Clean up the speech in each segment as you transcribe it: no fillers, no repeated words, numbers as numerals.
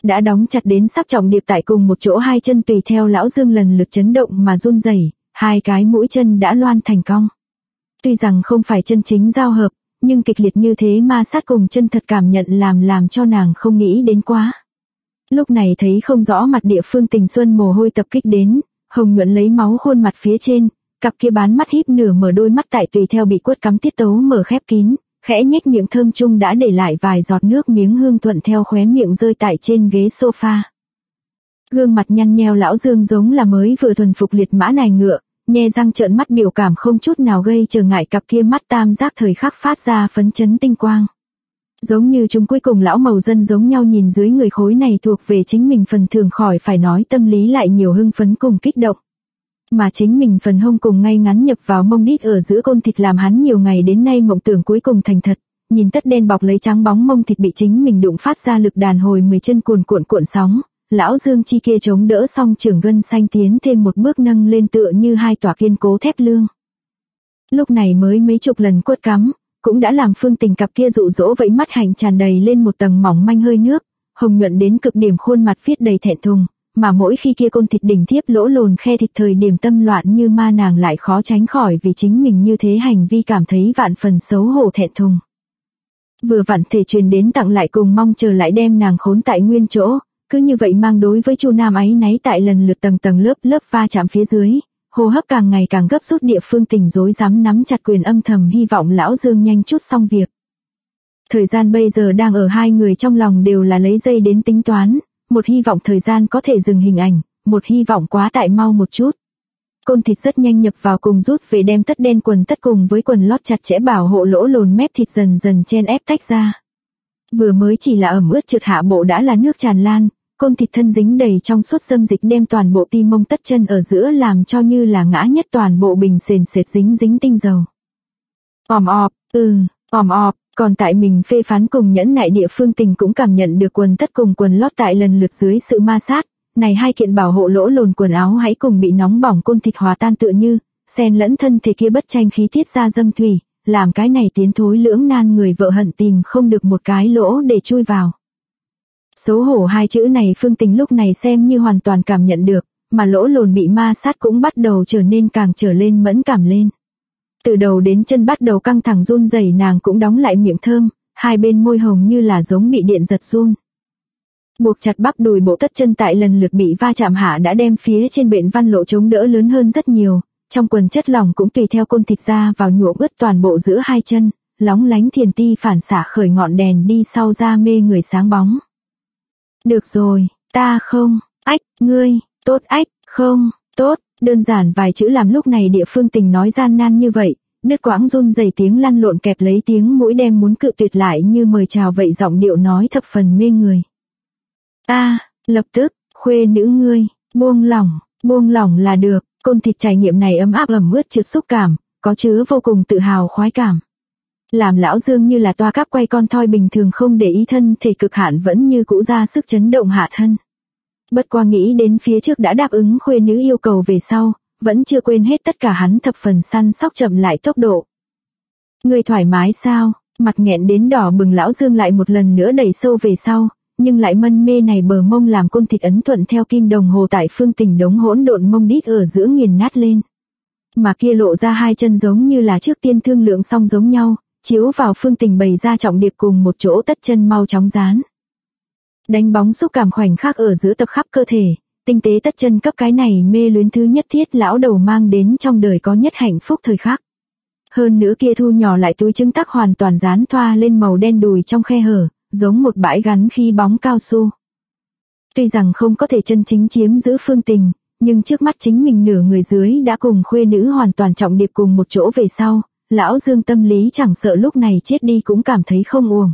đã đóng chặt đến sắp trọng điệp tại cùng một chỗ, hai chân tùy theo Lão Dương lần lượt chấn động mà run rẩy, hai cái mũi chân đã loan thành cong. Tuy rằng không phải chân chính giao hợp, nhưng kịch liệt như thế ma sát cùng chân thật cảm nhận làm cho nàng không nghĩ đến quá. Lúc này thấy không rõ mặt địa phương Tình Xuân mồ hôi tập kích đến, hồng nhuận lấy máu khuôn mặt phía trên, cặp kia bán mắt híp nửa mở đôi mắt tại tùy theo bị quất cắm tiết tấu mở khép kín, khẽ nhếch miệng thơm chung đã để lại vài giọt nước miếng hương thuận theo khóe miệng rơi tại trên ghế sofa. Gương mặt nhăn nheo Lão Dương giống là mới vừa thuần phục liệt mã nài ngựa, nhe răng trợn mắt biểu cảm không chút nào gây trở ngại, cặp kia mắt tam giác thời khắc phát ra phấn chấn tinh quang. Giống như chúng cuối cùng lão mầu dân giống nhau nhìn dưới người khối này thuộc về chính mình phần thưởng, khỏi phải nói tâm lý lại nhiều hưng phấn cùng kích động. Mà chính mình phần hông cùng ngay ngắn nhập vào mông đít ở giữa côn thịt làm hắn nhiều ngày đến nay mộng tưởng cuối cùng thành thật, nhìn tất đen bọc lấy trắng bóng mông thịt bị chính mình đụng phát ra lực đàn hồi 10 chân cuộn sóng, Lão Dương chi kia chống đỡ xong trưởng gân xanh tiến thêm một bước nâng lên tựa như hai tòa kiên cố thép lương. Lúc này mới mấy chục lần quất cắm, cũng đã làm Phương Tình cặp kia dụ dỗ vẫy mắt hạnh tràn đầy lên một tầng mỏng manh hơi nước, hồng nhuận đến cực điểm khuôn mặt viết đầy thẹn thùng, mà mỗi khi kia côn thịt đỉnh thiếp lỗ lồn khe thịt thời điểm tâm loạn như ma, nàng lại khó tránh khỏi vì chính mình như thế hành vi cảm thấy vạn phần xấu hổ thẹn thùng. Vừa vặn thể truyền đến tặng lại cùng mong chờ lại đem nàng khốn tại nguyên chỗ, cứ như vậy mang đối với Chu Nam áy náy tại lần lượt tầng lớp va chạm phía dưới, hô hấp càng ngày càng gấp rút địa Phương Tình rối rắm nắm chặt quyền âm thầm hy vọng Lão Dương nhanh chút xong việc. Thời gian bây giờ đang ở hai người trong lòng đều là lấy giây đến tính toán, một hy vọng thời gian có thể dừng hình ảnh, một hy vọng quá tại mau một chút. Côn thịt rất nhanh nhập vào cùng rút về đem tất đen quần tất cùng với quần lót chặt chẽ bảo hộ lỗ lồn mép thịt dần dần chen ép tách ra. Vừa mới chỉ là ẩm ướt trượt hạ bộ đã là nước tràn lan, côn thịt thân dính đầy trong suốt dâm dịch đem toàn bộ ti mông tất chân ở giữa làm cho như là ngã nhất toàn bộ bình sền sệt dính tinh dầu. Òm ọp, còn tại mình phê phán cùng nhẫn nại địa Phương Tình cũng cảm nhận được quần tất cùng quần lót tại lần lượt dưới sự ma sát, này hai kiện bảo hộ lỗ lồn quần áo hãy cùng bị nóng bỏng côn thịt hòa tan tựa như, xen lẫn thân thể kia bất tranh khí tiết ra dâm thủy, làm cái này tiến thối lưỡng nan người vợ hận tìm không được một cái lỗ để chui vào. Xấu hổ hai chữ này Phương Tình lúc này xem như hoàn toàn cảm nhận được, mà lỗ lồn bị ma sát cũng bắt đầu trở nên càng trở lên mẫn cảm lên. Từ đầu đến chân bắt đầu căng thẳng run rẩy, nàng cũng đóng lại miệng thơm, hai bên môi hồng như là giống bị điện giật run. Buộc chặt bắp đùi bộ tất chân tại lần lượt bị va chạm hạ đã đem phía trên bện văn lộ chống đỡ lớn hơn rất nhiều, trong quần chất lỏng cũng tùy theo côn thịt ra vào nhuộm ướt toàn bộ giữa hai chân, lóng lánh thiền ti phản xạ khởi ngọn đèn đi sau ra mê người sáng bóng. Được rồi, ta không, ngươi, tốt không, tốt, đơn giản vài chữ làm lúc này địa Phương Tình nói gian nan như vậy, đứt quãng run rẩy tiếng lăn lộn kẹp lấy tiếng mũi đem muốn cự tuyệt lại như mời chào vậy, giọng điệu nói thập phần mê người. Lập tức, khuê nữ ngươi, buông lỏng là được, côn thịt trải nghiệm này ấm áp ẩm ướt trượt xúc cảm, có chứa vô cùng tự hào khoái cảm. Làm Lão Dương như là toa cáp quay con thoi bình thường không để ý thân thể cực hạn vẫn như cũ ra sức chấn động hạ thân. Bất qua nghĩ đến phía trước đã đáp ứng khuê nữ yêu cầu về sau, vẫn chưa quên hết tất cả hắn thập phần săn sóc chậm lại tốc độ. Người thoải mái sao? Mặt nghẹn đến đỏ bừng Lão Dương lại một lần nữa đẩy sâu về sau, nhưng lại mân mê này bờ mông làm côn thịt ấn thuận theo kim đồng hồ tại Phương Tình đống hỗn độn mông đít ở giữa nghiền nát lên. Mà kia lộ ra hai chân giống như là trước tiên thương lượng xong giống nhau, chiếu vào Phương Tình bày ra trọng điệp cùng một chỗ tất chân mau chóng dán. Đánh bóng xúc cảm khoảnh khắc ở giữa tập khắp cơ thể, tinh tế tất chân cấp cái này mê luyến thứ nhất thiết lão đầu mang đến trong đời có nhất hạnh phúc thời khắc. Hơn nữa kia thu nhỏ lại túi trứng tắc hoàn toàn dán thoa lên màu đen đùi trong khe hở, giống một bãi gắn khí bóng cao su. Tuy rằng không có thể chân chính chiếm giữ Phương Tình, nhưng trước mắt chính mình nửa người dưới đã cùng khuê nữ hoàn toàn trọng điệp cùng một chỗ về sau, Lão Dương tâm lý chẳng sợ lúc này chết đi cũng cảm thấy không uổng.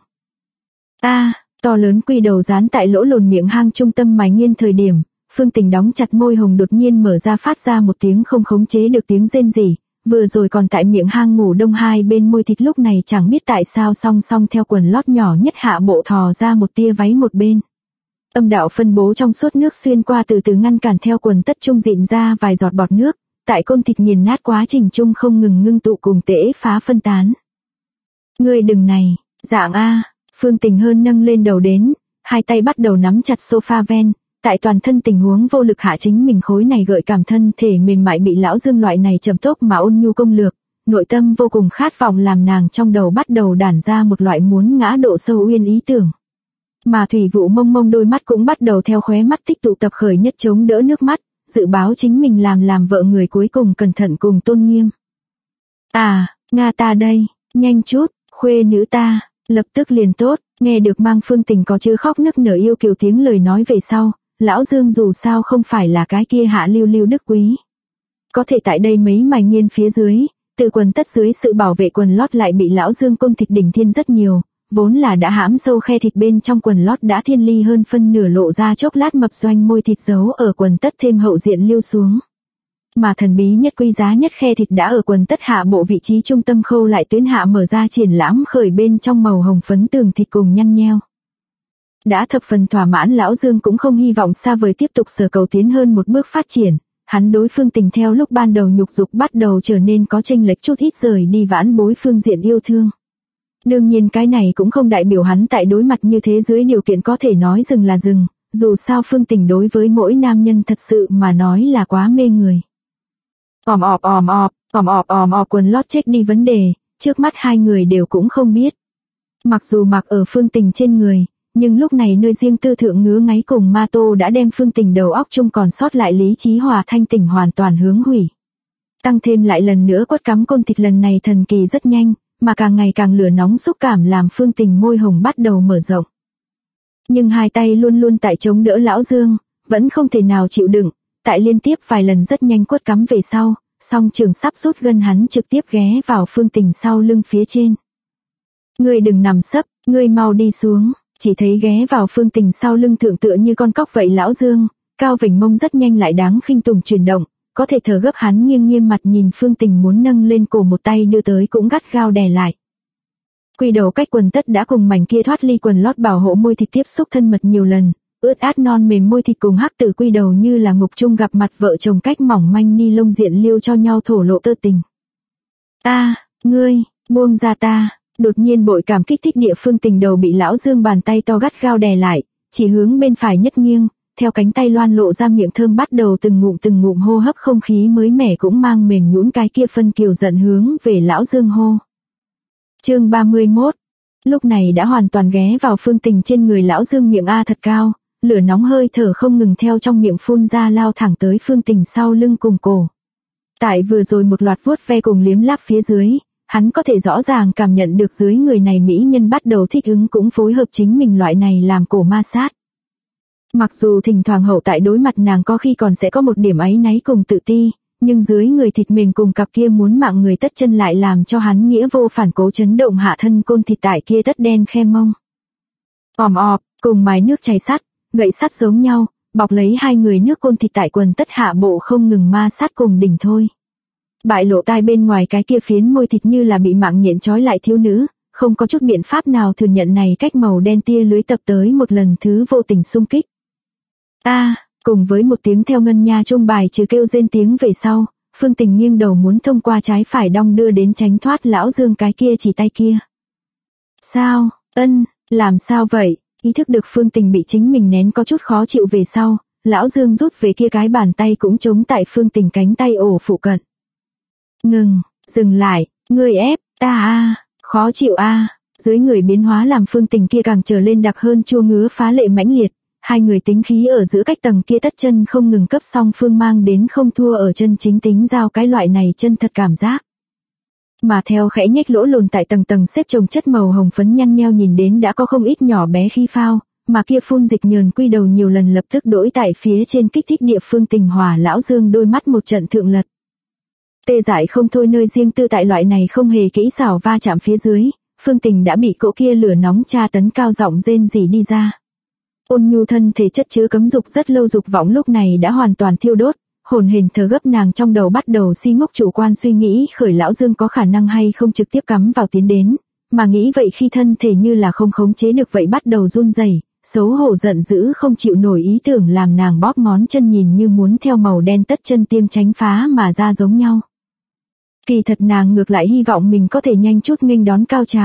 To lớn quy đầu dán tại lỗ lồn miệng hang trung tâm mài nghiên thời điểm, Phương Tình đóng chặt môi hồng đột nhiên mở ra phát ra một tiếng không khống chế được tiếng rên rỉ, vừa rồi còn tại miệng hang ngủ đông hai bên môi thịt lúc này chẳng biết tại sao song song theo quần lót nhỏ nhất hạ bộ thò ra một tia váy một bên. Âm đạo phân bố trong suốt nước xuyên qua từ từ ngăn cản theo quần tất trung dịn ra vài giọt bọt nước, tại côn thịt nghiền nát quá trình chung không ngừng ngưng tụ cùng tễ phá phân tán. Ngươi đừng này, dạng Phương Tình hơn nâng lên đầu đến, hai tay bắt đầu nắm chặt sofa ven, tại toàn thân tình huống vô lực hạ chính mình khối này gợi cảm thân thể mềm mại bị lão Dương loại này chậm tốc mà ôn nhu công lược, nội tâm vô cùng khát vọng làm nàng trong đầu bắt đầu đản ra một loại muốn ngã độ sâu uyên ý tưởng. Mà Thủy Vụ mông mông đôi mắt cũng bắt đầu theo khóe mắt tích tụ tập khởi nhất chống đỡ nước mắt, dự báo chính mình làm vợ người cuối cùng cẩn thận cùng tôn nghiêm. À, Nga ta đây, nhanh chút, khuê nữ ta, lập tức liền tốt, nghe được Mang Phương Tình có chữ khóc nức nở yêu kiều tiếng lời nói về sau, lão Dương dù sao không phải là cái kia hạ lưu lưu đức quý. Có thể tại đây mấy mài nghiên phía dưới, từ quần tất dưới sự bảo vệ quần lót lại bị lão Dương côn thịt đỉnh thiên rất nhiều, vốn là đã hãm sâu khe thịt bên trong quần lót đã thiên ly hơn phân nửa lộ ra chốc lát mập doanh môi thịt giấu ở quần tất thêm hậu diện lưu xuống. Mà thần bí nhất quý giá nhất khe thịt đã ở quần tất hạ bộ vị trí trung tâm khâu lại tuyến hạ mở ra triển lãm khởi bên trong màu hồng phấn tường thịt cùng nhăn nheo. Đã thập phần thỏa mãn lão Dương cũng không hy vọng xa vời tiếp tục sở cầu tiến hơn một bước phát triển, hắn đối Phương Tình theo lúc ban đầu nhục dục bắt đầu trở nên có chênh lệch chút ít rời đi vãn bối phương diện yêu thương. Đương nhiên cái này cũng không đại biểu hắn tại đối mặt như thế dưới điều kiện có thể nói dừng là dừng, dù sao Phương Tình đối với mỗi nam nhân thật sự mà nói là quá mê người. Quần lót check đi vấn đề, trước mắt hai người đều cũng không biết. Mặc dù mặc ở Phương Tình trên người, nhưng lúc này nơi riêng tư thượng ngứa ngáy cùng ma tô đã đem Phương Tình đầu óc chung còn sót lại lý trí hòa thanh tỉnh hoàn toàn hướng hủy. Tăng thêm lại lần nữa quất cắm côn thịt lần này thần kỳ rất nhanh, mà càng ngày càng lửa nóng xúc cảm làm Phương Tình môi hồng bắt đầu mở rộng. Nhưng hai tay luôn luôn tại chống đỡ lão Dương, vẫn không thể nào chịu đựng, tại liên tiếp vài lần rất nhanh quất cắm về sau, song trường sắp rút gân hắn trực tiếp ghé vào Phương Tình sau lưng phía trên. Ngươi đừng nằm sấp, ngươi mau đi xuống, chỉ thấy ghé vào Phương Tình sau lưng thượng tựa như con cóc vậy lão Dương, cao vểnh mông rất nhanh lại đáng khinh tùng chuyển động, có thể thở gấp hắn nghiêng nghiêm mặt nhìn Phương Tình muốn nâng lên cổ một tay đưa tới cũng gắt gao đè lại. Quy đầu cách quần tất đã cùng mảnh kia thoát ly quần lót bảo hộ môi thịt tiếp xúc thân mật nhiều lần, ướt át non mềm môi thịt cùng hắc tử quy đầu như là ngục chung gặp mặt vợ chồng cách mỏng manh ni lông diện liêu cho nhau thổ lộ tơ tình. Ngươi, buông ra ta, đột nhiên bội cảm kích thích địa Phương Tình đầu bị lão Dương bàn tay to gắt gao đè lại, chỉ hướng bên phải nhất nghiêng, theo cánh tay loan lộ ra miệng thơm bắt đầu từng ngụm hô hấp không khí mới mẻ cũng mang mềm nhũn cái kia phân kiều giận hướng về lão Dương hô. Chương 31. Lúc này đã hoàn toàn ghé vào Phương Tình trên người lão Dương miệng thật cao, lửa nóng hơi thở không ngừng theo trong miệng phun ra lao thẳng tới Phương Tình sau lưng cùng cổ. Tại vừa rồi một loạt vuốt ve cùng liếm láp phía dưới, hắn có thể rõ ràng cảm nhận được dưới người này mỹ nhân bắt đầu thích ứng cũng phối hợp chính mình loại này làm cổ ma sát. Mặc dù thỉnh thoảng hậu tại đối mặt nàng có khi còn sẽ có một điểm áy náy cùng tự ti, nhưng dưới người thịt mềm cùng cặp kia muốn mạng người tất chân lại làm cho hắn nghĩa vô phản cố chấn động hạ thân côn thịt tại kia tất đen khe mông. Cùng mái nước chảy sắt, gậy sắt giống nhau, bọc lấy hai người nước côn thịt tại quần tất hạ bộ không ngừng ma sát cùng đỉnh thôi. Bại lộ tai bên ngoài cái kia phiến môi thịt như là bị mạng nhện trói lại thiếu nữ, không có chút biện pháp nào thừa nhận này cách màu đen tia lưới tập tới một lần thứ vô tình xung kích. Cùng với một tiếng theo ngân nha trung bài trừ kêu rên tiếng về sau, Phương Tình nghiêng đầu muốn thông qua trái phải đong đưa đến tránh thoát lão Dương cái kia chỉ tay kia. Sao, làm sao vậy? Ý thức được Phương Tình bị chính mình nén có chút khó chịu về sau, lão Dương rút về kia cái bàn tay cũng chống tại Phương Tình cánh tay ổ phụ cận. Dừng lại, ngươi ép, ta khó chịu Dưới người biến hóa làm Phương Tình kia càng trở lên đặc hơn chua ngứa phá lệ mãnh liệt, hai người tính khí ở giữa cách tầng kia tất chân không ngừng cấp song phương mang đến không thua ở chân chính tính giao cái loại này chân thật cảm giác. Mà theo khẽ nhếch lỗ lồn tại tầng xếp chồng chất màu hồng phấn nhăn nheo nhìn đến đã có không ít nhỏ bé khi phao, mà kia phun dịch nhờn quy đầu nhiều lần lập tức đổi tại phía trên kích thích địa Phương Tình hòa lão Dương đôi mắt một trận thượng lật. Tê dại không thôi nơi riêng tư tại loại này không hề kỹ xảo va chạm phía dưới, Phương Tình đã bị cỗ kia lửa nóng tra tấn cao giọng rên rỉ đi ra. Ôn nhu thân thể chất chứa cấm dục rất lâu dục vọng lúc này đã hoàn toàn thiêu đốt, hồn hển thở gấp nàng trong đầu bắt đầu si ngốc chủ quan suy nghĩ khởi lão Dương có khả năng hay không trực tiếp cắm vào tiến đến, mà nghĩ vậy khi thân thể như là không khống chế được vậy bắt đầu run rẩy, xấu hổ giận dữ không chịu nổi ý tưởng làm nàng bóp ngón chân nhìn như muốn theo màu đen tất chân tiêm tránh phá mà ra giống nhau. Kỳ thật nàng ngược lại hy vọng mình có thể nhanh chút nghênh đón cao trào,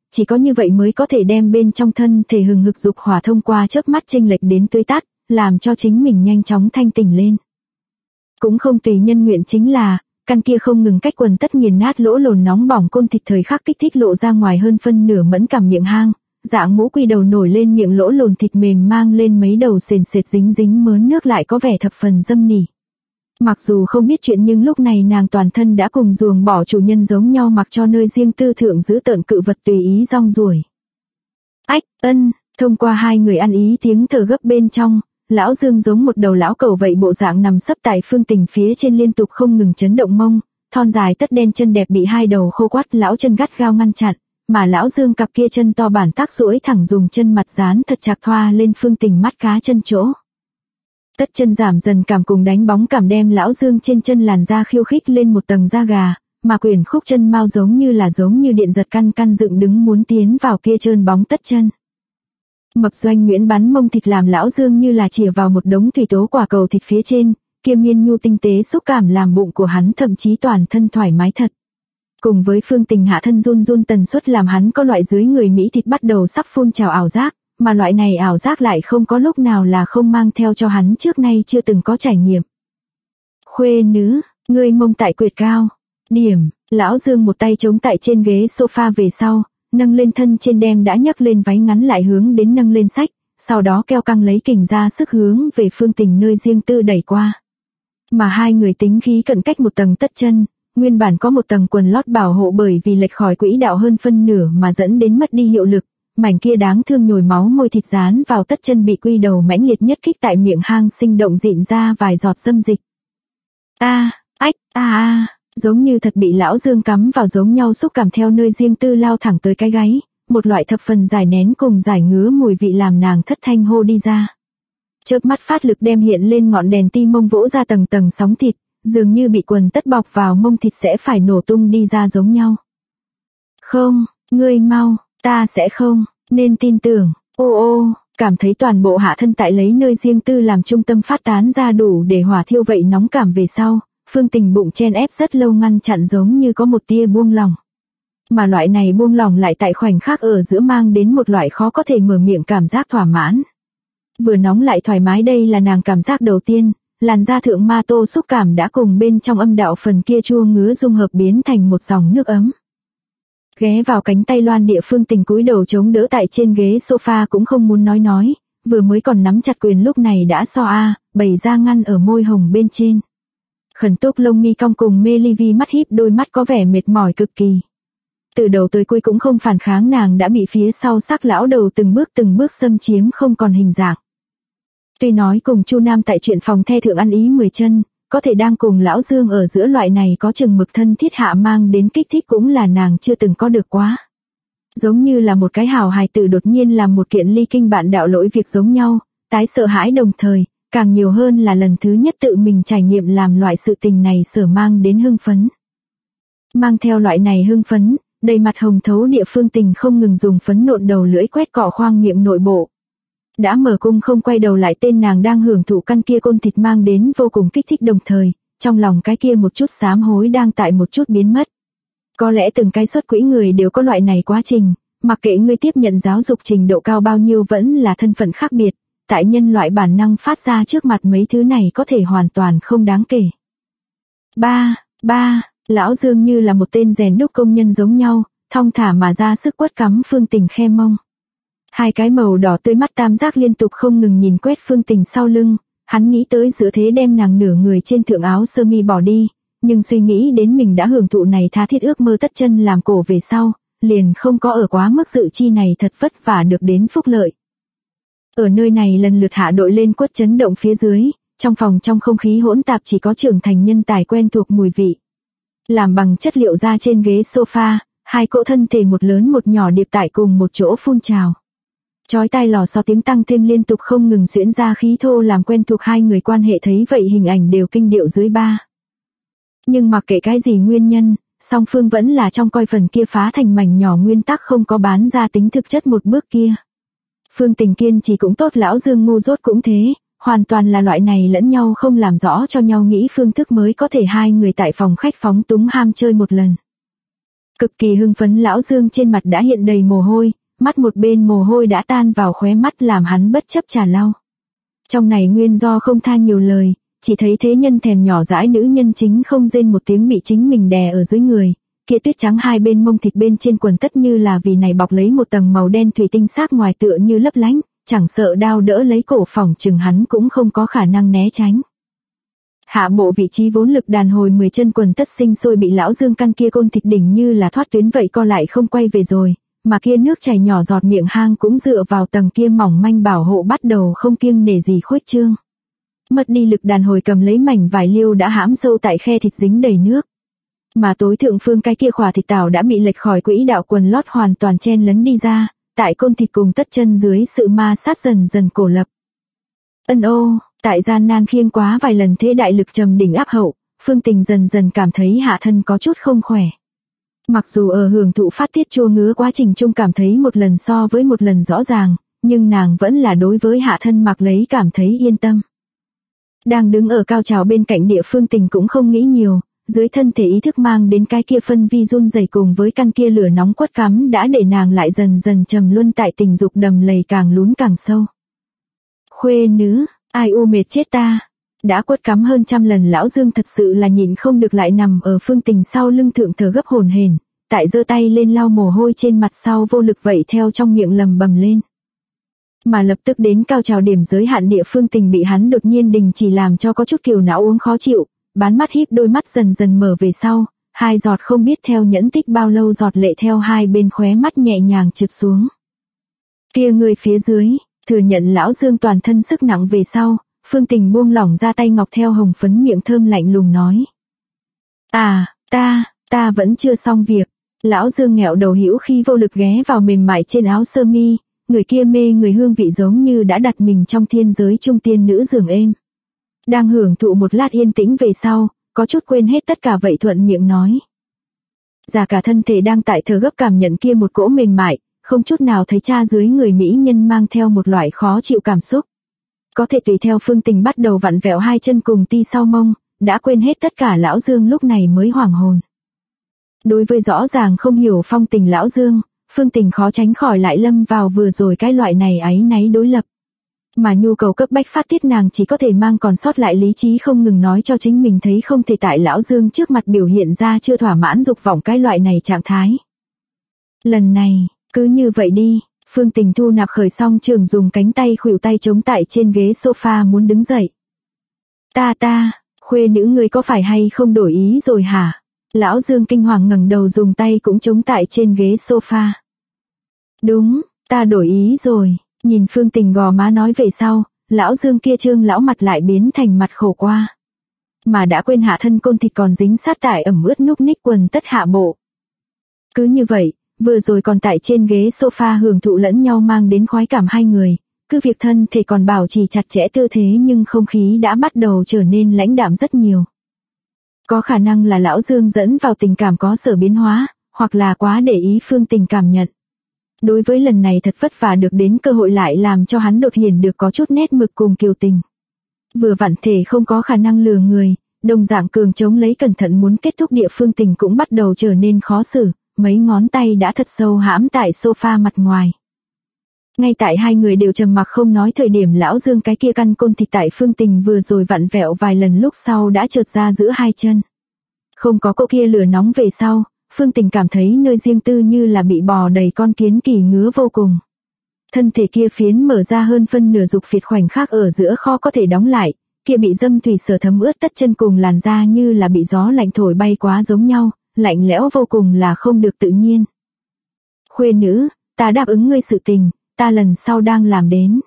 chỉ có như vậy mới có thể đem bên trong thân thể hừng hực dục hỏa thông qua chớp mắt chênh lệch đến tươi tắt, làm cho chính mình nhanh chóng thanh tỉnh lên. Cũng không tùy nhân nguyện chính là, căn kia không ngừng cách quần tất nghiền nát lỗ lồn nóng bỏng côn thịt thời khắc kích thích lộ ra ngoài hơn phân nửa mẫn cảm miệng hang, dạng ngũ quy đầu nổi lên miệng lỗ lồn thịt mềm mang lên mấy đầu sền sệt dính dính mớn nước lại có vẻ thập phần dâm nỉ. Mặc dù không biết chuyện nhưng lúc này nàng toàn thân đã cùng ruồng bỏ chủ nhân giống nhau mặc cho nơi riêng tư thượng giữ tợn cự vật tùy ý rong ruổi. Ách, thông qua hai người ăn ý tiếng thở gấp bên trong, lão Dương giống một đầu lão cẩu vậy bộ dạng nằm sấp tại Phương Tình phía trên liên tục không ngừng chấn động mông, thon dài tất đen chân đẹp bị hai đầu khô quắt lão chân gắt gao ngăn chặn, mà lão Dương cặp kia chân to bản tác duỗi thẳng dùng chân mặt dán thật chặt thoa lên Phương Tình mắt cá chân chỗ. Tất chân giảm dần cảm cùng đánh bóng cảm đem lão Dương trên chân làn da khiêu khích lên một tầng da gà, mà quyển khúc chân mau giống như điện giật căn căn dựng đứng muốn tiến vào kia trơn bóng tất chân. Mập doanh Nguyễn bắn mông thịt làm lão Dương như là chìa vào một đống thủy tố quả cầu thịt phía trên, kia miên nhu tinh tế xúc cảm làm bụng của hắn thậm chí toàn thân thoải mái thật. Cùng với Phương Tình hạ thân run run tần suất làm hắn có loại dưới người Mỹ thịt bắt đầu sắp phun trào ảo giác, mà loại này ảo giác lại không có lúc nào là không mang theo cho hắn trước nay chưa từng có trải nghiệm. Khuê nữ, ngươi mông tại quyệt cao. Điểm, lão Dương một tay chống tại trên ghế sofa về sau, nâng lên thân trên đem đã nhấc lên váy ngắn lại hướng đến nâng lên sách, sau đó keo căng lấy kình ra sức hướng về Phương Tình nơi riêng tư đẩy qua. Mà hai người tính khí cận cách một tầng tất chân, nguyên bản có một tầng quần lót bảo hộ bởi vì lệch khỏi quỹ đạo hơn phân nửa mà dẫn đến mất đi hiệu lực, mảnh kia đáng thương nhồi máu môi thịt dán vào tất chân bị quy đầu mãnh liệt nhất kích tại miệng hang sinh động dịn ra vài giọt dâm dịch. Giống như thật bị lão Dương cắm vào giống nhau xúc cảm theo nơi riêng tư lao thẳng tới cái gáy, một loại thập phần giải nén cùng giải ngứa mùi vị làm nàng thất thanh hô đi ra. Chớp mắt phát lực đem hiện lên ngọn đèn ti mông vỗ ra tầng tầng sóng thịt, dường như bị quần tất bọc vào mông thịt sẽ phải nổ tung đi ra giống nhau. Không, ngươi mau, ta sẽ không, nên tin tưởng, cảm thấy toàn bộ hạ thân tại lấy nơi riêng tư làm trung tâm phát tán ra đủ để hỏa thiêu vậy nóng cảm về sau, Phương Tình bụng chen ép rất lâu ngăn chặn giống như có một tia buông lỏng. Mà loại này buông lỏng lại tại khoảnh khắc ở giữa mang đến một loại khó có thể mở miệng cảm giác thỏa mãn. Vừa nóng lại thoải mái đây là nàng cảm giác đầu tiên, làn da thượng ma tô xúc cảm đã cùng bên trong âm đạo phần kia chua ngứa dung hợp biến thành một dòng nước ấm. Ghé vào cánh tay loan địa Phương Tình cúi đầu chống đỡ tại trên ghế sofa cũng không muốn nói, vừa mới còn nắm chặt quyền lúc này đã bày ra ngăn ở môi hồng bên trên. Khẩn túc lông mi cong cùng mê ly vi mắt híp đôi mắt có vẻ mệt mỏi cực kỳ. Từ đầu tới cuối cũng không phản kháng nàng đã bị phía sau sắc lão đầu từng bước xâm chiếm không còn hình dạng. Tuy nói cùng Chu Nam tại chuyện phòng the thượng ăn ý 10 chân, có thể đang cùng lão Dương ở giữa loại này có chừng mực thân thiết hạ mang đến kích thích cũng là nàng chưa từng có được quá. Giống như là một cái hào hài tử đột nhiên làm một kiện ly kinh bạn đạo lỗi việc giống nhau, tái sợ hãi đồng thời, càng nhiều hơn là lần thứ nhất tự mình trải nghiệm làm loại sự tình này sở mang đến hưng phấn. Mang theo loại này hưng phấn, đầy mặt hồng thấu địa Phương Tình không ngừng dùng phấn nộn đầu lưỡi quét cọ khoang miệng nội bộ. Đã mở cung không quay đầu lại tên nàng đang hưởng thụ căn kia côn thịt mang đến vô cùng kích thích đồng thời, trong lòng cái kia một chút sám hối đang tại một chút biến mất. Có lẽ từng cái xuất quỹ người đều có loại này quá trình, mặc kệ ngươi tiếp nhận giáo dục trình độ cao bao nhiêu vẫn là thân phận khác biệt, tại nhân loại bản năng phát ra trước mặt mấy thứ này có thể hoàn toàn không đáng kể. Lão Dương như là một tên rèn đúc công nhân giống nhau, thong thả mà ra sức quất cắm Phương Tình khe mông. Hai cái màu đỏ tươi mắt tam giác liên tục không ngừng nhìn quét Phương Tình sau lưng, hắn nghĩ tới giữa thế đem nàng nửa người trên thượng áo sơ mi bỏ đi, nhưng suy nghĩ đến mình đã hưởng thụ này tha thiết ước mơ tất chân làm cổ về sau, liền không có ở quá mức dự chi này thật vất vả được đến phúc lợi. Ở nơi này lần lượt hạ đội lên quất chấn động phía dưới, trong phòng trong không khí hỗn tạp chỉ có trưởng thành nhân tài quen thuộc mùi vị. Làm bằng chất liệu da trên ghế sofa, hai cỗ thân thể một lớn một nhỏ điệp tại cùng một chỗ phun trào. Chói tai lò xo tiếng tăng thêm liên tục không ngừng xuyễn ra khí thô làm quen thuộc hai người quan hệ thấy vậy hình ảnh đều kinh điệu dưới ba. Nhưng mặc kệ cái gì nguyên nhân, song phương vẫn là trong coi phần kia phá thành mảnh nhỏ nguyên tắc không có bán ra tính thực chất một bước kia. Phương Tình kiên trì cũng tốt lão Dương ngu dốt cũng thế, hoàn toàn là loại này lẫn nhau không làm rõ cho nhau nghĩ phương thức mới có thể hai người tại phòng khách phóng túng ham chơi một lần. Cực kỳ hưng phấn Lão Dương trên mặt đã hiện đầy mồ hôi, mắt một bên mồ hôi đã tan vào khóe mắt làm hắn bất chấp trà lau. Trong này nguyên do không tha nhiều lời, chỉ thấy thế nhân thèm nhỏ dãi nữ nhân chính không rên một tiếng bị chính mình đè ở dưới người, kia tuyết trắng hai bên mông thịt bên trên quần tất như là vì này bọc lấy một tầng màu đen thủy tinh xác ngoài tựa như lấp lánh, chẳng sợ đao đỡ lấy cổ phỏng chừng hắn cũng không có khả năng né tránh. Hạ bộ vị trí vốn lực đàn hồi 10 chân quần tất sinh sôi bị Lão Dương căn kia côn thịt đỉnh như là thoát tuyến vậy co lại không quay về rồi, mà kia nước chảy nhỏ giọt miệng hang cũng dựa vào tầng kia mỏng manh bảo hộ bắt đầu không kiêng nể gì khuếch trương. Mất đi lực đàn hồi cầm lấy mảnh vải liêu đã hãm sâu tại khe thịt dính đầy nước. Mà tối thượng phương cái kia khỏa thịt tảo đã bị lệch khỏi quỹ đạo quần lót hoàn toàn chen lấn đi ra, tại côn thịt cùng tất chân dưới sự ma sát dần dần cổ lập. Ân ô, tại gian nan khiêng quá vài lần thế đại lực trầm đỉnh áp hậu, Phương Tình dần dần cảm thấy hạ thân có chút không khỏe. Mặc dù ở hưởng thụ phát tiết chua ngứa quá trình chung cảm thấy một lần so với một lần rõ ràng, nhưng nàng vẫn là đối với hạ thân mặc lấy cảm thấy yên tâm. Đang đứng ở cao trào bên cạnh địa Phương Tình cũng không nghĩ nhiều, dưới thân thể ý thức mang đến cái kia phân vi run rẩy cùng với căn kia lửa nóng quất cắm đã để nàng lại dần dần trầm luân tại tình dục đầm lầy càng lún càng sâu. Khuê nữ, ai u mệt chết ta. Đã quất cắm hơn 100 lần Lão Dương thật sự là nhịn không được lại nằm ở Phương Tình sau lưng thượng thở gấp hồn hển, tại giơ tay lên lau mồ hôi trên mặt sau vô lực vậy theo trong miệng lầm bầm lên. Mà lập tức đến cao trào điểm giới hạn địa Phương Tình bị hắn đột nhiên đình chỉ làm cho có chút kiều não uống khó chịu, bán mắt híp đôi mắt dần dần mở về sau, hai giọt không biết theo nhẫn tích bao lâu giọt lệ theo hai bên khóe mắt nhẹ nhàng trượt xuống. Kia người phía dưới, thừa nhận Lão Dương toàn thân sức nặng về sau, Phương Tình buông lỏng ra tay ngọc theo hồng phấn miệng thơm lạnh lùng nói. Ta vẫn chưa xong việc. Lão Dương nghẹo đầu hữu khi vô lực ghé vào mềm mại trên áo sơ mi, người kia mê người hương vị giống như đã đặt mình trong thiên giới trung tiên nữ giường êm. Đang hưởng thụ một lát yên tĩnh về sau, có chút quên hết tất cả vậy thuận miệng nói. Giả cả thân thể đang tại thở gấp cảm nhận kia một cỗ mềm mại, không chút nào thấy cha dưới người mỹ nhân mang theo một loại khó chịu cảm xúc. Có thể tùy theo Phương Tình bắt đầu vặn vẹo hai chân cùng ti sau mông, đã quên hết tất cả Lão Dương lúc này mới hoảng hồn. Đối với rõ ràng không hiểu phong tình Lão Dương, Phương Tình khó tránh khỏi lại lâm vào vừa rồi cái loại này áy náy đối lập. Mà nhu cầu cấp bách phát tiết nàng chỉ có thể mang còn sót lại lý trí không ngừng nói cho chính mình thấy không thể tại Lão Dương trước mặt biểu hiện ra chưa thỏa mãn dục vọng cái loại này trạng thái. Lần này, cứ như vậy đi. Phương Tình thu nạp khởi xong trường dùng cánh tay khuỷu tay chống tại trên ghế sofa muốn đứng dậy. Khuê nữ ngươi có phải hay không đổi ý rồi hả? Lão Dương kinh hoàng ngẩng đầu dùng tay cũng chống tại trên ghế sofa. Đúng, ta đổi ý rồi. Nhìn Phương Tình gò má nói về sau, Lão Dương kia trương lão mặt lại biến thành mặt khổ qua. Mà đã quên hạ thân côn thịt còn dính sát tại ẩm ướt núc ních quần tất hạ bộ. Cứ như vậy, vừa rồi còn tại trên ghế sofa hưởng thụ lẫn nhau mang đến khoái cảm hai người, cứ việc thân thể còn bảo trì chặt chẽ tư thế nhưng không khí đã bắt đầu trở nên lãnh đạm rất nhiều. Có khả năng là Lão Dương dẫn vào tình cảm có sở biến hóa, hoặc là quá để ý Phương Tình cảm nhận. Đối với lần này thật vất vả được đến cơ hội lại làm cho hắn đột hiện được có chút nét mực cùng kiều tình. Vừa vặn thể không có khả năng lừa người, đồng dạng cường chống lấy cẩn thận muốn kết thúc địa Phương Tình cũng bắt đầu trở nên khó xử. Mấy ngón tay đã thật sâu hãm tại sofa mặt ngoài. Ngay tại hai người đều trầm mặc không nói thời điểm Lão Dương cái kia căn côn thịt tại Phương Tình vừa rồi vặn vẹo vài lần lúc sau đã trượt ra giữa hai chân. Không có cô kia lửa nóng về sau, Phương Tình cảm thấy nơi riêng tư như là bị bò đầy con kiến kỳ ngứa vô cùng. Thân thể kia phiến mở ra hơn phân nửa dục phiệt khoảnh khắc ở giữa kho có thể đóng lại, kia bị dâm thủy sở thấm ướt tất chân cùng làn da như là bị gió lạnh thổi bay quá giống nhau. Lạnh lẽo vô cùng là không được tự nhiên. Khuê nữ, ta đáp ứng ngươi sự tình, ta lần sau đang làm đến.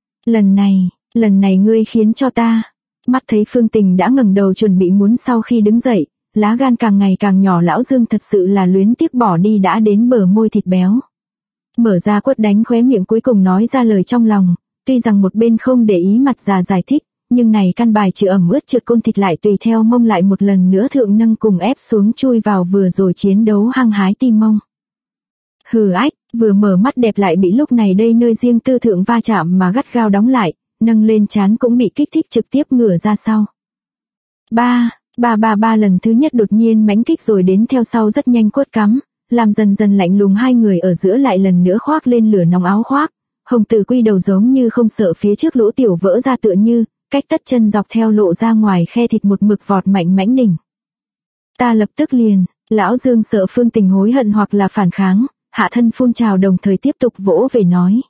Lần này ngươi khiến cho ta. Mắt thấy Phương Tình đã ngẩng đầu chuẩn bị muốn sau khi đứng dậy, lá gan càng ngày càng nhỏ Lão Dương thật sự là luyến tiếc bỏ đi đã đến bờ môi thịt béo. Mở ra quất đánh khóe miệng cuối cùng nói ra lời trong lòng, tuy rằng một bên không để ý mặt già giải thích. Nhưng này căn bài chữ ẩm ướt trượt côn thịt lại tùy theo mông lại một lần nữa thượng nâng cùng ép xuống chui vào vừa rồi chiến đấu hăng hái tim mông. Hừ ách, vừa mở mắt đẹp lại bị lúc này đây nơi riêng tư thượng va chạm mà gắt gao đóng lại, nâng lên trán cũng bị kích thích trực tiếp ngửa ra sau. Ba lần thứ nhất đột nhiên mãnh kích rồi đến theo sau rất nhanh quất cắm, làm dần dần lạnh lùng hai người ở giữa lại lần nữa khoác lên lửa nóng áo khoác. Hồng Tử Quy đầu giống như không sợ phía trước lỗ tiểu vỡ ra tựa như, cách tất chân dọc theo lộ ra ngoài khe thịt một mực vọt mạnh mãnh đỉnh. Ta lập tức liền, lão Dương sợ Phương Tình hối hận hoặc là phản kháng, hạ thân phun trào đồng thời tiếp tục vỗ về nói.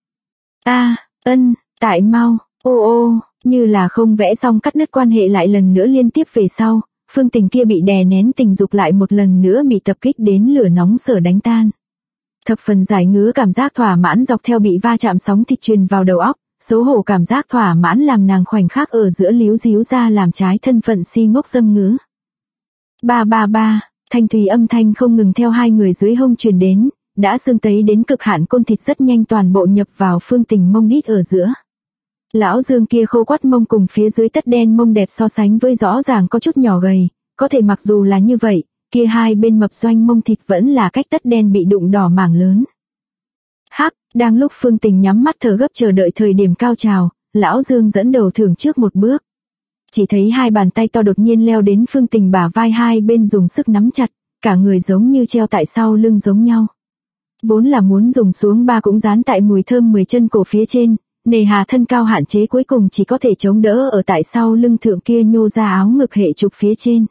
Tại mau, ô, như là không vẽ xong cắt đứt quan hệ lại lần nữa liên tiếp về sau, Phương Tình kia bị đè nén tình dục lại một lần nữa bị tập kích đến lửa nóng sở đánh tan. Thập phần giải ngứa cảm giác thỏa mãn dọc theo bị va chạm sóng thịt truyền vào đầu óc, xấu hổ cảm giác thỏa mãn làm nàng khoảnh khắc ở giữa líu díu ra làm trái thân phận si ngốc dâm ngữ. Ba, thanh thùy âm thanh không ngừng theo hai người dưới hông truyền đến, đã xương tấy đến cực hạn côn thịt rất nhanh toàn bộ nhập vào Phương Tình mông đít ở giữa. Lão Dương kia khô quắt mông cùng phía dưới tất đen mông đẹp so sánh với rõ ràng có chút nhỏ gầy, có thể mặc dù là như vậy, kia hai bên mập doanh mông thịt vẫn là cách tất đen bị đụng đỏ mảng lớn. Đang lúc Phương Tình nhắm mắt thở gấp chờ đợi thời điểm cao trào, lão Dương dẫn đầu thưởng trước một bước. Chỉ thấy hai bàn tay to đột nhiên leo đến Phương Tình bả vai hai bên dùng sức nắm chặt, cả người giống như treo tại sau lưng giống nhau. Vốn là muốn dùng xuống ba cũng dán tại mùi thơm 10 chân cổ phía trên, nề hà thân cao hạn chế cuối cùng chỉ có thể chống đỡ ở tại sau lưng thượng kia nhô ra áo ngực hệ trục phía trên.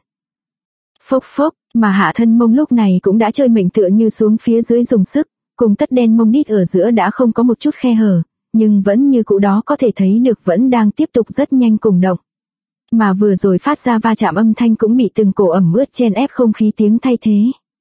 Phốc, mà hạ thân mông lúc này cũng đã chơi mệnh tựa như xuống phía dưới dùng sức, cùng tất đen mông đít ở giữa đã không có một chút khe hở, nhưng vẫn như cũ đó có thể thấy được vẫn đang tiếp tục rất nhanh cùng động. Mà vừa rồi phát ra va chạm âm thanh cũng bị từng cổ ẩm ướt chen ép không khí tiếng thay thế.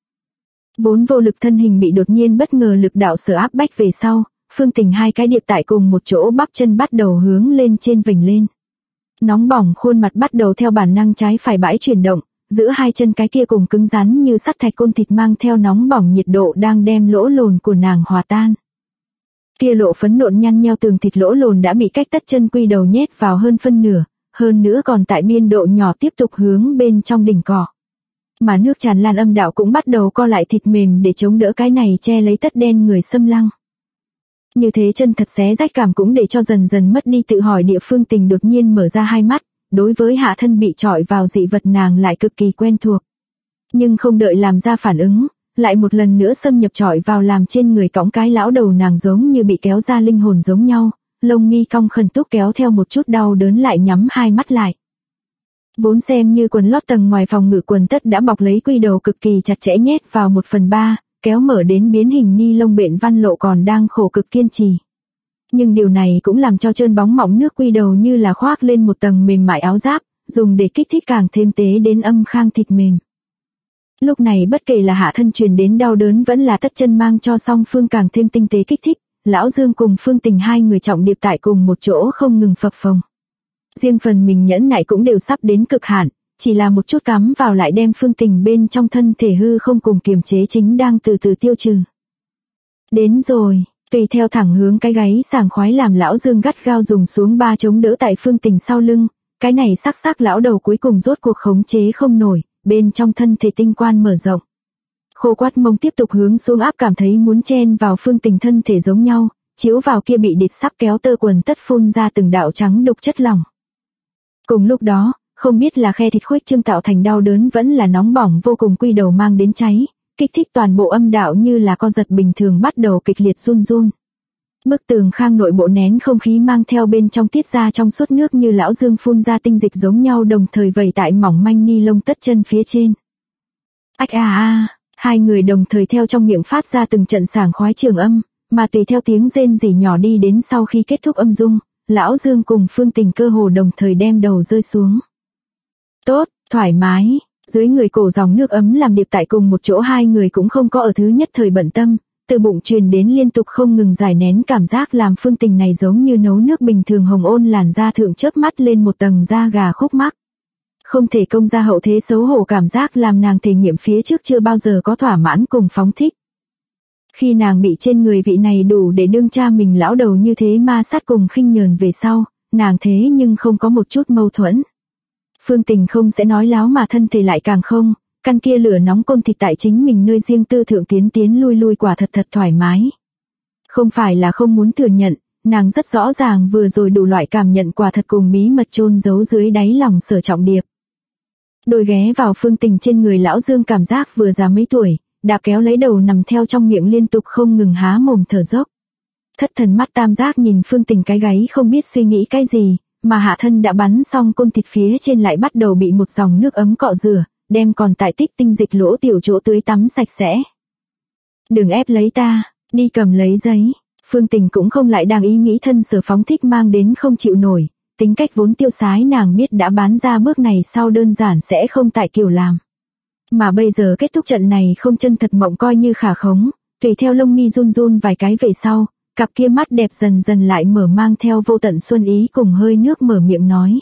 Vốn vô lực thân hình bị đột nhiên bất ngờ lực đạo sở áp bách về sau, Phương Tình hai cái điệp tại cùng một chỗ bắp chân bắt đầu hướng lên trên vểnh lên. Nóng bỏng khuôn mặt bắt đầu theo bản năng trái phải bãi chuyển động, giữa hai chân cái kia cùng cứng rắn như sắt thạch côn thịt mang theo nóng bỏng nhiệt độ đang đem lỗ lồn của nàng hòa tan. Kia lộ phấn nộn nhăn nheo tường thịt lỗ lồn đã bị cách tất chân quy đầu nhét vào hơn phân nửa, hơn nữa còn tại biên độ nhỏ tiếp tục hướng bên trong đỉnh cỏ. Mà nước tràn lan âm đạo cũng bắt đầu co lại thịt mềm để chống đỡ cái này che lấy tất đen người xâm lăng. Như thế chân thật xé rách cảm cũng để cho dần dần mất đi tự hỏi địa Phương Tình đột nhiên mở ra hai mắt, đối với hạ thân bị trọi vào dị vật nàng lại cực kỳ quen thuộc. Nhưng không đợi làm ra phản ứng, lại một lần nữa xâm nhập trọi vào làm trên người cõng cái lão đầu nàng giống như bị kéo ra linh hồn giống nhau, lông mi cong khẩn túc kéo theo một chút đau đớn lại nhắm hai mắt lại. Vốn xem như quần lót tầng ngoài phòng ngự quần tất đã bọc lấy quy đầu cực kỳ chặt chẽ nhét vào 1/3, kéo mở đến biến hình ni lông bện văn lộ còn đang khổ cực kiên trì. Nhưng điều này cũng làm cho trơn bóng mỏng nước quy đầu như là khoác lên một tầng mềm mại áo giáp, dùng để kích thích càng thêm tế đến âm khang thịt mềm. Lúc này bất kể là hạ thân truyền đến đau đớn vẫn là tất chân mang cho song phương càng thêm tinh tế kích thích, lão Dương cùng Phương Tình hai người trọng điệp tại cùng một chỗ không ngừng phập phồng. Riêng phần mình nhẫn nại cũng đều sắp đến cực hạn, chỉ là một chút cắm vào lại đem Phương Tình bên trong thân thể hư không cùng kiềm chế chính đang từ từ tiêu trừ. Đến rồi, tùy theo thẳng hướng cái gáy sảng khoái làm lão Dương gắt gao dùng xuống ba chống đỡ tại Phương Tình sau lưng, cái này sắc lão đầu cuối cùng rốt cuộc khống chế không nổi, bên trong thân thể tinh quan mở rộng. Khô quắt mông tiếp tục hướng xuống áp cảm thấy muốn chen vào Phương Tình thân thể giống nhau, chiếu vào kia bị địt sắp kéo tơ quần tất phun ra từng đạo trắng đục chất lỏng. Cùng lúc đó, không biết là khe thịt khuếch trương tạo thành đau đớn vẫn là nóng bỏng vô cùng quy đầu mang đến cháy, kích thích toàn bộ âm đạo như là co giật bình thường bắt đầu kịch liệt run run. Bức tường khang nội bộ nén không khí mang theo bên trong tiết ra trong suốt nước như lão Dương phun ra tinh dịch giống nhau đồng thời vẩy tại mỏng manh ni lông tất chân phía trên. Hai người đồng thời theo trong miệng phát ra từng trận sảng khoái trường âm, mà tùy theo tiếng rên rỉ nhỏ đi đến sau khi kết thúc âm dung, lão Dương cùng Phương Tình cơ hồ đồng thời đem đầu rơi xuống. Tốt, thoải mái, dưới người cổ dòng nước ấm làm điệp tại cùng một chỗ hai người cũng không có ở thứ nhất thời bận tâm, từ bụng truyền đến liên tục không ngừng giải nén cảm giác làm Phương Tình này giống như nấu nước bình thường hồng ôn làn da thượng chớp mắt lên một tầng da gà khúc mắc. Không thể công ra hậu thế xấu hổ cảm giác làm nàng thể nghiệm phía trước chưa bao giờ có thỏa mãn cùng phóng thích. Khi nàng bị trên người vị này đủ để đương cha mình lão đầu như thế ma sát cùng khinh nhờn về sau, nàng thế nhưng không có một chút mâu thuẫn. Phương Tình không sẽ nói láo mà thân thể lại càng không, căn kia lửa nóng côn thịt tại chính mình nơi riêng tư thượng tiến lui quả thật thoải mái. Không phải là không muốn thừa nhận, nàng rất rõ ràng vừa rồi đủ loại cảm nhận quả thật cùng bí mật chôn giấu dưới đáy lòng sở trọng điệp. Đôi ghé vào Phương Tình trên người lão Dương cảm giác vừa già mấy tuổi, đạp kéo lấy đầu nằm theo trong miệng liên tục không ngừng há mồm thở dốc. Thất thần mắt tam giác nhìn Phương Tình cái gáy không biết suy nghĩ cái gì, mà hạ thân đã bắn xong côn thịt phía trên lại bắt đầu bị một dòng nước ấm cọ rửa, đem còn tại tích tinh dịch lỗ tiểu chỗ tưới tắm sạch sẽ. Đừng ép lấy ta, đi cầm lấy giấy. Phương Tình cũng không lại đang ý nghĩ thân sở phóng thích mang đến không chịu nổi, tính cách vốn tiêu sái nàng biết đã bán ra bước này sau đơn giản sẽ không tại kiểu làm. Mà bây giờ kết thúc trận này không chân thật mộng coi như khả khống, tùy theo lông mi run run vài cái về sau, cặp kia mắt đẹp dần dần lại mở mang theo vô tận xuân ý cùng hơi nước mở miệng nói.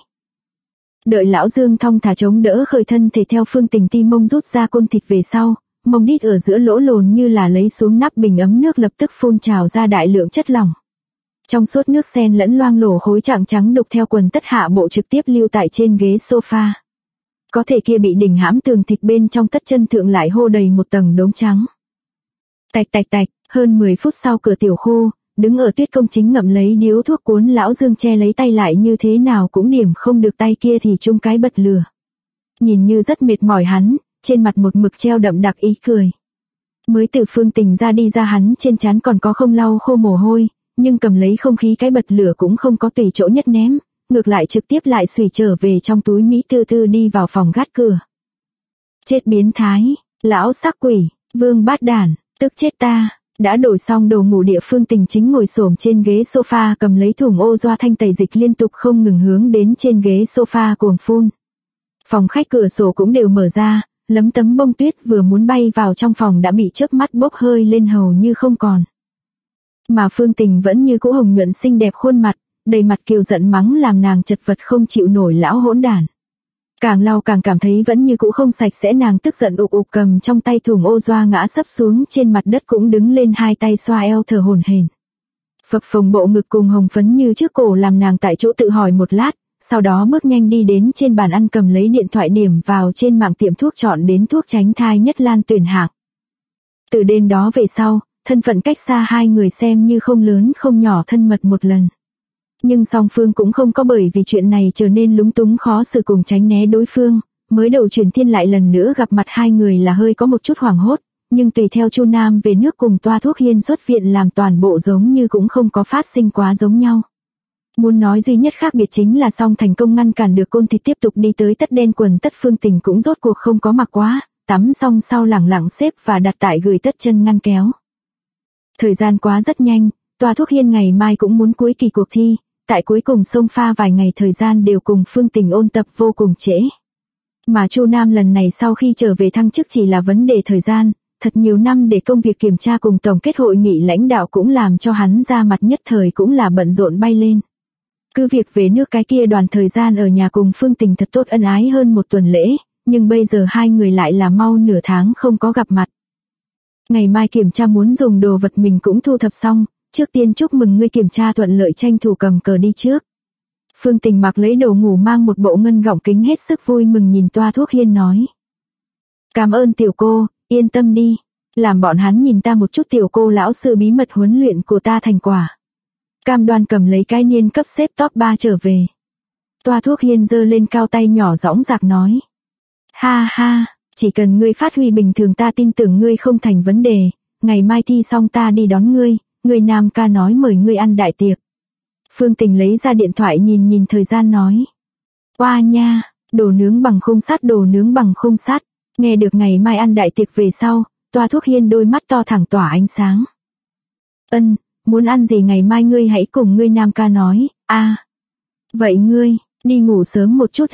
Đợi lão Dương thong thả chống đỡ khởi thân thể theo Phương Tình ti mông rút ra côn thịt về sau, mông đít ở giữa lỗ lồn như là lấy xuống nắp bình ấm nước lập tức phun trào ra đại lượng chất lỏng. Trong suốt nước sen lẫn loang lổ khối trạng trắng đục theo quần tất hạ bộ trực tiếp lưu tại trên ghế sofa. Có thể kia bị đỉnh hãm tường thịt bên trong tất chân thượng lại hô đầy một tầng đốm trắng. Tạch tạch tạch, hơn 10 phút sau cửa tiểu khu, đứng ở tuyết công chính ngậm lấy điếu thuốc cuốn lão Dương che lấy tay lại như thế nào cũng điểm không được tay kia thì chung cái bật lửa. Nhìn như rất mệt mỏi hắn, trên mặt một mực treo đậm đặc ý cười. Mới từ Phương Tình ra đi ra hắn trên trán còn có không lau khô mồ hôi, nhưng cầm lấy không khí cái bật lửa cũng không có tùy chỗ nhất ném, ngược lại trực tiếp lại xùy trở về trong túi Mỹ tư tư đi vào phòng gác cửa. Chết biến thái, lão sắc quỷ, vương bát đản, tức chết ta. Đã đổi xong đồ ngủ địa Phương Tình chính ngồi xổm trên ghế sofa cầm lấy thùng ô doa thanh tẩy dịch liên tục không ngừng hướng đến trên ghế sofa cuồng phun. Phòng khách cửa sổ cũng đều mở ra, lấm tấm bông tuyết vừa muốn bay vào trong phòng đã bị chớp mắt bốc hơi lên hầu như không còn. Mà Phương Tình vẫn như cũ hồng nhuận xinh đẹp khuôn mặt, đầy mặt kiều giận mắng làm nàng chật vật không chịu nổi lão hỗn đản. Càng lau càng cảm thấy vẫn như cũ không sạch sẽ, nàng tức giận ục ục cầm trong tay thùng ô doa ngã sấp xuống trên mặt đất cũng đứng lên hai tay xoa eo thở hổn hển. Phập phồng bộ ngực cùng hồng phấn như trước cổ làm nàng tại chỗ tự hỏi một lát, sau đó bước nhanh đi đến trên bàn ăn cầm lấy điện thoại điểm vào trên mạng tiệm thuốc chọn đến thuốc tránh thai nhất lan tuyển hạng. Từ đêm đó về sau, thân phận cách xa hai người xem như không lớn không nhỏ thân mật một lần. Nhưng song phương cũng không có bởi vì chuyện này trở nên lúng túng khó xử cùng tránh né đối phương, mới đầu chuyển thiên lại lần nữa gặp mặt hai người là hơi có một chút hoảng hốt, nhưng tùy theo Chu Nam về nước cùng Toa Thuốc Hiên xuất viện làm toàn bộ giống như cũng không có phát sinh quá giống nhau. Muốn nói duy nhất khác biệt chính là song thành công ngăn cản được côn thịt tiếp tục đi tới tất đen quần tất Phương Tình cũng rốt cuộc không có mặc quá, tắm xong sau lẳng lặng xếp và đặt tại gửi tất chân ngăn kéo. Thời gian quá rất nhanh, Toa Thuốc Hiên ngày mai cũng muốn cuối kỳ cuộc thi. Tại cuối cùng xông pha vài ngày thời gian đều cùng Phương Tình ôn tập vô cùng trễ. Mà Chu Nam lần này sau khi trở về thăng chức chỉ là vấn đề thời gian, thật nhiều năm để công việc kiểm tra cùng tổng kết hội nghị lãnh đạo cũng làm cho hắn ra mặt nhất thời cũng là bận rộn bay lên. Cứ việc về nước cái kia đoàn thời gian ở nhà cùng Phương Tình thật tốt ân ái hơn một tuần lễ, nhưng bây giờ hai người lại là mau nửa tháng không có gặp mặt. Ngày mai kiểm tra muốn dùng đồ vật mình cũng thu thập xong. Trước tiên chúc mừng ngươi kiểm tra thuận lợi tranh thủ cầm cờ đi trước. Phương Tình mặc lấy đồ ngủ mang một bộ ngân gọng kính hết sức vui mừng nhìn Toa Thuốc Hiên nói. Cảm ơn tiểu cô, yên tâm đi. Làm bọn hắn nhìn ta một chút tiểu cô lão sư bí mật huấn luyện của ta thành quả. Cam đoan cầm lấy cái niên cấp xếp top 3 trở về. Toa Thuốc Hiên giơ lên cao tay nhỏ dõng dạc nói. Ha ha, chỉ cần ngươi phát huy bình thường ta tin tưởng ngươi không thành vấn đề. Ngày mai thi xong ta đi đón ngươi. Người nam ca nói mời ngươi ăn đại tiệc. Phương Tình lấy ra điện thoại nhìn thời gian nói. Oa nha, đồ nướng bằng khung sắt đồ nướng bằng khung sắt. Nghe được ngày mai ăn đại tiệc về sau, Toa Thuốc Hiên đôi mắt to thẳng tỏa ánh sáng. Ân, muốn ăn gì ngày mai ngươi hãy cùng ngươi nam ca nói, vậy ngươi, đi ngủ sớm một chút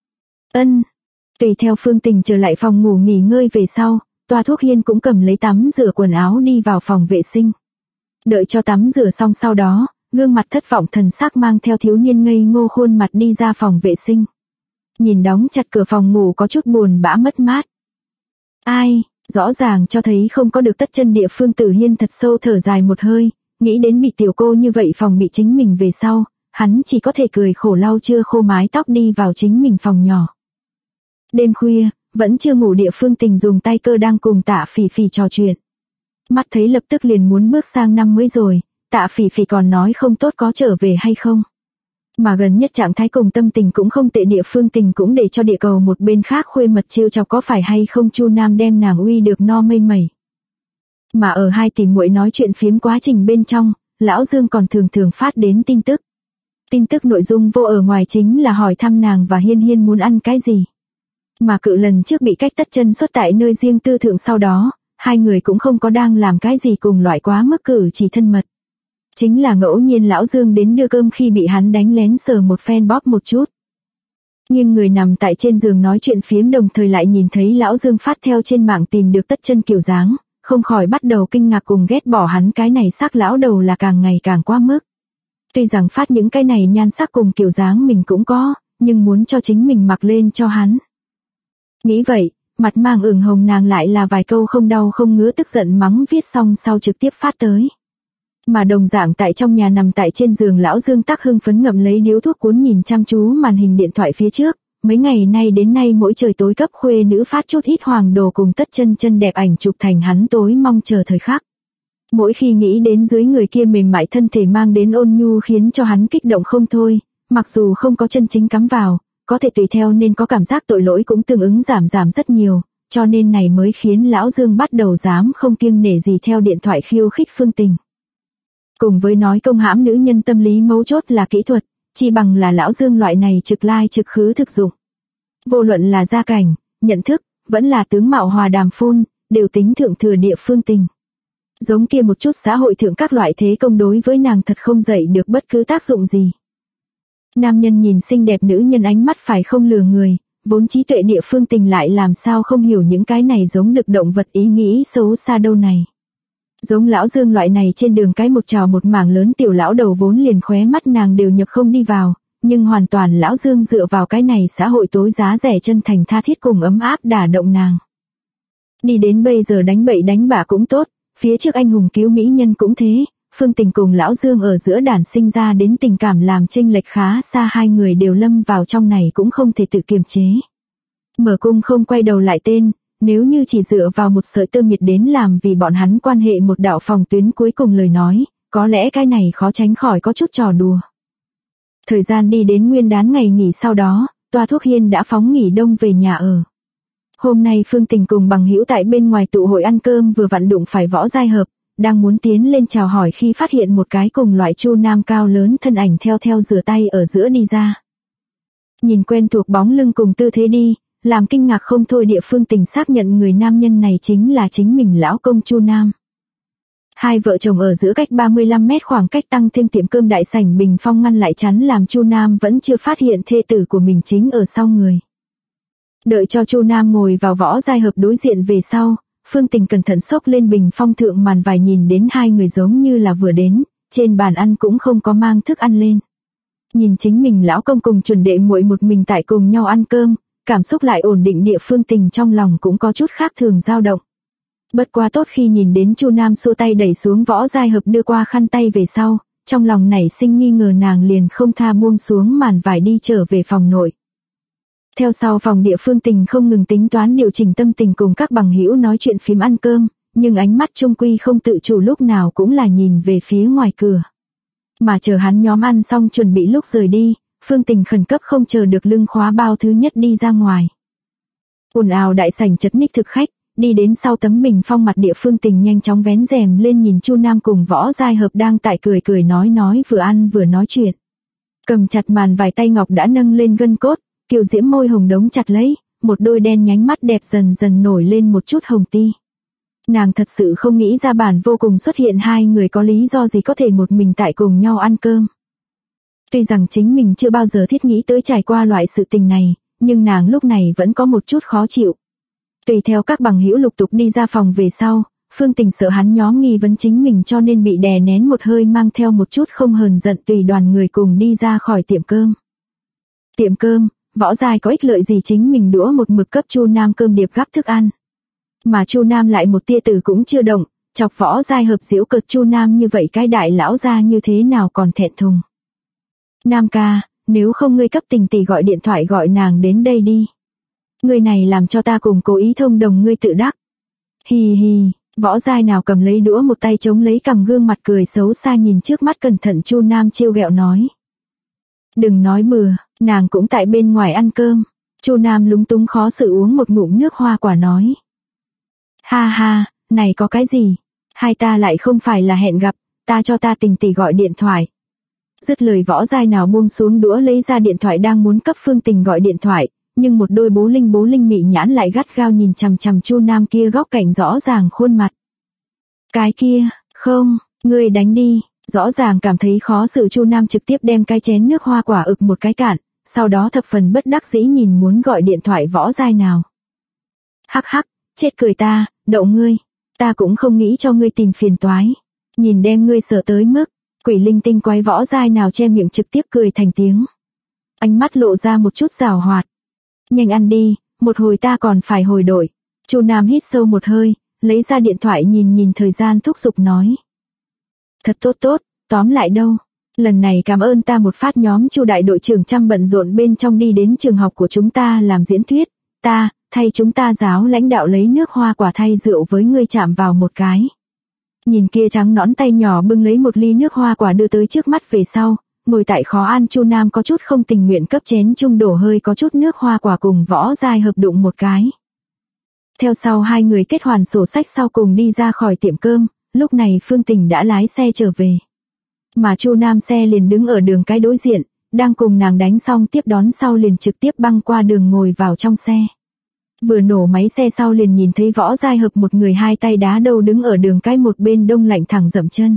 Ân, tùy theo Phương Tình trở lại phòng ngủ nghỉ ngơi về sau, Toa Thuốc Hiên cũng cầm lấy tắm rửa quần áo đi vào phòng vệ sinh. Đợi cho tắm rửa xong sau đó, gương mặt thất vọng thần sắc mang theo thiếu niên ngây ngô khuôn mặt đi ra phòng vệ sinh. Nhìn đóng chặt cửa phòng ngủ có chút buồn bã mất mát. Ai, rõ ràng cho thấy không có được tất chân địa Phương Tử Hiên thật sâu thở dài một hơi, nghĩ đến bị tiểu cô như vậy phòng bị chính mình về sau, hắn chỉ có thể cười khổ lau chưa khô mái tóc đi vào chính mình phòng nhỏ. Đêm khuya, vẫn chưa ngủ địa Phương Tình dùng tay cơ đang cùng Tạ Phỉ Phỉ trò chuyện. Mắt thấy lập tức liền muốn bước sang năm mới rồi, Tạ Phỉ Phỉ còn nói không tốt có trở về hay không. Mà gần nhất trạng thái cùng tâm tình cũng không tệ địa Phương Tình cũng để cho địa cầu một bên khác khuê mật trêu chọc có phải hay không Chu Nam đem nàng uy được no mây mẩy. Mà ở hai tỷ muội nói chuyện phiếm quá trình bên trong, lão Dương còn thường thường phát đến tin tức. Tin tức nội dung vô ở ngoài chính là hỏi thăm nàng và Hiên Hiên muốn ăn cái gì. Mà Cự lần trước bị cách tất chân xuất tại nơi riêng tư thượng sau đó, hai người cũng không có đang làm cái gì cùng loại quá mức cử chỉ thân mật. Chính là ngẫu nhiên lão Dương đến đưa cơm khi bị hắn đánh lén sờ một phen bóp một chút. Nhưng người nằm tại trên giường nói chuyện phiếm đồng thời lại nhìn thấy lão Dương phát theo trên mạng tìm được tất chân kiểu dáng, không khỏi bắt đầu kinh ngạc cùng ghét bỏ hắn cái này xác lão đầu là càng ngày càng quá mức. Tuy rằng phát những cái này nhan sắc cùng kiểu dáng mình cũng có, nhưng muốn cho chính mình mặc lên cho hắn. Nghĩ vậy, mặt mang ửng hồng nàng lại là vài câu không đau không ngứa tức giận mắng viết xong sau trực tiếp phát tới. Mà đồng dạng tại trong nhà nằm tại trên giường lão Dương tắc hưng phấn ngậm lấy điếu thuốc cuốn nhìn chăm chú màn hình điện thoại phía trước, mấy ngày nay đến nay mỗi trời tối cấp khuê nữ phát chút ít hoàng đồ cùng tất chân chân đẹp ảnh chụp thành hắn tối mong chờ thời khắc. Mỗi khi nghĩ đến dưới người kia mềm mại thân thể mang đến ôn nhu khiến cho hắn kích động không thôi, mặc dù không có chân chính cắm vào, có thể tùy theo nên có cảm giác tội lỗi cũng tương ứng giảm rất nhiều, cho nên này mới khiến lão Dương bắt đầu dám không kiêng nể gì theo điện thoại khiêu khích Phương Tình. Cùng với nói công hãm nữ nhân tâm lý mấu chốt là kỹ thuật, chi bằng là lão Dương loại này trực lai trực khứ thực dụng. Vô luận là gia cảnh, nhận thức, vẫn là tướng mạo hòa đàm phun, đều tính thượng thừa địa Phương Tình. Giống kia một chút xã hội thượng các loại thế công đối với nàng thật không dậy được bất cứ tác dụng gì. Nam nhân nhìn xinh đẹp nữ nhân ánh mắt phải không lừa người, vốn trí tuệ địa Phương Tình lại làm sao không hiểu những cái này giống được động vật ý nghĩ xấu xa đâu này. Giống lão Dương loại này trên đường cái một trào một mảng lớn tiểu lão đầu vốn liền khóe mắt nàng đều nhập không đi vào, nhưng hoàn toàn lão Dương dựa vào cái này xã hội tối giá rẻ chân thành tha thiết cùng ấm áp đả động nàng. Đi đến bây giờ đánh bậy đánh bạ cũng tốt, phía trước anh hùng cứu mỹ nhân cũng thế, Phương Tình cùng lão Dương ở giữa đàn sinh ra đến tình cảm làm chênh lệch khá xa, hai người đều lâm vào trong này cũng không thể tự kiềm chế. Mở cung không quay đầu lại tên, nếu như chỉ dựa vào một sợi tơ miệt đến làm vì bọn hắn quan hệ một đạo phòng tuyến cuối cùng lời nói, có lẽ cái này khó tránh khỏi có chút trò đùa. Thời gian đi đến nguyên đán ngày nghỉ sau đó, Toa Thuốc Hiên đã phóng nghỉ đông về nhà ở. Hôm nay Phương Tình cùng bằng hữu tại bên ngoài tụ hội ăn cơm vừa vặn đụng phải Võ Giai Hợp, đang muốn tiến lên chào hỏi khi phát hiện một cái cùng loại Chu Nam cao lớn thân ảnh theo rửa tay ở giữa đi ra. Nhìn quen thuộc bóng lưng cùng tư thế đi, làm kinh ngạc không thôi địa Phương Tình xác nhận người nam nhân này chính là chính mình lão công Chu Nam. Hai vợ chồng ở giữa cách 35 mét khoảng cách tăng thêm tiệm cơm đại sảnh bình phong ngăn lại chắn làm Chu Nam vẫn chưa phát hiện thê tử của mình chính ở sau người. Đợi cho Chu Nam ngồi vào Võ Giai Hợp đối diện về sau, Phương Tình cẩn thận xốc lên bình phong thượng màn vải nhìn đến hai người giống như là vừa đến, trên bàn ăn cũng không có mang thức ăn lên. Nhìn chính mình lão công cùng chuẩn đệ muội một mình tại cùng nhau ăn cơm, cảm xúc lại ổn định địa Phương Tình trong lòng cũng có chút khác thường dao động. Bất quá tốt khi nhìn đến Chu Nam xua tay đẩy xuống Võ Giai Hợp đưa qua khăn tay về sau, trong lòng nảy sinh nghi ngờ nàng liền không tha buông xuống màn vải đi trở về phòng nội. Theo sau phòng địa Phương Tình không ngừng tính toán điều chỉnh tâm tình cùng các bằng hữu nói chuyện phím ăn cơm, nhưng ánh mắt trung quy không tự chủ lúc nào cũng là nhìn về phía ngoài cửa. Mà chờ hắn nhóm ăn xong chuẩn bị lúc rời đi, Phương Tình khẩn cấp không chờ được lưng khóa bao thứ nhất đi ra ngoài. Ồn ào đại sảnh chật ních thực khách, đi đến sau tấm bình phong mặt địa Phương Tình nhanh chóng vén rèm lên nhìn Chu Nam cùng Võ Giai Hợp đang tại cười nói vừa ăn vừa nói chuyện. Cầm chặt màn vài tay ngọc đã nâng lên gân cốt, kiều diễm môi hồng đống chặt lấy, một đôi đen nhánh mắt đẹp dần dần nổi lên một chút hồng ti. Nàng thật sự không nghĩ ra bản vô cùng xuất hiện hai người có lý do gì có thể một mình tại cùng nhau ăn cơm. Tuy rằng chính mình chưa bao giờ thiết nghĩ tới trải qua loại sự tình này, nhưng nàng lúc này vẫn có một chút khó chịu. Tùy theo các bằng hữu lục tục đi ra phòng về sau, Phương Tình sợ hắn nhóm nghi vấn chính mình cho nên bị đè nén một hơi mang theo một chút không hờn giận tùy đoàn người cùng đi ra khỏi tiệm cơm. Tiệm cơm, Võ Giai có ích lợi gì chính mình đũa một mực cấp Chu Nam cơm điệp gắp thức ăn. Mà Chu Nam lại một tia từ cũng chưa động, chọc Võ Giai Hợp giễu cợt Chu Nam như vậy cái đại lão gia như thế nào còn thẹn thùng. Nam ca, nếu không ngươi cấp Tình tỷ gọi điện thoại gọi nàng đến đây đi. Người này làm cho ta cùng cố ý thông đồng ngươi tự đắc. Hì hì, Võ Giai nào cầm lấy đũa một tay chống lấy cằm gương mặt cười xấu xa nhìn trước mắt cẩn thận Chu Nam trêu ghẹo nói. Đừng nói bừa, nàng cũng tại bên ngoài ăn cơm. Chu Nam lúng túng khó xử uống một ngụm nước hoa quả nói. Ha ha, này có cái gì? Hai ta lại không phải là hẹn gặp, ta cho ta tình tỷ gọi điện thoại. Dứt lời Võ Giai nào buông xuống đũa lấy ra điện thoại đang muốn cấp Phương Tình gọi điện thoại, nhưng một đôi bố linh mị nhãn lại gắt gao nhìn chằm chằm Chu Nam kia góc cạnh rõ ràng khuôn mặt. Cái kia, không, ngươi đánh đi. Rõ ràng cảm thấy khó xử Chu Nam trực tiếp đem cái chén nước hoa quả ực một cái cạn, sau đó thập phần bất đắc dĩ nhìn muốn gọi điện thoại Võ Giai nào. Hắc hắc, chết cười ta, đậu ngươi, ta cũng không nghĩ cho ngươi tìm phiền toái. Nhìn đem ngươi sợ tới mức, quỷ linh tinh quái Võ Giai nào che miệng trực tiếp cười thành tiếng. Ánh mắt lộ ra một chút giảo hoạt. Nhanh ăn đi, một hồi ta còn phải hồi đội. Chu Nam hít sâu một hơi, lấy ra điện thoại nhìn thời gian thúc giục nói. Thật tốt, tóm lại đâu. Lần này cảm ơn ta một phát. Nhóm Chu đại đội trưởng chăm bận rộn bên trong đi đến trường học của chúng ta làm diễn thuyết. Ta, thay chúng ta giáo lãnh đạo lấy nước hoa quả thay rượu với ngươi chạm vào một cái. Nhìn kia trắng nõn tay nhỏ bưng lấy một ly nước hoa quả đưa tới trước mắt về sau, ngồi tại khó ăn Chu Nam có chút không tình nguyện cấp chén chung đổ hơi có chút nước hoa quả cùng Võ Giai hợp đụng một cái. Theo sau hai người kết hoàn sổ sách sau cùng đi ra khỏi tiệm cơm, lúc này Phương Tình đã lái xe trở về. Mà Chu Nam xe liền đứng ở đường cái đối diện, đang cùng nàng đánh xong tiếp đón sau liền trực tiếp băng qua đường ngồi vào trong xe. Vừa nổ máy xe sau liền nhìn thấy Võ Giai hợp một người hai tay đá đầu đứng ở đường cái một bên đông lạnh thẳng dậm chân.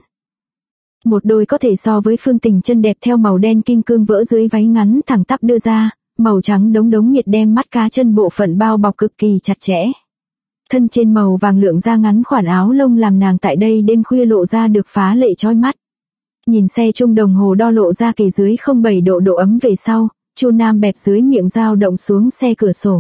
Một đôi có thể so với Phương Tình chân đẹp theo màu đen kim cương vỡ dưới váy ngắn thẳng tắp đưa ra, màu trắng đống miệt đem mắt cá chân bộ phận bao bọc cực kỳ chặt chẽ. Thân trên màu vàng lượng da ngắn khoản áo lông làm nàng tại đây đêm khuya lộ ra được phá lệ chói mắt. Nhìn xe chung đồng hồ đo lộ ra kề dưới 07 độ ấm về sau, Chu Nam bẹp dưới miệng dao động xuống xe cửa sổ.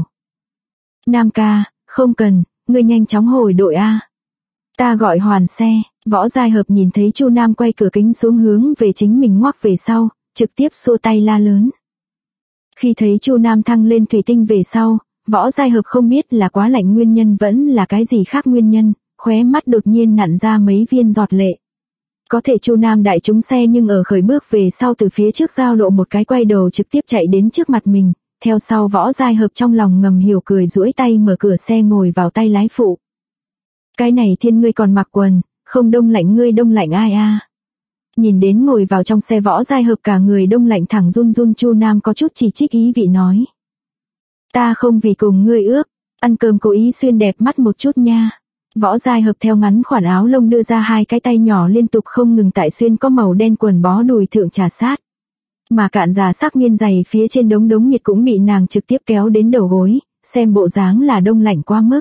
Nam ca, không cần, ngươi nhanh chóng hồi đội a. Ta gọi hoàn xe. Võ Giai hợp nhìn thấy Chu Nam quay cửa kính xuống hướng về chính mình ngoắc về sau, trực tiếp xua tay la lớn. Khi thấy Chu Nam thăng lên thủy tinh về sau, Võ Giai hợp không biết là quá lạnh nguyên nhân vẫn là cái gì khác nguyên nhân, khóe mắt đột nhiên nặn ra mấy viên giọt lệ. Có thể Chu Nam đại trúng xe nhưng ở khởi bước về sau từ phía trước giao lộ một cái quay đầu trực tiếp chạy đến trước mặt mình, theo sau Võ Giai hợp trong lòng ngầm hiểu cười duỗi tay mở cửa xe ngồi vào tay lái phụ. Cái này thiên ngươi còn mặc quần, không đông lạnh ngươi đông lạnh ai a? Nhìn đến ngồi vào trong xe Võ Giai hợp cả người đông lạnh thẳng run Chu Nam có chút chỉ trích ý vị nói. Ta không vì cùng ngươi ước, ăn cơm cố ý xuyên đẹp mắt một chút nha. Võ Giai hợp theo ngắn khoản áo lông đưa ra hai cái tay nhỏ liên tục không ngừng tại xuyên có màu đen quần bó đùi thượng trà sát. Mà cạn già sắc miên giày phía trên đống nhiệt cũng bị nàng trực tiếp kéo đến đầu gối, xem bộ dáng là đông lạnh quá mức.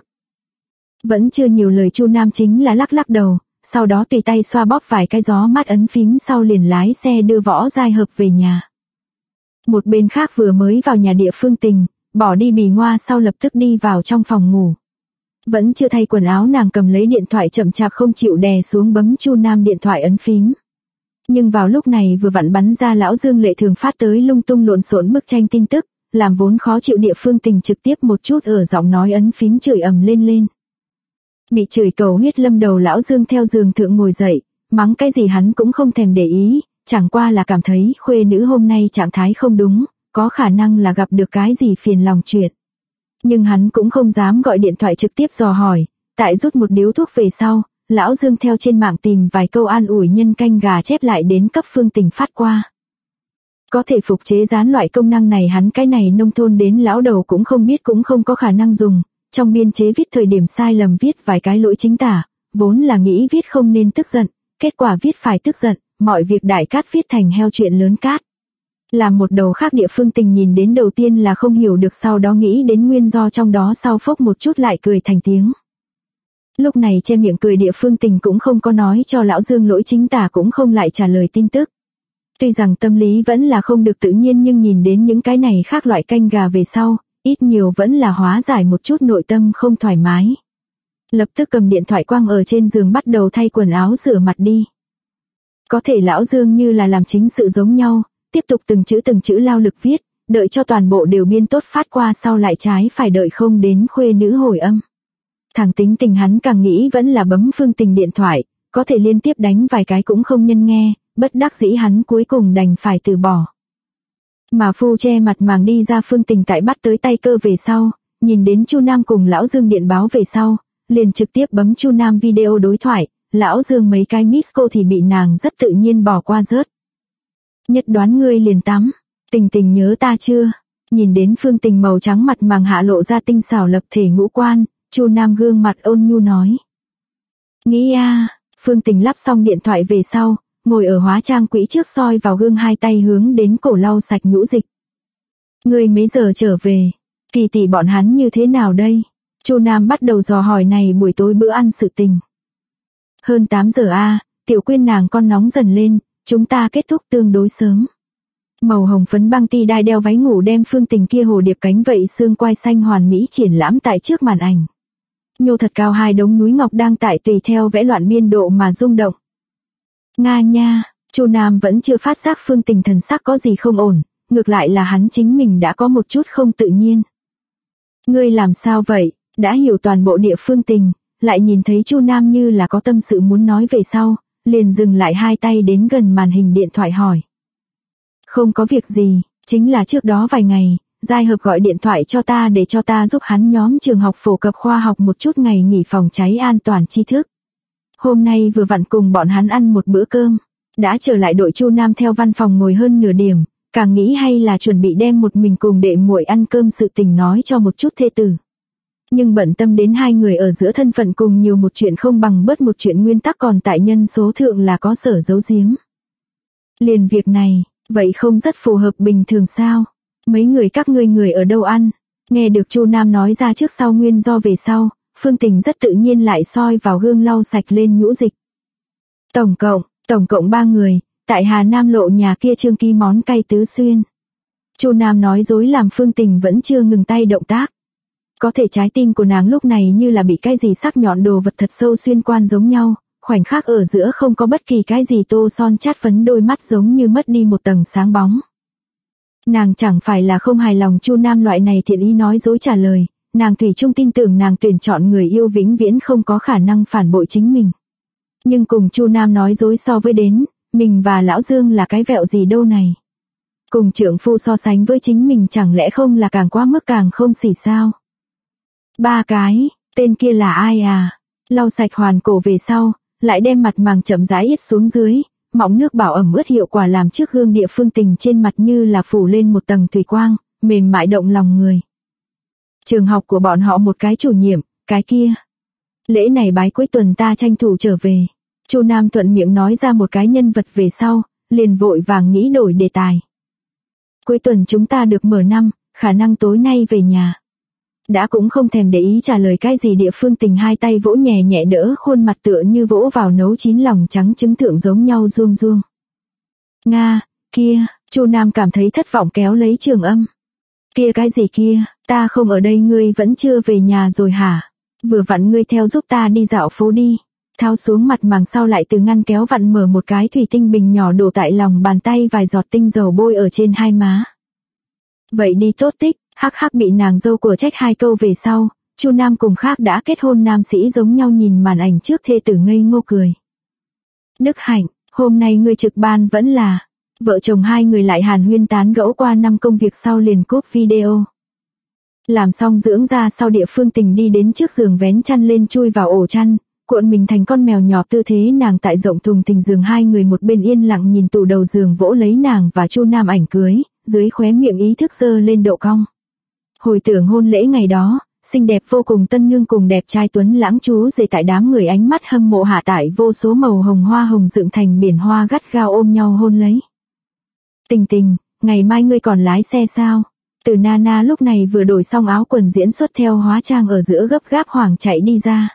Vẫn chưa nhiều lời Chu Nam chính là lắc đầu, sau đó tùy tay xoa bóp vài cái gió mát ấn phím sau liền lái xe đưa Võ Giai hợp về nhà. Một bên khác vừa mới vào nhà địa Phương Tình, bỏ đi bì ngoa sau lập tức đi vào trong phòng ngủ. Vẫn chưa thay quần áo nàng cầm lấy điện thoại chậm chạp không chịu đè xuống bấm Chu Nam điện thoại ấn phím. Nhưng vào lúc này vừa vặn bắn ra lão Dương Lệ thường phát tới lung tung lộn xộn bức tranh tin tức, làm vốn khó chịu địa Phương Tình trực tiếp một chút ở giọng nói ấn phím chửi ầm lên. Bị chửi cầu huyết lâm đầu lão Dương theo giường thượng ngồi dậy, mắng cái gì hắn cũng không thèm để ý, chẳng qua là cảm thấy khuê nữ hôm nay trạng thái không đúng, có khả năng là gặp được cái gì phiền lòng chuyện. Nhưng hắn cũng không dám gọi điện thoại trực tiếp dò hỏi, tại rút một điếu thuốc về sau, lão Dương theo trên mạng tìm vài câu an ủi nhân canh gà chép lại đến cấp Phương Tình phát qua. Có thể phục chế dán loại công năng này hắn cái này nông thôn đến lão đầu cũng không biết cũng không có khả năng dùng. Trong biên chế viết thời điểm sai lầm viết vài cái lỗi chính tả, vốn là nghĩ viết không nên tức giận, kết quả viết phải tức giận, mọi việc đại cát viết thành heo chuyện lớn cát. Làm một đầu khác địa Phương Tình nhìn đến đầu tiên là không hiểu được sau đó nghĩ đến nguyên do trong đó sau phốc một chút lại cười thành tiếng. Lúc này che miệng cười địa Phương Tình cũng không có nói cho lão Dương lỗi chính tả cũng không lại trả lời tin tức. Tuy rằng tâm lý vẫn là không được tự nhiên nhưng nhìn đến những cái này khác loại canh gà về sau, ít nhiều vẫn là hóa giải một chút nội tâm không thoải mái. Lập tức cầm điện thoại quăng ở trên giường bắt đầu thay quần áo rửa mặt đi. Có thể lão Dương như là làm chính sự giống nhau, tiếp tục từng chữ lao lực viết, đợi cho toàn bộ đều biên tốt phát qua sau lại trái phải đợi không đến khuê nữ hồi âm. Thằng tính tình hắn càng nghĩ vẫn là bấm Phương Tình điện thoại, có thể liên tiếp đánh vài cái cũng không nhân nghe, bất đắc dĩ hắn cuối cùng đành phải từ bỏ. Mà phu che mặt màng đi ra Phương Tình tại bắt tới tay cơ về sau, nhìn đến Chu Nam cùng lão Dương điện báo về sau, liền trực tiếp bấm Chu Nam video đối thoại, Lão Dương mấy cái miss cô thì bị nàng rất tự nhiên bỏ qua rớt. Nhất đoán ngươi liền tắm. Tình Tình nhớ ta chưa? Nhìn đến Phương Tình màu trắng mặt màng hạ lộ ra tinh xảo lập thể ngũ quan, Chu Nam gương mặt ôn nhu nói. Nghĩ a. Phương Tình lắp xong điện thoại về sau, ngồi ở hóa trang quỹ trước soi vào gương, hai tay hướng đến cổ lau sạch nhũ dịch. Ngươi mấy giờ trở về? Kỳ tỷ bọn hắn như thế nào đây? Chu Nam bắt đầu dò hỏi này buổi tối bữa ăn sự tình. Hơn 8 giờ a. Tiểu Quyên nàng con nóng dần lên, chúng ta kết thúc tương đối sớm. Màu hồng phấn băng ti đai đeo váy ngủ đem Phương Tình kia hồ điệp cánh vậy xương quai xanh hoàn mỹ triển lãm tại trước màn ảnh. Nhô thật cao hai đống núi ngọc đang tại tùy theo vẽ loạn biên độ mà rung động. Nga nha, Chu Nam vẫn chưa phát giác Phương Tình thần sắc có gì không ổn, ngược lại là hắn chính mình đã có một chút không tự nhiên. Ngươi làm sao vậy? Đã hiểu toàn bộ địa Phương Tình, lại nhìn thấy Chu Nam như là có tâm sự muốn nói về sau, liền dừng lại hai tay đến gần màn hình điện thoại hỏi. Không có việc gì, chính là trước đó vài ngày, Giai Hợp gọi điện thoại cho ta để cho ta giúp hắn nhóm trường học phổ cập khoa học một chút ngày nghỉ phòng cháy an toàn tri thức. Hôm nay vừa vặn cùng bọn hắn ăn một bữa cơm, đã trở lại đội. Chu Nam theo văn phòng ngồi hơn nửa điểm, càng nghĩ hay là chuẩn bị đem một mình cùng đệ muội ăn cơm sự tình nói cho một chút thê tử. Nhưng bận tâm đến hai người ở giữa thân phận cùng nhiều một chuyện không bằng bớt một chuyện nguyên tắc còn tại nhân số thượng là có sở giấu giếm. Liền việc này, vậy không rất phù hợp bình thường sao? Mấy người các ngươi người ở đâu ăn? Nghe được Chu Nam nói ra trước sau nguyên do về sau, Phương Tình rất tự nhiên lại soi vào gương lau sạch lên nhũ dịch. Tổng cộng 3 người, tại Hà Nam lộ nhà kia Trương Ký món cay tứ xuyên. Chu Nam nói dối làm Phương Tình vẫn chưa ngừng tay động tác. Có thể trái tim của nàng lúc này như là bị cái gì sắc nhọn đồ vật thật sâu xuyên quan giống nhau, khoảnh khắc ở giữa không có bất kỳ cái gì tô son chát phấn, đôi mắt giống như mất đi một tầng sáng bóng. Nàng chẳng phải là không hài lòng Chu Nam loại này thiện ý nói dối trả lời, nàng thủy chung tin tưởng nàng tuyển chọn người yêu vĩnh viễn không có khả năng phản bội chính mình. Nhưng cùng Chu Nam nói dối so với đến, mình và Lão Dương là cái vẹo gì đâu này. Cùng trượng phu so sánh với chính mình chẳng lẽ không là càng quá mức càng không xỉ sao. 3 cái, tên kia là ai à? Lau sạch hoàn cổ về sau, lại đem mặt màng chậm rãi ít xuống dưới, mỏng nước bảo ẩm ướt hiệu quả làm trước gương địa Phương Tình trên mặt như là phủ lên một tầng thủy quang, mềm mại động lòng người. Trường học của bọn họ một cái chủ nhiệm, cái kia. Lễ này bái cuối tuần ta tranh thủ trở về. Chu Nam thuận miệng nói ra một cái nhân vật về sau, liền vội vàng nghĩ đổi đề tài. Cuối tuần chúng ta được mở năm, khả năng tối nay về nhà. Đã cũng không thèm để ý trả lời cái gì địa Phương Tình hai tay vỗ nhẹ nhẹ đỡ khuôn mặt tựa như vỗ vào nấu chín lòng trắng trứng thượng giống nhau ruông ruông. Nga, kia, Chu Nam cảm thấy thất vọng kéo lấy Trường Âm. Kia cái gì kia, ta không ở đây ngươi vẫn chưa về nhà rồi hả? Vừa vặn ngươi theo giúp ta đi dạo phố đi. Tháo xuống mặt màng sau lại từ ngăn kéo vặn mở một cái thủy tinh bình nhỏ đổ tại lòng bàn tay vài giọt tinh dầu bôi ở trên hai má. Vậy đi tốt tích. Hắc hắc bị nàng dâu của trách 2 câu về sau, Chu Nam cùng khác đã kết hôn nam sĩ giống nhau nhìn màn ảnh trước thê tử ngây ngô cười. Đức Hạnh, hôm nay ngươi trực ban vẫn là. Vợ chồng hai người lại hàn huyên tán gẫu qua năm công việc sau liền cúp video. Làm xong dưỡng ra sau địa Phương Tình đi đến trước giường vén chăn lên chui vào ổ chăn, cuộn mình thành con mèo nhỏ tư thế nàng tại rộng thùng thình giường, hai người một bên yên lặng nhìn tủ đầu giường vỗ lấy nàng và Chu Nam ảnh cưới, dưới khóe miệng ý thức giơ lên độ cong. Hồi tưởng hôn lễ ngày đó, xinh đẹp vô cùng tân nương cùng đẹp trai tuấn lãng chú rể tại đám người ánh mắt hâm mộ hạ tải vô số màu hồng hoa hồng dựng thành biển hoa gắt gao ôm nhau hôn lấy. Tình Tình, ngày mai ngươi còn lái xe sao? Từ Nana lúc này vừa đổi xong áo quần diễn xuất theo hóa trang ở giữa gấp gáp hoảng chạy đi ra.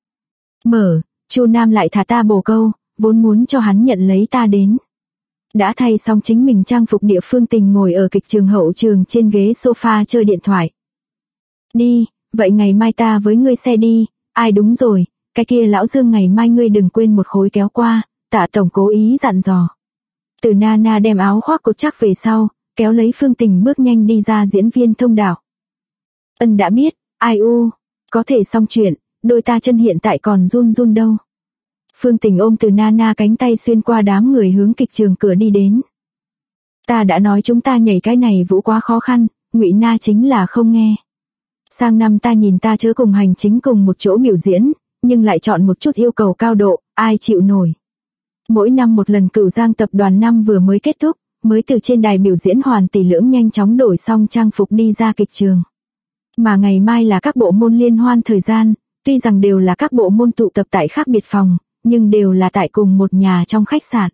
Chu Nam lại thả ta bồ câu, vốn muốn cho hắn nhận lấy ta đến. Đã thay xong chính mình trang phục địa Phương Tình ngồi ở kịch trường hậu trường trên ghế sofa chơi điện thoại. Đi, vậy ngày mai ta với ngươi xe đi. Ai đúng rồi, cái kia Lão Dương ngày mai ngươi đừng quên một khối kéo qua, Tạ tổng cố ý dặn dò. Từ Nana đem áo khoác cột chắc về sau, kéo lấy Phương Tình bước nhanh đi ra diễn viên thông đạo. Ân đã biết, ai u, có thể xong chuyện, đôi ta chân hiện tại còn run run đâu. Phương Tình ôm Từ Nana cánh tay xuyên qua đám người hướng kịch trường cửa đi đến. Ta đã nói chúng ta nhảy cái này vũ quá khó khăn, Ngụy Na chính là không nghe. Sang năm ta nhìn ta chớ cùng hành chính cùng một chỗ biểu diễn, nhưng lại chọn một chút yêu cầu cao độ, ai chịu nổi. Mỗi năm một lần Cửu Giang tập đoàn năm vừa mới kết thúc, mới từ trên đài biểu diễn Hoàn Tỷ Lưỡng nhanh chóng đổi xong trang phục đi ra kịch trường. Mà ngày mai là các bộ môn liên hoan thời gian, tuy rằng đều là các bộ môn tụ tập tại khác biệt phòng, nhưng đều là tại cùng một nhà trong khách sạn.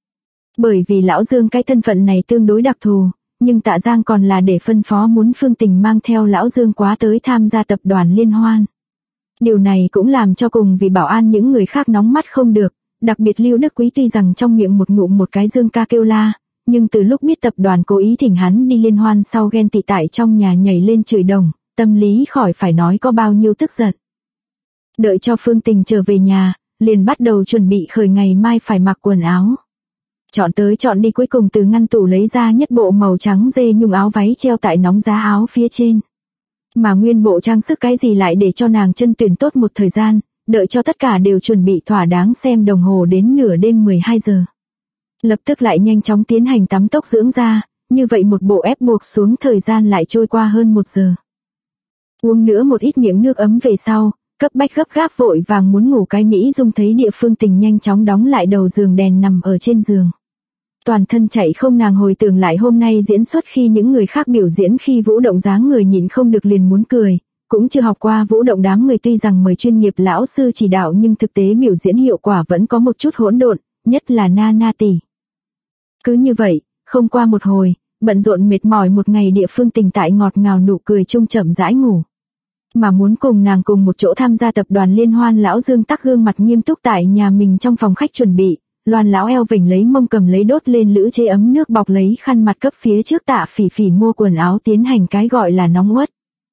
Bởi vì Lão Dương cái thân phận này tương đối đặc thù, nhưng Tạ Giang còn là để phân phó muốn Phương Tình mang theo Lão Dương quá tới tham gia tập đoàn liên hoan. Điều này cũng làm cho cùng vì bảo an những người khác nóng mắt không được, đặc biệt Lưu Đức Quý tuy rằng trong miệng một ngụm một cái Dương ca kêu la, nhưng từ lúc biết tập đoàn cố ý thỉnh hắn đi liên hoan sau ghen tị tại trong nhà nhảy lên chửi đồng, tâm lý khỏi phải nói có bao nhiêu tức giận. Đợi cho Phương Tình trở về nhà, liền bắt đầu chuẩn bị khởi ngày mai phải mặc quần áo. Chọn tới chọn đi cuối cùng từ ngăn tủ lấy ra nhất bộ màu trắng dê nhung áo váy treo tại nóng giá áo phía trên. Mà nguyên bộ trang sức cái gì lại để cho nàng chân tuyển tốt một thời gian, đợi cho tất cả đều chuẩn bị thỏa đáng xem đồng hồ đến nửa đêm 12 giờ. Lập tức lại nhanh chóng tiến hành tắm tốc dưỡng da, như vậy một bộ ép buộc xuống thời gian lại trôi qua hơn 1 giờ. Uống nữa một ít miệng nước ấm về sau, cấp bách gấp gáp vội vàng muốn ngủ cái Mỹ Dung thấy địa Phương Tình nhanh chóng đóng lại đầu giường đèn nằm ở trên giường. Toàn thân chạy không nàng hồi tưởng lại hôm nay diễn xuất khi những người khác biểu diễn khi vũ động dáng người nhịn không được liền muốn cười, cũng chưa học qua vũ động đám người tuy rằng mời chuyên nghiệp lão sư chỉ đạo nhưng thực tế biểu diễn hiệu quả vẫn có một chút hỗn độn, nhất là Nana tỷ. Cứ như vậy, không qua một hồi, bận rộn mệt mỏi một ngày địa Phương Tình tại ngọt ngào nụ cười chung chậm rãi ngủ. Mà muốn cùng nàng cùng một chỗ tham gia tập đoàn liên hoan Lão Dương tắc gương mặt nghiêm túc tại nhà mình trong phòng khách chuẩn bị, Loan lão eo vểnh lấy mông cầm lấy đốt lên lữ chế ấm nước bọc lấy khăn mặt cấp phía trước Tạ Phỉ Phỉ mua quần áo tiến hành cái gọi là nóng uất.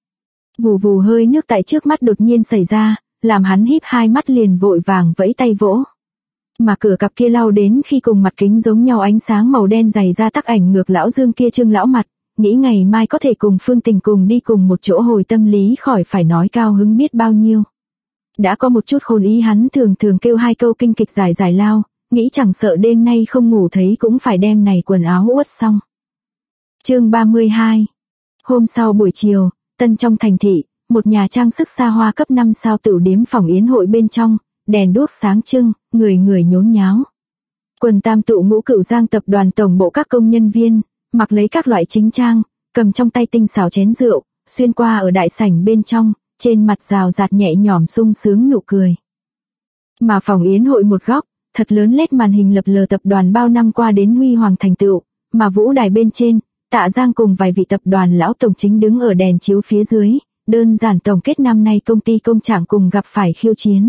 Vù vù hơi nước tại trước mắt đột nhiên xảy ra, làm hắn híp hai mắt liền vội vàng vẫy tay vỗ. Mà cửa cặp kia lau đến khi cùng mặt kính giống nhau ánh sáng màu đen dày ra tắc ảnh ngược Lão Dương kia trương lão mặt, nghĩ ngày mai có thể cùng Phương Tình cùng đi cùng một chỗ hồi tâm lý khỏi phải nói cao hứng biết bao nhiêu. Đã có một chút khôn ý hắn thường thường kêu hai câu kinh kịch giải giải lao, nghĩ chẳng sợ đêm nay không ngủ thấy cũng phải đem này quần áo uất xong. Chương 32. Hôm sau buổi chiều, tân trong thành thị, một nhà trang sức xa hoa cấp 5 sao tửu điếm phòng yến hội bên trong, đèn đuốc sáng trưng, người người nhốn nháo. Quần tam tụ ngũ Cửu Giang tập đoàn tổng bộ các công nhân viên, mặc lấy các loại chính trang, cầm trong tay tinh xảo chén rượu, xuyên qua ở đại sảnh bên trong, trên mặt rào rạt nhẹ nhõm sung sướng nụ cười. Mà phòng yến hội một góc, thật lớn LED màn hình lập lờ tập đoàn bao năm qua đến huy hoàng thành tựu, mà vũ đài bên trên, Tạ Giang cùng vài vị tập đoàn lão tổng chính đứng ở đèn chiếu phía dưới, đơn giản tổng kết năm nay công ty công trạng cùng gặp phải khiêu chiến.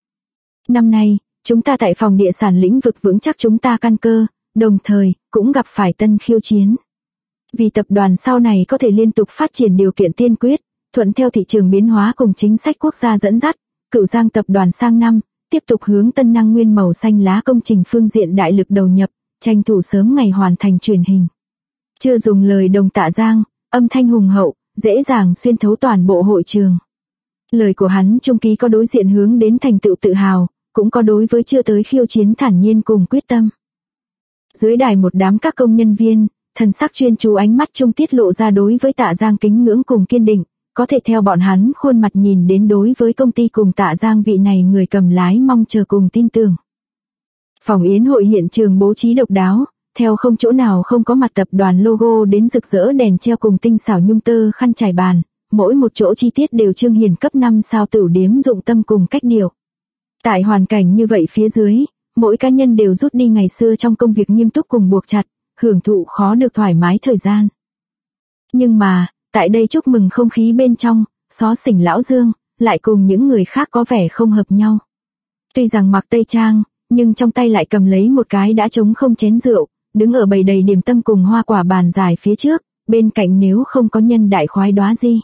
Năm nay, chúng ta tại phòng địa sản lĩnh vực vững chắc chúng ta căn cơ, đồng thời cũng gặp phải tân khiêu chiến. Vì tập đoàn sau này có thể liên tục phát triển điều kiện tiên quyết, thuận theo thị trường biến hóa cùng chính sách quốc gia dẫn dắt, Cửu Giang tập đoàn sang năm tiếp tục hướng tân năng nguyên màu xanh lá công trình phương diện đại lực đầu nhập, tranh thủ sớm ngày hoàn thành truyền hình. Chưa dùng lời đồng Tạ Giang, âm thanh hùng hậu, dễ dàng xuyên thấu toàn bộ hội trường. Lời của hắn trung ký có đối diện hướng đến thành tựu tự hào, cũng có đối với chưa tới khiêu chiến thản nhiên cùng quyết tâm. Dưới đài một đám các công nhân viên, thần sắc chuyên chú ánh mắt trung tiết lộ ra đối với Tạ Giang kính ngưỡng cùng kiên định, có thể theo bọn hắn khuôn mặt nhìn đến đối với công ty cùng Tạ Giang vị này người cầm lái mong chờ cùng tin tưởng. Phòng yến hội hiện trường bố trí độc đáo, theo không chỗ nào không có mặt tập đoàn logo đến rực rỡ đèn treo cùng tinh xảo nhung tơ khăn trải bàn, mỗi một chỗ chi tiết đều trưng hiển cấp 5 sao tửu điếm dụng tâm cùng cách điệu. Tại hoàn cảnh như vậy phía dưới, mỗi cá nhân đều rút đi ngày xưa trong công việc nghiêm túc cùng buộc chặt, hưởng thụ khó được thoải mái thời gian. Nhưng mà, tại đây chúc mừng không khí bên trong, xó xỉnh Lão Dương, lại cùng những người khác có vẻ không hợp nhau. Tuy rằng mặc tây trang, nhưng trong tay lại cầm lấy một cái đã trống không chén rượu, đứng ở bầy đầy điểm tâm cùng hoa quả bàn dài phía trước, bên cạnh nếu không có nhân đại khoái đóa gì.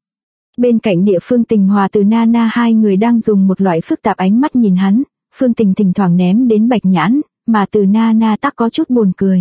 Bên cạnh địa Phương Tình Hòa từ Nana hai người đang dùng một loại phức tạp ánh mắt nhìn hắn, Phương Tình thỉnh thoảng ném đến bạch nhãn, mà từ Nana tắc có chút buồn cười.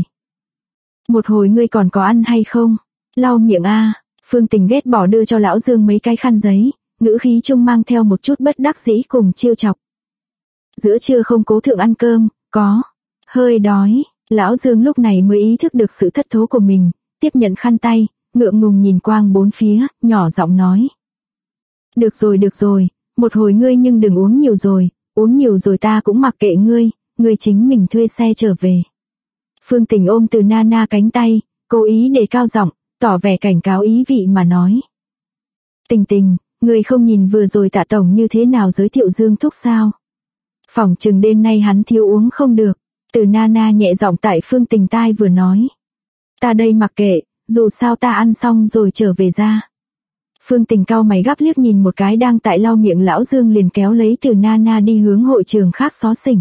Một hồi ngươi còn có ăn hay không? Lau miệng a. Phương Tình ghét bỏ đưa cho Lão Dương mấy cái khăn giấy, ngữ khí trung mang theo một chút bất đắc dĩ cùng trêu chọc. Giữa trưa không cố thượng ăn cơm, có. Hơi đói, Lão Dương lúc này mới ý thức được sự thất thố của mình, tiếp nhận khăn tay, ngượng ngùng nhìn quang bốn phía, nhỏ giọng nói. Được rồi, một hồi ngươi nhưng đừng uống nhiều rồi ta cũng mặc kệ ngươi chính mình thuê xe trở về. Phương Tình ôm Từ Nana cánh tay, cố ý đề cao giọng, tỏ vẻ cảnh cáo ý vị mà nói. Tình, ngươi không nhìn vừa rồi Tạ tổng như thế nào giới thiệu Dương Thúc sao? Phỏng chừng đêm nay hắn thiếu uống không được. Từ Nana nhẹ giọng tại Phương Tình tai vừa nói. Ta đây mặc kệ, dù sao ta ăn xong rồi trở về ra. Phương Tình cau mày gắp liếc nhìn một cái đang tại lau miệng lão Dương liền kéo lấy Từ Nana đi hướng hội trường khác xó xỉnh.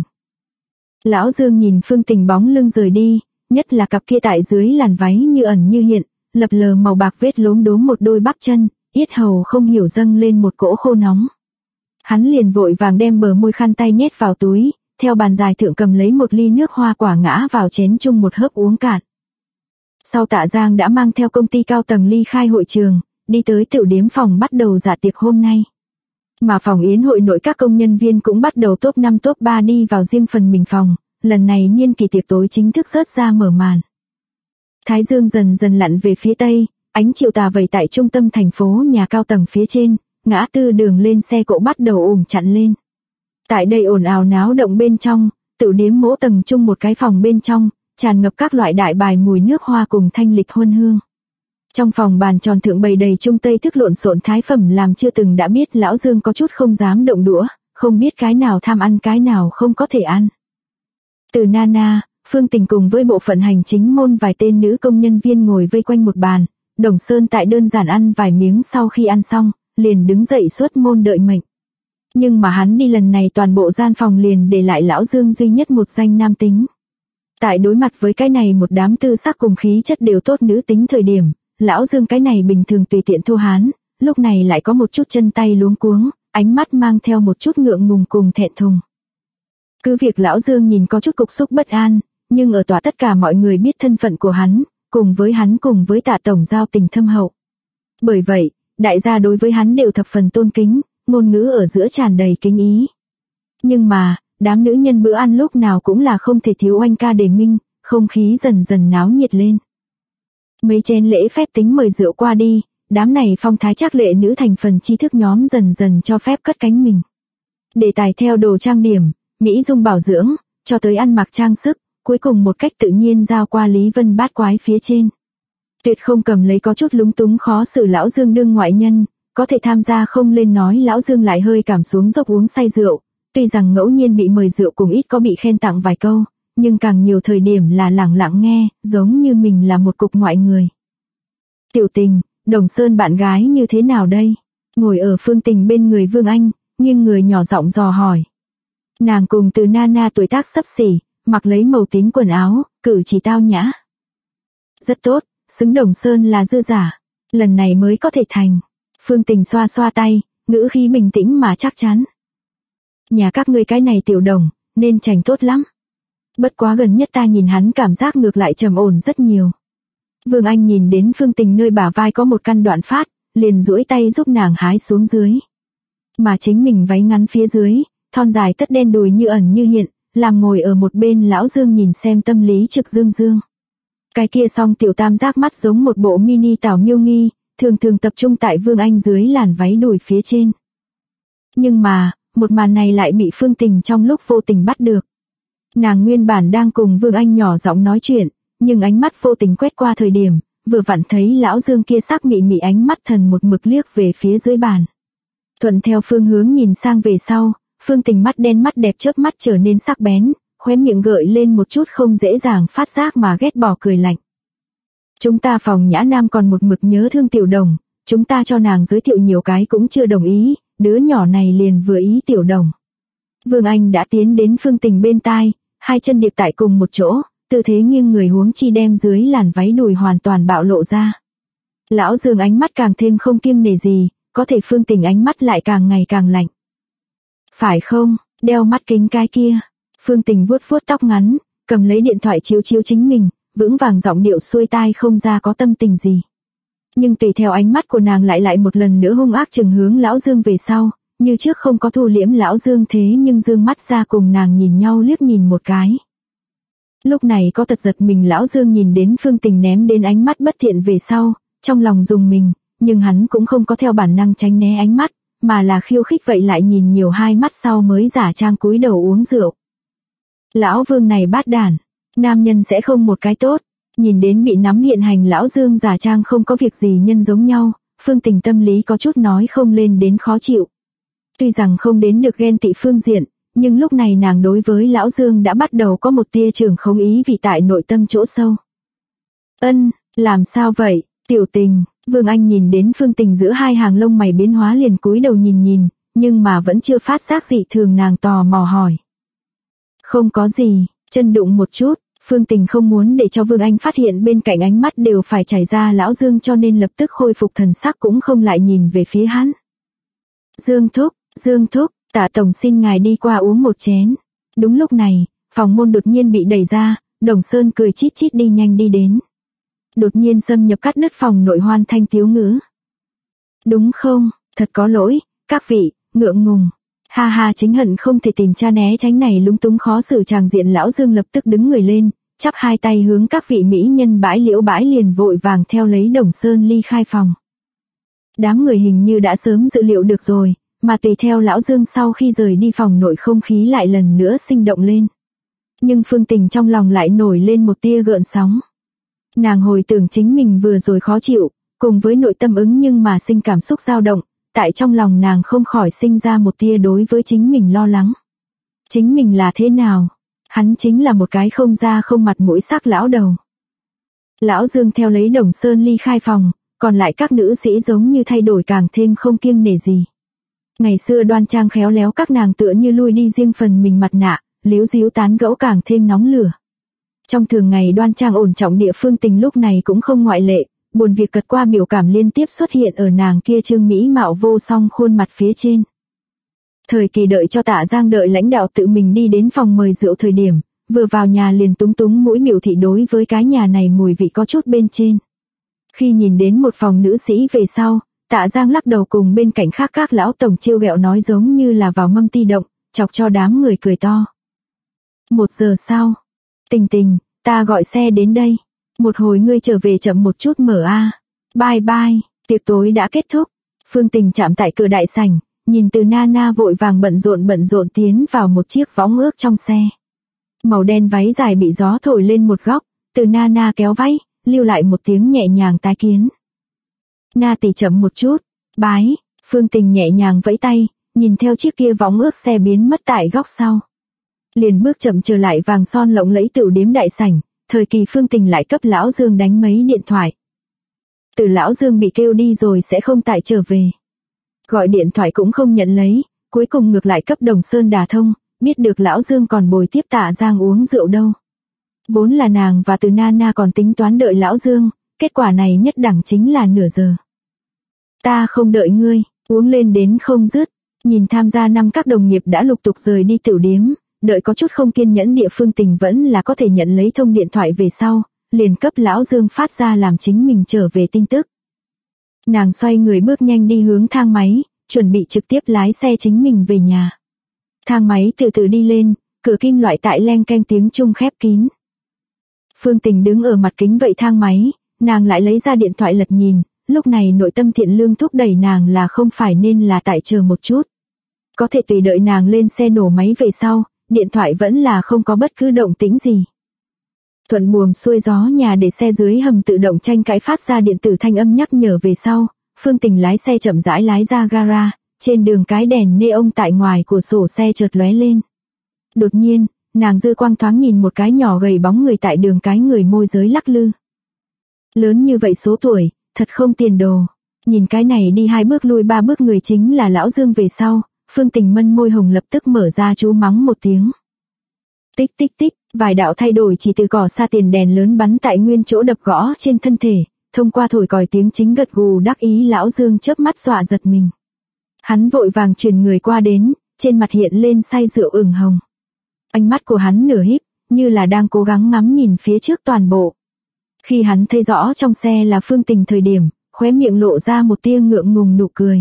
Lão Dương nhìn Phương Tình bóng lưng rời đi, nhất là cặp kia tại dưới làn váy như ẩn như hiện, lập lờ màu bạc vết lốm đốm một đôi bắp chân, yết hầu không hiểu dâng lên một cỗ khô nóng. Hắn liền vội vàng đem bờ môi khăn tay nhét vào túi, theo bàn dài thượng cầm lấy một ly nước hoa quả ngã vào chén chung một hớp uống cạn. Sau Tạ Giang đã mang theo công ty cao tầng ly khai hội trường, đi tới tiểu điếm phòng bắt đầu dạ tiệc hôm nay. Mà phòng yến hội nội các công nhân viên cũng bắt đầu top 5 top 3 đi vào riêng phần mình phòng, lần này niên kỳ tiệc tối chính thức rớt ra mở màn. Thái dương dần dần lặn về phía tây, ánh chiều tà vẩy tại trung tâm thành phố nhà cao tầng phía trên, ngã tư đường lên xe cộ bắt đầu ùm chặn lên. Tại đây ồn ào náo động bên trong, tiểu điếm mỗi tầng chung một cái phòng bên trong, tràn ngập các loại đại bài mùi nước hoa cùng thanh lịch huân hương. Trong phòng bàn tròn thượng bày đầy trung tây thức lộn xộn thái phẩm làm chưa từng đã biết lão Dương có chút không dám động đũa, không biết cái nào tham ăn cái nào không có thể ăn. Từ Nana, Phương Tình cùng với bộ phận hành chính môn vài tên nữ công nhân viên ngồi vây quanh một bàn, Đồng Sơn tại đơn giản ăn vài miếng sau khi ăn xong, liền đứng dậy xuất môn đợi mệnh. Nhưng mà hắn đi lần này toàn bộ gian phòng liền để lại lão Dương duy nhất một danh nam tính. Tại đối mặt với cái này một đám tư sắc cùng khí chất đều tốt nữ tính thời điểm, lão Dương cái này bình thường tùy tiện thô hán, lúc này lại có một chút chân tay luống cuống, ánh mắt mang theo một chút ngượng ngùng cùng thẹn thùng. Cứ việc lão Dương nhìn có chút cục xúc bất an, nhưng ở tòa tất cả mọi người biết thân phận của hắn cùng với Tạ tổng giao tình thâm hậu. Bởi vậy, đại gia đối với hắn đều thập phần tôn kính, ngôn ngữ ở giữa tràn đầy kính ý. Nhưng mà, đám nữ nhân bữa ăn lúc nào cũng là không thể thiếu oanh ca đề minh, không khí dần dần náo nhiệt lên. Mấy chén lễ phép tính mời rượu qua đi, đám này phong thái trác lệ nữ thành phần tri thức nhóm dần dần cho phép cất cánh mình. Đề tài theo đồ trang điểm, mỹ dung bảo dưỡng, cho tới ăn mặc trang sức, cuối cùng một cách tự nhiên giao qua Lý Vân bát quái phía trên. Tuyệt không cầm lấy có chút lúng túng khó xử lão Dương đương ngoại nhân, có thể tham gia không lên nói lão Dương lại hơi cảm xuống dốc uống say rượu, tuy rằng ngẫu nhiên bị mời rượu cùng ít có bị khen tặng vài câu, nhưng càng nhiều thời điểm là lẳng lặng nghe, giống như mình là một cục ngoại người. Tiểu Tình, Đồng Sơn bạn gái như thế nào đây? Ngồi ở Phương Tình bên người Vương Anh, nghiêng người nhỏ giọng dò hỏi. Nàng cùng Từ Nana tuổi tác xấp xỉ, mặc lấy màu tím quần áo, cử chỉ tao nhã. Rất tốt, xứng Đồng Sơn là dư giả, lần này mới có thể thành. Phương Tình xoa xoa tay, ngữ khí bình tĩnh mà chắc chắn. Nhà các ngươi cái này tiểu Đồng, nên chảnh tốt lắm. Bất quá gần nhất ta nhìn hắn cảm giác ngược lại trầm ổn rất nhiều. Vương Anh nhìn đến Phương Tình nơi bả vai có một căn đoạn phát, liền duỗi tay giúp nàng hái xuống dưới. Mà chính mình váy ngắn phía dưới, thon dài tất đen đùi như ẩn như hiện, làm ngồi ở một bên lão Dương nhìn xem tâm lý trực dương dương. Cái kia song tiểu tam giác mắt giống một bộ mini Tảo Miêu Nghi, thường thường tập trung tại Vương Anh dưới làn váy đùi phía trên. Nhưng mà, một màn này lại bị Phương Tình trong lúc vô tình bắt được. Nàng nguyên bản đang cùng Vương Anh nhỏ giọng nói chuyện, nhưng ánh mắt vô tình quét qua thời điểm, vừa vặn thấy lão Dương kia sắc mị mị ánh mắt thần một mực liếc về phía dưới bàn. Thuận theo phương hướng nhìn sang về sau, Phương Tình mắt đen mắt đẹp chớp mắt trở nên sắc bén, khóe miệng gợi lên một chút không dễ dàng phát giác mà ghét bỏ cười lạnh. Chúng ta phòng Nhã Nam còn một mực nhớ thương tiểu Đồng, chúng ta cho nàng giới thiệu nhiều cái cũng chưa đồng ý, đứa nhỏ này liền vừa ý tiểu Đồng. Vương Anh đã tiến đến Phương Tình bên tai, hai chân điệp tại cùng một chỗ, tư thế nghiêng người huống chi đem dưới làn váy đùi hoàn toàn bạo lộ ra. Lão Dương ánh mắt càng thêm không kiêng nể gì, có thể Phương Tình ánh mắt lại càng ngày càng lạnh. Phải không, đeo mắt kính cái kia. Phương Tình vuốt vuốt tóc ngắn, cầm lấy điện thoại chiếu chiếu chính mình, vững vàng giọng điệu xuôi tai không ra có tâm tình gì. Nhưng tùy theo ánh mắt của nàng lại một lần nữa hung ác chừng hướng lão Dương về sau, như trước không có thu liễm lão Dương thế nhưng dương mắt ra cùng nàng nhìn nhau liếc nhìn một cái. Lúc này có tật giật mình lão Dương nhìn đến Phương Tình ném đến ánh mắt bất thiện về sau, trong lòng dùng mình, nhưng hắn cũng không có theo bản năng tránh né ánh mắt, mà là khiêu khích vậy lại nhìn nhiều hai mắt sau mới giả trang cúi đầu uống rượu. Lão Vương này bát đản, nam nhân sẽ không một cái tốt, nhìn đến bị nắm hiện hành lão Dương giả trang không có việc gì nhân giống nhau, Phương Tình tâm lý có chút nói không lên đến khó chịu. Tuy rằng không đến được ghen tị phương diện, nhưng lúc này nàng đối với lão Dương đã bắt đầu có một tia trưởng không ý vì tại nội tâm chỗ sâu. Ân, làm sao vậy, Tiểu Tình? Vương Anh nhìn đến Phương Tình giữa hai hàng lông mày biến hóa liền cúi đầu nhìn, nhưng mà vẫn chưa phát giác dị thường, nàng tò mò hỏi. Không có gì, chân đụng một chút. Phương Tình không muốn để cho Vương Anh phát hiện bên cạnh ánh mắt đều phải chảy ra lão Dương cho nên lập tức khôi phục thần sắc cũng không lại nhìn về phía hắn. Dương thúc, Tạ tổng xin ngài đi qua uống một chén. Đúng lúc này, phòng môn đột nhiên bị đẩy ra, Đồng Sơn cười chít chít đi nhanh đi đến. Đột nhiên xâm nhập cắt đứt phòng nội hoan thanh tiếu ngữ. Đúng không, thật có lỗi, các vị, ngượng ngùng. Ha ha, chính hận không thể tìm cha né tránh này lúng túng khó xử tràng diện. Lão Dương lập tức đứng người lên, chắp hai tay hướng các vị mỹ nhân bãi liền vội vàng theo lấy Đồng Sơn ly khai phòng. Đám người hình như đã sớm dự liệu được rồi, mà tùy theo lão Dương sau khi rời đi phòng nội không khí lại lần nữa sinh động lên. Nhưng Phương Tình trong lòng lại nổi lên một tia gợn sóng. Nàng hồi tưởng chính mình vừa rồi khó chịu, cùng với nội tâm ứng nhưng mà sinh cảm xúc dao động, tại trong lòng nàng không khỏi sinh ra một tia đối với chính mình lo lắng. Chính mình là thế nào? Hắn chính là một cái không da không mặt mũi sắc lão đầu. Lão Dương theo lấy Đồng Sơn ly khai phòng, còn lại các nữ sĩ giống như thay đổi càng thêm không kiêng nể gì. Ngày xưa đoan trang khéo léo các nàng tựa như lui đi riêng phần mình mặt nạ, líu díu tán gẫu càng thêm nóng lửa. Trong thường ngày đoan trang ổn trọng địa Phương Tình lúc này cũng không ngoại lệ, buồn việc cật qua biểu cảm liên tiếp xuất hiện ở nàng kia trương mỹ mạo vô song khuôn mặt phía trên. Thời kỳ đợi cho Tạ Giang đợi lãnh đạo tự mình đi đến phòng mời rượu thời điểm, vừa vào nhà liền túng túng mũi biểu thị đối với cái nhà này mùi vị có chút bên trên. Khi nhìn đến một phòng nữ sĩ về sau, Tạ Giang lắc đầu cùng bên cạnh khác các lão tổng trêu ghẹo nói giống như là vào mâm ti động, chọc cho đám người cười to. 1 giờ sau, Tình, ta gọi xe đến đây. Một hồi ngươi trở về chậm một chút mở a. Bye bye, tiệc tối đã kết thúc. Phương Tình chạm tại cửa đại sảnh, nhìn Từ Nana vội vàng bận rộn tiến vào một chiếc võng ước trong xe. Màu đen váy dài bị gió thổi lên một góc, Từ Nana kéo váy, lưu lại một tiếng nhẹ nhàng tái kiến. Na tỷ chậm một chút, bái. Phương Tình nhẹ nhàng vẫy tay, nhìn theo chiếc kia võng ước xe biến mất tại góc sau. Liền bước chậm trở lại vàng son lộng lẫy tửu điếm đại sảnh, thời kỳ Phương Tình lại cấp lão Dương đánh mấy điện thoại. Từ lão Dương bị kêu đi rồi sẽ không tại trở về. Gọi điện thoại cũng không nhận lấy, cuối cùng ngược lại cấp Đồng Sơn đả thông, biết được lão Dương còn bồi tiếp Tạ Giang uống rượu đâu. Vốn là nàng và Từ Nana còn tính toán đợi lão Dương, kết quả này nhất đẳng chính là nửa giờ. Ta không đợi ngươi, uống lên đến không dứt, nhìn tham gia năm các đồng nghiệp đã lục tục rời đi tửu điếm, đợi có chút không kiên nhẫn địa Phương Tình vẫn là có thể nhận lấy thông điện thoại về sau, liền cấp lão Dương phát ra làm chính mình trở về tin tức. Nàng xoay người bước nhanh đi hướng thang máy, chuẩn bị trực tiếp lái xe chính mình về nhà. Thang máy từ từ đi lên, cửa kim loại tại leng keng tiếng chuông khép kín. Phương Tình đứng ở mặt kính vậy thang máy, nàng lại lấy ra điện thoại lật nhìn, lúc này nội tâm thiện lương thúc đẩy nàng là không phải nên là tại chờ một chút. Có thể tùy đợi nàng lên xe nổ máy về sau, điện thoại vẫn là không có bất cứ động tĩnh gì. Thuận buồm xuôi gió nhà để xe dưới hầm tự động tranh cãi phát ra điện tử thanh âm nhắc nhở về sau, Phương Tình lái xe chậm rãi lái ra gara, trên đường cái đèn neon tại ngoài của sổ xe chợt lóe lên. Đột nhiên, nàng dư quang thoáng nhìn một cái nhỏ gầy bóng người tại đường cái người môi giới lắc lư. Lớn như vậy số tuổi, thật không tiền đồ. Nhìn cái này đi 2 bước lui 3 bước người chính là lão Dương về sau, Phương Tình mân môi hồng lập tức mở ra chú mắng một tiếng. Tích tích tích, vài đạo thay đổi chỉ từ cỏ xa tiền đèn lớn bắn tại nguyên chỗ đập gõ trên thân thể, thông qua thổi còi tiếng chính gật gù đắc ý lão Dương chớp mắt dọa giật mình. Hắn vội vàng chuyển người qua đến, trên mặt hiện lên say rượu ửng hồng. Ánh mắt của hắn nửa híp, như là đang cố gắng ngắm nhìn phía trước toàn bộ. Khi hắn thấy rõ trong xe là Phương Tình thời điểm, khóe miệng lộ ra một tia ngượng ngùng nụ cười.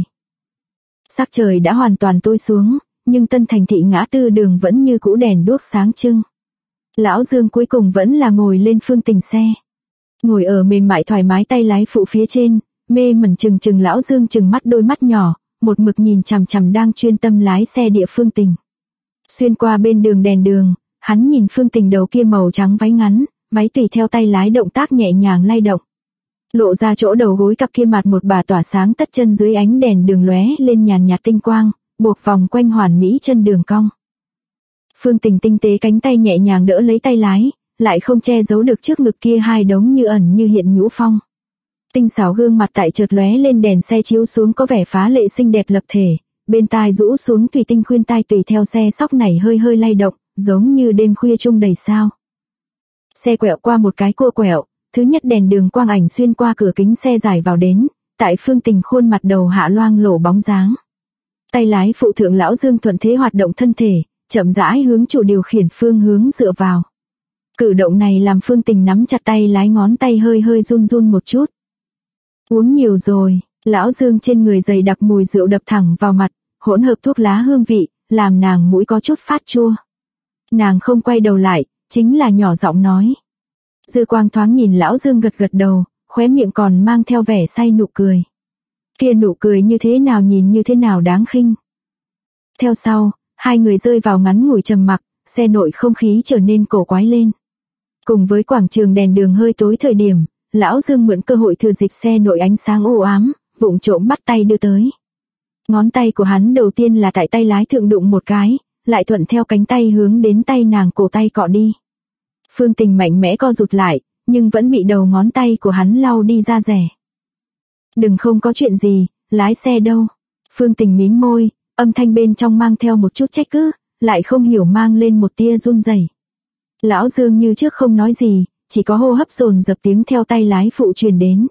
Sắc trời đã hoàn toàn tối xuống, nhưng Tân Thành thị ngã tư đường vẫn như cũ đèn đuốc sáng trưng. Lão Dương cuối cùng vẫn là ngồi lên Phương Tình xe. Ngồi ở mềm mại thoải mái tay lái phụ phía trên, mê mẩn chừng lão Dương chừng mắt đôi mắt nhỏ, một mực nhìn chằm chằm đang chuyên tâm lái xe địa Phương Tình. Xuyên qua bên đường đèn đường, hắn nhìn Phương Tình đầu kia màu trắng váy ngắn, váy tùy theo tay lái động tác nhẹ nhàng lay động. Lộ ra chỗ đầu gối cặp kia mặt một bà tỏa sáng tất chân dưới ánh đèn đường lóe lên nhàn nhạt tinh quang, buộc vòng quanh hoàn mỹ chân đường cong. Phương Tình tinh tế cánh tay nhẹ nhàng đỡ lấy tay lái, lại không che giấu được trước ngực kia hai đống như ẩn như hiện nhũ phong. Tinh xảo gương mặt tại chợt lóe lên đèn xe chiếu xuống có vẻ phá lệ xinh đẹp lập thể, bên tai rũ xuống thủy tinh khuyên tai tùy theo xe sóc này hơi hơi lay động, giống như đêm khuya chung đầy sao. Xe quẹo qua một cái cua quẹo, thứ nhất đèn đường quang ảnh xuyên qua cửa kính xe dài vào đến, tại Phương Tình khuôn mặt đầu hạ loang lổ bóng dáng. Tay lái phụ thượng lão Dương thuận thế hoạt động thân thể, chậm rãi hướng chủ điều khiển phương hướng dựa vào. Cử động này làm Phương Tình nắm chặt tay lái ngón tay hơi hơi run run một chút. Uống nhiều rồi, lão Dương trên người dày đặc mùi rượu đập thẳng vào mặt, hỗn hợp thuốc lá hương vị, làm nàng mũi có chút phát chua. Nàng không quay đầu lại, chính là nhỏ giọng nói. Dư quang thoáng nhìn lão Dương gật gật đầu, khóe miệng còn mang theo vẻ say nụ cười. Kia nụ cười như thế nào nhìn như thế nào đáng khinh. Theo sau, hai người rơi vào ngắn ngủi trầm mặc, xe nội không khí trở nên cổ quái lên. Cùng với quảng trường đèn đường hơi tối thời điểm, lão Dương mượn cơ hội thừa dịp xe nội ánh sáng u ám, vụng trộm bắt tay đưa tới. Ngón tay của hắn đầu tiên là tại tay lái thượng đụng một cái, lại thuận theo cánh tay hướng đến tay nàng cổ tay cọ đi. Phương Tình mạnh mẽ co rụt lại, nhưng vẫn bị đầu ngón tay của hắn lau đi ra rẻ. Đừng không có chuyện gì, lái xe đâu. Phương Tình mím môi, âm thanh bên trong mang theo một chút trách cứ, lại không hiểu mang lên một tia run rẩy. Lão Dương như trước không nói gì, chỉ có hô hấp dồn dập tiếng theo tay lái phụ truyền đến.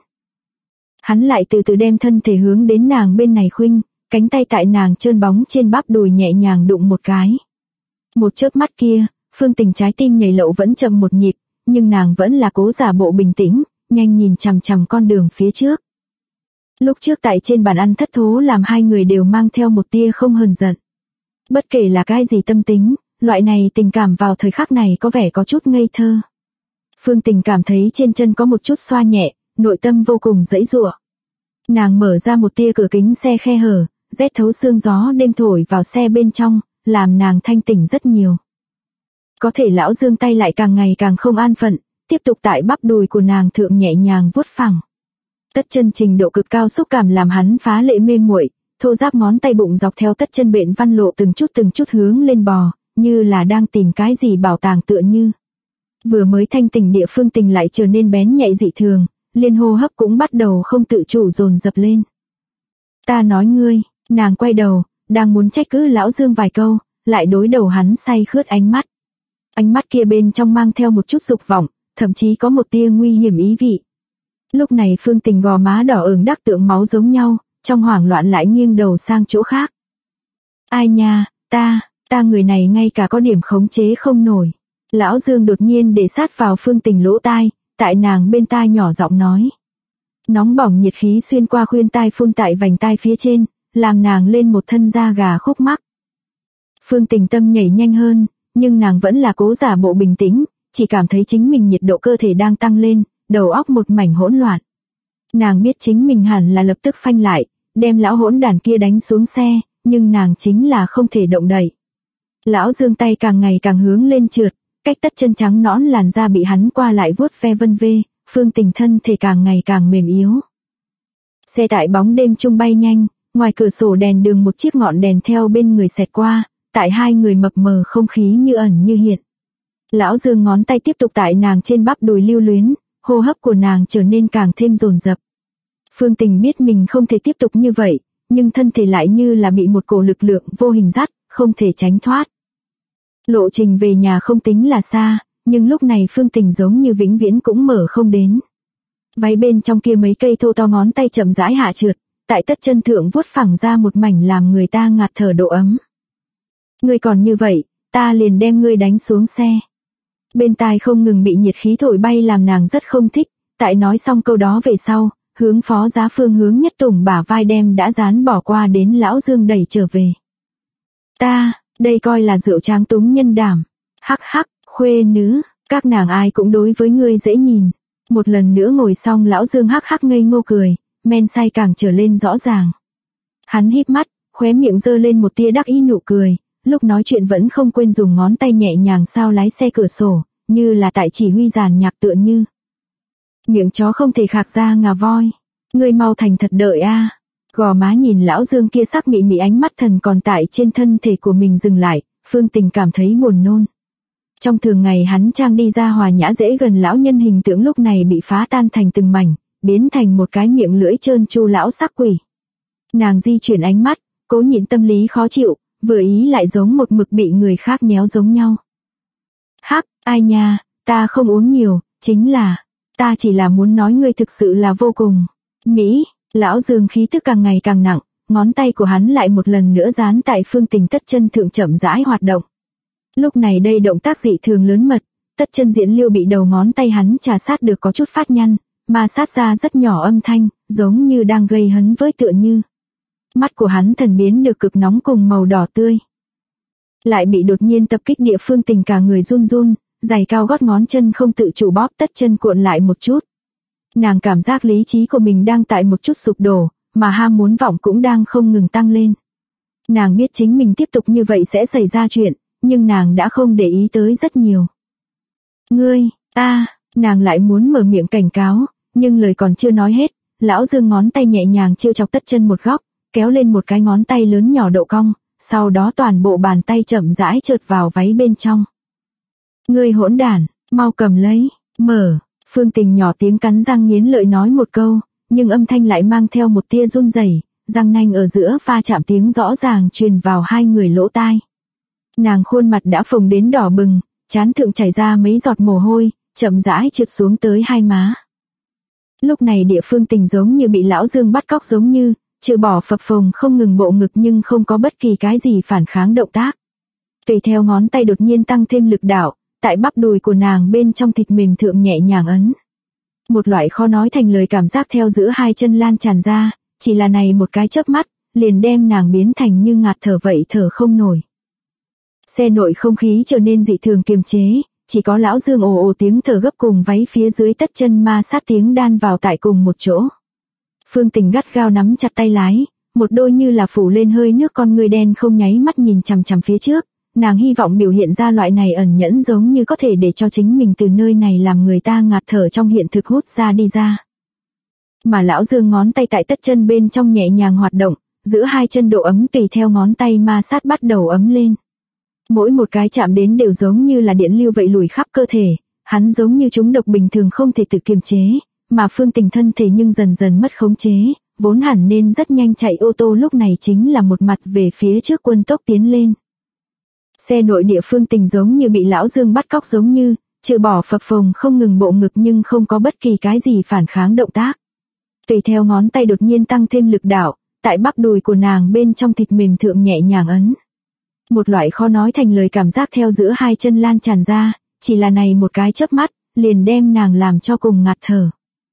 Hắn lại từ từ đem thân thể hướng đến nàng bên này khuynh, cánh tay tại nàng trơn bóng trên bắp đùi nhẹ nhàng đụng một cái. Một chớp mắt kia, Phương Tình trái tim nhảy lậu vẫn chậm một nhịp, nhưng nàng vẫn là cố giả bộ bình tĩnh, nhanh nhìn chằm chằm con đường phía trước. Lúc trước tại trên bàn ăn thất thố làm hai người đều mang theo một tia không hờn giận. Bất kể là cái gì tâm tính, loại này tình cảm vào thời khắc này có vẻ có chút ngây thơ. Phương Tình cảm thấy trên chân có một chút xoa nhẹ, nội tâm vô cùng dãy giụa. Nàng mở ra một tia cửa kính xe khe hở, rét thấu xương gió đêm thổi vào xe bên trong, làm nàng thanh tỉnh rất nhiều. Có thể lão Dương tay lại càng ngày càng không an phận, tiếp tục tại bắp đùi của nàng thượng nhẹ nhàng vuốt phẳng. Tất chân trình độ cực cao xúc cảm làm hắn phá lệ mê muội, thô ráp ngón tay bụng dọc theo tất chân bện văn lộ từng chút hướng lên bò, như là đang tìm cái gì bảo tàng tựa như. Vừa mới thanh tỉnh địa Phương Tình lại trở nên bén nhạy dị thường, liên hô hấp cũng bắt đầu không tự chủ dồn dập lên. Ta nói ngươi, nàng quay đầu, đang muốn trách cứ lão Dương vài câu, lại đối đầu hắn say khướt ánh mắt. Ánh mắt kia bên trong mang theo một chút dục vọng, thậm chí có một tia nguy hiểm ý vị. Lúc này Phương Tình gò má đỏ ửng đắc tượng máu giống nhau, trong hoảng loạn lại nghiêng đầu sang chỗ khác. Ai nha, ta người này ngay cả có điểm khống chế không nổi. Lão Dương đột nhiên để sát vào Phương Tình lỗ tai, tại nàng bên tai nhỏ giọng nói. Nóng bỏng nhiệt khí xuyên qua khuyên tai phun tại vành tai phía trên, làm nàng lên một thân da gà khúc mắc. Phương Tình tâm nhảy nhanh hơn, nhưng nàng vẫn là cố giả bộ bình tĩnh, chỉ cảm thấy chính mình nhiệt độ cơ thể đang tăng lên, đầu óc một mảnh hỗn loạn. Nàng biết chính mình hẳn là lập tức phanh lại, đem lão hỗn đản kia đánh xuống xe, nhưng nàng chính là không thể động đậy. Lão Dương tay càng ngày càng hướng lên trượt, cách tất chân trắng nõn làn da bị hắn qua lại vuốt ve vân vê, Phương Tình thân thể càng ngày càng mềm yếu. Xe tại bóng đêm trung bay nhanh, ngoài cửa sổ đèn đường một chiếc ngọn đèn theo bên người xẹt qua, tại hai người mập mờ không khí như ẩn như hiện. Lão Dương ngón tay tiếp tục tại nàng trên bắp đùi lưu luyến, hô hấp của nàng trở nên càng thêm dồn dập. Phương Tình biết mình không thể tiếp tục như vậy, nhưng thân thể lại như là bị một cổ lực lượng vô hình dắt, không thể tránh thoát. Lộ trình về nhà không tính là xa, nhưng lúc này Phương Tình giống như vĩnh viễn cũng mở không đến. Váy bên trong kia mấy cây thô to ngón tay chậm rãi hạ trượt, tại tất chân thượng vuốt phẳng ra một mảnh làm người ta ngạt thở độ ấm. Ngươi còn như vậy, ta liền đem ngươi đánh xuống xe. Bên tai không ngừng bị nhiệt khí thổi bay làm nàng rất không thích, tại nói xong câu đó về sau, hướng phó giá phương hướng nhất tùng bả vai đem đã dán bỏ qua đến lão Dương đẩy trở về. Ta, đây coi là rượu tráng túng nhân đảm. Hắc hắc, khuê nữ, các nàng ai cũng đối với ngươi dễ nhìn. Một lần nữa ngồi xong lão Dương hắc hắc ngây ngô cười, men say càng trở lên rõ ràng. Hắn híp mắt, khóe miệng giơ lên một tia đắc ý nụ cười, lúc nói chuyện vẫn không quên dùng ngón tay nhẹ nhàng sao lái xe cửa sổ, như là tại chỉ huy giàn nhạc tựa như. Miệng chó không thể khạc ra ngà voi. Ngươi mau thành thật đợi a. Gò má nhìn lão Dương kia sắc mị mị, ánh mắt thần còn tại trên thân thể của mình dừng lại, Phương Tình cảm thấy buồn nôn. Trong thường ngày hắn trang đi ra hòa nhã dễ gần lão nhân hình tượng lúc này bị phá tan thành từng mảnh, biến thành một cái miệng lưỡi trơn tru lão sắc quỷ. Nàng di chuyển ánh mắt, cố nhịn tâm lý khó chịu, vừa ý lại giống một mực bị người khác nhéo giống nhau. Hắc, ai nha, ta không uống nhiều, chính là, ta chỉ là muốn nói ngươi thực sự là vô cùng mỹ. Lão Dương khí tức càng ngày càng nặng, ngón tay của hắn lại một lần nữa dán tại Phương Tình tất chân thượng chậm rãi hoạt động. Lúc này đây động tác dị thường lớn mật, tất chân diễn liêu bị đầu ngón tay hắn trà sát được có chút phát nhăn, mà sát ra rất nhỏ âm thanh, giống như đang gây hấn với tựa như. Mắt của hắn thần biến được cực nóng cùng màu đỏ tươi. Lại bị đột nhiên tập kích địa Phương Tình cả người run run, giày cao gót ngón chân không tự chủ bóp tất chân cuộn lại một chút. Nàng cảm giác lý trí của mình đang tại một chút sụp đổ, mà ham muốn vọng cũng đang không ngừng tăng lên. Nàng biết chính mình tiếp tục như vậy sẽ xảy ra chuyện, nhưng nàng đã không để ý tới rất nhiều. Ngươi, nàng lại muốn mở miệng cảnh cáo, nhưng lời còn chưa nói hết, lão Dương ngón tay nhẹ nhàng chiêu chọc tất chân một góc, kéo lên một cái ngón tay lớn nhỏ độ cong, sau đó toàn bộ bàn tay chậm rãi trượt vào váy bên trong. Ngươi hỗn đản, mau cầm lấy, mở. Phương Tình nhỏ tiếng cắn răng nghiến lợi nói một câu, nhưng âm thanh lại mang theo một tia run rẩy, răng nanh ở giữa va chạm tiếng rõ ràng truyền vào hai người lỗ tai. Nàng khuôn mặt đã phồng đến đỏ bừng, trán thượng chảy ra mấy giọt mồ hôi, chậm rãi trượt xuống tới hai má. Lúc này địa Phương Tình giống như bị lão Dương bắt cóc giống như, trừ bỏ phập phồng không ngừng bộ ngực nhưng không có bất kỳ cái gì phản kháng động tác. Tùy theo ngón tay đột nhiên tăng thêm lực đạo, tại bắp đùi của nàng bên trong thịt mềm thượng nhẹ nhàng ấn. Một loại khó nói thành lời cảm giác theo giữa hai chân lan tràn ra, chỉ là này một cái chớp mắt, liền đem nàng biến thành như ngạt thở vậy thở không nổi. Xe nội không khí trở nên dị thường kiềm chế, chỉ có lão Dương ồ ồ tiếng thở gấp cùng váy phía dưới tất chân ma sát tiếng đan vào tại cùng một chỗ. Phương Tình gắt gao nắm chặt tay lái, một đôi như là phủ lên hơi nước con người đen không nháy mắt nhìn chằm chằm phía trước. Nàng hy vọng biểu hiện ra loại này ẩn nhẫn giống như có thể để cho chính mình từ nơi này làm người ta ngạt thở trong hiện thực hút ra đi ra. Mà lão Dương ngón tay tại tất chân bên trong nhẹ nhàng hoạt động, giữa hai chân độ ấm tùy theo ngón tay ma sát bắt đầu ấm lên. Mỗi một cái chạm đến đều giống như là điện lưu vậy lùi khắp cơ thể, hắn giống như chúng độc bình thường không thể tự kiềm chế, mà Phương Tình thân thể nhưng dần dần mất khống chế, vốn hẳn nên rất nhanh chạy ô tô lúc này chính là một mặt về phía trước quân tốc tiến lên. Xe nội địa Phương Tình giống như bị lão Dương bắt cóc giống như, trừ bỏ phập phồng không ngừng bộ ngực nhưng không có bất kỳ cái gì phản kháng động tác. Tùy theo ngón tay đột nhiên tăng thêm lực đạo, tại bắp đùi của nàng bên trong thịt mềm thượng nhẹ nhàng ấn. Một loại khó nói thành lời cảm giác theo giữa hai chân lan tràn ra, chỉ là này một cái chớp mắt, liền đem nàng làm cho cùng ngạt thở.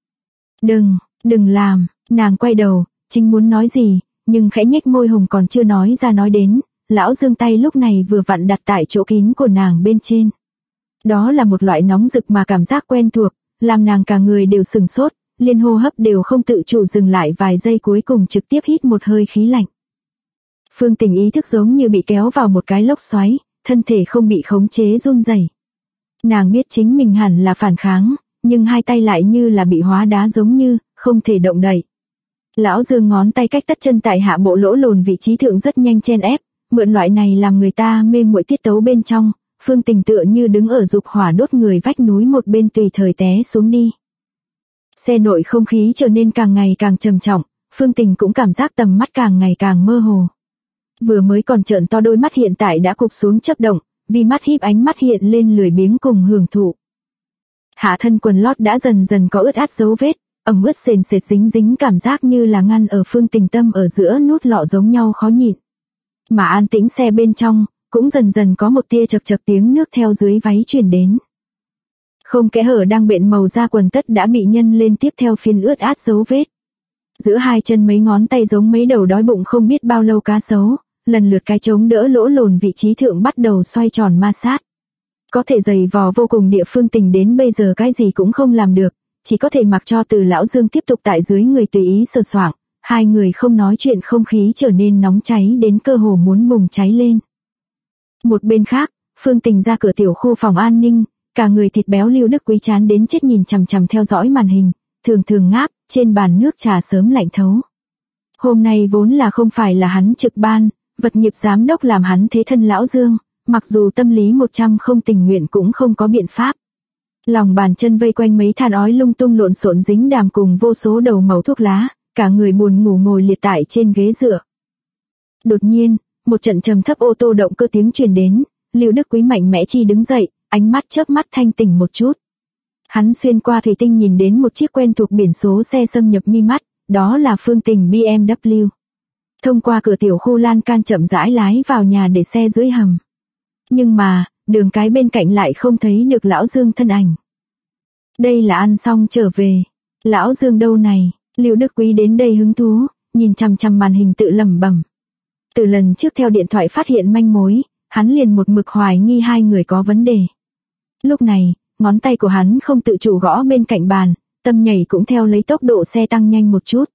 Đừng làm, nàng quay đầu, chính muốn nói gì, nhưng khẽ nhếch môi hồng còn chưa nói ra nói đến. Lão Dương tay lúc này vừa vặn đặt tại chỗ kín của nàng bên trên. Đó là một loại nóng rực mà cảm giác quen thuộc, làm nàng cả người đều sừng sốt, liên hô hấp đều không tự chủ dừng lại vài giây cuối cùng trực tiếp hít một hơi khí lạnh. Phương Tình ý thức giống như bị kéo vào một cái lốc xoáy, thân thể không bị khống chế run rẩy. Nàng biết chính mình hẳn là phản kháng, nhưng hai tay lại như là bị hóa đá giống như, không thể động đậy. Lão Dương ngón tay cách tất chân tại hạ bộ lỗ lồn vị trí thượng rất nhanh chen ép. Mượn loại này làm người ta mê muội tiết tấu bên trong, Phương Tình tựa như đứng ở dục hỏa đốt người vách núi một bên tùy thời té xuống đi. Xe nội không khí trở nên càng ngày càng trầm trọng, Phương Tình cũng cảm giác tầm mắt càng ngày càng mơ hồ. Vừa mới còn trợn to đôi mắt hiện tại đã cụp xuống chớp động, vì mắt híp ánh mắt hiện lên lười biếng cùng hưởng thụ. Hạ thân quần lót đã dần dần có ướt át dấu vết, ẩm ướt sền sệt dính dính cảm giác như là ngăn ở Phương Tình tâm ở giữa nút lọ giống nhau khó nhịn. Mà an tĩnh xe bên trong, cũng dần dần có một tia chật chật tiếng nước theo dưới váy truyền đến. Không kẽ hở đang bện màu da quần tất đã bị nhân lên tiếp theo phiên ướt át dấu vết. Giữa hai chân mấy ngón tay giống mấy đầu đói bụng không biết bao lâu cá sấu, lần lượt cái chống đỡ lỗ lồn vị trí thượng bắt đầu xoay tròn ma sát. Có thể giày vò vô cùng địa Phương Tình đến bây giờ cái gì cũng không làm được, chỉ có thể mặc cho từ lão Dương tiếp tục tại dưới người tùy ý sờ soạng. hai người không nói chuyện, không khí trở nên nóng cháy đến cơ hồ muốn bùng cháy lên. Một bên khác, Phương Tình ra cửa tiểu khu phòng an ninh, cả người thịt béo Lưu Đức Quý chán đến chết nhìn chằm chằm theo dõi màn hình, thường thường ngáp, trên bàn nước trà sớm lạnh thấu. Hôm nay vốn là không phải là hắn trực ban, vật nghiệp giám đốc làm hắn thế thân lão Dương, mặc dù tâm lý 100 không tình nguyện cũng không có biện pháp. Lòng bàn chân vây quanh mấy than ói lung tung lộn xộn dính đàm cùng vô số đầu mẩu thuốc lá, cả người buồn ngủ ngồi liệt tại trên ghế dựa. Đột nhiên, một trận trầm thấp ô tô động cơ tiếng truyền đến, Lưu Đức Quý mạnh mẽ chi đứng dậy, ánh mắt chớp mắt thanh tỉnh một chút. Hắn xuyên qua thủy tinh nhìn đến một chiếc quen thuộc biển số xe xâm nhập mi mắt, đó là Phương Tình BMW. Thông qua cửa tiểu khu lan can chậm rãi lái vào nhà để xe dưới hầm. Nhưng mà, đường cái bên cạnh lại không thấy được lão Dương thân ảnh. Đây là ăn xong trở về. Lão Dương đâu này? Lưu Đức Quý đến đây hứng thú, nhìn chằm chằm màn hình tự lẩm bẩm. Từ lần trước theo điện thoại phát hiện manh mối, hắn liền một mực hoài nghi hai người có vấn đề. Lúc này, ngón tay của hắn không tự chủ gõ bên cạnh bàn, tâm nhảy cũng theo lấy tốc độ xe tăng nhanh một chút.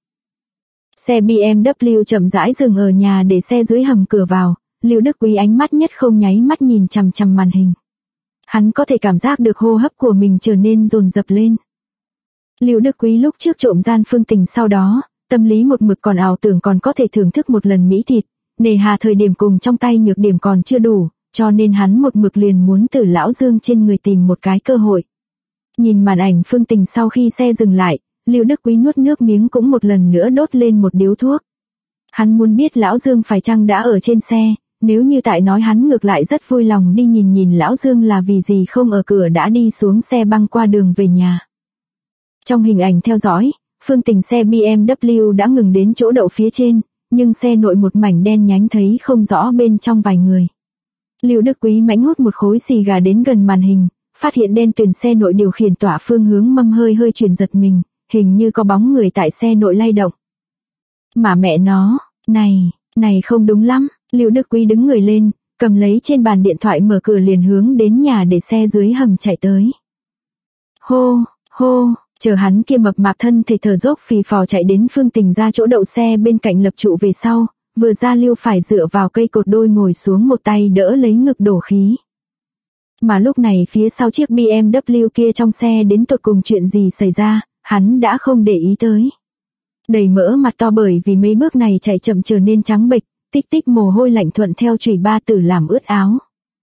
Xe BMW chậm rãi dừng ở nhà để xe dưới hầm cửa vào, Lưu Đức Quý ánh mắt nhất không nháy mắt nhìn chằm chằm màn hình. Hắn có thể cảm giác được hô hấp của mình trở nên dồn dập lên. Lưu Đức Quý lúc trước trộm gian Phương Tình sau đó, tâm lý một mực còn ảo tưởng còn có thể thưởng thức một lần mỹ thịt, nề hà thời điểm cùng trong tay nhược điểm còn chưa đủ, cho nên hắn một mực liền muốn từ lão Dương trên người tìm một cái cơ hội. Nhìn màn ảnh Phương Tình sau khi xe dừng lại, Lưu Đức Quý nuốt nước miếng cũng một lần nữa đốt lên một điếu thuốc. Hắn muốn biết lão Dương phải chăng đã ở trên xe, nếu như tại nói hắn ngược lại rất vui lòng đi nhìn lão Dương là vì gì không ở cửa đã đi xuống xe băng qua đường về nhà. Trong hình ảnh theo dõi, Phương Tình xe BMW đã ngừng đến chỗ đậu phía trên, nhưng xe nội một mảnh đen nhánh thấy không rõ bên trong vài người. Lưu Đức Quý mãnh hút một khối xì gà đến gần màn hình, phát hiện đen tuyền xe nội điều khiển tỏa phương hướng mâm hơi chuyển giật mình, hình như có bóng người tại xe nội lay động. Mà mẹ nó, này không đúng lắm, Lưu Đức Quý đứng người lên, cầm lấy trên bàn điện thoại mở cửa liền hướng đến nhà để xe dưới hầm chạy tới. Hô, chờ hắn kia mập mạp thân thể thở dốc phì phò chạy đến Phương Tình ra chỗ đậu xe bên cạnh lập trụ về sau, vừa ra Lưu phải dựa vào cây cột đôi ngồi xuống một tay đỡ lấy ngực đổ khí. Mà lúc này phía sau chiếc BMW kia trong xe đến tột cùng chuyện gì xảy ra, hắn đã không để ý tới. Đầy mỡ mặt to bởi vì mấy bước này chạy chậm trở nên trắng bệch, tích tích mồ hôi lạnh thuận theo chùy ba tử làm ướt áo.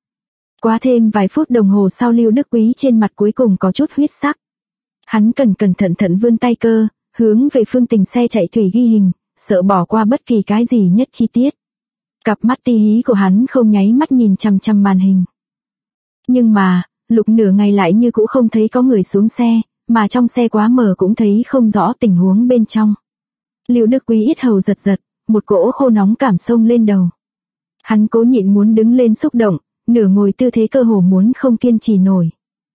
Quá thêm vài phút đồng hồ sau Lưu Đức Quý trên mặt cuối cùng có chút huyết sắc. Hắn cẩn thận vươn tay cơ, hướng về Phương Tình xe chạy thủy ghi hình, sợ bỏ qua bất kỳ cái gì nhất chi tiết. Cặp mắt ti hí của hắn không nháy mắt nhìn chằm chằm màn hình. Nhưng mà, lục nửa ngày lại như cũng không thấy có người xuống xe, mà trong xe quá mờ cũng thấy không rõ tình huống bên trong. Lưu Đức Quý yết hầu giật, một cỗ khô nóng cảm xông lên đầu. Hắn cố nhịn muốn đứng lên xúc động, nửa ngồi tư thế cơ hồ muốn không kiên trì nổi.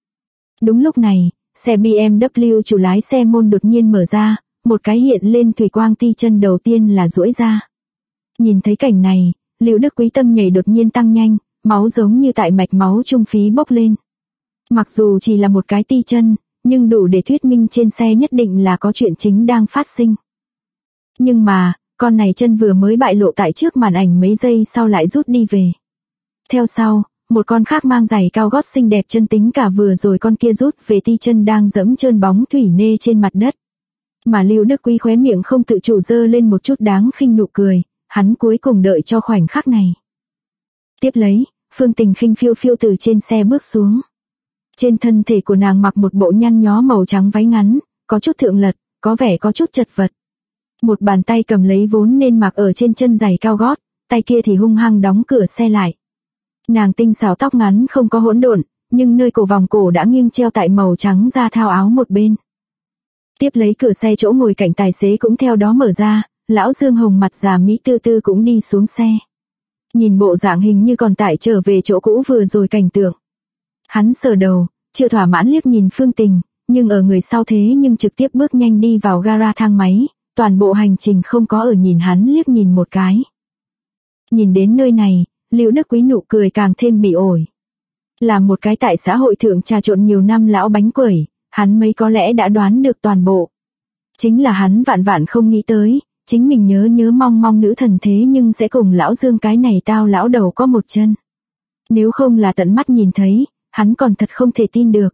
Đúng lúc này, xe BMW chủ lái xe môn đột nhiên mở ra, một cái hiện lên thủy quang ti chân đầu tiên là duỗi ra. Nhìn thấy cảnh này, Lưu Đức Quý tâm nhảy đột nhiên tăng nhanh, máu giống như tại mạch máu trung phí bốc lên. Mặc dù chỉ là một cái ti chân, nhưng đủ để thuyết minh trên xe nhất định là có chuyện chính đang phát sinh. Nhưng mà, con này chân vừa mới bại lộ tại trước màn ảnh mấy giây sau lại rút đi về. Theo sau, một con khác mang giày cao gót xinh đẹp chân tính cả vừa rồi con kia rút về ti chân đang dẫm trơn bóng thủy nê trên mặt đất. Mà Lưu Đức Quý khóe miệng không tự chủ dơ lên một chút đáng khinh nụ cười, hắn cuối cùng đợi cho khoảnh khắc này. Tiếp lấy, Phương Tình khinh phiêu phiêu từ trên xe bước xuống. Trên thân thể của nàng mặc một bộ nhăn nhó màu trắng váy ngắn, có chút thượng lật, có vẻ có chút chật vật. Một bàn tay cầm lấy vốn nên mặc ở trên chân giày cao gót, tay kia thì hung hăng đóng cửa xe lại. Nàng tinh xảo tóc ngắn không có hỗn độn, nhưng nơi cổ vòng cổ đã nghiêng treo tại màu trắng da thao áo một bên. Tiếp lấy cửa xe chỗ ngồi cạnh tài xế cũng theo đó mở ra, lão Dương hồng mặt già Mỹ tư tư cũng đi xuống xe. Nhìn bộ dạng hình như còn tại trở về chỗ cũ vừa rồi cảnh tượng. Hắn sờ đầu, chưa thỏa mãn liếc nhìn Phương Tình, nhưng ở người sau thế nhưng trực tiếp bước nhanh đi vào gara thang máy, toàn bộ hành trình không có ở nhìn hắn liếc nhìn một cái. Nhìn đến nơi này, Lưu Đức Quý nụ cười càng thêm bị ổi. Là một cái tại xã hội thượng trà trộn nhiều năm lão bánh quẩy, hắn mấy có lẽ đã đoán được toàn bộ. Chính là hắn vạn vạn không nghĩ tới, chính mình nhớ mong mong nữ thần thế nhưng sẽ cùng lão Dương cái này tao lão đầu có một chân. Nếu không là tận mắt nhìn thấy, hắn còn thật không thể tin được.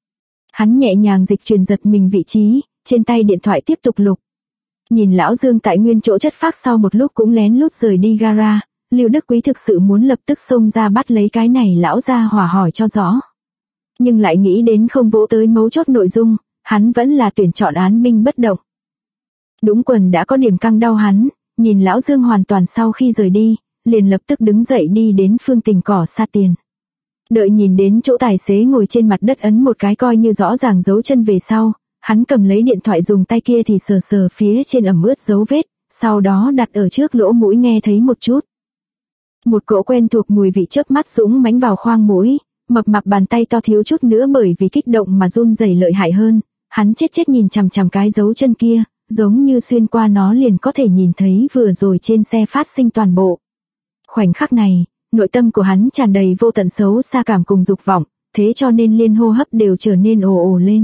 Hắn nhẹ nhàng dịch chuyển giật mình vị trí, trên tay điện thoại tiếp tục lục. Nhìn lão Dương tại nguyên chỗ chất phác sau một lúc cũng lén lút rời đi gara, Lưu Đức Quý thực sự muốn lập tức xông ra bắt lấy cái này lão gia hỏa hỏi cho rõ. Nhưng lại nghĩ đến không vỗ tới mấu chốt nội dung, hắn vẫn là tuyển chọn án binh bất động. Đũng quần đã có điểm căng đau hắn, nhìn lão Dương hoàn toàn sau khi rời đi, liền lập tức đứng dậy đi đến Phương Tình cỏ xa tiền. Đợi nhìn đến chỗ tài xế ngồi trên mặt đất ấn một cái coi như rõ ràng dấu chân về sau, hắn cầm lấy điện thoại dùng tay kia thì sờ sờ phía trên ẩm ướt dấu vết, sau đó đặt ở trước lỗ mũi nghe thấy một chút. Một cỗ quen thuộc mùi vị chớp mắt dũng mãnh vào khoang mũi, mập mạp bàn tay to thiếu chút nữa bởi vì kích động mà run rẩy lợi hại hơn, hắn chết nhìn chằm chằm cái dấu chân kia, giống như xuyên qua nó liền có thể nhìn thấy vừa rồi trên xe phát sinh toàn bộ. Khoảnh khắc này, nội tâm của hắn tràn đầy vô tận xấu xa cảm cùng dục vọng, thế cho nên liên hô hấp đều trở nên ồ ồ lên.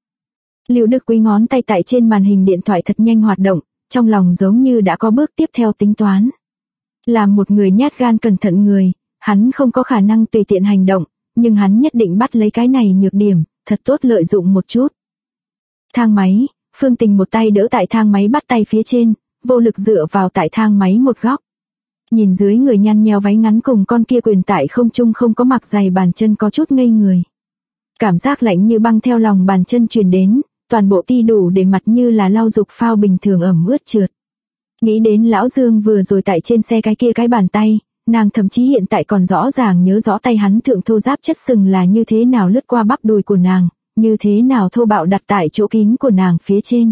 Lưu Đức Quý ngón tay tại trên màn hình điện thoại thật nhanh hoạt động, trong lòng giống như đã có bước tiếp theo tính toán. Là một người nhát gan cẩn thận người, hắn không có khả năng tùy tiện hành động, nhưng hắn nhất định bắt lấy cái này nhược điểm, thật tốt lợi dụng một chút. Thang máy, Phương Tình một tay đỡ tại thang máy bắt tay phía trên, vô lực dựa vào tại thang máy một góc. Nhìn dưới người nhăn nheo váy ngắn cùng con kia quyền tại không trung không có mặc giày bàn chân có chút ngây người. Cảm giác lạnh như băng theo lòng bàn chân truyền đến, toàn bộ ti đủ để mặt như là lau dục phao bình thường ẩm ướt trượt. Nghĩ đến lão Dương vừa rồi tại trên xe cái kia cái bàn tay, nàng thậm chí hiện tại còn rõ ràng nhớ rõ tay hắn thượng thô giáp chất sừng là như thế nào lướt qua bắp đùi của nàng, như thế nào thô bạo đặt tại chỗ kín của nàng phía trên.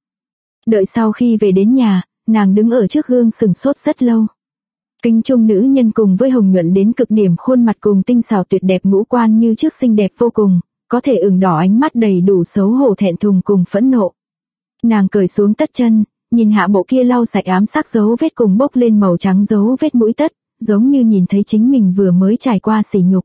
Đợi sau khi về đến nhà, nàng đứng ở trước gương sừng sốt rất lâu. Kính trung nữ nhân cùng với hồng nhuận đến cực điểm khuôn mặt cùng tinh xảo tuyệt đẹp ngũ quan như trước xinh đẹp vô cùng, có thể ửng đỏ ánh mắt đầy đủ xấu hổ thẹn thùng cùng phẫn nộ. Nàng cởi xuống tất chân, nhìn hạ bộ kia lau sạch ám sắc dấu vết cùng bốc lên màu trắng dấu vết mũi tất, giống như nhìn thấy chính mình vừa mới trải qua sỉ nhục.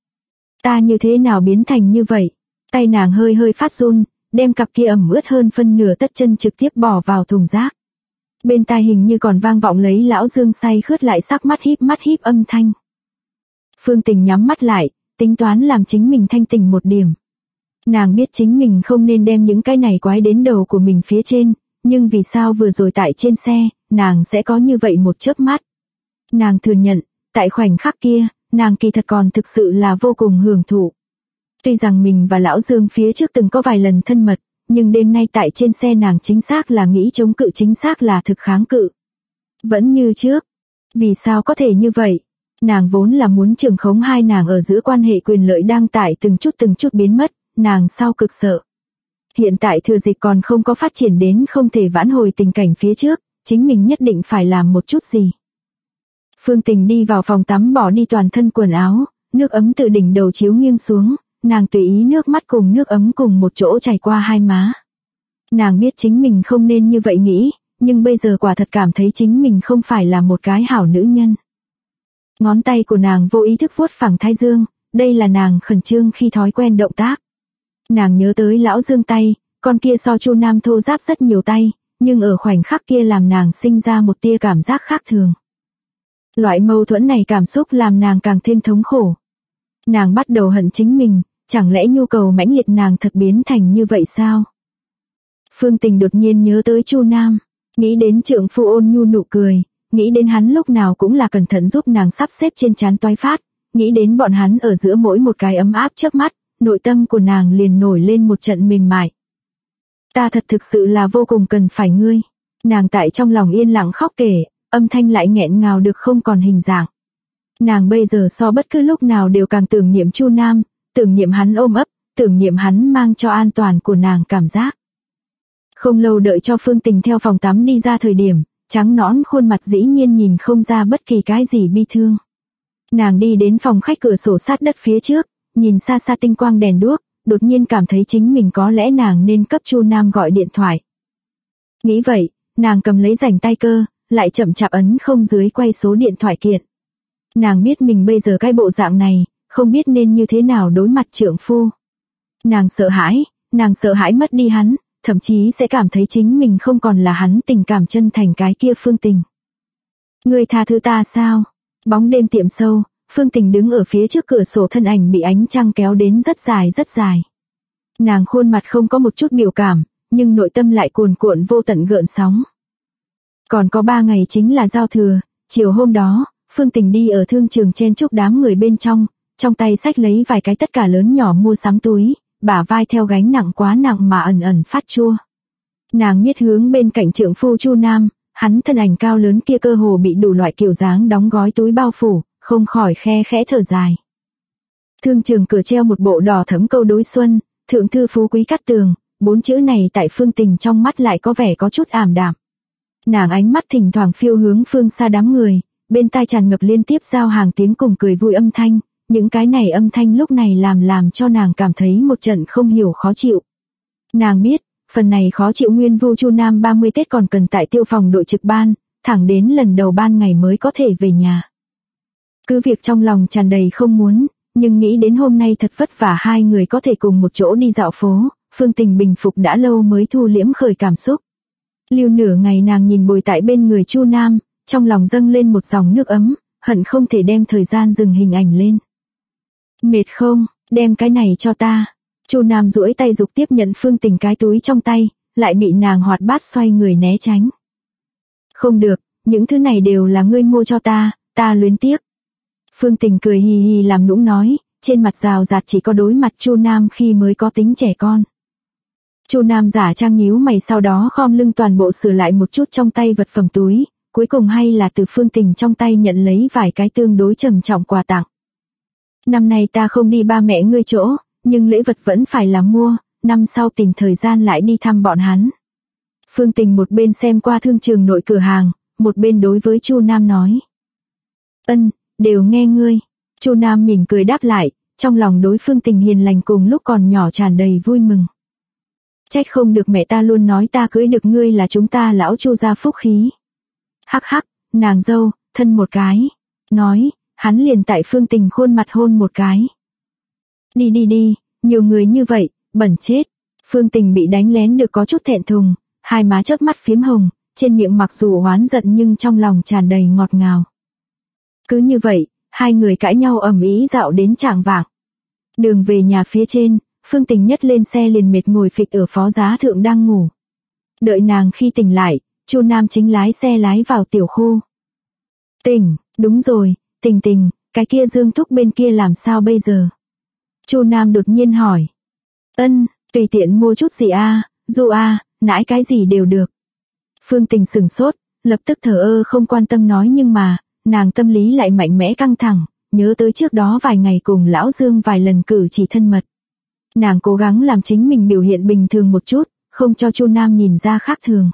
Ta như thế nào biến thành như vậy? Tay nàng hơi phát run, đem cặp kia ẩm ướt hơn phân nửa tất chân trực tiếp bỏ vào thùng rác. Bên tai hình như còn vang vọng lấy lão Dương say khướt lại sắc mắt híp âm thanh. Phương Tình nhắm mắt lại, tính toán làm chính mình thanh tỉnh một điểm. Nàng biết chính mình không nên đem những cái này quái đến đầu của mình phía trên, nhưng vì sao vừa rồi tại trên xe, nàng sẽ có như vậy một chớp mắt. Nàng thừa nhận, tại khoảnh khắc kia, nàng kỳ thật còn thực sự là vô cùng hưởng thụ. Tuy rằng mình và lão Dương phía trước từng có vài lần thân mật, nhưng đêm nay tại trên xe nàng chính xác là nghĩ chống cự, chính xác là thực kháng cự. Vẫn như trước. Vì sao có thể như vậy? Nàng vốn là muốn trường khống hai nàng ở giữa quan hệ quyền lợi đang tại từng chút biến mất, nàng sao cực sợ. Hiện tại thừa dịp còn không có phát triển đến không thể vãn hồi tình cảnh phía trước, chính mình nhất định phải làm một chút gì. Phương Tình đi vào phòng tắm bỏ đi toàn thân quần áo, nước ấm từ đỉnh đầu chiếu nghiêng xuống, nàng tùy ý nước mắt cùng nước ấm cùng một chỗ chảy qua hai má. Nàng biết chính mình không nên như vậy nghĩ, nhưng bây giờ quả thật cảm thấy chính mình không phải là một cái hảo nữ nhân. Ngón tay của nàng vô ý thức vuốt phẳng thái dương, đây là nàng khẩn trương khi thói quen động tác. Nàng nhớ tới lão Dương tay, con kia so Chu Nam thô ráp rất nhiều tay, nhưng ở khoảnh khắc kia làm nàng sinh ra một tia cảm giác khác thường. Loại mâu thuẫn này cảm xúc làm nàng càng thêm thống khổ. Nàng bắt đầu hận chính mình, chẳng lẽ nhu cầu mãnh liệt nàng thật biến thành như vậy sao? Phương Tình đột nhiên nhớ tới Chu Nam, nghĩ đến trượng phu ôn nhu nụ cười, nghĩ đến hắn lúc nào cũng là cẩn thận giúp nàng sắp xếp trên trán toái phát, nghĩ đến bọn hắn ở giữa mỗi một cái ấm áp chớp mắt, nội tâm của nàng liền nổi lên một trận mềm mại. Ta thật thực sự là vô cùng cần phải ngươi. Nàng tại trong lòng yên lặng khóc kể, âm thanh lại nghẹn ngào được không còn hình dạng. Nàng bây giờ so bất cứ lúc nào đều càng tưởng niệm Chu Nam, tưởng niệm hắn ôm ấp, tưởng niệm hắn mang cho an toàn của nàng cảm giác. Không lâu đợi cho Phương Tình theo phòng tắm đi ra thời điểm, trắng nõn khuôn mặt dĩ nhiên nhìn không ra bất kỳ cái gì bi thương. Nàng đi đến phòng khách cửa sổ sát đất phía trước, nhìn xa xa tinh quang đèn đuốc, đột nhiên cảm thấy chính mình có lẽ nàng nên cấp Chu Nam gọi điện thoại. Nghĩ vậy, nàng cầm lấy rảnh tay cơ, lại chậm chạp ấn không dưới quay số điện thoại kiện. Nàng biết mình bây giờ cái bộ dạng này, không biết nên như thế nào đối mặt trượng phu. Nàng sợ hãi mất đi hắn, thậm chí sẽ cảm thấy chính mình không còn là hắn tình cảm chân thành cái kia Phương Tình. Ngươi tha thứ ta sao? Bóng đêm tiệm sâu, Phương Tình đứng ở phía trước cửa sổ, thân ảnh bị ánh trăng kéo đến rất dài rất dài. Nàng khuôn mặt không có một chút biểu cảm, nhưng nội tâm lại cuồn cuộn vô tận gợn sóng. Còn có 3 ngày chính là giao thừa, chiều hôm đó, Phương Tình đi ở thương trường chen chúc đám người bên trong tay xách lấy vài cái tất cả lớn nhỏ mua sắm túi, bả vai theo gánh nặng quá nặng mà ẩn ẩn phát chua. Nàng miết hướng bên cạnh trượng phu Chu Nam, hắn thân ảnh cao lớn kia cơ hồ bị đủ loại kiểu dáng đóng gói túi bao phủ, không khỏi khe khẽ thở dài. Thương trường cửa treo một bộ đỏ thẫm câu đối xuân, thượng thư phú quý cát tường, 4 chữ này tại Phương Tình trong mắt lại có vẻ có chút ảm đạm. Nàng ánh mắt thỉnh thoảng phiêu hướng phương xa đám người, bên tai tràn ngập liên tiếp giao hàng tiếng cùng cười vui âm thanh, những cái này âm thanh lúc này làm cho nàng cảm thấy một trận không hiểu khó chịu. Nàng biết, phần này khó chịu nguyên vu Chu Nam 30 Tết còn cần tại tiêu phòng đội trực ban, thẳng đến lần đầu ban ngày mới có thể về nhà. Cứ việc trong lòng tràn đầy không muốn, nhưng nghĩ đến hôm nay thật vất vả hai người có thể cùng một chỗ đi dạo phố, Phương Tình bình phục đã lâu mới thu liễm khởi cảm xúc. Lưu nửa ngày nàng nhìn bồi tại bên người Chu Nam, trong lòng dâng lên một dòng nước ấm, hận không thể đem thời gian dừng hình ảnh lên. Mệt không, đem cái này cho ta. Chu Nam duỗi tay giục tiếp nhận Phương Tình cái túi trong tay, lại bị nàng hoạt bát xoay người né tránh. Không được, những thứ này đều là ngươi mua cho ta luyến tiếc. Phương Tình cười hì hì làm nũng nói, trên mặt rào rạt chỉ có đối mặt Chu Nam khi mới có tính trẻ con. Chu Nam giả trang nhíu mày, sau đó khom lưng toàn bộ sửa lại một chút trong tay vật phẩm túi, cuối cùng hay là từ Phương Tình trong tay nhận lấy vài cái tương đối trầm trọng quà tặng. Năm nay ta không đi ba mẹ ngươi chỗ, nhưng lễ vật vẫn phải là mua, năm sau tìm thời gian lại đi thăm bọn hắn. Phương Tình một bên xem qua thương trường nội cửa hàng, một bên đối với Chu Nam nói. Ân, đều nghe ngươi. Chu Nam mỉm cười đáp lại, trong lòng đối Phương Tình hiền lành cùng lúc còn nhỏ tràn đầy vui mừng. Trách không được mẹ ta luôn nói ta cưới được ngươi là chúng ta lão Chu gia phúc khí. Hắc hắc, nàng dâu, thân một cái. Nói, hắn liền tại Phương Tình khuôn mặt hôn một cái. Đi, nhiều người như vậy, bẩn chết. Phương Tình bị đánh lén được có chút thẹn thùng, hai má chớp mắt phiếm hồng, trên miệng mặc dù oán giận nhưng trong lòng tràn đầy ngọt ngào. Cứ như vậy, hai người cãi nhau ầm ĩ dạo đến chạng vạng. Đường về nhà phía trên, Phương Tình nhất lên xe liền mệt ngồi phịch ở phó giá thượng đang ngủ. Đợi nàng khi tỉnh lại, Chu Nam chính lái xe lái vào tiểu khu. Tình, đúng rồi, Tình, cái kia Dương Thúc bên kia làm sao bây giờ? Chu Nam đột nhiên hỏi. Ân, tùy tiện mua chút gì du nãi cái gì đều được. Phương Tình sửng sốt, lập tức thờ ơ không quan tâm nói, nhưng mà, nàng tâm lý lại mạnh mẽ căng thẳng, nhớ tới trước đó vài ngày cùng lão Dương vài lần cử chỉ thân mật. Nàng cố gắng làm chính mình biểu hiện bình thường một chút, không cho Chu Nam nhìn ra khác thường.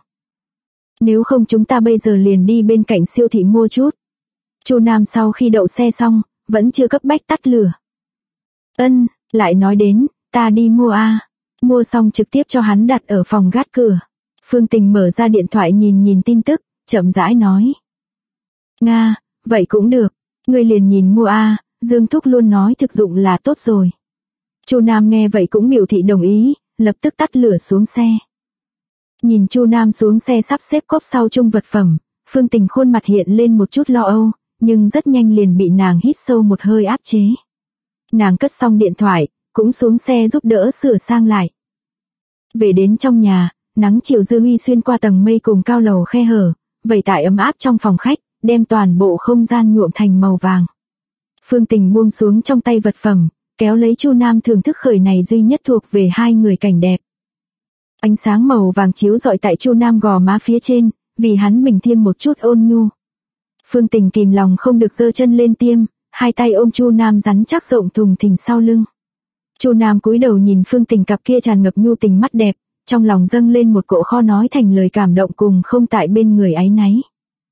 Nếu không chúng ta bây giờ liền đi bên cạnh siêu thị mua chút. Chu Nam sau khi đậu xe xong, vẫn chưa cấp bách tắt lửa. Ân, lại nói đến, ta đi mua Mua xong trực tiếp cho hắn đặt ở phòng gác cửa. Phương Tình mở ra điện thoại nhìn tin tức, chậm rãi nói. Nga, vậy cũng được, ngươi liền nhìn mua Dương Thúc luôn nói thực dụng là tốt rồi. Chu Nam nghe vậy cũng biểu thị đồng ý, lập tức tắt lửa xuống xe. Nhìn Chu Nam xuống xe sắp xếp cốp sau chung vật phẩm, Phương Tình khuôn mặt hiện lên một chút lo âu, nhưng rất nhanh liền bị nàng hít sâu một hơi áp chế. Nàng cất xong điện thoại, cũng xuống xe giúp đỡ sửa sang lại. Về đến trong nhà, nắng chiều dư huy xuyên qua tầng mây cùng cao lầu khe hở, vẩy tại ấm áp trong phòng khách, đem toàn bộ không gian nhuộm thành màu vàng. Phương Tình buông xuống trong tay vật phẩm, kéo lấy Chu Nam thưởng thức khởi này duy nhất thuộc về hai người cảnh đẹp. Ánh sáng màu vàng chiếu rọi tại Chu Nam gò má phía trên, vì hắn bình thêm một chút ôn nhu. Phương Tình kìm lòng không được giơ chân lên tiêm, hai tay ôm Chu Nam rắn chắc rộng thùng thình sau lưng. Chu Nam cúi đầu nhìn Phương Tình cặp kia tràn ngập nhu tình mắt đẹp, trong lòng dâng lên một cỗ khó nói thành lời cảm động cùng không tại bên người áy náy.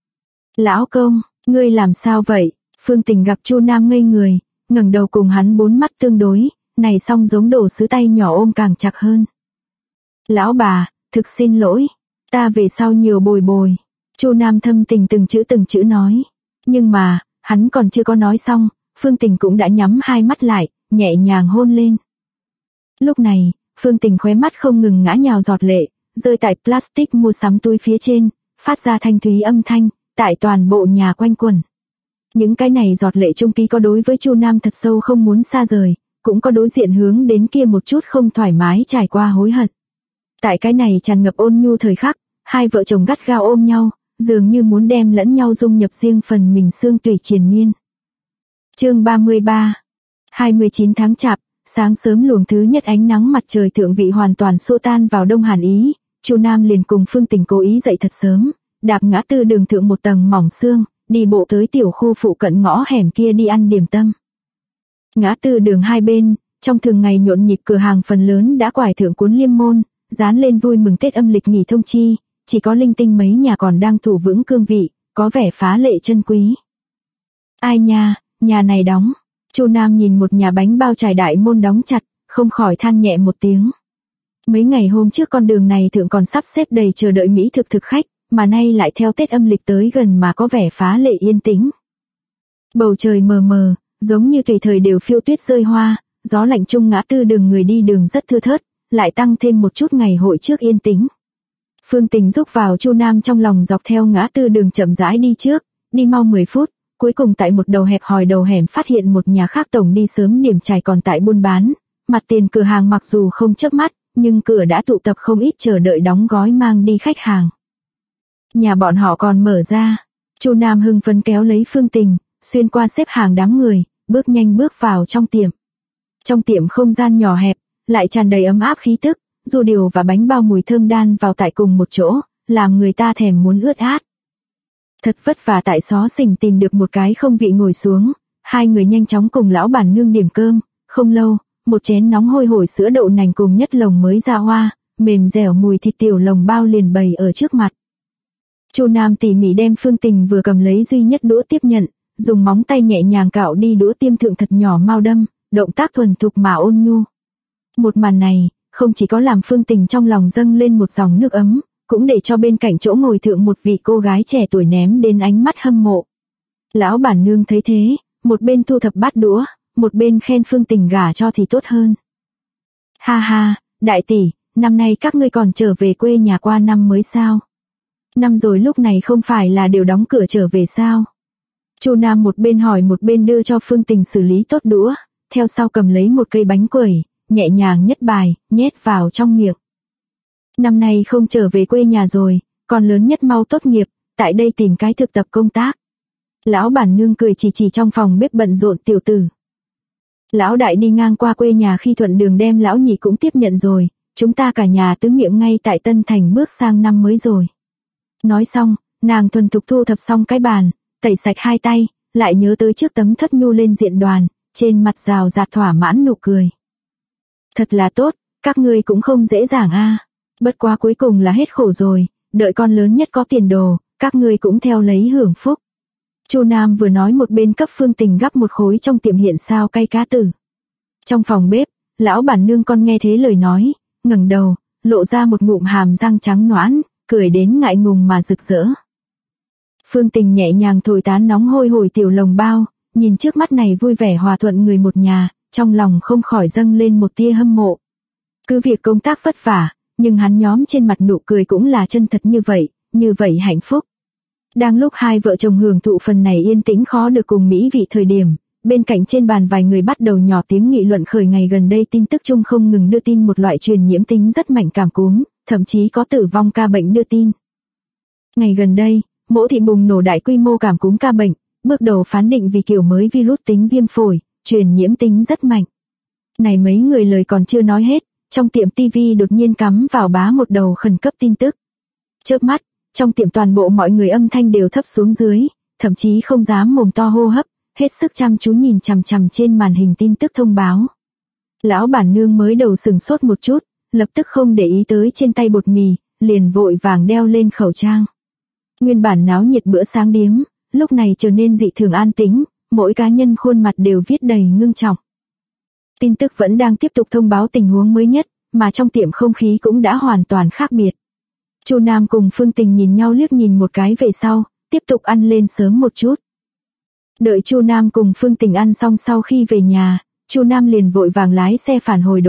Lão công, ngươi làm sao vậy? Phương Tình gặp Chu Nam ngây người, ngẩng đầu cùng hắn bốn mắt tương đối, này xong giống đồ sứ tay nhỏ ôm càng chặt hơn. Lão bà, thực xin lỗi, ta về sau nhiều bồi. Chu Nam thâm tình từng chữ nói. Nhưng mà, hắn còn chưa có nói xong, Phương Tình cũng đã nhắm hai mắt lại, nhẹ nhàng hôn lên. Lúc này, Phương Tình khóe mắt không ngừng ngã nhào giọt lệ, rơi tại plastic mua sắm túi phía trên, phát ra thanh thúy âm thanh, tại toàn bộ nhà quanh quẩn. Những cái này giọt lệ chung ký có đối với Chu Nam thật sâu không muốn xa rời, cũng có đối diện hướng đến kia một chút không thoải mái trải qua hối hận. Tại cái này tràn ngập ôn nhu thời khắc, hai vợ chồng gắt gao ôm nhau, dường như muốn đem lẫn nhau dung nhập riêng phần mình xương tủy triền miên. Chương 33. 29 tháng Chạp, sáng sớm luồng thứ nhất ánh nắng mặt trời thượng vị hoàn toàn xua tan vào đông hàn ý, Chu Nam liền cùng Phương Tình cố ý dậy thật sớm, đạp ngã tư đường thượng một tầng mỏng sương, đi bộ tới tiểu khu phụ cận ngõ hẻm kia đi ăn điểm tâm. Ngã tư đường hai bên, trong thường ngày nhộn nhịp cửa hàng phần lớn đã quải thượng cuốn liêm môn, dán lên vui mừng Tết âm lịch nghỉ thông chi, chỉ có linh tinh mấy nhà còn đang thủ vững cương vị, có vẻ phá lệ chân quý. Ai nha, nhà này đóng. Chu Nam nhìn một nhà bánh bao trải đại môn đóng chặt, không khỏi than nhẹ một tiếng. Mấy ngày hôm trước con đường này thượng còn sắp xếp đầy chờ đợi mỹ thực khách, mà nay lại theo Tết âm lịch tới gần mà có vẻ phá lệ yên tĩnh. Bầu trời mờ mờ, giống như tùy thời đều phiêu tuyết rơi hoa, gió lạnh chung ngã tư đường người đi đường rất thưa thớt, lại tăng thêm một chút ngày hội trước yên tĩnh. Phương Tình rúc vào Chu Nam trong lòng dọc theo ngã tư đường chậm rãi đi trước, đi mau 10 phút, cuối cùng tại một đầu hẹp hòi đầu hẻm phát hiện một nhà khác tổng đi sớm điểm trải còn tại buôn bán, mặt tiền cửa hàng mặc dù không chớp mắt, nhưng cửa đã tụ tập không ít chờ đợi đóng gói mang đi khách hàng. Nhà bọn họ còn mở ra, Chu Nam hưng phấn kéo lấy Phương Tình, xuyên qua xếp hàng đám người, bước nhanh bước vào trong tiệm. Trong tiệm không gian nhỏ hẹp, lại tràn đầy ấm áp khí tức, dù điều và bánh bao mùi thơm đan vào tại cùng một chỗ, làm người ta thèm muốn ướt át. Thật vất vả tại xó xỉnh tìm được một cái không vị ngồi xuống, hai người nhanh chóng cùng lão bản nương điểm cơm, không lâu, một chén nóng hôi hổi sữa đậu nành cùng nhất lồng mới ra hoa, mềm dẻo mùi thịt tiểu lồng bao liền bày ở trước mặt. Chu Nam tỉ mỉ đem Phương Tình vừa cầm lấy duy nhất đũa tiếp nhận, dùng móng tay nhẹ nhàng cạo đi đũa tiêm thượng thật nhỏ mao đâm, động tác thuần thục mà ôn nhu. Một màn này, không chỉ có làm Phương Tình trong lòng dâng lên một dòng nước ấm, cũng để cho bên cạnh chỗ ngồi thượng một vị cô gái trẻ tuổi ném đến ánh mắt hâm mộ. Lão bản nương thấy thế, một bên thu thập bát đũa, một bên khen Phương Tình gả cho thì tốt hơn. Ha ha, đại tỷ, năm nay các ngươi còn trở về quê nhà qua năm mới sao? Năm rồi lúc này không phải là đều đóng cửa trở về sao? Chu Nam một bên hỏi một bên đưa cho Phương Tình xử lý tốt đũa, theo sau cầm lấy một cây bánh quẩy, nhẹ nhàng nhất bài, nhét vào trong miệng. Năm nay không trở về quê nhà rồi, còn lớn nhất mau tốt nghiệp, tại đây tìm cái thực tập công tác. Lão bản nương cười chỉ trong phòng bếp bận rộn tiểu tử. Lão đại đi ngang qua quê nhà khi thuận đường đem lão nhị cũng tiếp nhận rồi, chúng ta cả nhà tứ miệng ngay tại Tân Thành bước sang năm mới rồi. Nói xong, nàng thuần thục thu thập xong cái bàn, tẩy sạch hai tay, lại nhớ tới trước tấm thất nhu lên diện đoàn, trên mặt rào rạt thỏa mãn nụ cười. Thật là tốt, các ngươi cũng không dễ dàng a. Bất quá cuối cùng là hết khổ rồi, đợi con lớn nhất có tiền đồ, các ngươi cũng theo lấy hưởng phúc. Chu Nam vừa nói một bên cấp Phương Tình gắp một khối trong tiệm hiện sao cay cá tử. Trong phòng bếp, lão bản nương con nghe thế lời nói, ngẩng đầu, lộ ra một ngụm hàm răng trắng nõn, cười đến ngại ngùng mà rực rỡ. Phương Tình nhẹ nhàng thổi tán nóng hôi hổi tiểu lồng bao, nhìn trước mắt này vui vẻ hòa thuận người một nhà, trong lòng không khỏi dâng lên một tia hâm mộ. Cứ việc công tác vất vả, nhưng hắn nhóm trên mặt nụ cười cũng là chân thật như vậy hạnh phúc. Đang lúc hai vợ chồng hưởng thụ phần này yên tĩnh khó được cùng mỹ vị thời điểm, bên cạnh trên bàn vài người bắt đầu nhỏ tiếng nghị luận khởi ngày gần đây tin tức chung không ngừng đưa tin một loại truyền nhiễm tính rất mạnh cảm cúm, thậm chí có tử vong ca bệnh đưa tin. Ngày gần đây, Mỗ thị bùng nổ đại quy mô cảm cúm ca bệnh, bước đầu phán định vì kiểu mới virus tính viêm phổi, truyền nhiễm tính rất mạnh. Này mấy người lời còn chưa nói hết, trong tiệm TV đột nhiên cắm vào bá một đầu khẩn cấp tin tức. Chớp mắt, trong tiệm toàn bộ mọi người âm thanh đều thấp xuống dưới, thậm chí không dám mồm to hô hấp, hết sức chăm chú nhìn chằm chằm trên màn hình tin tức thông báo. Lão bản nương mới đầu sừng sốt một chút, lập tức không để ý tới trên tay bột mì, liền vội vàng đeo lên khẩu trang. Nguyên bản náo nhiệt bữa sáng điếm, lúc này trở nên dị thường an tĩnh, mỗi cá nhân khuôn mặt đều viết đầy ngưng trọng. Tin tức vẫn đang tiếp tục thông báo tình huống mới nhất, mà trong tiệm không khí cũng đã hoàn toàn khác biệt. Chu Nam cùng Phương Tình nhìn nhau liếc nhìn một cái về sau, tiếp tục ăn lên sớm một chút. Đợi Chu Nam cùng Phương Tình ăn xong sau khi về nhà, Chu Nam liền vội vàng lái xe phản hồi đội,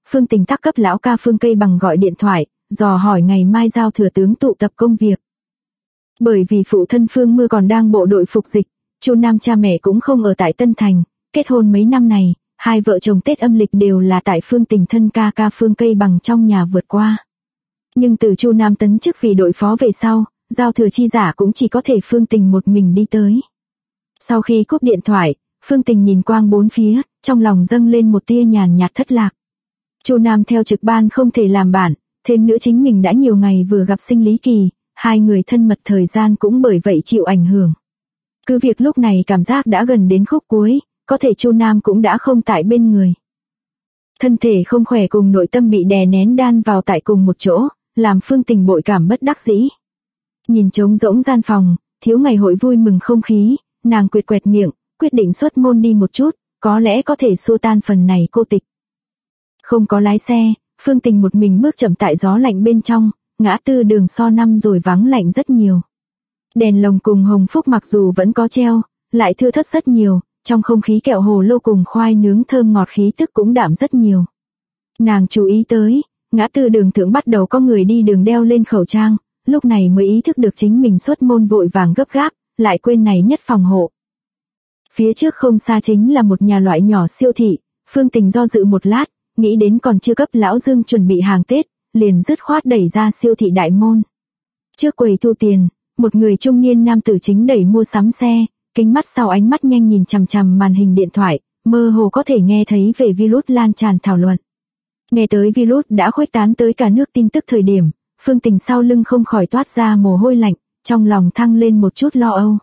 Phương Tình tắc cấp lão ca Phương Cây Bằng gọi điện thoại, dò hỏi ngày mai giao thừa tướng tụ tập công việc. Bởi vì phụ thân Phương Mưa còn đang bộ đội phục dịch, Chu Nam cha mẹ cũng không ở tại Tân Thành, kết hôn mấy năm này, hai vợ chồng Tết âm lịch đều là tại Phương Tình thân ca ca Phương Cây Bằng trong nhà vượt qua. Nhưng từ Chu Nam tấn chức vì đội phó về sau, giao thừa chi giả cũng chỉ có thể Phương Tình một mình đi tới. Sau khi cúp điện thoại, Phương Tình nhìn quang bốn phía, trong lòng dâng lên một tia nhàn nhạt thất lạc. Chu Nam theo trực ban không thể làm bạn, thêm nữa chính mình đã nhiều ngày vừa gặp sinh lý kỳ, hai người thân mật thời gian cũng bởi vậy chịu ảnh hưởng. Cứ việc lúc này cảm giác đã gần đến khúc cuối, có thể Chu Nam cũng đã không tại bên người. Thân thể không khỏe cùng nội tâm bị đè nén đan vào tại cùng một chỗ, làm Phương Tình bội cảm bất đắc dĩ. Nhìn trống rỗng gian phòng, thiếu ngày hội vui mừng không khí, nàng quệt quẹt miệng, quyết định xuất môn đi một chút, có lẽ có thể xua tan phần này cô tịch. Không có lái xe, Phương Tình một mình bước chậm tại gió lạnh bên trong, ngã tư đường so năm rồi vắng lạnh rất nhiều. Đèn lồng cùng hồng phúc mặc dù vẫn có treo, lại thưa thớt rất nhiều, trong không khí kẹo hồ lô cùng khoai nướng thơm ngọt khí tức cũng đạm rất nhiều. Nàng chú ý tới, ngã tư đường thượng bắt đầu có người đi đường đeo lên khẩu trang, lúc này mới ý thức được chính mình xuất môn vội vàng gấp gáp, lại quên này nhất phòng hộ. Phía trước không xa chính là một nhà loại nhỏ siêu thị, Phương Tình do dự một lát, nghĩ đến còn chưa cấp lão Dương chuẩn bị hàng Tết, liền dứt khoát đẩy ra siêu thị đại môn. Trước quầy thu tiền, một người trung niên nam tử chính đẩy mua sắm xe, kính mắt sau ánh mắt nhanh nhìn chằm chằm màn hình điện thoại, mơ hồ có thể nghe thấy về virus lan tràn thảo luận. Nghe tới virus đã khuếch tán tới cả nước tin tức thời điểm, Phương Tình sau lưng không khỏi toát ra mồ hôi lạnh, trong lòng thăng lên một chút lo âu.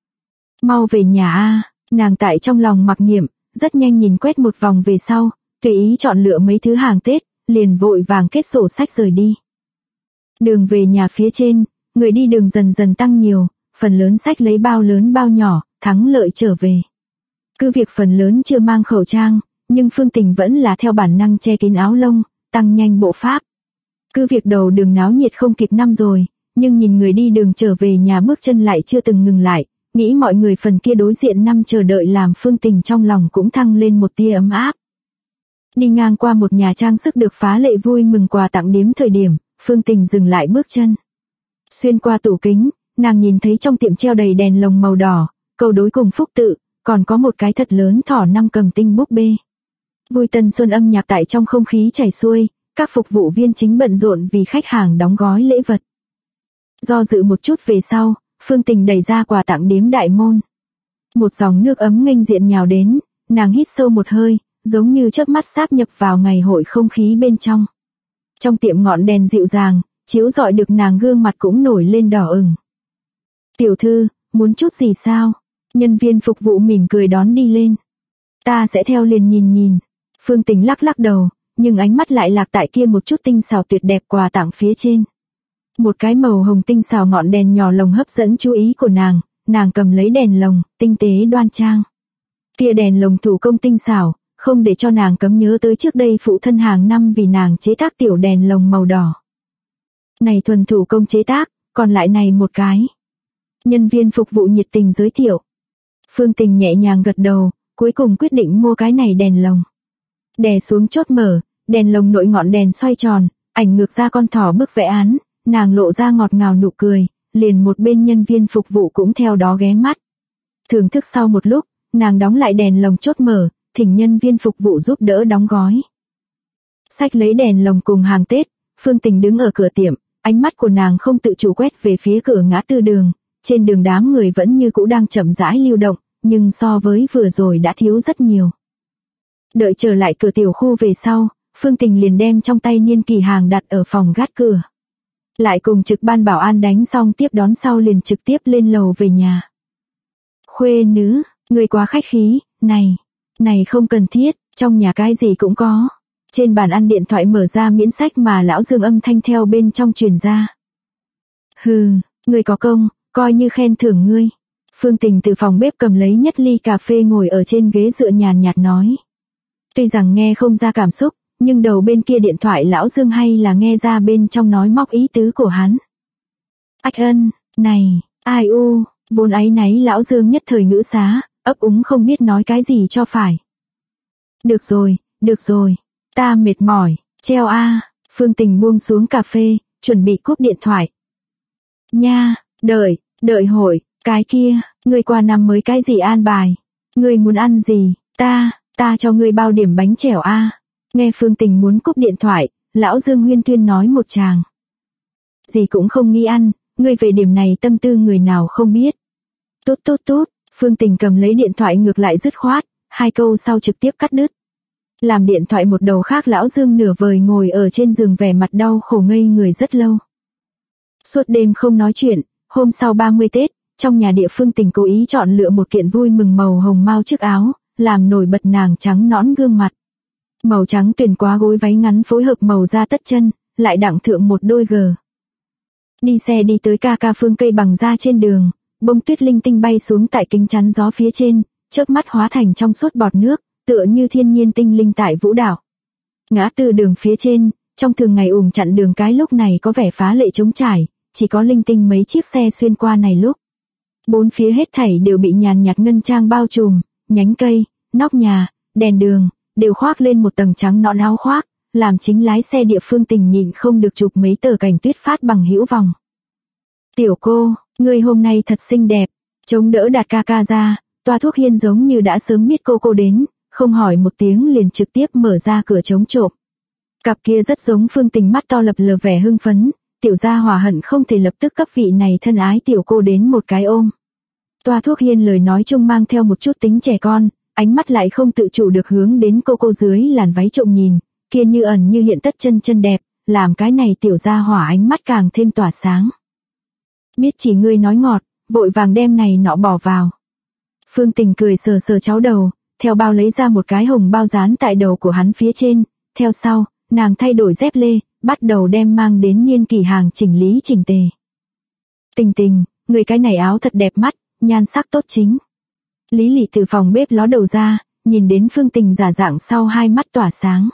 Mau về nhà a, nàng tại trong lòng mặc niệm, rất nhanh nhìn quét một vòng về sau, tùy ý chọn lựa mấy thứ hàng Tết, liền vội vàng kết sổ sách rời đi. Đường về nhà phía trên, người đi đường dần dần tăng nhiều, phần lớn sách lấy bao lớn bao nhỏ, thắng lợi trở về. Cứ việc phần lớn chưa mang khẩu trang, nhưng Phương Tình vẫn là theo bản năng che kín áo lông, tăng nhanh bộ pháp. Cứ việc đầu đường náo nhiệt không kịp năm rồi, nhưng nhìn người đi đường trở về nhà bước chân lại chưa từng ngừng lại, nghĩ mọi người phần kia đối diện năm chờ đợi làm Phương Tình trong lòng cũng thăng lên một tia ấm áp. Đi ngang qua một nhà trang sức được phá lệ vui mừng quà tặng điếm thời điểm, Phương Tình dừng lại bước chân. Xuyên qua tủ kính, nàng nhìn thấy trong tiệm treo đầy đèn lồng màu đỏ, câu đối cùng phúc tự, còn có một cái thật lớn thỏ năm cầm tinh búp bê. Vui tân xuân âm nhạc tại trong không khí chảy xuôi, các phục vụ viên chính bận rộn vì khách hàng đóng gói lễ vật. Do dự một chút về sau, Phương Tình đẩy ra quà tặng điếm đại môn. Một dòng nước ấm nghênh diện nhào đến, nàng hít sâu một hơi, giống như chớp mắt sáp nhập vào ngày hội không khí bên trong. Trong tiệm ngọn đèn dịu dàng, chiếu rọi được nàng gương mặt cũng nổi lên đỏ ửng. Tiểu thư, muốn chút gì sao? Nhân viên phục vụ mỉm cười đón đi lên. Ta sẽ theo liền nhìn. Phương Tình lắc lắc đầu, nhưng ánh mắt lại lạc tại kia một chút tinh xảo tuyệt đẹp quà tặng phía trên. Một cái màu hồng tinh xảo ngọn đèn nhỏ lồng hấp dẫn chú ý của nàng cầm lấy đèn lồng, tinh tế đoan trang. Kia đèn lồng thủ công tinh xảo, không để cho nàng cấm nhớ tới trước đây phụ thân hàng năm vì nàng chế tác tiểu đèn lồng màu đỏ. Này thuần thủ công chế tác, còn lại này một cái. Nhân viên phục vụ nhiệt tình giới thiệu. Phương Tình nhẹ nhàng gật đầu, cuối cùng quyết định mua cái này đèn lồng. Đè xuống chốt mở, đèn lồng nội ngọn đèn xoay tròn, ảnh ngược ra con thỏ bức vẽ án, nàng lộ ra ngọt ngào nụ cười, liền một bên nhân viên phục vụ cũng theo đó ghé mắt. Thưởng thức sau một lúc, nàng đóng lại đèn lồng chốt mở, thỉnh nhân viên phục vụ giúp đỡ đóng gói. Xách lấy đèn lồng cùng hàng Tết, Phương Tình đứng ở cửa tiệm, ánh mắt của nàng không tự chủ quét về phía cửa ngã tư đường, trên đường đám người vẫn như cũ đang chậm rãi lưu động, nhưng so với vừa rồi đã thiếu rất nhiều. Đợi trở lại cửa tiểu khu về sau, Phương Tình liền đem trong tay niên kỳ hàng đặt ở phòng gác cửa. Lại cùng trực ban bảo an đánh xong tiếp đón sau liền trực tiếp lên lầu về nhà. Khuê nữ, người quá khách khí, này không cần thiết, trong nhà cái gì cũng có. Trên bàn ăn điện thoại mở ra miễn sách mà lão Dương âm thanh theo bên trong truyền ra. Hừ, người có công, coi như khen thưởng ngươi. Phương Tình từ phòng bếp cầm lấy nhất ly cà phê ngồi ở trên ghế dựa nhàn nhạt nói. Tuy rằng nghe không ra cảm xúc, nhưng đầu bên kia điện thoại lão Dương hay là nghe ra bên trong nói móc ý tứ của hắn. Ách ân, này, ai u, vốn áy náy lão Dương nhất thời ngữ xá, ấp úng không biết nói cái gì cho phải. Được rồi. Ta mệt mỏi, treo a. Phương Tình buông xuống cà phê, chuẩn bị cúp điện thoại. Nha, đợi hội, cái kia, ngươi qua năm mới cái gì an bài? Ngươi muốn ăn gì? Ta cho ngươi bao điểm bánh chèo a. Nghe Phương Tình muốn cúp điện thoại, lão Dương huyên thuyên nói một tràng. Gì cũng không nghĩ ăn, ngươi về điểm này tâm tư người nào không biết. Tốt, Phương Tình cầm lấy điện thoại ngược lại dứt khoát, 2 câu sau trực tiếp cắt đứt. Làm điện thoại một đầu khác lão Dương nửa vời ngồi ở trên giường vẻ mặt đau khổ ngây người rất lâu. Suốt đêm không nói chuyện, hôm sau 30 Tết, trong nhà địa Phương Tình cố ý chọn lựa một kiện vui mừng màu hồng mao chiếc áo, làm nổi bật nàng trắng nõn gương mặt. Màu trắng tuyển quá gối váy ngắn phối hợp màu da tất chân, lại đặng thượng một đôi gờ. Đi xe đi tới ca Phương Cây Bằng ra trên đường, bông tuyết linh tinh bay xuống tại kính chắn gió phía trên, chớp mắt hóa thành trong suốt bọt nước, tựa như thiên nhiên tinh linh tại vũ đảo. Ngã tư đường phía trên, trong thường ngày chặn đường cái lúc này có vẻ phá lệ trống trải, chỉ có linh tinh mấy chiếc xe xuyên qua này lúc. Bốn phía hết thảy đều bị nhàn nhạt ngân trang bao trùm, nhánh cây, nóc nhà, đèn đường, đều khoác lên một tầng trắng nõn áo khoác, làm chính lái xe địa Phương Tình nhịn không được chụp mấy tờ cảnh tuyết phát bằng hữu vòng. Tiểu cô, ngươi hôm nay thật xinh đẹp, chống đỡ Đạt ca ra, toa thuốc hiên giống như đã sớm biết cô đến, không hỏi một tiếng liền trực tiếp mở ra cửa chống trộm. Cặp kia rất giống Phương Tình mắt to lập lờ vẻ hưng phấn, tiểu gia hỏa hận không thể lập tức cấp vị này thân ái tiểu cô đến một cái ôm. Toa thuốc hiên lời nói chung mang theo một chút tính trẻ con, ánh mắt lại không tự chủ được hướng đến cô dưới làn váy trộm nhìn, kia như ẩn như hiện tất chân đẹp, làm cái này tiểu gia hỏa ánh mắt càng thêm tỏa sáng. Biết chỉ ngươi nói ngọt, vội vàng đem này nọ bỏ vào. Phương Tình cười sờ cháu đầu, theo bao lấy ra một cái hồng bao dán tại đầu của hắn phía trên, theo sau, nàng thay đổi dép lê, bắt đầu đem mang đến niên kỳ hàng chỉnh lý chỉnh tề. Tình, người cái này áo thật đẹp mắt, nhan sắc tốt chính. Lý Lị từ phòng bếp ló đầu ra, nhìn đến Phương Tình giả dạng sau hai mắt tỏa sáng.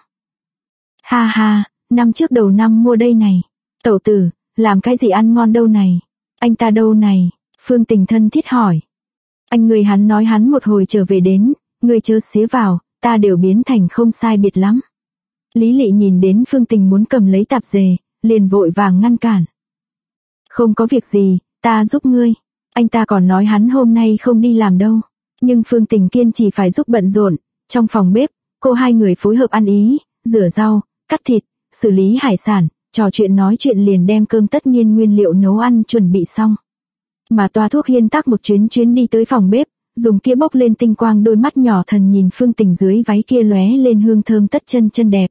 Ha, năm trước đầu năm mua đây này. Tẩu tử, làm cái gì ăn ngon đâu này? Anh ta đâu này? Phương Tình thân thiết hỏi. Anh người hắn nói hắn một hồi trở về đến, người chớ xía vào, ta đều biến thành không sai biệt lắm. Lý Lị nhìn đến Phương Tình muốn cầm lấy tạp dề, liền vội vàng ngăn cản. Không có việc gì, ta giúp ngươi. Anh ta còn nói hắn hôm nay không đi làm đâu. Nhưng Phương Tình kiên trì phải giúp bận rộn. Trong phòng bếp, cô hai người phối hợp ăn ý, rửa rau, cắt thịt, xử lý hải sản, trò chuyện nói chuyện liền đem cơm tất niên nguyên liệu nấu ăn chuẩn bị xong. Mà toa thuốc hiên tắc một chuyến đi tới phòng bếp, dùng kia bốc lên tinh quang đôi mắt nhỏ thần nhìn Phương Tình dưới váy kia lóe lên hương thơm tất chân đẹp.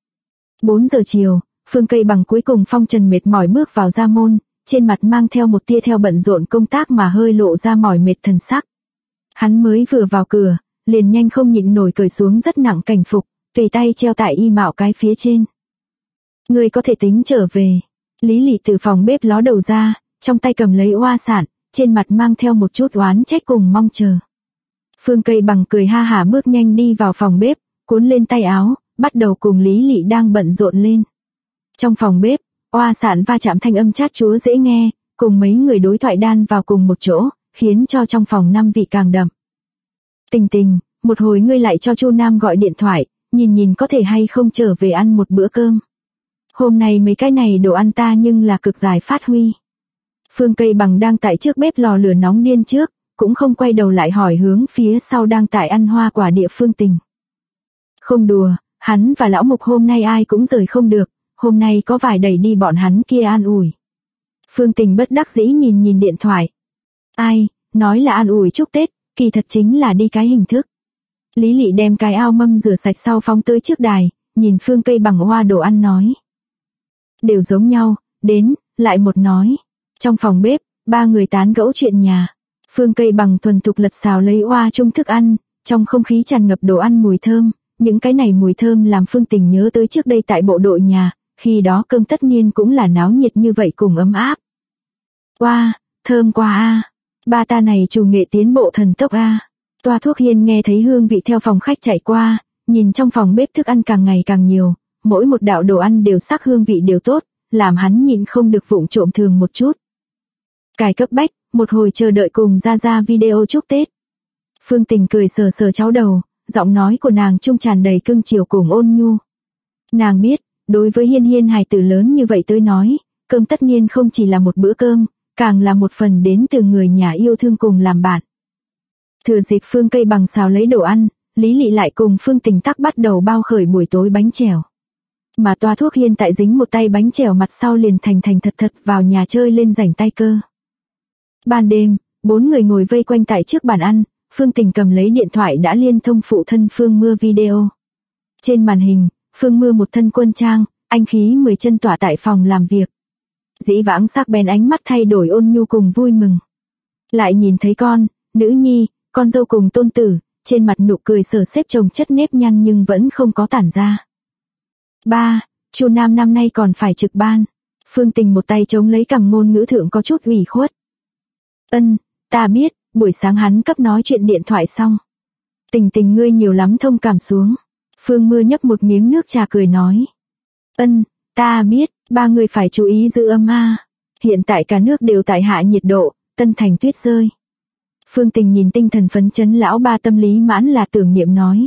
4 giờ chiều, Phương Cây Bằng cuối cùng phong trần mệt mỏi bước vào ra môn, trên mặt mang theo một tia theo bận rộn công tác mà hơi lộ ra mỏi mệt thần sắc. Hắn mới vừa vào cửa, liền nhanh không nhịn nổi cởi xuống rất nặng cảnh phục, tùy tay treo tại y mạo cái phía trên. Người có thể tính trở về. Lý Lị từ phòng bếp ló đầu ra, trong tay cầm lấy oa sản, trên mặt mang theo một chút oán trách cùng mong chờ. Phương Cây Bằng cười ha hả bước nhanh đi vào phòng bếp, cuốn lên tay áo, bắt đầu cùng Lý Lị đang bận rộn lên. Trong phòng bếp, oa sản va chạm thanh âm chát chúa dễ nghe, cùng mấy người đối thoại đan vào cùng một chỗ, khiến cho trong phòng năm vị càng đậm. Tình, một hồi ngươi lại cho Chu Nam gọi điện thoại, nhìn có thể hay không trở về ăn một bữa cơm. Hôm nay mấy cái này đồ ăn ta nhưng là cực giải phát huy. Phương Cây Bằng đang tại trước bếp lò lửa nóng điên trước, cũng không quay đầu lại hỏi hướng phía sau đang tại ăn hoa quả địa Phương Tình. Không đùa, hắn và lão mục hôm nay ai cũng rời không được, hôm nay có vải đẩy đi bọn hắn kia an ủi. Phương Tình bất đắc dĩ nhìn điện thoại. Ai, nói là an ủi chúc Tết, kỳ thật chính là đi cái hình thức. Lý Lị đem cái ao mâm rửa sạch sau phóng tới trước đài, nhìn Phương Cây Bằng hoa đồ ăn nói. Đều giống nhau, đến, lại một nói. Trong phòng bếp, ba người tán gẫu chuyện nhà. Phương Cây Bằng thuần thục lật xào lấy oa chung thức ăn, trong không khí tràn ngập đồ ăn mùi thơm. Những cái này mùi thơm làm Phương Tình nhớ tới trước đây tại bộ đội nhà, khi đó cơm tất niên cũng là náo nhiệt như vậy cùng ấm áp. Wow, thơm quá a. Ba ta này chủ nghệ tiến bộ thần tốc a. Toa thuốc hiên nghe thấy hương vị theo phòng khách chạy qua, nhìn trong phòng bếp thức ăn càng ngày càng nhiều, mỗi một đạo đồ ăn đều sắc hương vị đều tốt, làm hắn nhịn không được vụng trộm thường một chút. Cài cấp bách, một hồi chờ đợi cùng ra video chúc Tết. Phương Tình cười sờ cháu đầu, giọng nói của nàng trung tràn đầy cưng chiều cùng ôn nhu. Nàng biết, đối với Hiên Hiên hài tử lớn như vậy tới nói, cơm tất niên không chỉ là một bữa cơm, càng là một phần đến từ người nhà yêu thương cùng làm bạn. Thừa dịp Phương Cây Bằng xào lấy đồ ăn, Lý Lị lại cùng Phương Tình Tắc bắt đầu bao khởi buổi tối bánh chèo. Mà Toa Thuốc Hiên tại dính một tay bánh chèo mặt sau liền thành thật vào nhà chơi lên rảnh tay cơ. Ban đêm, 4 người ngồi vây quanh tại trước bàn ăn, Phương Tình cầm lấy điện thoại đã liên thông phụ thân Phương Mưa video. Trên màn hình, Phương Mưa một thân quân trang, anh khí 10 chân tỏa tại phòng làm việc. Dĩ vãng sắc bén ánh mắt thay đổi ôn nhu cùng vui mừng. Lại nhìn thấy con, nữ nhi, con dâu cùng tôn tử, trên mặt nụ cười sở xếp chồng chất nếp nhăn nhưng vẫn không có tản ra. Ba, Chu Nam năm nay còn phải trực ban. Phương Tình một tay chống lấy cằm ngôn ngữ thượng có chút ủy khuất. Ta biết, buổi sáng hắn cấp nói chuyện điện thoại xong. Tình ngươi nhiều lắm thông cảm xuống. Phương Mưa nhấp một miếng nước trà cười nói. Ta biết, ba người phải chú ý giữ ấm a. Hiện tại cả nước đều tại hạ nhiệt độ, Tân Thành tuyết rơi. Phương Tình nhìn tinh thần phấn chấn lão ba tâm lý mãn là tưởng niệm nói.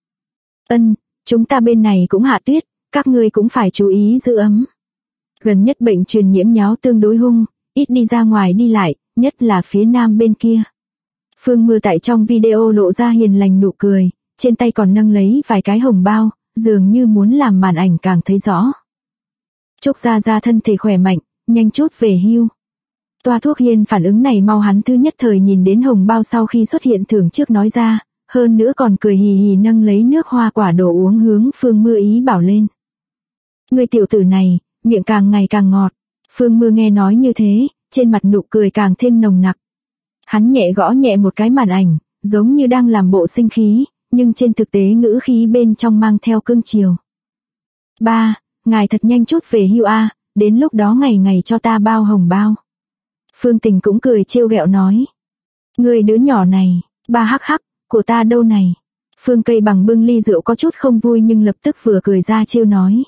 Chúng ta bên này cũng hạ tuyết, các ngươi cũng phải chú ý giữ ấm. Gần nhất bệnh truyền nhiễm nháo tương đối hung, ít đi ra ngoài đi lại, nhất là phía nam bên kia. Phương Mưa tại trong video lộ ra hiền lành nụ cười, trên tay còn nâng lấy vài cái hồng bao, dường như muốn làm màn ảnh càng thấy rõ. Chúc Gia thân thể khỏe mạnh, nhanh chút về hưu. Toa Thuốc Hiên phản ứng này mau, hắn thứ nhất thời nhìn đến hồng bao sau khi xuất hiện thưởng trước nói ra, hơn nữa còn cười hì hì nâng lấy nước hoa quả đồ uống hướng Phương Mưa ý bảo lên. Người tiểu tử này, miệng càng ngày càng ngọt. Phương Mưa nghe nói như thế, trên mặt nụ cười càng thêm nồng nặc. Hắn nhẹ gõ nhẹ một cái màn ảnh, giống như đang làm bộ sinh khí, nhưng trên thực tế ngữ khí bên trong mang theo cương chiều. Ba, ngài thật nhanh chút về hưu a, đến lúc đó ngày ngày cho ta bao hồng bao. Phương Tình cũng cười trêu ghẹo nói. Người đứa nhỏ này, ba hắc, của ta đâu này. Phương Cây Bằng bưng ly rượu có chút không vui nhưng lập tức vừa cười ra trêu nói.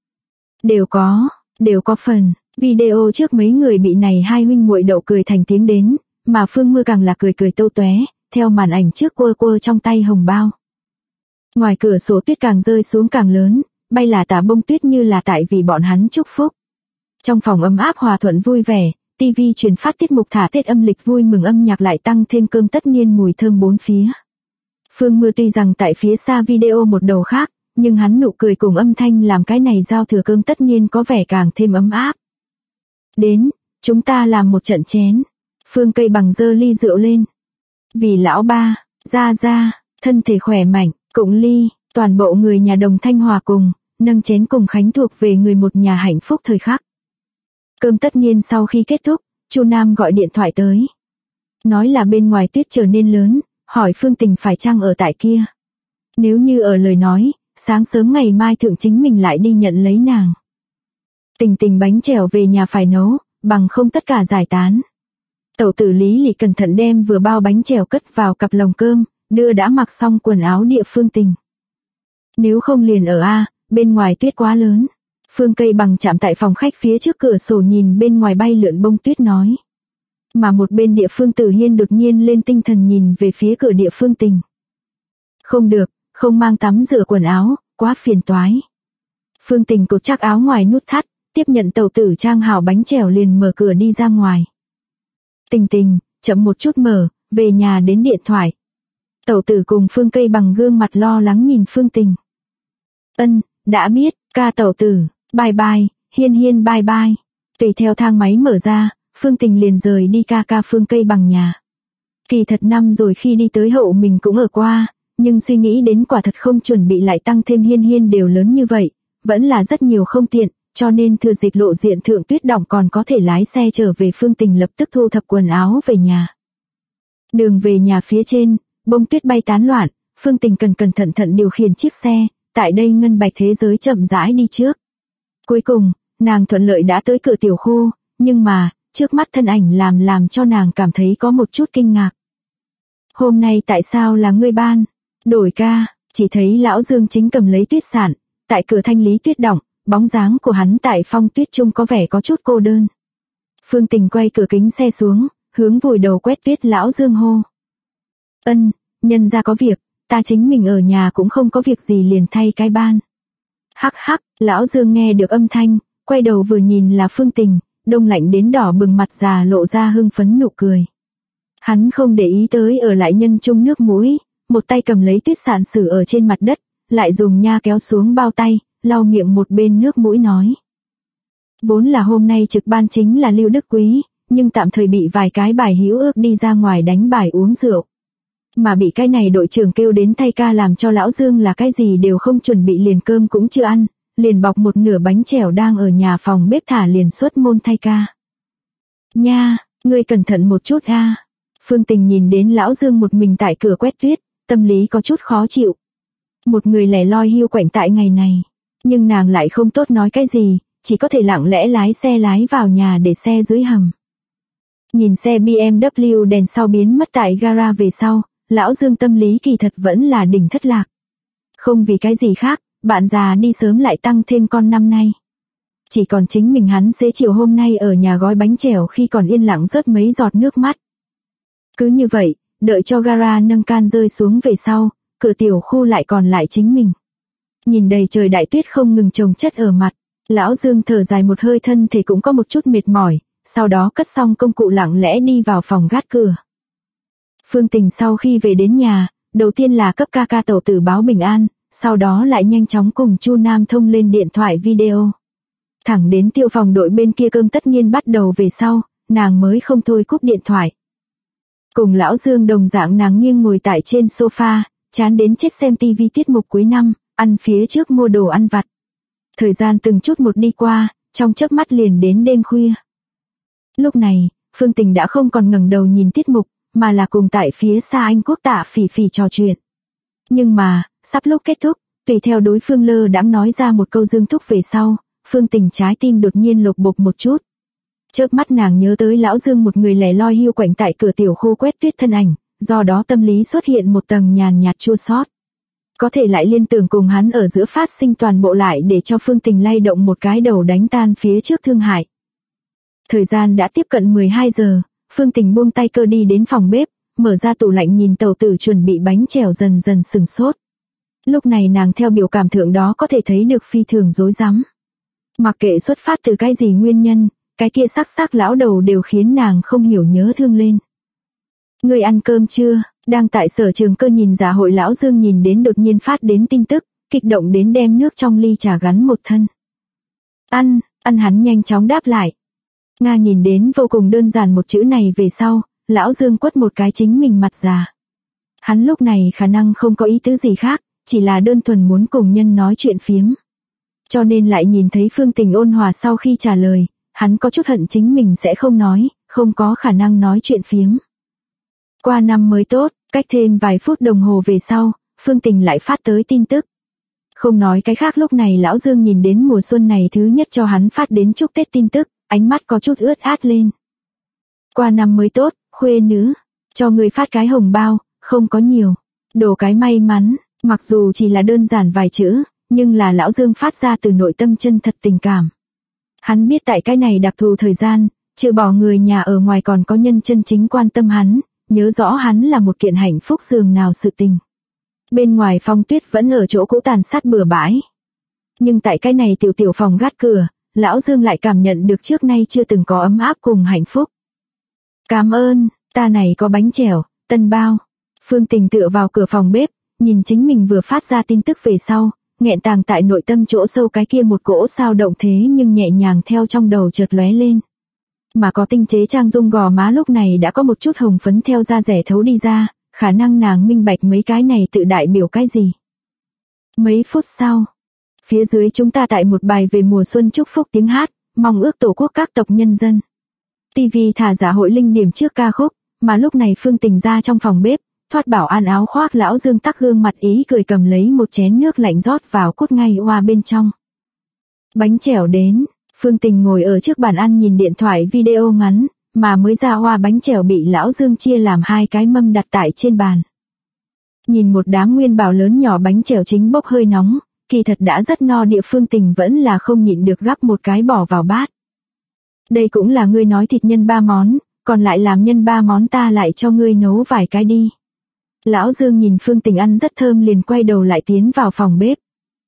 Đều có phần. Video trước mấy người bị này hai huynh muội đậu cười thành tiếng đến, mà Phương Mưa càng là cười tâu tóe, theo màn ảnh trước quơ trong tay hồng bao. Ngoài cửa sổ tuyết càng rơi xuống càng lớn, bay là tả bông tuyết như là tại vì bọn hắn chúc phúc. Trong phòng ấm áp hòa thuận vui vẻ, TV truyền phát tiết mục thả Tết âm lịch vui mừng âm nhạc lại tăng thêm cơm tất niên mùi thơm bốn phía. Phương Mưa tuy rằng tại phía xa video một đầu khác, nhưng hắn nụ cười cùng âm thanh làm cái này giao thừa cơm tất niên có vẻ càng thêm ấm áp. Đến, chúng ta làm một trận chén. Phương Cây Bằng giơ ly rượu lên. Vì lão ba, Gia, thân thể khỏe mạnh, cụng ly, toàn bộ người nhà đồng thanh hòa cùng, nâng chén cùng khánh thuộc về người một nhà hạnh phúc thời khắc. Cơm tất niên sau khi kết thúc, Chu Nam gọi điện thoại tới. Nói là bên ngoài tuyết trở nên lớn, hỏi Phương Tình phải chăng ở tại kia. Nếu như ở lời nói, sáng sớm ngày mai thượng chính mình lại đi nhận lấy nàng. Tình bánh chèo về nhà phải nấu, bằng không tất cả giải tán. Tẩu tử Lý Lị cẩn thận đem vừa bao bánh chèo cất vào cặp lồng cơm, đưa đã mặc xong quần áo địa Phương Tình. Nếu không liền ở bên ngoài tuyết quá lớn. Phương Cây Bằng chạm tại phòng khách phía trước cửa sổ nhìn bên ngoài bay lượn bông tuyết nói. Mà một bên địa Phương Tử Hiên đột nhiên lên tinh thần nhìn về phía cửa địa Phương Tình. Không được, không mang tắm rửa quần áo, quá phiền toái. Phương Tình cột chắc áo ngoài nút thắt, tiếp nhận tẩu tử trang hảo bánh chèo liền mở cửa đi ra ngoài. Tình, chậm một chút mở, về nhà đến điện thoại. Tẩu tử cùng Phương Cây Bằng gương mặt lo lắng nhìn Phương Tình. Đã biết, ca tẩu tử, bye bye, Hiên bye bye. Tùy theo thang máy mở ra, Phương Tình liền rời đi ca Phương Cây Bằng nhà. Kỳ thật năm rồi khi đi tới hậu mình cũng ở qua, nhưng suy nghĩ đến quả thật không chuẩn bị lại tăng thêm Hiên đều lớn như vậy, vẫn là rất nhiều không tiện, cho nên thừa dịp lộ diện thượng tuyết đọng còn có thể lái xe trở về. Phương Tình lập tức thu thập quần áo về nhà. Đường về nhà phía trên, bông tuyết bay tán loạn, Phương Tình cẩn thận điều khiển chiếc xe, tại đây ngân bạch thế giới chậm rãi đi trước. Cuối cùng, nàng thuận lợi đã tới cửa tiểu khu, nhưng mà, trước mắt thân ảnh làm cho nàng cảm thấy có một chút kinh ngạc. Hôm nay tại sao là ngươi ban? Đổi ca, chỉ thấy lão Dương chính cầm lấy tuyết sạn, tại cửa thanh lý tuyết đọng, bóng dáng của hắn tại phong tuyết trung có vẻ có chút cô đơn. Phương Tình quay cửa kính xe xuống, hướng vùi đầu quét tuyết lão Dương hô. Nhân ra có việc, ta chính mình ở nhà cũng không có việc gì liền thay cái ban. Hắc hắc, lão Dương nghe được âm thanh, quay đầu vừa nhìn là Phương Tình, đông lạnh đến đỏ bừng mặt già lộ ra hưng phấn nụ cười. Hắn không để ý tới ở lại nhân chung nước mũi, một tay cầm lấy tuyết sạn sử ở trên mặt đất, lại dùng nha kéo xuống bao tay, lau miệng một bên nước mũi nói. Vốn là hôm nay trực ban chính là Lưu Đức Quý, nhưng tạm thời bị vài cái bài hữu ước đi ra ngoài đánh bài uống rượu. Mà bị cái này đội trưởng kêu đến thay ca làm cho lão Dương là cái gì đều không chuẩn bị, liền cơm cũng chưa ăn, liền bọc một nửa bánh chèo đang ở nhà phòng bếp thả liền xuất môn thay ca. Nha, ngươi cẩn thận một chút a. Phương Tình nhìn đến lão Dương một mình tại cửa quét tuyết, tâm lý có chút khó chịu. Một người lẻ loi hiu quạnh tại ngày này, nhưng nàng lại không tốt nói cái gì, chỉ có thể lặng lẽ lái xe lái vào nhà để xe dưới hầm. Nhìn xe BMW đèn sau biến mất tại gara về sau, lão Dương tâm lý kỳ thật vẫn là đỉnh thất lạc. Không vì cái gì khác, bạn già đi sớm lại tăng thêm con năm nay. Chỉ còn chính mình hắn xế chiều hôm nay ở nhà gói bánh chèo khi còn yên lặng rớt mấy giọt nước mắt. Cứ như vậy, đợi cho gara nâng can rơi xuống về sau, cửa tiểu khu lại còn lại chính mình. Nhìn đầy trời đại tuyết không ngừng chồng chất ở mặt, lão Dương thở dài một hơi, thân thể cũng có một chút mệt mỏi, sau đó cất xong công cụ lặng lẽ đi vào phòng gác cửa. Phương Tình sau khi về đến nhà, đầu tiên là cấp ca ca tẩu tử báo bình an, sau đó lại nhanh chóng cùng Chu Nam thông lên điện thoại video. Thẳng đến tiêu phòng đội bên kia cơm tất niên bắt đầu về sau, nàng mới không thôi cúp điện thoại. Cùng lão Dương đồng dạng, nàng nghiêng ngồi tại trên sofa, chán đến chết xem tivi tiết mục cuối năm, ăn phía trước mua đồ ăn vặt. Thời gian từng chút một đi qua, trong chớp mắt liền đến đêm khuya. Lúc này, Phương Tình đã không còn ngẩng đầu nhìn tiết mục, mà là cùng tại phía xa anh Quốc Tạ Phỉ Phỉ trò chuyện. Nhưng mà, sắp lúc kết thúc, tùy theo đối phương lơ đãng nói ra một câu Dương Thúc về sau, Phương Tình trái tim đột nhiên lột bột một chút. Chớp mắt nàng nhớ tới lão Dương một người lẻ loi hiu quạnh tại cửa tiểu khu quét tuyết thân ảnh, do đó tâm lý xuất hiện một tầng nhàn nhạt chua xót. Có thể lại liên tưởng cùng hắn ở giữa phát sinh toàn bộ lại để cho Phương Tình lay động một cái đầu đánh tan phía trước thương hại. Thời gian đã tiếp cận 12 giờ, Phương Tình buông tay cơ đi đến phòng bếp, mở ra tủ lạnh nhìn tẩu tử chuẩn bị bánh chèo dần dần sừng sốt. Lúc này nàng theo biểu cảm thượng đó có thể thấy được phi thường rối rắm. Mặc kệ xuất phát từ cái gì nguyên nhân, cái kia sắc lão đầu đều khiến nàng không hiểu nhớ thương lên. Người ăn cơm chưa? Đang tại Sở Trường Cơ nhìn dạ hội lão Dương nhìn đến đột nhiên phát đến tin tức, kích động đến đem nước trong ly trà gắn một thân. Ăn, hắn nhanh chóng đáp lại. Nga nhìn đến vô cùng đơn giản một chữ này về sau, lão Dương quất một cái chính mình mặt già. Hắn lúc này khả năng không có ý tứ gì khác, chỉ là đơn thuần muốn cùng nhân nói chuyện phiếm. Cho nên lại nhìn thấy Phương Tình ôn hòa sau khi trả lời, hắn có chút hận chính mình sẽ không nói, không có khả năng nói chuyện phiếm. Qua năm mới tốt, cách thêm vài phút đồng hồ về sau, Phương Tình lại phát tới tin tức. Không nói cái khác, lúc này lão Dương nhìn đến mùa xuân này thứ nhất cho hắn phát đến chúc Tết tin tức, ánh mắt có chút ướt át lên. Qua năm mới tốt, khuê nữ, cho người phát cái hồng bao, không có nhiều, đổ cái may mắn, mặc dù chỉ là đơn giản vài chữ, nhưng là lão Dương phát ra từ nội tâm chân thật tình cảm. Hắn biết tại cái này đặc thù thời gian, trừ bỏ người nhà ở ngoài còn có nhân chân chính quan tâm hắn, nhớ rõ hắn là một kiện hạnh phúc dường nào sự tình. Bên ngoài phong tuyết vẫn ở chỗ cũ tàn sát bừa bãi. Nhưng tại cái này tiểu phòng gác cửa, lão Dương lại cảm nhận được trước nay chưa từng có ấm áp cùng hạnh phúc. Cảm ơn, ta này có bánh chèo, tân bao. Phương Tình tựa vào cửa phòng bếp, nhìn chính mình vừa phát ra tin tức về sau, nghẹn tàng tại nội tâm chỗ sâu cái kia một cỗ sao động thế nhưng nhẹ nhàng theo trong đầu chợt lóe lên. Mà có tinh chế trang dung gò má lúc này đã có một chút hồng phấn theo da rẻ thấu đi ra, khả năng nàng minh bạch mấy cái này tự đại biểu cái gì. Mấy phút sau, phía dưới chúng ta tại một bài về mùa xuân chúc phúc tiếng hát, mong ước tổ quốc các tộc nhân dân. TV thả dạ hội linh điểm trước ca khúc, mà lúc này Phương Tình ra trong phòng bếp, thoát bảo an áo khoác lão Dương tắc gương mặt ý cười cầm lấy một chén nước lạnh rót vào cốt ngay hoa bên trong. Bánh chèo đến, Phương Tình ngồi ở trước bàn ăn nhìn điện thoại video ngắn, mà mới ra hoa bánh chèo bị lão Dương chia làm hai cái mâm đặt tại trên bàn. Nhìn một đám nguyên bảo lớn nhỏ bánh chèo chính bốc hơi nóng, kỳ thật đã rất no địa, Phương Tình vẫn là không nhịn được gắp một cái bỏ vào bát. Đây cũng là ngươi nói thịt nhân 3 món, còn lại làm nhân 3 món ta lại cho ngươi nấu vài cái đi. Lão Dương nhìn Phương Tình ăn rất thơm liền quay đầu lại tiến vào phòng bếp.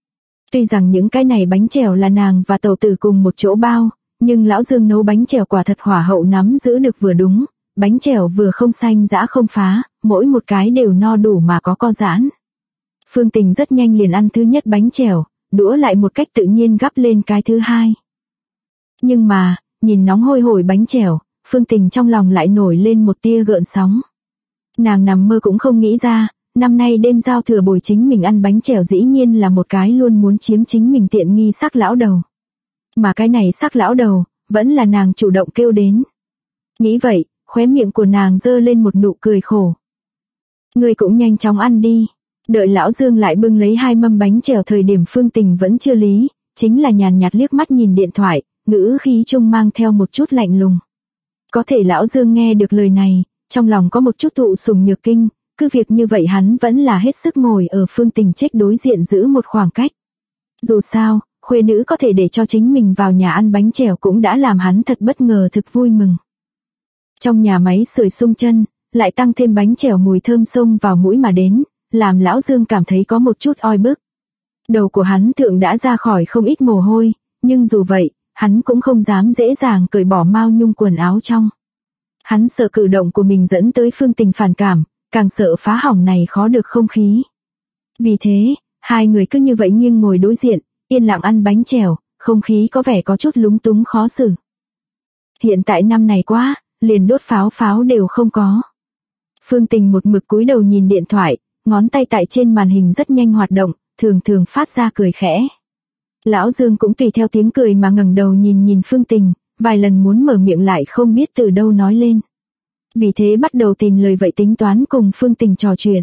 Tuy rằng những cái này bánh chèo là nàng và tẩu tử cùng một chỗ bao, nhưng lão Dương nấu bánh chèo quả thật hỏa hậu nắm giữ được vừa đúng, bánh chèo vừa không xanh giã không phá, mỗi một cái đều no đủ mà có co giãn. Phương Tình rất nhanh liền ăn thứ nhất bánh chèo, đũa lại một cách tự nhiên gắp lên cái thứ hai. Nhưng mà, nhìn nóng hôi hổi bánh chèo, Phương Tình trong lòng lại nổi lên một tia gợn sóng. Nàng nằm mơ cũng không nghĩ ra, năm nay đêm giao thừa bồi chính mình ăn bánh chèo dĩ nhiên là một cái luôn muốn chiếm chính mình tiện nghi sắc lão đầu. Mà cái này sắc lão đầu, vẫn là nàng chủ động kêu đến. Nghĩ vậy, khóe miệng của nàng giơ lên một nụ cười khổ. Ngươi cũng nhanh chóng ăn đi. Đợi lão Dương lại bưng lấy 2 mâm bánh chèo thời điểm Phương Tình vẫn chưa lý, chính là nhàn nhạt liếc mắt nhìn điện thoại, ngữ khí trung mang theo một chút lạnh lùng. Có thể lão Dương nghe được lời này, trong lòng có một chút thụ sủng nhược kinh, cứ việc như vậy hắn vẫn là hết sức ngồi ở Phương Tình trách đối diện giữ một khoảng cách. Dù sao, khuê nữ có thể để cho chính mình vào nhà ăn bánh chèo cũng đã làm hắn thật bất ngờ thực vui mừng. Trong nhà máy sưởi sung chân, lại tăng thêm bánh chèo mùi thơm xông vào mũi mà đến, làm lão Dương cảm thấy có một chút oi bức. Đầu của hắn thượng đã ra khỏi không ít mồ hôi, nhưng dù vậy, hắn cũng không dám dễ dàng cởi bỏ mao nhung quần áo trong. Hắn sợ cử động của mình dẫn tới Phương Tình phản cảm, càng sợ phá hỏng này khó được không khí. Vì thế, hai người cứ như vậy nghiêng ngồi đối diện, yên lặng ăn bánh chèo, không khí có vẻ có chút lúng túng khó xử. Hiện tại năm này quá, liền đốt pháo đều không có. Phương Tình một mực cúi đầu nhìn điện thoại, ngón tay tại trên màn hình rất nhanh hoạt động, thường thường phát ra cười khẽ. Lão Dương cũng tùy theo tiếng cười mà ngẩng đầu nhìn Phương Tình, vài lần muốn mở miệng lại không biết từ đâu nói lên. Vì thế bắt đầu tìm lời vậy tính toán cùng Phương Tình trò chuyện.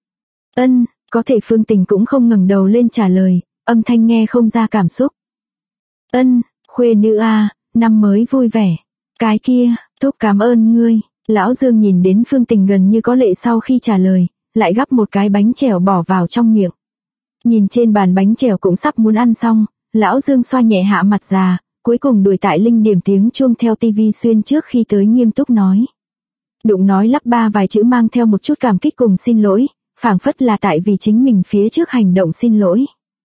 Có thể Phương Tình cũng không ngẩng đầu lên trả lời, âm thanh nghe không ra cảm xúc. Khuê nữ a, năm mới vui vẻ. Cái kia, thúc cảm ơn ngươi. Lão Dương nhìn đến Phương Tình gần như có lệ sau khi trả lời, lại gắp một cái bánh chèo bỏ vào trong miệng. Nhìn trên bàn bánh chèo cũng sắp muốn ăn xong, lão Dương xoa nhẹ hạ mặt già, cuối cùng đuổi tại linh điểm tiếng chuông theo tivi xuyên trước khi tới nghiêm túc nói. Đụng nói lắp ba vài chữ mang theo một chút cảm kích cùng xin lỗi, phảng phất là tại vì chính mình phía trước hành động xin lỗi.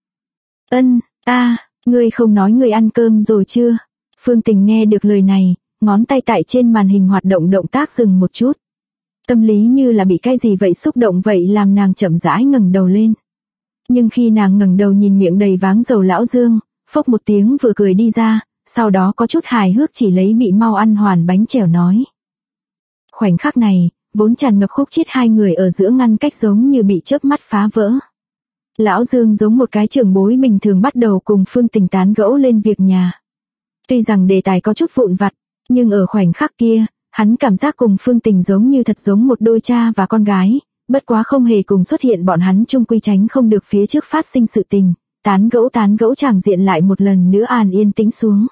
Ngươi không nói ngươi ăn cơm rồi chưa? Phương Tình nghe được lời này, ngón tay tại trên màn hình hoạt động động tác dừng một chút. Tâm lý như là bị cái gì vậy xúc động vậy làm nàng chậm rãi ngẩng đầu lên. Nhưng khi nàng ngẩng đầu nhìn miệng đầy váng dầu lão Dương, phốc một tiếng vừa cười đi ra, sau đó có chút hài hước chỉ lấy bị mau ăn hoàn bánh chèo nói. Khoảnh khắc này, vốn tràn ngập khúc chiết hai người ở giữa ngăn cách giống như bị chớp mắt phá vỡ. Lão Dương giống một cái trưởng bối bình thường bắt đầu cùng Phương Tình tán gẫu lên việc nhà. Tuy rằng đề tài có chút vụn vặt, nhưng ở khoảnh khắc kia, hắn cảm giác cùng Phương Tình giống như thật giống một đôi cha và con gái, bất quá không hề cùng xuất hiện bọn hắn chung quy tránh không được phía trước phát sinh sự tình, tán gẫu tràng diện lại một lần nữa an yên tĩnh xuống.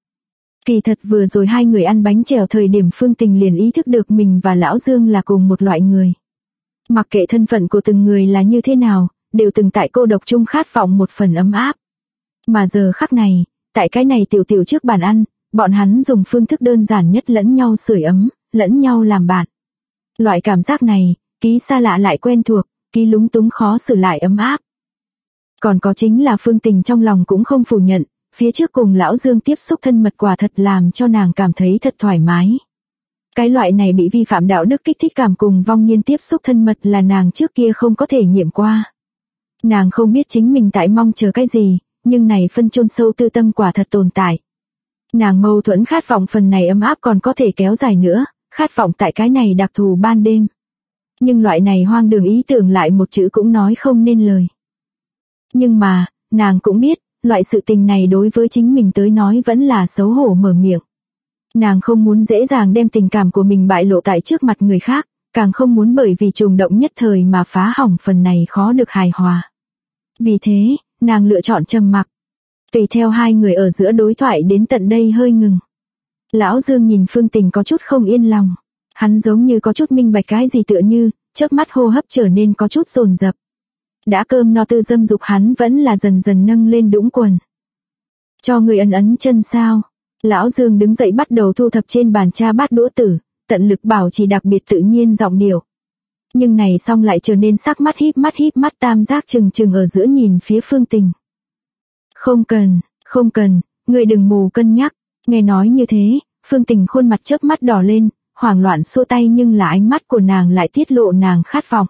Kỳ thật vừa rồi hai người ăn bánh chèo thời điểm Phương Tình liền ý thức được mình và Lão Dương là cùng một loại người. Mặc kệ thân phận của từng người là như thế nào, đều từng tại cô độc chung khát vọng một phần ấm áp. Mà giờ khắc này, tại cái này tiểu trước bàn ăn, bọn hắn dùng phương thức đơn giản nhất lẫn nhau sưởi ấm, lẫn nhau làm bạn. Loại cảm giác này, ký xa lạ lại quen thuộc, ký lúng túng khó xử lại ấm áp. Còn có chính là Phương Tình trong lòng cũng không phủ nhận, phía trước cùng Lão Dương tiếp xúc thân mật quả thật làm cho nàng cảm thấy thật thoải mái. Cái loại này bị vi phạm đạo đức kích thích cảm cùng vong niên tiếp xúc thân mật là nàng trước kia không có thể nghiệm qua. Nàng không biết chính mình tại mong chờ cái gì, nhưng này phân chôn sâu tư tâm quả thật tồn tại. Nàng mâu thuẫn khát vọng phần này ấm áp còn có thể kéo dài nữa, khát vọng tại cái này đặc thù ban đêm. Nhưng loại này hoang đường ý tưởng lại một chữ cũng nói không nên lời. Nhưng mà, nàng cũng biết, loại sự tình này đối với chính mình tới nói vẫn là xấu hổ mở miệng. Nàng không muốn dễ dàng đem tình cảm của mình bại lộ tại trước mặt người khác, càng không muốn bởi vì trùng động nhất thời mà phá hỏng phần này khó được hài hòa. Vì thế, nàng lựa chọn trầm mặc. Tùy theo hai người ở giữa đối thoại đến tận đây hơi ngừng. Lão Dương nhìn Phương Tình có chút không yên lòng. Hắn giống như có chút minh bạch cái gì tựa như, chớp mắt hô hấp trở nên có chút dồn dập. Đã cơm no tư dâm dục hắn vẫn là dần dần nâng lên đũng quần. Cho người ấn chân sao? Lão Dương đứng dậy bắt đầu thu thập trên bàn cha bát đũa tử, tận lực bảo trì đặc biệt tự nhiên giọng điệu. Nhưng này xong lại trở nên sắc mắt híp mắt tam giác trừng ở giữa nhìn phía Phương Tình. Không cần, ngươi đừng mù cân nhắc. Nghe nói như thế, Phương Tình khuôn mặt chớp mắt đỏ lên, hoảng loạn xua tay nhưng là ánh mắt của nàng lại tiết lộ nàng khát vọng.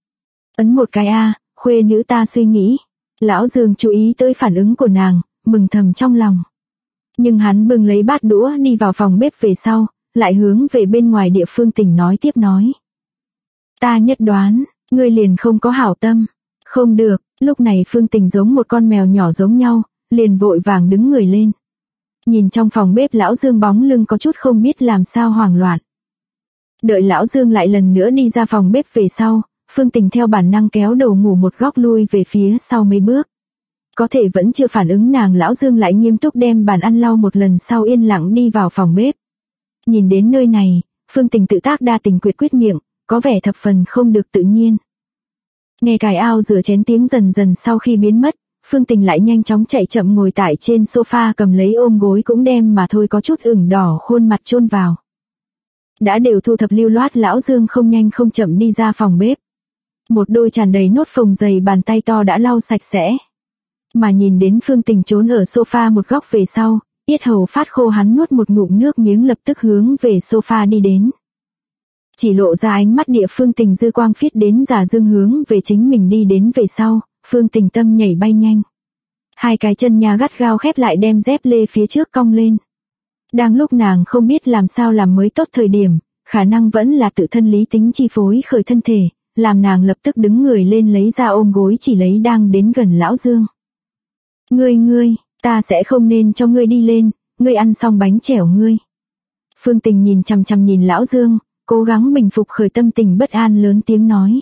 Ấn một cái a, khuê nữ ta suy nghĩ. Lão Dương chú ý tới phản ứng của nàng, mừng thầm trong lòng. Nhưng hắn bưng lấy bát đũa đi vào phòng bếp về sau, lại hướng về bên ngoài địa Phương Tình nói tiếp nói. Ta nhất đoán, ngươi liền không có hảo tâm. Không được, lúc này Phương Tình giống một con mèo nhỏ giống nhau, liền vội vàng đứng người lên. Nhìn trong phòng bếp lão Dương bóng lưng có chút không biết làm sao hoảng loạn. Đợi lão Dương lại lần nữa đi ra phòng bếp về sau, Phương Tình theo bản năng kéo đầu ngủ một góc lui về phía sau mấy bước. Có thể vẫn chưa phản ứng nàng, lão Dương lại nghiêm túc đem bàn ăn lau một lần sau yên lặng đi vào phòng bếp. Nhìn đến nơi này, Phương Tình tự tác đa tình quyết miệng, có vẻ thập phần không được tự nhiên. Nghe cài ao rửa chén tiếng dần dần sau khi biến mất, Phương Tình lại nhanh chóng chạy chậm ngồi tại trên sofa cầm lấy ôm gối cũng đem mà thôi có chút ửng đỏ khuôn mặt chôn vào. Đã đều thu thập lưu loát, lão Dương không nhanh không chậm đi ra phòng bếp. Một đôi tràn đầy nốt phồng dày bàn tay to đã lau sạch sẽ. Mà nhìn đến Phương Tình trốn ở sofa một góc về sau, yết hầu phát khô, hắn nuốt một ngụm nước miếng lập tức hướng về sofa đi đến. Chỉ lộ ra ánh mắt địa Phương Tình dư quang phiết đến giả dương hướng về chính mình đi đến về sau, Phương Tình tâm nhảy bay nhanh. Hai cái chân nhà gắt gao khép lại đem dép lê phía trước cong lên. Đang lúc nàng không biết làm sao làm mới tốt thời điểm, khả năng vẫn là tự thân lý tính chi phối khởi thân thể, làm nàng lập tức đứng người lên lấy ra ôm gối chỉ lấy đang đến gần lão Dương. Ngươi, ta sẽ không nên cho ngươi đi lên, ngươi ăn xong bánh chèo ngươi. Phương Tình nhìn chằm chằm nhìn lão Dương, cố gắng bình phục khởi tâm tình bất an lớn tiếng nói.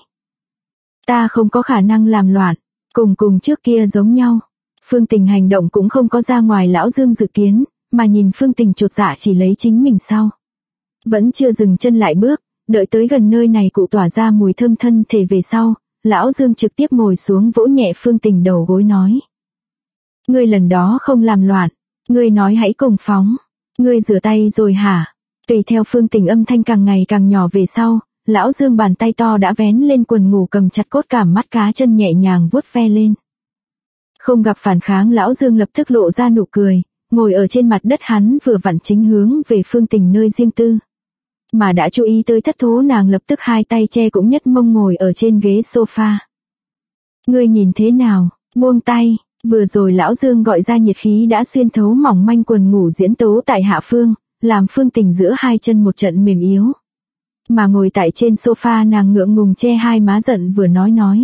Ta không có khả năng làm loạn, cùng trước kia giống nhau. Phương Tình hành động cũng không có ra ngoài lão Dương dự kiến, mà nhìn Phương Tình chột dạ chỉ lấy chính mình sau. Vẫn chưa dừng chân lại bước, đợi tới gần nơi này cụ tỏa ra mùi thơm thân thể về sau, lão Dương trực tiếp ngồi xuống vỗ nhẹ Phương Tình đầu gối nói. Ngươi lần đó không làm loạn, ngươi nói hãy cùng phóng, ngươi rửa tay rồi hả? Tùy theo Phương Tình âm thanh càng ngày càng nhỏ về sau, lão Dương bàn tay to đã vén lên quần ngủ cầm chặt cốt cảm mắt cá chân nhẹ nhàng vuốt ve lên. Không gặp phản kháng, lão Dương lập tức lộ ra nụ cười, ngồi ở trên mặt đất, hắn vừa vặn chính hướng về Phương Tình nơi riêng tư. Mà đã chú ý tới thất thố nàng lập tức hai tay che cũng nhất mông ngồi ở trên ghế sofa. Ngươi nhìn thế nào, buông tay, vừa rồi lão Dương gọi ra nhiệt khí đã xuyên thấu mỏng manh quần ngủ diễn tấu tại hạ phương, làm Phương Tình giữa hai chân một trận mềm yếu. Mà ngồi tại trên sofa nàng ngượng ngùng che hai má giận vừa nói.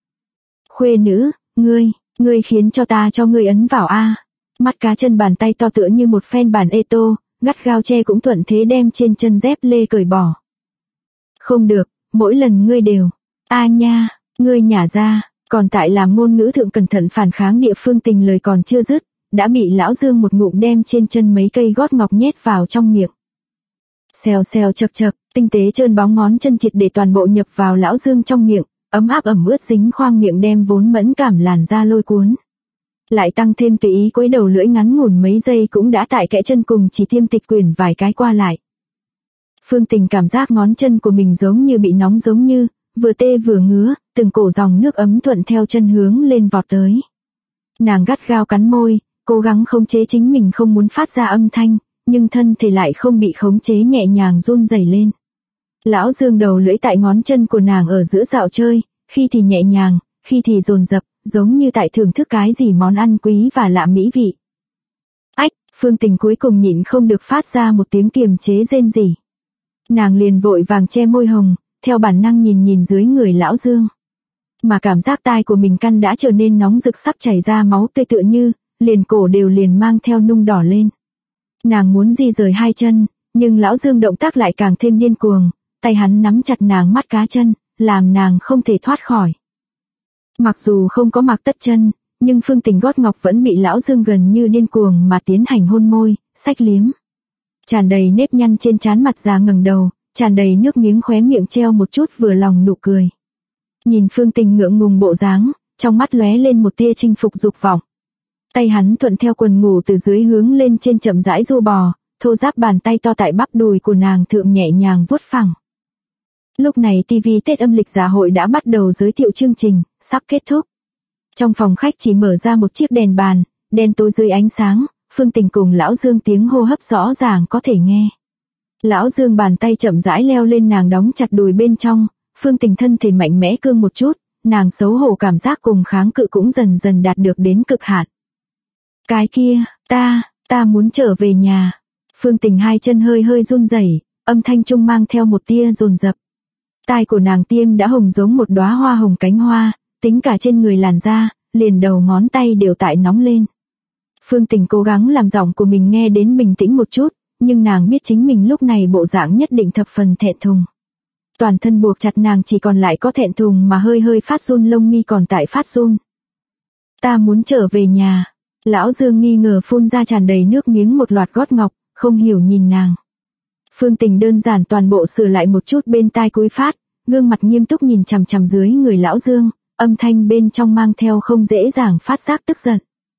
Khuê nữ, ngươi khiến cho ta cho ngươi ấn vào a. Mắt cá chân bàn tay to tựa như một phen bàn ê tô, gắt gao che cũng thuận thế đem trên chân dép lê cởi bỏ. Không được, mỗi lần ngươi đều. A nha, ngươi nhả ra, còn tại làm ngôn ngữ thượng cẩn thận phản kháng địa Phương Tình lời còn chưa dứt, đã bị lão Dương một ngụm đem trên chân mấy cây gót ngọc nhét vào trong miệng. Xèo chật, tinh tế trơn bóng ngón chân triệt để toàn bộ nhập vào lão Dương trong miệng, ấm áp ẩm ướt dính khoang miệng đem vốn mẫn cảm làn da lôi cuốn. Lại tăng thêm tùy ý quấy đầu lưỡi ngắn ngủn mấy giây cũng đã tại kẽ chân cùng chỉ tiêm tịch quyển vài cái qua lại. Phương Tình cảm giác ngón chân của mình giống như bị nóng, giống như vừa tê vừa ngứa, từng cổ dòng nước ấm thuận theo chân hướng lên vọt tới. Nàng gắt gao cắn môi, cố gắng khống chế chính mình không muốn phát ra âm thanh, nhưng thân thể lại không bị khống chế, nhẹ nhàng run rẩy lên. Lão Dương đầu lưỡi tại ngón chân của nàng ở giữa dạo chơi, khi thì nhẹ nhàng, khi thì dồn dập, giống như tại thưởng thức cái gì món ăn quý và lạ mỹ vị. Ách, Phương Tình cuối cùng nhịn không được phát ra một tiếng kiềm chế rên rỉ. Nàng liền vội vàng che môi hồng, theo bản năng nhìn dưới người lão Dương. Mà cảm giác tai của mình căn đã trở nên nóng rực sắp chảy ra máu tươi tựa như, liền cổ đều liền mang theo nung đỏ lên. Nàng muốn di rời hai chân, nhưng lão Dương động tác lại càng thêm điên cuồng, tay hắn nắm chặt nàng mắt cá chân, làm nàng không thể thoát khỏi. Mặc dù không có mặc tất chân, nhưng Phương Tình gót ngọc vẫn bị lão Dương gần như điên cuồng mà tiến hành hôn môi, xách liếm. Tràn đầy nếp nhăn trên trán mặt già ngẩng đầu, tràn đầy nước miếng khóe miệng treo một chút vừa lòng nụ cười. Nhìn Phương Tình ngượng ngùng bộ dáng, trong mắt lóe lên một tia chinh phục dục vọng. Tay hắn thuận theo quần ngủ từ dưới hướng lên trên chậm rãi du bò, thô ráp bàn tay to tại bắp đùi của nàng thượng nhẹ nhàng vuốt phẳng. Lúc này TV Tết âm lịch dạ hội đã bắt đầu giới thiệu chương trình, sắp kết thúc. Trong phòng khách chỉ mở ra một chiếc đèn bàn, đen tối dưới ánh sáng, Phương Tình cùng Lão Dương tiếng hô hấp rõ ràng có thể nghe. Lão Dương bàn tay chậm rãi leo lên nàng đóng chặt đùi bên trong, Phương Tình thân thể mạnh mẽ cương một chút, nàng xấu hổ cảm giác cùng kháng cự cũng dần dần đạt được đến cực hạn. Cái kia, ta muốn trở về nhà. Phương Tình hai chân hơi hơi run rẩy, âm thanh trung mang theo một tia dồn dập. Tai của nàng tiêm đã hồng giống một đóa hoa hồng cánh hoa, tính cả trên người làn da, liền đầu ngón tay đều tại nóng lên. Phương Tình cố gắng làm giọng của mình nghe đến bình tĩnh một chút, nhưng nàng biết chính mình lúc này bộ dạng nhất định thập phần thẹn thùng. Toàn thân buộc chặt nàng chỉ còn lại có thẹn thùng mà hơi hơi phát run, lông mi còn tại phát run. Ta muốn trở về nhà. Lão Dương nghi ngờ phun ra tràn đầy nước miếng một loạt gót ngọc, không hiểu nhìn nàng. Phương Tình đơn giản toàn bộ sửa lại một chút bên tai cúi phát, gương mặt nghiêm túc nhìn chằm chằm dưới người Lão Dương, âm thanh bên trong mang theo không dễ dàng phát giác tức giận.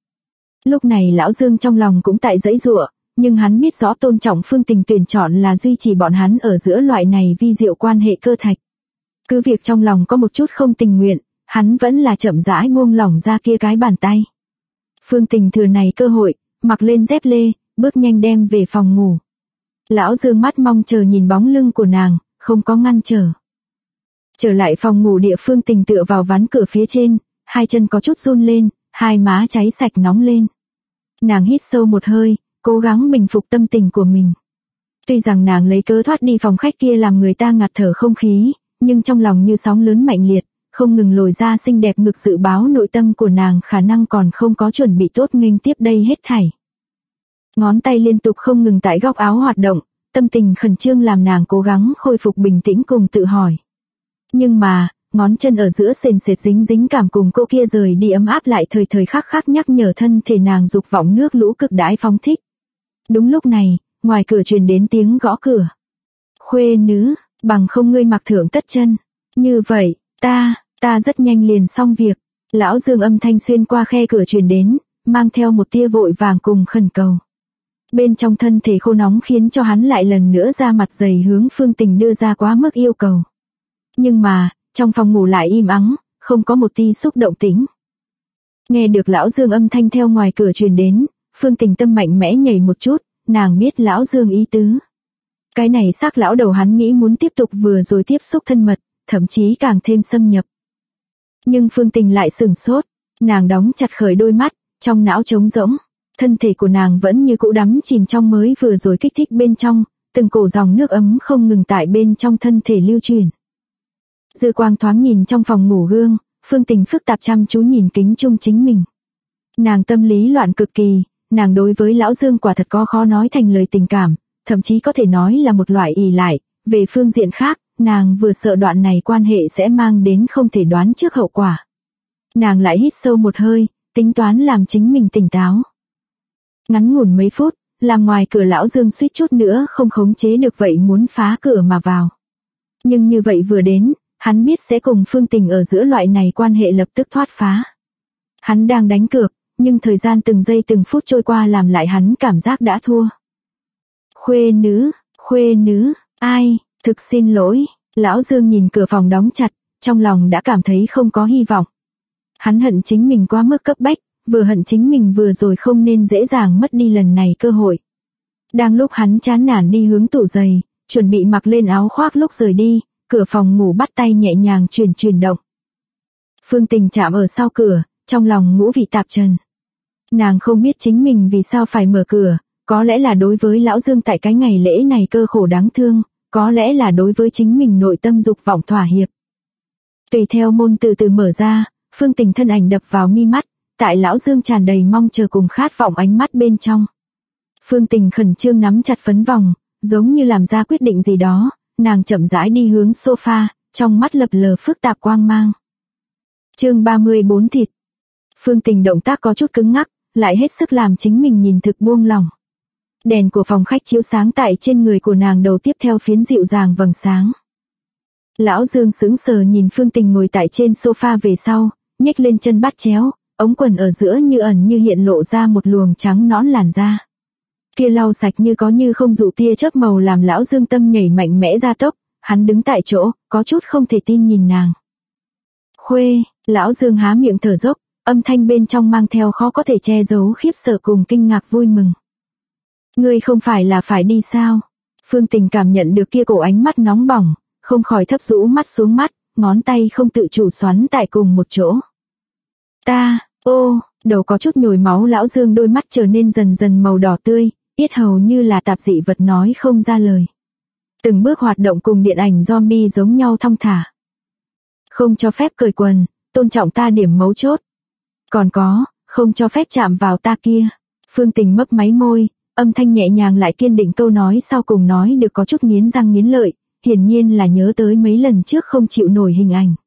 Lúc này Lão Dương trong lòng cũng tại giãy giụa, nhưng hắn biết rõ tôn trọng Phương Tình tuyển chọn là duy trì bọn hắn ở giữa loại này vi diệu quan hệ cơ thạch. Cứ việc trong lòng có một chút không tình nguyện, hắn vẫn là chậm rãi buông lỏng ra kia cái bàn tay. Phương Tình thừa này cơ hội, mặc lên dép lê, bước nhanh đem về phòng ngủ. Lão Dương mắt mong chờ nhìn bóng lưng của nàng, không có ngăn trở. Trở lại phòng ngủ địa Phương Tình tựa vào ván cửa phía trên, hai chân có chút run lên, hai má cháy sạch nóng lên. Nàng hít sâu một hơi, cố gắng bình phục tâm tình của mình. Tuy rằng nàng lấy cớ thoát đi phòng khách kia làm người ta ngạt thở không khí, nhưng trong lòng như sóng lớn mạnh liệt, không ngừng lồi ra xinh đẹp ngực dự báo nội tâm của nàng khả năng còn không có chuẩn bị tốt nghênh tiếp đây hết thảy. Ngón tay liên tục không ngừng tại góc áo hoạt động, tâm tình khẩn trương làm nàng cố gắng khôi phục bình tĩnh cùng tự hỏi. Nhưng mà, ngón chân ở giữa sền sệt dính cảm cùng cô kia rời đi ấm áp lại thời thời khắc khắc nhắc nhở thân thể nàng dục vọng nước lũ cực đãi phóng thích. Đúng lúc này, ngoài cửa truyền đến tiếng gõ cửa. Khuê nữ, bằng không ngươi mặc thượng tất chân. Như vậy, ta rất nhanh liền xong việc. Lão Dương âm thanh xuyên qua khe cửa truyền đến, mang theo một tia vội vàng cùng khẩn cầu. Bên trong thân thể khô nóng khiến cho hắn lại lần nữa ra mặt dày hướng Phương Tình đưa ra quá mức yêu cầu. Nhưng mà, trong phòng ngủ lại im ắng, không có một tia xúc động tĩnh. Nghe được Lão Dương âm thanh theo ngoài cửa truyền đến, Phương Tình tâm mạnh mẽ nhảy một chút, nàng biết Lão Dương ý tứ. Cái này xác lão đầu hắn nghĩ muốn tiếp tục vừa rồi tiếp xúc thân mật, thậm chí càng thêm xâm nhập. Nhưng Phương Tình lại sửng sốt, nàng đóng chặt khởi đôi mắt, trong não trống rỗng, thân thể của nàng vẫn như cũ đắm chìm trong mới vừa rồi kích thích bên trong, từng cổ dòng nước ấm không ngừng tại bên trong thân thể lưu truyền. Dư quang thoáng nhìn trong phòng ngủ gương, Phương Tình phức tạp chăm chú nhìn kính chung chính mình. Nàng tâm lý loạn cực kỳ, nàng đối với Lão Dương quả thật có khó nói thành lời tình cảm, thậm chí có thể nói là một loại ỷ lại. Về phương diện khác, nàng vừa sợ đoạn này quan hệ sẽ mang đến không thể đoán trước hậu quả. Nàng lại hít sâu một hơi, tính toán làm chính mình tỉnh táo. Ngắn ngủn mấy phút, làm ngoài cửa Lão Dương suýt chút nữa không khống chế được vậy muốn phá cửa mà vào. Nhưng như vậy vừa đến, hắn biết sẽ cùng Phương Tình ở giữa loại này quan hệ lập tức thoát phá. Hắn đang đánh cược, nhưng thời gian từng giây từng phút trôi qua làm lại hắn cảm giác đã thua. Khuê nữ, ai, thực xin lỗi. Lão Dương nhìn cửa phòng đóng chặt, trong lòng đã cảm thấy không có hy vọng. Hắn hận chính mình quá mức cấp bách, vừa hận chính mình vừa rồi không nên dễ dàng mất đi lần này cơ hội. Đang lúc hắn chán nản đi hướng tủ giày, chuẩn bị mặc lên áo khoác lúc rời đi, cửa phòng ngủ bắt tay nhẹ nhàng chuyển động. Phương Tình chạm ở sau cửa, trong lòng ngũ vị tạp trần. Nàng không biết chính mình vì sao phải mở cửa, có lẽ là đối với Lão Dương tại cái ngày lễ này cơ khổ đáng thương, có lẽ là đối với chính mình nội tâm dục vọng thỏa hiệp. Tùy theo môn từ từ mở ra, Phương Tình thân ảnh đập vào mi mắt, tại Lão Dương tràn đầy mong chờ cùng khát vọng ánh mắt bên trong. Phương Tình khẩn trương nắm chặt phấn vòng, giống như làm ra quyết định gì đó, nàng chậm rãi đi hướng sofa, trong mắt lập lờ phức tạp quang mang. Chương 34 thịt. Phương Tình động tác có chút cứng ngắc, lại hết sức làm chính mình nhìn thực buông lỏng. Đèn của phòng khách chiếu sáng tại trên người của nàng đầu tiếp theo phiến dịu dàng vầng sáng. Lão Dương sững sờ nhìn Phương Tình ngồi tại trên sofa về sau, nhếch lên chân bắt chéo, ống quần ở giữa như ẩn như hiện lộ ra một luồng trắng nõn làn da. Kia lau sạch như có như không dụ tia chớp màu làm Lão Dương tâm nhảy mạnh mẽ ra tốc, hắn đứng tại chỗ, có chút không thể tin nhìn nàng. Khuê, Lão Dương há miệng thở dốc, âm thanh bên trong mang theo khó có thể che giấu khiếp sợ cùng kinh ngạc vui mừng. Ngươi không phải là phải đi sao? Phương Tình cảm nhận được kia cổ ánh mắt nóng bỏng, không khỏi thấp rũ mắt xuống mắt, ngón tay không tự chủ xoắn tại cùng một chỗ. Đầu có chút nhồi máu lão Dương đôi mắt trở nên dần dần màu đỏ tươi, yết hầu như là tạp dị vật nói không ra lời. Từng bước hoạt động cùng điện ảnh zombie giống nhau thong thả. Không cho phép cởi quần, tôn trọng ta điểm mấu chốt. Còn có, không cho phép chạm vào ta kia. Phương Tình mấp máy môi, âm thanh nhẹ nhàng lại kiên định, câu nói sau cùng nói được có chút nghiến răng nghiến lợi, hiển nhiên là nhớ tới mấy lần trước không chịu nổi hình ảnh.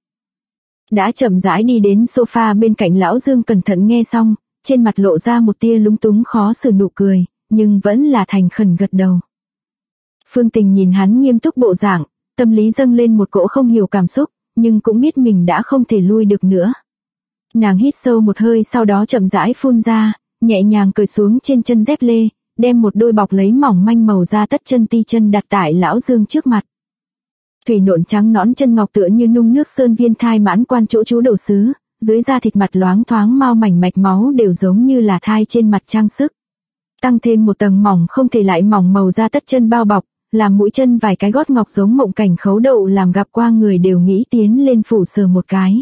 Đã chậm rãi đi đến sofa bên cạnh lão Dương cẩn thận nghe xong, trên mặt lộ ra một tia lúng túng khó xử nụ cười, nhưng vẫn là thành khẩn gật đầu. Phương Tình nhìn hắn nghiêm túc bộ dạng, tâm lý dâng lên một cỗ không hiểu cảm xúc, nhưng cũng biết mình đã không thể lui được nữa. Nàng hít sâu một hơi, sau đó chậm rãi phun ra, nhẹ nhàng cởi xuống trên chân dép lê, đem một đôi bọc lấy mỏng manh màu da tất chân ti chân đặt tại lão Dương trước mặt. Thủy nộn trắng nõn chân ngọc tựa như nung nước sơn viên thai mãn quan chỗ chú đồ sứ, dưới da thịt mặt loáng thoáng mao mảnh mạch máu đều giống như là thai trên mặt trang sức. Tăng thêm một tầng mỏng không thể lại mỏng màu da tất chân bao bọc, làm mũi chân vài cái gót ngọc giống mộng cảnh khấu đậu làm gặp qua người đều nghĩ tiến lên phủ sờ một cái.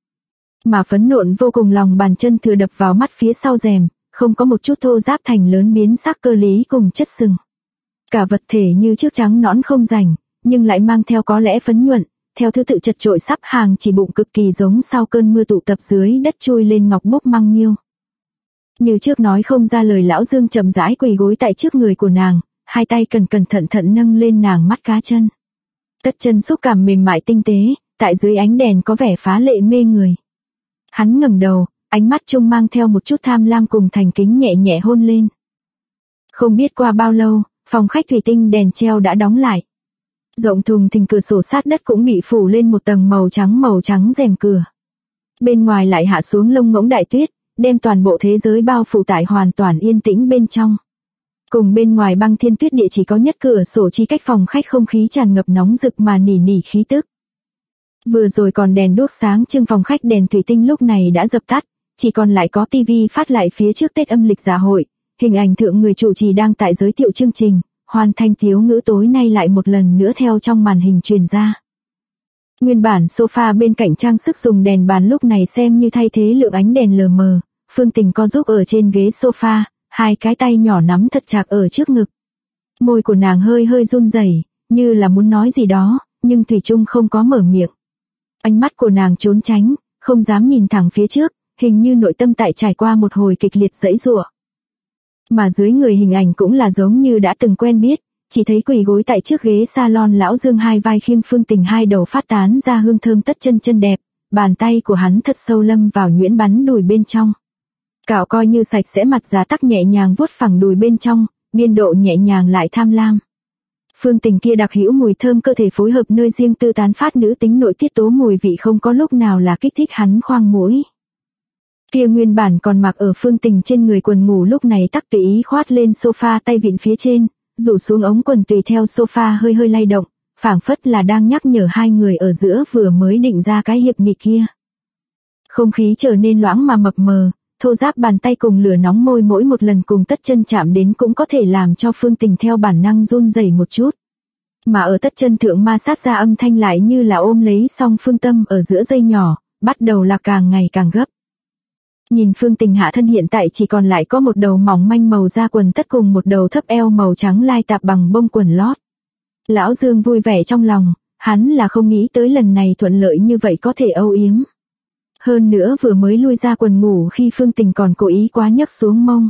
Mà phấn nộn vô cùng lòng bàn chân thừa đập vào mắt phía sau rèm, không có một chút thô ráp thành lớn biến sắc cơ lý cùng chất sừng. Cả vật thể như trước trắng nõn không rảnh, nhưng lại mang theo có lẽ phấn nhuận, theo thứ tự chật trội sắp hàng chỉ bụng cực kỳ giống sau cơn mưa tụ tập dưới đất chui lên ngọc bốc măng miêu. Như trước nói không ra lời lão Dương chậm rãi quỳ gối tại trước người của nàng, hai tay cẩn thận nâng lên nàng mắt cá chân. Tất chân xúc cảm mềm mại tinh tế, tại dưới ánh đèn có vẻ phá lệ mê người. Hắn ngẩng đầu, ánh mắt trung mang theo một chút tham lam cùng thành kính nhẹ nhẹ hôn lên. Không biết qua bao lâu, phòng khách thủy tinh đèn treo đã đóng lại. Rộng thùng thình cửa sổ sát đất cũng bị phủ lên một tầng màu trắng rèm cửa. Bên ngoài lại hạ xuống lông ngỗng đại tuyết, đem toàn bộ thế giới bao phủ tại hoàn toàn yên tĩnh bên trong. Cùng bên ngoài băng thiên tuyết địa chỉ có nhất cửa sổ chi cách phòng khách không khí tràn ngập nóng rực mà nỉ khí tức. Vừa rồi còn đèn đuốc sáng trưng phòng khách đèn thủy tinh lúc này đã dập tắt, chỉ còn lại có tivi phát lại phía trước Tết âm lịch dạ hội, hình ảnh thượng người chủ trì đang tại giới thiệu chương trình, hoàn thành thiếu ngữ tối nay lại một lần nữa theo trong màn hình truyền ra. Nguyên bản sofa bên cạnh trang sức dùng đèn bàn lúc này xem như thay thế lượng ánh đèn lờ mờ, Phương Tình co giúp ở trên ghế sofa, hai cái tay nhỏ nắm thật chặt ở trước ngực. Môi của nàng hơi run rẩy, như là muốn nói gì đó, nhưng thủy chung không có mở miệng. Ánh mắt của nàng trốn tránh, không dám nhìn thẳng phía trước, hình như nội tâm tại trải qua một hồi kịch liệt giãy giụa. Mà dưới người hình ảnh cũng là giống như đã từng quen biết, chỉ thấy quỳ gối tại trước ghế salon lão Dương hai vai khiêng Phương Tình hai đầu phát tán ra hương thơm tất chân đẹp, bàn tay của hắn thật sâu lâm vào nhuyễn bắn đùi bên trong. Cạo coi như sạch sẽ mặt giá tắc nhẹ nhàng vuốt phẳng đùi bên trong, biên độ nhẹ nhàng lại tham lam. Phương Tình kia đặc hữu mùi thơm cơ thể phối hợp nơi riêng tư tán phát nữ tính nội tiết tố mùi vị không có lúc nào là kích thích hắn khoang mũi. Kia nguyên bản còn mặc ở Phương Tình trên người quần ngủ lúc này tắc tùy ý khoát lên sofa tay vịn phía trên, rủ xuống ống quần tùy theo sofa hơi lay động, phảng phất là đang nhắc nhở hai người ở giữa vừa mới định ra cái hiệp nghị kia. Không khí trở nên loãng mà mập mờ, thô ráp bàn tay cùng lửa nóng môi mỗi một lần cùng tất chân chạm đến cũng có thể làm cho Phương Tình theo bản năng run rẩy một chút. Mà ở tất chân thượng ma sát ra âm thanh lại như là ôm lấy song phương tâm ở giữa dây nhỏ, bắt đầu là càng ngày càng gấp. Nhìn Phương Tình hạ thân hiện tại chỉ còn lại có một đầu mỏng manh màu da quần tất cùng một đầu thấp eo màu trắng lai tạp bằng bông quần lót. Lão Dương vui vẻ trong lòng, hắn là không nghĩ tới lần này thuận lợi như vậy có thể âu yếm. Hơn nữa vừa mới lui ra quần ngủ khi Phương Tình còn cố ý quá nhấc xuống mông.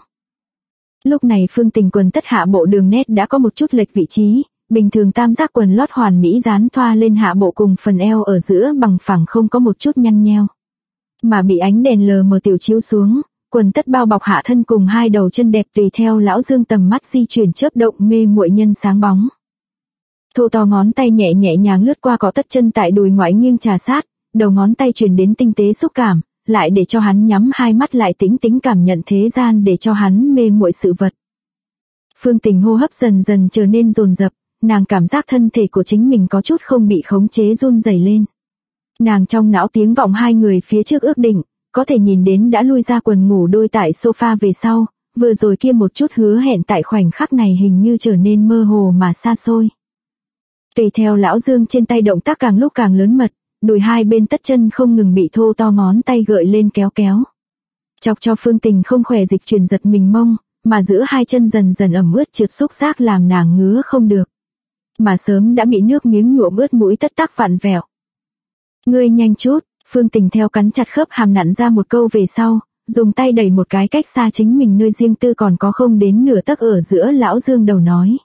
Lúc này Phương Tình quần tất hạ bộ đường nét đã có một chút lệch vị trí, bình thường tam giác quần lót hoàn mỹ dán thoa lên hạ bộ cùng phần eo ở giữa bằng phẳng không có một chút nhăn nheo. Mà bị ánh đèn lờ mờ tiểu chiếu xuống, quần tất bao bọc hạ thân cùng hai đầu chân đẹp tùy theo lão Dương tầm mắt di chuyển chớp động mê muội nhân sáng bóng. Thô to ngón tay nhẹ nhàng lướt qua cỏ tất chân tại đùi ngoại nghiêng trà sát, đầu ngón tay truyền đến tinh tế xúc cảm, lại để cho hắn nhắm hai mắt lại tĩnh cảm nhận thế gian để cho hắn mê muội sự vật. Phương Tình hô hấp dần trở nên dồn dập, nàng cảm giác thân thể của chính mình có chút không bị khống chế run rẩy lên. Nàng trong não tiếng vọng hai người phía trước ước định, có thể nhìn đến đã lui ra quần ngủ đôi tại sofa về sau, vừa rồi kia một chút hứa hẹn tại khoảnh khắc này hình như trở nên mơ hồ mà xa xôi. Tùy theo Lão Dương trên tay động tác càng lúc càng lớn mật, đùi hai bên tất chân không ngừng bị thô to ngón tay gợi lên kéo kéo. Chọc cho Phương Tình không khỏe dịch chuyển giật mình mông, mà giữa hai chân dần dần ẩm ướt trượt xúc giác làm nàng ngứa không được. Mà sớm đã bị nước miếng nhuộm ướt mũi tất tắc vặn vẹo. Ngươi nhanh chút, Phương Tình theo cắn chặt khớp hàm nặn ra một câu về sau, dùng tay đẩy một cái cách xa chính mình nơi riêng tư còn có không đến nửa tấc ở giữa Lão Dương đầu nói.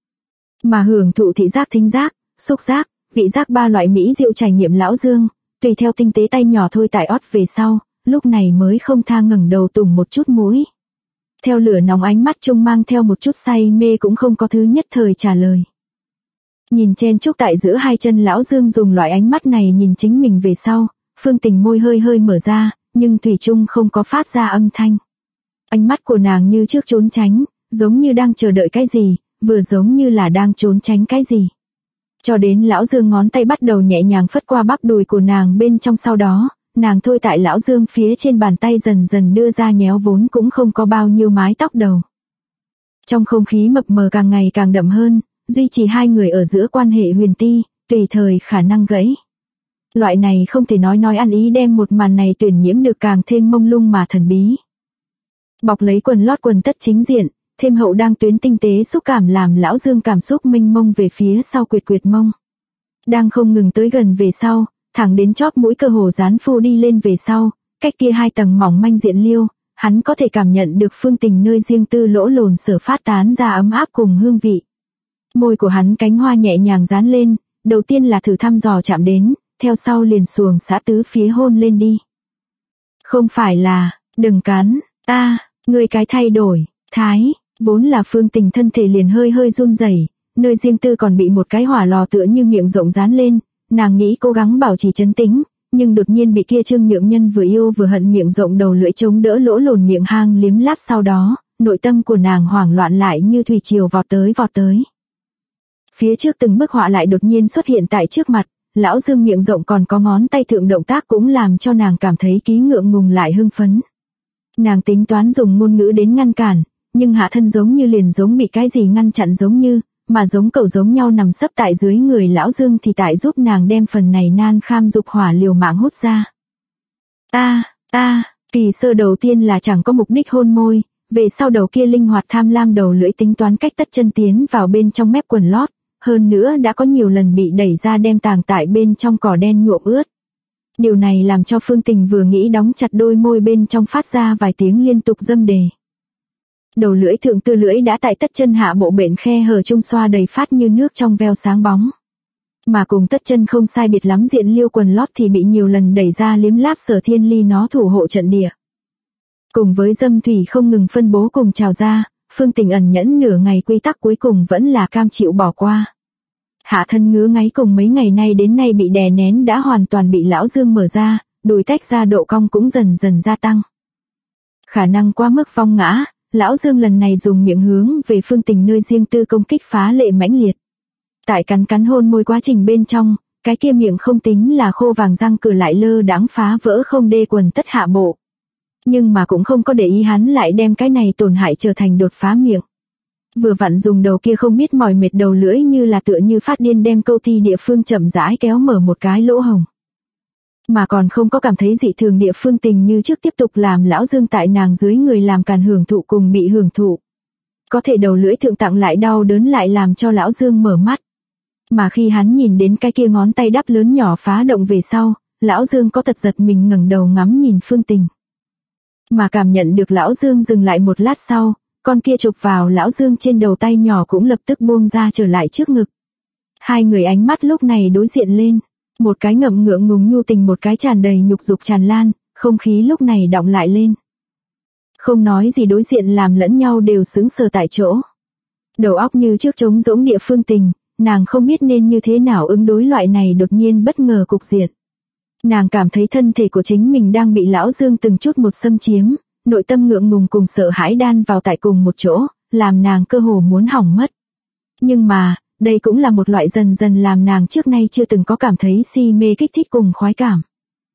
Mà hưởng thụ thị giác thính giác, xúc giác, vị giác ba loại mỹ diệu trải nghiệm Lão Dương, tùy theo tinh tế tay nhỏ thôi tại ót về sau, lúc này mới không tha ngẩng đầu tùng một chút mũi. Theo lửa nóng ánh mắt trung mang theo một chút say mê cũng không có thứ nhất thời trả lời. Nhìn chen chúc tại giữa hai chân Lão Dương dùng loại ánh mắt này nhìn chính mình về sau, Phương Tình môi hơi hơi mở ra, nhưng thủy chung không có phát ra âm thanh. Ánh mắt của nàng như trước trốn tránh, giống như đang chờ đợi cái gì, vừa giống như là đang trốn tránh cái gì. Cho đến Lão Dương ngón tay bắt đầu nhẹ nhàng phất qua bắp đùi của nàng bên trong, sau đó, nàng thôi tại Lão Dương phía trên bàn tay dần dần đưa ra nhéo vốn cũng không có bao nhiêu mái tóc đầu. Trong không khí mập mờ càng ngày càng đậm hơn, duy trì hai người ở giữa quan hệ huyền ti, tùy thời khả năng gãy. Loại này không thể nói ăn ý đem một màn này tuyển nhiễm được càng thêm mông lung mà thần bí. Bọc lấy quần lót quần tất chính diện, thêm hậu đang tuyến tinh tế xúc cảm làm Lão Dương cảm xúc mênh mông về phía sau quyệt mông. Đang không ngừng tới gần về sau, thẳng đến chóp mũi cơ hồ dán phu đi lên về sau, cách kia hai tầng mỏng manh diện liêu, hắn có thể cảm nhận được Phương Tình nơi riêng tư lỗ lồn sở phát tán ra ấm áp cùng hương vị. Môi của hắn cánh hoa nhẹ nhàng dán lên, đầu tiên là thử thăm dò chạm đến, theo sau liền xuồng xã tứ phía hôn lên đi. Không phải là, đừng cắn, ngươi cái thay đổi, thái, vốn là Phương Tình thân thể liền hơi hơi run rẩy, nơi riêng tư còn bị một cái hỏa lò tựa như miệng rộng dán lên, nàng nghĩ cố gắng bảo trì trấn tĩnh, nhưng đột nhiên bị kia Trương Nhượng Nhân vừa yêu vừa hận miệng rộng đầu lưỡi chống đỡ lỗ lồn miệng hang liếm láp, sau đó, nội tâm của nàng hoảng loạn lại như thủy triều vọt tới. Phía trước từng bức họa lại đột nhiên xuất hiện tại trước mặt, Lão Dương miệng rộng còn có ngón tay thượng động tác cũng làm cho nàng cảm thấy ký ngượng ngùng lại hưng phấn. Nàng tính toán dùng ngôn ngữ đến ngăn cản, nhưng hạ thân giống như liền giống bị cái gì ngăn chặn giống như, mà giống cẩu giống nhau nằm sấp tại dưới người Lão Dương thì tại giúp nàng đem phần này nan kham dục hỏa liều mạng hút ra. Kỳ sơ đầu tiên là chẳng có mục đích hôn môi, về sau đầu kia linh hoạt tham lam đầu lưỡi tính toán cách tất chân tiến vào bên trong mép quần lót, hơn nữa đã có nhiều lần bị đẩy ra đem tàng tại bên trong cỏ đen nhuộm ướt. Điều này làm cho Phương Tình vừa nghĩ đóng chặt đôi môi bên trong phát ra vài tiếng liên tục dâm đề. Đầu lưỡi thượng tư lưỡi đã tại tất chân hạ bộ bện khe hở trung xoa đầy phát như nước trong veo sáng bóng. Mà cùng tất chân không sai biệt lắm diện liêu quần lót thì bị nhiều lần đẩy ra liếm láp Sở Thiên Ly nó thủ hộ trận địa. Cùng với dâm thủy không ngừng phân bố cùng trào ra, Phương Tình ẩn nhẫn nửa ngày quy tắc cuối cùng vẫn là cam chịu bỏ qua. Hạ thân ngứa ngáy cùng mấy ngày nay đến nay bị đè nén đã hoàn toàn bị Lão Dương mở ra, đùi tách ra độ cong cũng dần dần gia tăng. Khả năng quá mức vong ngã, Lão Dương lần này dùng miệng hướng về Phương Tình nơi riêng tư công kích phá lệ mãnh liệt. Tại cắn hôn môi quá trình bên trong, cái kia miệng không tính là khô vàng răng cửa lại lơ đãng phá vỡ không đê quần tất hạ bộ. Nhưng mà cũng không có để ý hắn lại đem cái này tổn hại trở thành đột phá miệng. Vừa vặn dùng đầu kia không biết mỏi mệt đầu lưỡi như là tựa như phát điên đem câu ti địa phương chậm rãi kéo mở một cái lỗ hồng. Mà còn không có cảm thấy dị thường địa phương Tình như trước tiếp tục làm Lão Dương tại nàng dưới người làm càn hưởng thụ cùng bị hưởng thụ. Có thể đầu lưỡi thượng tặng lại đau đớn lại làm cho Lão Dương mở mắt. Mà khi hắn nhìn đến cái kia ngón tay đắp lớn nhỏ phá động về sau, Lão Dương có tật giật mình ngẩng đầu ngắm nhìn Phương Tình. Mà cảm nhận được Lão Dương dừng lại một lát sau, con kia chụp vào Lão Dương trên đầu tay nhỏ cũng lập tức buông ra trở lại trước ngực. Hai người ánh mắt lúc này đối diện lên, một cái ngậm ngượng ngùng nhu tình, một cái tràn đầy nhục dục tràn lan, không khí lúc này đọng lại lên. Không nói gì đối diện làm lẫn nhau đều sững sờ tại chỗ. Đầu óc như trước trống rỗng địa Phương Tình, nàng không biết nên như thế nào ứng đối loại này đột nhiên bất ngờ cục diện. Nàng cảm thấy thân thể của chính mình đang bị Lão Dương từng chút một xâm chiếm, nội tâm ngượng ngùng cùng sợ hãi đan vào tại cùng một chỗ, làm nàng cơ hồ muốn hỏng mất. Nhưng mà, đây cũng là một loại dần dần làm nàng trước nay chưa từng có cảm thấy si mê kích thích cùng khoái cảm.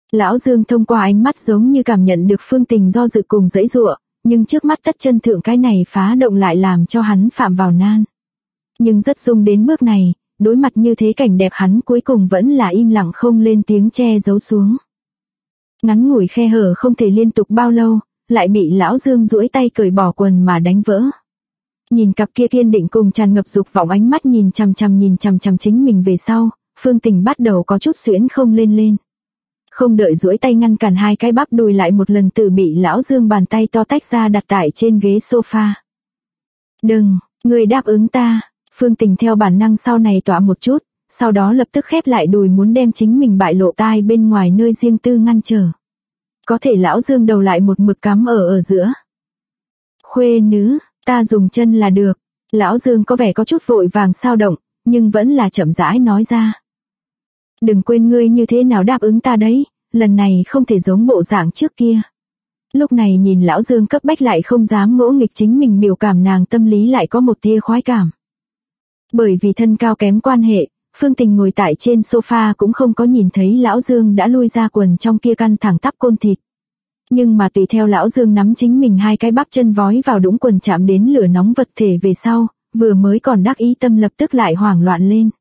Lão Dương thông qua ánh mắt giống như cảm nhận được Phương Tình do dự cùng giãy giụa, nhưng trước mắt tất chân thượng cái này phá động lại làm cho hắn phạm vào nan. Nhưng rất dung đến bước này, đối mặt như thế cảnh đẹp hắn cuối cùng vẫn là im lặng không lên tiếng che giấu xuống. Ngắn ngủi khe hở không thể liên tục bao lâu, lại bị lão Dương duỗi tay cởi bỏ quần mà đánh vỡ. Nhìn cặp kia kiên định cùng tràn ngập dục vọng ánh mắt nhìn chằm chằm chính mình về sau, Phương Tình bắt đầu có chút xuyễn không lên. Không đợi duỗi tay ngăn cản hai cái bắp đùi lại một lần tự bị lão Dương bàn tay to tách ra đặt tại trên ghế sofa. Đừng, người đáp ứng ta. Phương Tình theo bản năng sau này tỏa một chút, sau đó lập tức khép lại đùi muốn đem chính mình bại lộ tai bên ngoài nơi riêng tư ngăn trở. Có thể lão Dương đầu lại một mực cắm ở giữa. Khuê nữ, ta dùng chân là được. Lão Dương có vẻ có chút vội vàng sao động, nhưng vẫn là chậm rãi nói ra. Đừng quên ngươi như thế nào đáp ứng ta đấy, lần này không thể giống bộ dạng trước kia. Lúc này nhìn lão Dương cấp bách lại không dám ngỗ nghịch chính mình biểu cảm, nàng tâm lý lại có một tia khoái cảm. Bởi vì thân cao kém quan hệ, Phương Tình ngồi tại trên sofa cũng không có nhìn thấy lão Dương đã lui ra quần trong kia căn thẳng tắp côn thịt. Nhưng mà tùy theo lão Dương nắm chính mình hai cái bắp chân vói vào đũng quần chạm đến lửa nóng vật thể về sau, vừa mới còn đắc ý tâm lập tức lại hoảng loạn lên.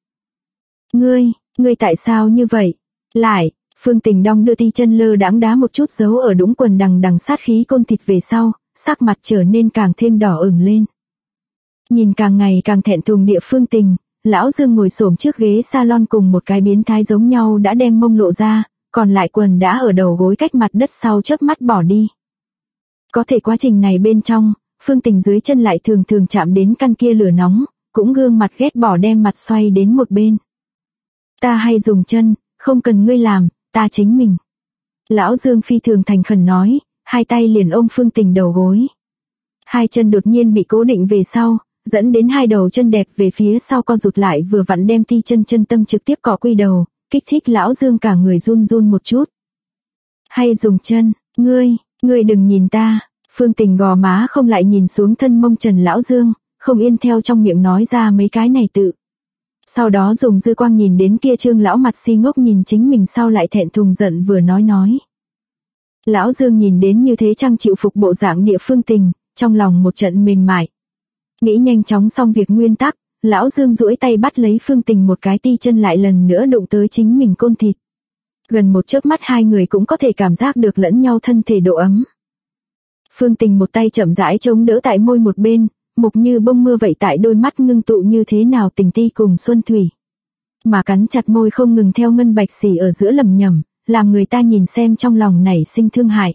Ngươi tại sao như vậy? Lại, Phương Tình đong đưa ti chân lơ đãng đá một chút giấu ở đũng quần đằng sát khí côn thịt về sau, sắc mặt trở nên càng thêm đỏ ửng lên. Nhìn càng ngày càng thẹn thùng địa Phương Tình, lão Dương ngồi xổm trước ghế salon cùng một cái biến thái giống nhau đã đem mông lộ ra, còn lại quần đã ở đầu gối cách mặt đất sau chớp mắt bỏ đi. Có thể quá trình này bên trong, Phương Tình dưới chân lại thường chạm đến căn kia lửa nóng, cũng gương mặt ghét bỏ đem mặt xoay đến một bên. Ta hay dùng chân, không cần ngươi làm, ta chính mình. Lão Dương phi thường thành khẩn nói, hai tay liền ôm Phương Tình đầu gối. Hai chân đột nhiên bị cố định về sau, dẫn đến hai đầu chân đẹp về phía sau co rụt lại, vừa vặn đem ti chân tâm trực tiếp cọ quy đầu, kích thích lão Dương cả người run một chút. Hay dùng chân, ngươi đừng nhìn ta. Phương Tình gò má không lại nhìn xuống thân mông trần lão Dương, không yên theo trong miệng nói ra mấy cái này tự. Sau đó dùng dư quang nhìn đến kia trương lão mặt si ngốc nhìn chính mình sau lại thẹn thùng giận vừa nói. Lão Dương nhìn đến như thế trang chịu phục bộ dạng địa Phương Tình, trong lòng một trận mềm mại. Nghĩ nhanh chóng xong việc nguyên tắc, lão Dương duỗi tay bắt lấy Phương Tình một cái ti chân lại lần nữa đụng tới chính mình côn thịt. Gần một chớp mắt hai người cũng có thể cảm giác được lẫn nhau thân thể độ ấm. Phương Tình một tay chậm rãi chống đỡ tại môi một bên, mục như bông mưa vậy tại đôi mắt ngưng tụ như thế nào tình ti cùng xuân thủy. Mà cắn chặt môi không ngừng theo ngân bạch xỉ ở giữa lầm nhầm, làm người ta nhìn xem trong lòng nảy sinh thương hại.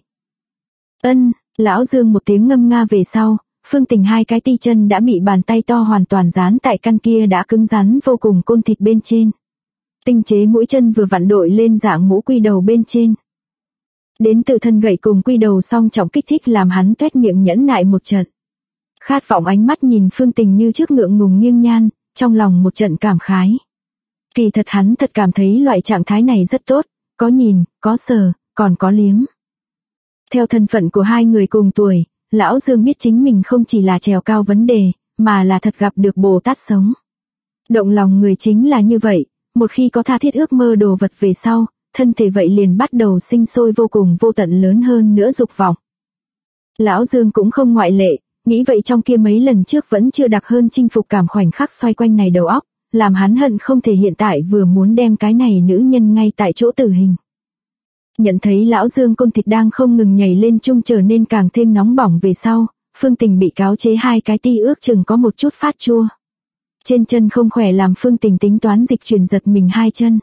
Lão Dương một tiếng ngâm nga về sau, Phương Tình hai cái ti chân đã bị bàn tay to hoàn toàn dán tại căn kia đã cứng rắn vô cùng côn thịt bên trên. Tinh chế mũi chân vừa vặn đội lên dạng mũ quy đầu bên trên. Đến từ thân gậy cùng quy đầu song trọng kích thích làm hắn tuét miệng nhẫn nại một trận. Khát vọng ánh mắt nhìn Phương Tình như trước ngượng ngùng nghiêng nhan, trong lòng một trận cảm khái. Kỳ thật hắn thật cảm thấy loại trạng thái này rất tốt, có nhìn, có sờ, còn có liếm. Theo thân phận của hai người cùng tuổi, lão Dương biết chính mình không chỉ là trèo cao vấn đề, mà là thật gặp được Bồ Tát sống. Động lòng người chính là như vậy, một khi có tha thiết ước mơ đồ vật về sau, thân thể vậy liền bắt đầu sinh sôi vô cùng vô tận lớn hơn nữa dục vọng. Lão Dương cũng không ngoại lệ, nghĩ vậy trong kia mấy lần trước vẫn chưa đặc hơn chinh phục cảm khoảnh khắc xoay quanh này đầu óc, làm hắn hận không thể hiện tại vừa muốn đem cái này nữ nhân ngay tại chỗ tử hình. Nhận thấy lão Dương côn thịt đang không ngừng nhảy lên chung trở nên càng thêm nóng bỏng về sau, Phương Tình bị cáo chế hai cái ti ước chừng có một chút phát chua. Trên chân không khỏe làm Phương Tình tính toán dịch chuyển giật mình hai chân.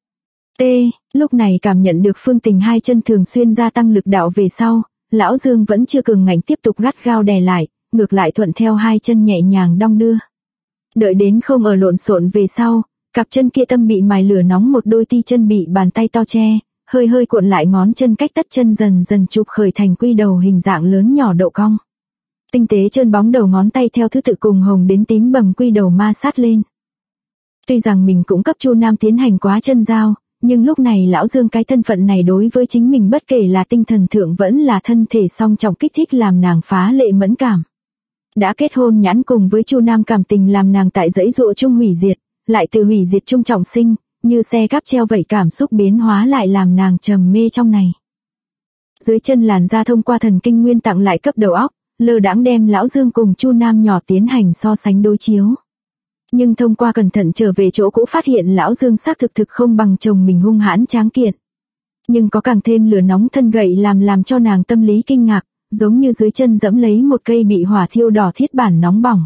Lúc này cảm nhận được Phương Tình hai chân thường xuyên gia tăng lực đạo về sau, lão Dương vẫn chưa cường ngạnh tiếp tục gắt gao đè lại, ngược lại thuận theo hai chân nhẹ nhàng đong đưa. Đợi đến không ở lộn xộn về sau, cặp chân kia tâm bị mài lửa nóng một đôi ti chân bị bàn tay to che, hơi cuộn lại ngón chân cách tất chân dần dần chụp khởi thành quy đầu hình dạng lớn nhỏ độ cong. Tinh tế trơn bóng đầu ngón tay theo thứ tự cùng hồng đến tím bầm quy đầu ma sát lên. Tuy rằng mình cũng cấp Chu Nam tiến hành quá chân giao, nhưng lúc này lão Dương cái thân phận này đối với chính mình bất kể là tinh thần thượng vẫn là thân thể song trọng kích thích làm nàng phá lệ mẫn cảm. Đã kết hôn nhãn cùng với Chu Nam cảm tình làm nàng tại dãy dụa chung hủy diệt, lại từ hủy diệt chung trọng sinh, như xe cáp treo vậy, cảm xúc biến hóa lại làm nàng trầm mê trong này. Dưới chân làn da thông qua thần kinh nguyên tặng lại cấp đầu óc, lơ đãng đem Lão Dương cùng Chu Nam nhỏ tiến hành so sánh đối chiếu. Nhưng thông qua cẩn thận trở về chỗ cũ phát hiện Lão Dương xác thực không bằng chồng mình hung hãn tráng kiện. Nhưng có càng thêm lửa nóng thân gậy làm cho nàng tâm lý kinh ngạc, giống như dưới chân dẫm lấy một cây bị hỏa thiêu đỏ thiết bản nóng bỏng.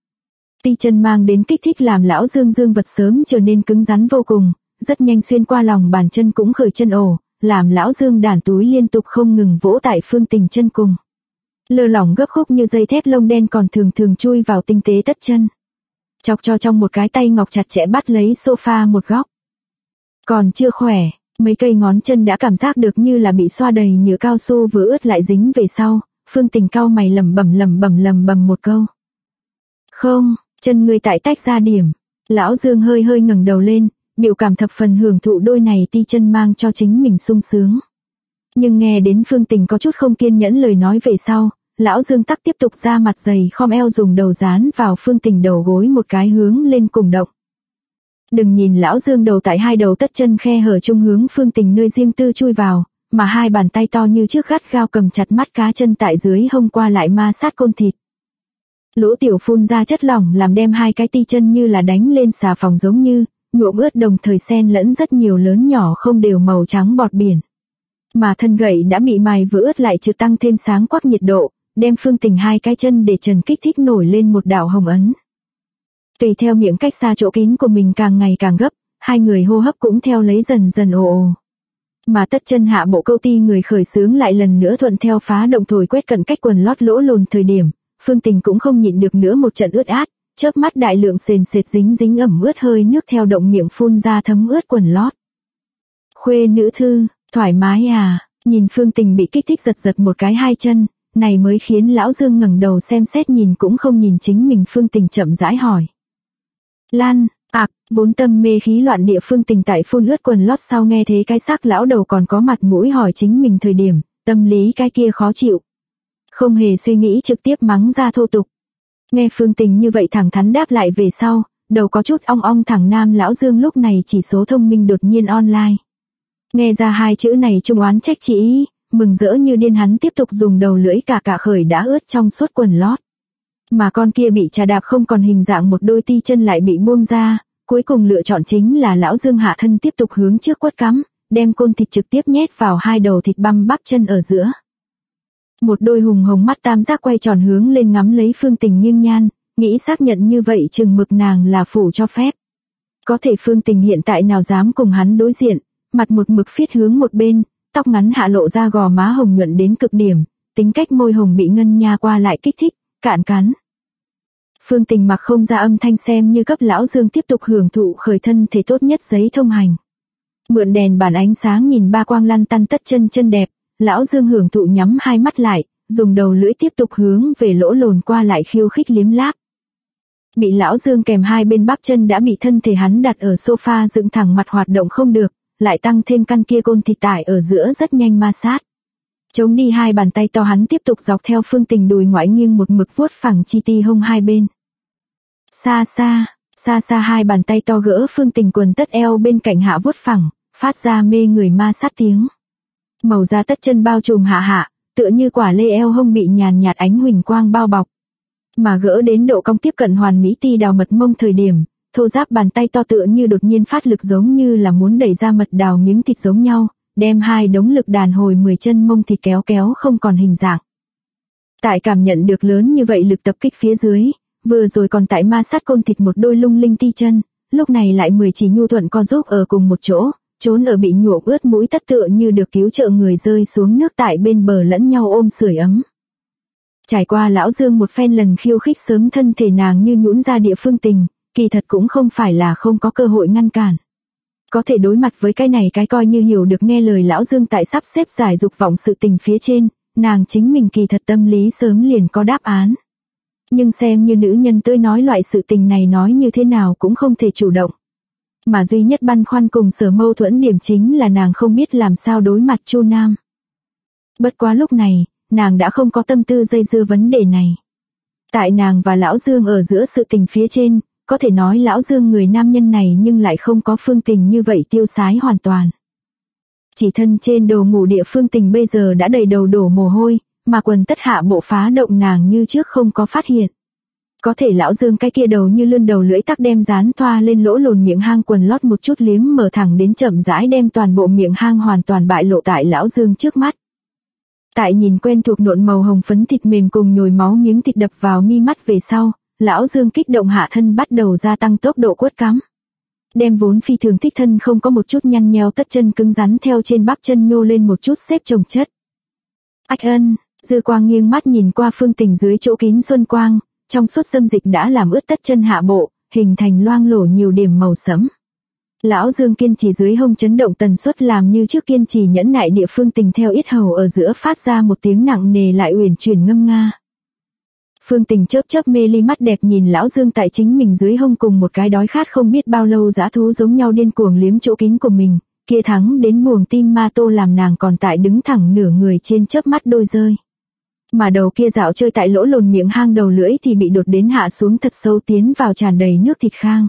Ti chân mang đến kích thích làm Lão Dương vật sớm trở nên cứng rắn vô cùng, rất nhanh xuyên qua lòng bàn chân cũng khởi chân ổ, làm Lão Dương đàn túi liên tục không ngừng vỗ tại Phương Tình chân cùng. Lơ lỏng gấp khúc như dây thép lông đen còn thường chui vào tinh tế tất chân. Chọc cho trong một cái tay ngọc chặt chẽ bắt lấy sofa một góc. Còn chưa khỏe, mấy cây ngón chân đã cảm giác được như là bị xoa đầy nhựa cao su vừa ướt lại dính về sau, Phương Tình cau mày lẩm bẩm một câu. Không, chân người tại tách ra điểm. Lão Dương hơi ngẩng đầu lên, biểu cảm thập phần hưởng thụ đôi này ti chân mang cho chính mình sung sướng. Nhưng nghe đến Phương Tình có chút không kiên nhẫn lời nói về sau, Lão Dương tắc tiếp tục ra mặt dày khom eo dùng đầu dán vào Phương Tình đầu gối một cái hướng lên cùng động. Đừng nhìn Lão Dương đầu tại hai đầu tất chân khe hở trung hướng Phương Tình nơi riêng tư chui vào, mà hai bàn tay to như trước gắt gao cầm chặt mắt cá chân tại dưới hông qua lại ma sát côn thịt. Lỗ tiểu phun ra chất lỏng làm đem hai cái ti chân như là đánh lên xà phòng giống như, nhuộm ướt đồng thời xen lẫn rất nhiều lớn nhỏ không đều màu trắng bọt biển. Mà thân gậy đã bị mài vừa ướt lại trừ tăng thêm sáng quắc nhiệt độ, đem Phương Tình hai cái chân để trần kích thích nổi lên một đạo hồng ấn. Tùy theo miệng cách xa chỗ kín của mình càng ngày càng gấp, hai người hô hấp cũng theo lấy dần ồ. Mà tất chân hạ bộ câu ti người khởi xướng lại lần nữa thuận theo phá động thổi quét cận cách quần lót lỗ lồn thời điểm, Phương Tình cũng không nhịn được nữa một trận ướt át, chớp mắt đại lượng sền sệt dính ẩm ướt hơi nước theo động miệng phun ra thấm ướt quần lót. Khuê nữ thư, thoải mái à, nhìn Phương Tình bị kích thích giật một cái hai chân, này mới khiến Lão Dương ngẩng đầu xem xét nhìn cũng không nhìn chính mình. Phương Tình chậm rãi hỏi. Lan, vốn tâm mê khí loạn địa Phương Tình tại phun ướt quần lót sau nghe thấy cái xác lão đầu còn có mặt mũi hỏi chính mình thời điểm, tâm lý cái kia khó chịu. Không hề suy nghĩ trực tiếp mắng ra thô tục. Nghe Phương Tình như vậy thẳng thắn đáp lại về sau, đầu có chút ong thẳng nam Lão Dương lúc này chỉ số thông minh đột nhiên online. Nghe ra hai chữ này trung oán trách chỉ, mừng rỡ như điên hắn tiếp tục dùng đầu lưỡi cả khởi đã ướt trong suốt quần lót. Mà con kia bị trà đạp không còn hình dạng một đôi ti chân lại bị buông ra, cuối cùng lựa chọn chính là Lão Dương hạ thân tiếp tục hướng trước quất cắm, đem côn thịt trực tiếp nhét vào hai đầu thịt băm bắp chân ở giữa. Một đôi hùng hồng mắt tam giác quay tròn hướng lên ngắm lấy Phương Tình nghiêng nhan, nghĩ xác nhận như vậy chừng mực nàng là phủ cho phép. Có thể Phương Tình hiện tại nào dám cùng hắn đối diện, mặt một mực phiết hướng một bên, tóc ngắn hạ lộ ra gò má hồng nhuận đến cực điểm, tính cách môi hồng bị ngân nha qua lại kích thích, cạn cắn. Phương Tình mặc không ra âm thanh xem như cấp Lão Dương tiếp tục hưởng thụ khởi thân thể tốt nhất giấy thông hành. Mượn đèn bản ánh sáng nhìn ba quang lăn tăn tất chân đẹp, Lão Dương hưởng thụ nhắm hai mắt lại, dùng đầu lưỡi tiếp tục hướng về lỗ lồn qua lại khiêu khích liếm láp. Bị Lão Dương kèm hai bên bắp chân đã bị thân thể hắn đặt ở sofa dựng thẳng mặt hoạt động không được, lại tăng thêm căn kia côn thịt tải ở giữa rất nhanh ma sát. Chống đi hai bàn tay to hắn tiếp tục dọc theo Phương Tình đùi ngoại nghiêng một mực vuốt phẳng chi ti hông hai bên. Xa xa hai bàn tay to gỡ Phương Tình quần tất eo bên cạnh hạ vuốt phẳng, phát ra mê người ma sát tiếng. Màu da tất chân bao trùm hạ, tựa như quả lê eo hông bị nhàn nhạt ánh huỳnh quang bao bọc. Mà gỡ đến độ cong tiếp cận hoàn mỹ ti đào mật mông thời điểm, thô ráp bàn tay to tựa như đột nhiên phát lực giống như là muốn đẩy ra mật đào miếng thịt giống nhau, đem hai đống lực đàn hồi 10 chân mông thịt kéo không còn hình dạng. Tại cảm nhận được lớn như vậy lực tập kích phía dưới, vừa rồi còn tại ma sát côn thịt một đôi lung linh ti chân, lúc này lại 10 chỉ nhu thuận co giúp ở cùng một chỗ, trốn ở bị nhuộm ướt mũi tất tựa như được cứu trợ người rơi xuống nước tại bên bờ lẫn nhau ôm sưởi ấm. Trải qua Lão Dương một phen lần khiêu khích sớm thân thể nàng như nhũn ra địa Phương Tình, kỳ thật cũng không phải là không có cơ hội ngăn cản. Có thể đối mặt với cái này cái coi như hiểu được nghe lời Lão Dương tại sắp xếp giải dục vọng sự tình phía trên, nàng chính mình kỳ thật tâm lý sớm liền có đáp án. Nhưng xem như nữ nhân tới nói loại sự tình này nói như thế nào cũng không thể chủ động. Mà duy nhất băn khoăn cùng sở mâu thuẫn điểm chính là nàng không biết làm sao đối mặt Chu Nam. Bất quá lúc này, nàng đã không có tâm tư dây dưa vấn đề này. Tại nàng và Lão Dương ở giữa sự tình phía trên, có thể nói lão Dương người nam nhân này nhưng lại không có Phương Tình như vậy tiêu sái hoàn toàn. Chỉ thân trên đồ ngủ địa Phương Tình bây giờ đã đầy đầu đổ mồ hôi, mà quần tất hạ bộ phá động nàng như trước không có phát hiện. Có thể lão Dương cái kia đầu như lươn đầu lưỡi tắc đem dán thoa lên lỗ lồn miệng hang quần lót một chút liếm mở thẳng đến chậm rãi đem toàn bộ miệng hang hoàn toàn bại lộ tại lão Dương trước mắt. Tại nhìn quen thuộc nộn màu hồng phấn thịt mềm cùng nhồi máu miếng thịt đập vào mi mắt về sau, lão Dương kích động hạ thân bắt đầu gia tăng tốc độ quất cắm. Đem vốn phi thường thích thân không có một chút nhăn nheo tất chân cứng rắn theo trên bắp chân nhô lên một chút xếp chồng chất. Ách ân, Dư Quang nghiêng mắt nhìn qua Phương Tình dưới chỗ kín xuân quang, trong suốt dâm dịch đã làm ướt tất chân hạ bộ, hình thành loang lổ nhiều điểm màu sẫm. Lão Dương kiên trì dưới hông chấn động tần suất làm như trước kiên trì nhẫn nại địa Phương Tình theo yết hầu ở giữa phát ra một tiếng nặng nề lại uyển chuyển ngâm nga. Phương Tình chớp chớp mê ly mắt đẹp nhìn lão Dương tại chính mình dưới hông cùng một cái đói khát không biết bao lâu dã thú giống nhau điên cuồng liếm chỗ kín của mình, kia thắng đến buồng tim ma tô làm nàng còn tại đứng thẳng nửa người trên chớp mắt đôi rơi. Mà đầu kia dạo chơi tại lỗ lồn miệng hang đầu lưỡi thì bị đột đến hạ xuống thật sâu tiến vào tràn đầy nước thịt khang.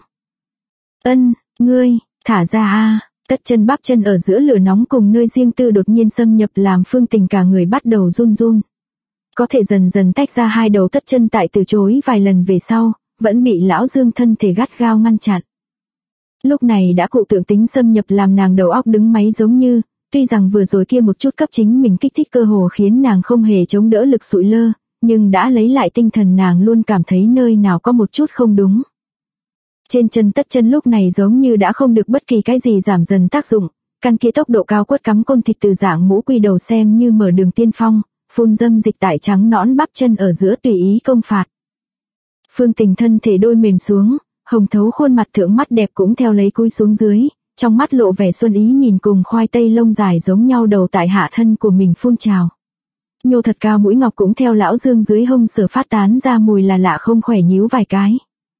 Ân, ngươi, thả ra a. Tất chân bắp chân ở giữa lửa nóng cùng nơi riêng tư đột nhiên xâm nhập làm Phương Tình cả người bắt đầu run run. Có thể dần dần tách ra hai đầu tất chân tại từ chối vài lần về sau, vẫn bị lão Dương thân thể gắt gao ngăn chặn. Lúc này đã cụ tượng tính xâm nhập làm nàng đầu óc đứng máy giống như, tuy rằng vừa rồi kia một chút cấp chính mình kích thích cơ hồ khiến nàng không hề chống đỡ lực sụi lơ, nhưng đã lấy lại tinh thần nàng luôn cảm thấy nơi nào có một chút không đúng. Trên chân tất chân lúc này giống như đã không được bất kỳ cái gì giảm dần tác dụng, căn kia tốc độ cao quất cắm côn thịt từ dạng mũ quy đầu xem như mở đường tiên phong, phun dâm dịch tại trắng nõn bắp chân ở giữa tùy ý công phạt. Phương Tình thân thể đôi mềm xuống, hồng thấu khuôn mặt thượng mắt đẹp cũng theo lấy cúi xuống dưới, trong mắt lộ vẻ xuân ý nhìn cùng khoai tây lông dài giống nhau đầu tại hạ thân của mình phun trào. Nhô thật cao mũi ngọc cũng theo lão Dương dưới hông sở phát tán ra mùi là lạ không khỏe nhíu vài cái.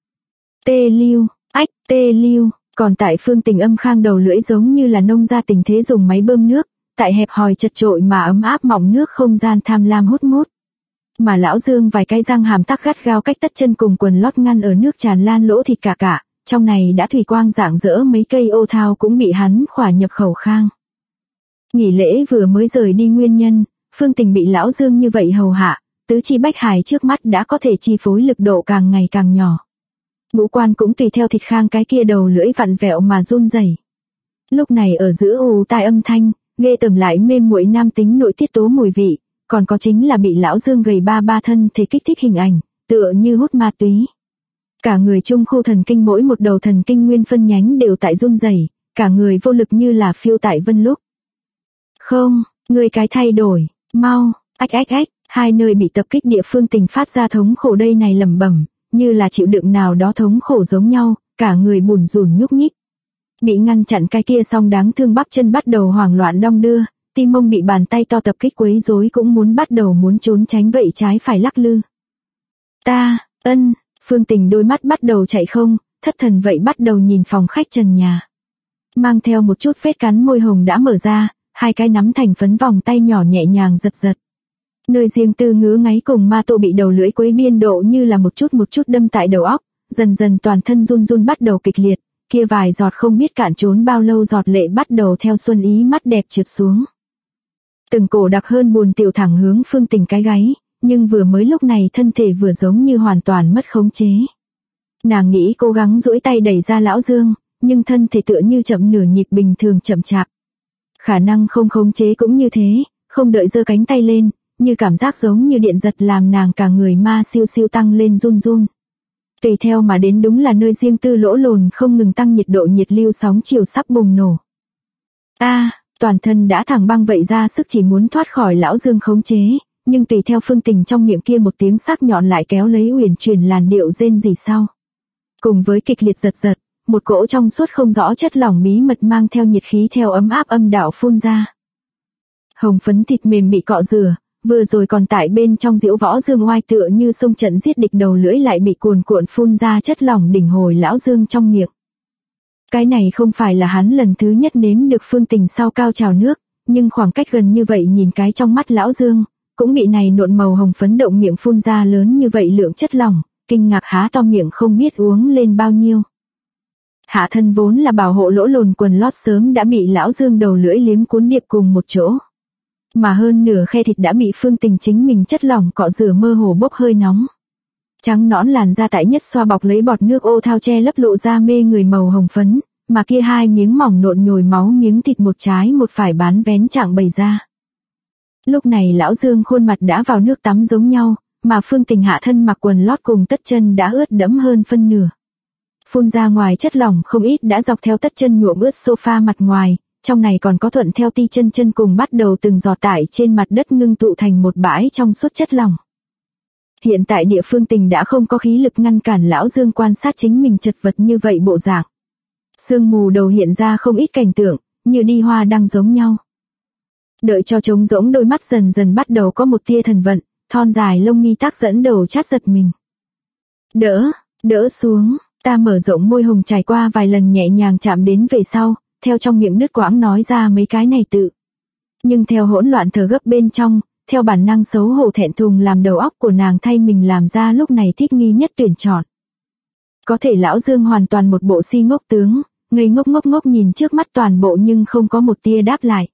Tê lưu, ách, tê lưu, còn tại Phương Tình âm khang đầu lưỡi giống như là nông ra tình thế dùng máy bơm nước, tại hẹp hòi chật trội mà ấm áp mỏng nước không gian tham lam hút mút. Mà lão Dương vài cái răng hàm tắc gắt gao cách tất chân cùng quần lót ngăn ở nước tràn lan lỗ thịt cả, trong này đã thủy quang rạng rỡ mấy cây ô thao cũng bị hắn khỏa nhập khẩu khang. Nghỉ lễ vừa mới rời đi nguyên nhân, Phương Tình bị lão Dương như vậy hầu hạ, tứ chi bách hài trước mắt đã có thể chi phối lực độ càng ngày càng nhỏ. Ngũ quan cũng tùy theo thịt khang cái kia đầu lưỡi vặn vẹo mà run rẩy. Lúc này ở giữa ù tai âm thanh, ghê tởm lại mê muội nam tính nội tiết tố mùi vị, còn có chính là bị lão Dương gầy ba thân thể kích thích hình ảnh, tựa như hút ma túy. Cả người trung khu thần kinh mỗi một đầu thần kinh nguyên phân nhánh đều tại run rẩy, cả người vô lực như là phiêu tại vân lúc. Không, người cái thay đổi, mau, ách, hai nơi bị tập kích địa Phương Tình phát ra thống khổ đây này lẩm bẩm, như là chịu đựng nào đó thống khổ giống nhau, cả người bùn rùn nhúc nhích. Bị ngăn chặn cái kia song đáng thương bắp chân bắt đầu hoảng loạn đong đưa, tim mông bị bàn tay to tập kích quấy rối cũng muốn trốn tránh vậy trái phải lắc lư. Phương Tình đôi mắt bắt đầu chạy không, thất thần vậy bắt đầu nhìn phòng khách trần nhà. Mang theo một chút vết cắn môi hồng đã mở ra, hai cái nắm thành phấn vòng tay nhỏ nhẹ nhàng giật. Nơi riêng tư ngứa ngáy cùng ma tô bị đầu lưỡi quấy biên độ như là một chút đâm tại đầu óc, dần toàn thân run bắt đầu kịch liệt, kia vài giọt không biết cạn trốn bao lâu giọt lệ bắt đầu theo xuân ý mắt đẹp trượt xuống. Từng cổ đặc hơn buồn tiểu thẳng hướng Phương Tình cái gáy, nhưng vừa mới lúc này thân thể vừa giống như hoàn toàn mất khống chế. Nàng nghĩ cố gắng duỗi tay đẩy ra lão Dương, nhưng thân thể tựa như chậm nửa nhịp bình thường chậm chạp. Khả năng không khống chế cũng như thế, không đợi giơ cánh tay lên, như cảm giác giống như điện giật làm nàng cả người ma siêu tăng lên run. Tùy theo mà đến đúng là nơi riêng tư lỗ lồn không ngừng tăng nhiệt độ nhiệt lưu sóng chiều sắp bùng nổ. Toàn thân đã thẳng băng vậy ra sức chỉ muốn thoát khỏi lão Dương khống chế, nhưng tùy theo Phương Tình trong miệng kia một tiếng sắc nhọn lại kéo lấy uyển chuyển làn điệu rên rỉ sau. Cùng với kịch liệt giật, một cỗ trong suốt không rõ chất lỏng bí mật mang theo nhiệt khí theo ấm áp âm đạo phun ra. Hồng phấn thịt mềm bị cọ rửa, vừa rồi còn tại bên trong diễu võ Dương oai tựa như sông trận giết địch đầu lưỡi lại bị cuồn cuộn phun ra chất lỏng đỉnh hồi lão Dương trong miệng. Cái này không phải là hắn lần thứ nhất nếm được Phương Tình sau cao trào nước, nhưng khoảng cách gần như vậy nhìn cái trong mắt lão Dương, cũng bị này nộn màu hồng phấn động miệng phun ra lớn như vậy lượng chất lỏng, kinh ngạc há to miệng không biết uống lên bao nhiêu. Hạ thân vốn là bảo hộ lỗ lồn quần lót sớm đã bị lão Dương đầu lưỡi liếm cuốn điệp cùng một chỗ. Mà hơn nửa khe thịt đã bị Phương Tình chính mình chất lỏng cọ rửa mơ hồ bốc hơi nóng. Trắng nõn làn da tại nhất xoa bọc lấy bọt nước ô thao che lấp lộ ra mê người màu hồng phấn, mà kia hai miếng mỏng nộn nhồi máu miếng thịt một trái một phải bán vén trạng bày ra. Lúc này lão Dương khuôn mặt đã vào nước tắm giống nhau, mà Phương Tình hạ thân mặc quần lót cùng tất chân đã ướt đẫm hơn phân nửa. Phun ra ngoài chất lỏng không ít đã dọc theo tất chân nhuộm ướt sofa mặt ngoài, trong này còn có thuận theo ti chân chân cùng bắt đầu từng giọt tải trên mặt đất ngưng tụ thành một bãi trong suốt chất lỏng. Hiện tại địa Phương Tình đã không có khí lực ngăn cản lão Dương quan sát chính mình chật vật như vậy bộ dạng. Sương mù đầu hiện ra không ít cảnh tượng, như đi hoa đăng giống nhau. Đợi cho trống rỗng đôi mắt dần dần bắt đầu có một tia thần vận, thon dài lông mi tác dẫn đầu chát giật mình. Đỡ xuống, ta mở rộng môi hồng trải qua vài lần nhẹ nhàng chạm đến về sau, theo trong miệng đứt quãng nói ra mấy cái này tự. Nhưng theo hỗn loạn thở gấp bên trong, theo bản năng xấu hổ thẹn thùng làm đầu óc của nàng thay mình làm ra lúc này thích nghi nhất tuyển chọn. Có thể lão Dương hoàn toàn một bộ si ngốc tướng, ngây ngốc nhìn trước mắt toàn bộ nhưng không có một tia đáp lại.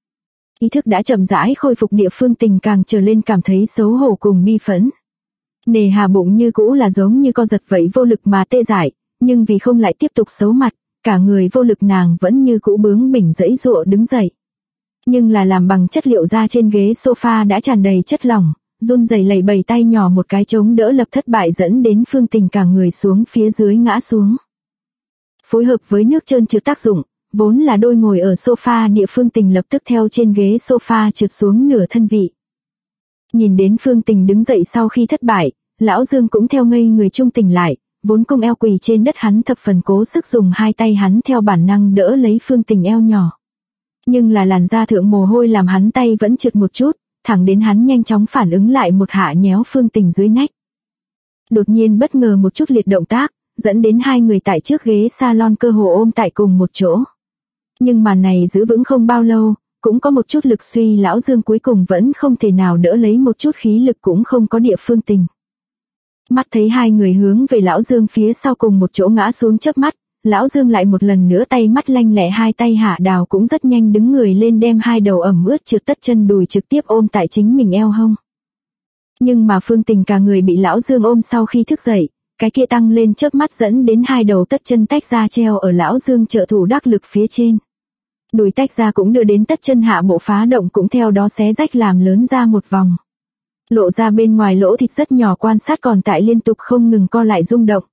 Ý thức đã chậm rãi khôi phục địa Phương Tình càng trở lên cảm thấy xấu hổ cùng bi phẫn. Nề hà bụng như cũ là giống như co giật vậy vô lực mà tê dại, nhưng vì không lại tiếp tục xấu mặt, cả người vô lực nàng vẫn như cũ bướng bỉnh giãy giụa đứng dậy. Nhưng là làm bằng chất liệu da trên ghế sofa đã tràn đầy chất lỏng, run rẩy lẩy bẩy tay nhỏ một cái chống đỡ lập thất bại dẫn đến Phương Tình cả người xuống phía dưới ngã xuống. Phối hợp với nước trơn trượt tác dụng, vốn là đôi ngồi ở sofa địa Phương Tình lập tức theo trên ghế sofa trượt xuống nửa thân vị. Nhìn đến Phương Tình đứng dậy sau khi thất bại, lão Dương cũng theo ngây người trung tỉnh lại, vốn cong eo quỳ trên đất hắn thập phần cố sức dùng hai tay hắn theo bản năng đỡ lấy Phương Tình eo nhỏ. Nhưng là làn da thượng mồ hôi làm hắn tay vẫn trượt một chút, thẳng đến hắn nhanh chóng phản ứng lại một hạ nhéo Phương Tình dưới nách. Đột nhiên bất ngờ một chút liệt động tác, dẫn đến hai người tại trước ghế salon cơ hồ ôm tại cùng một chỗ. Nhưng màn này giữ vững không bao lâu, cũng có một chút lực suy lão Dương cuối cùng vẫn không thể nào đỡ lấy một chút khí lực cũng không có địa Phương Tình. Mắt thấy hai người hướng về lão Dương phía sau cùng một chỗ ngã xuống chớp mắt, lão Dương lại một lần nữa tay mắt lanh lẹ hai tay hạ đào cũng rất nhanh đứng người lên đem hai đầu ẩm ướt trượt tất chân đùi trực tiếp ôm tại chính mình eo hông. Nhưng mà Phương Tình cả người bị lão Dương ôm sau khi thức dậy, cái kia tăng lên chớp mắt dẫn đến hai đầu tất chân tách ra treo ở lão Dương trợ thủ đắc lực phía trên. Đùi tách ra cũng đưa đến tất chân hạ bộ phá động cũng theo đó xé rách làm lớn ra một vòng. Lộ ra bên ngoài lỗ thịt rất nhỏ quan sát còn tại liên tục không ngừng co lại rung động.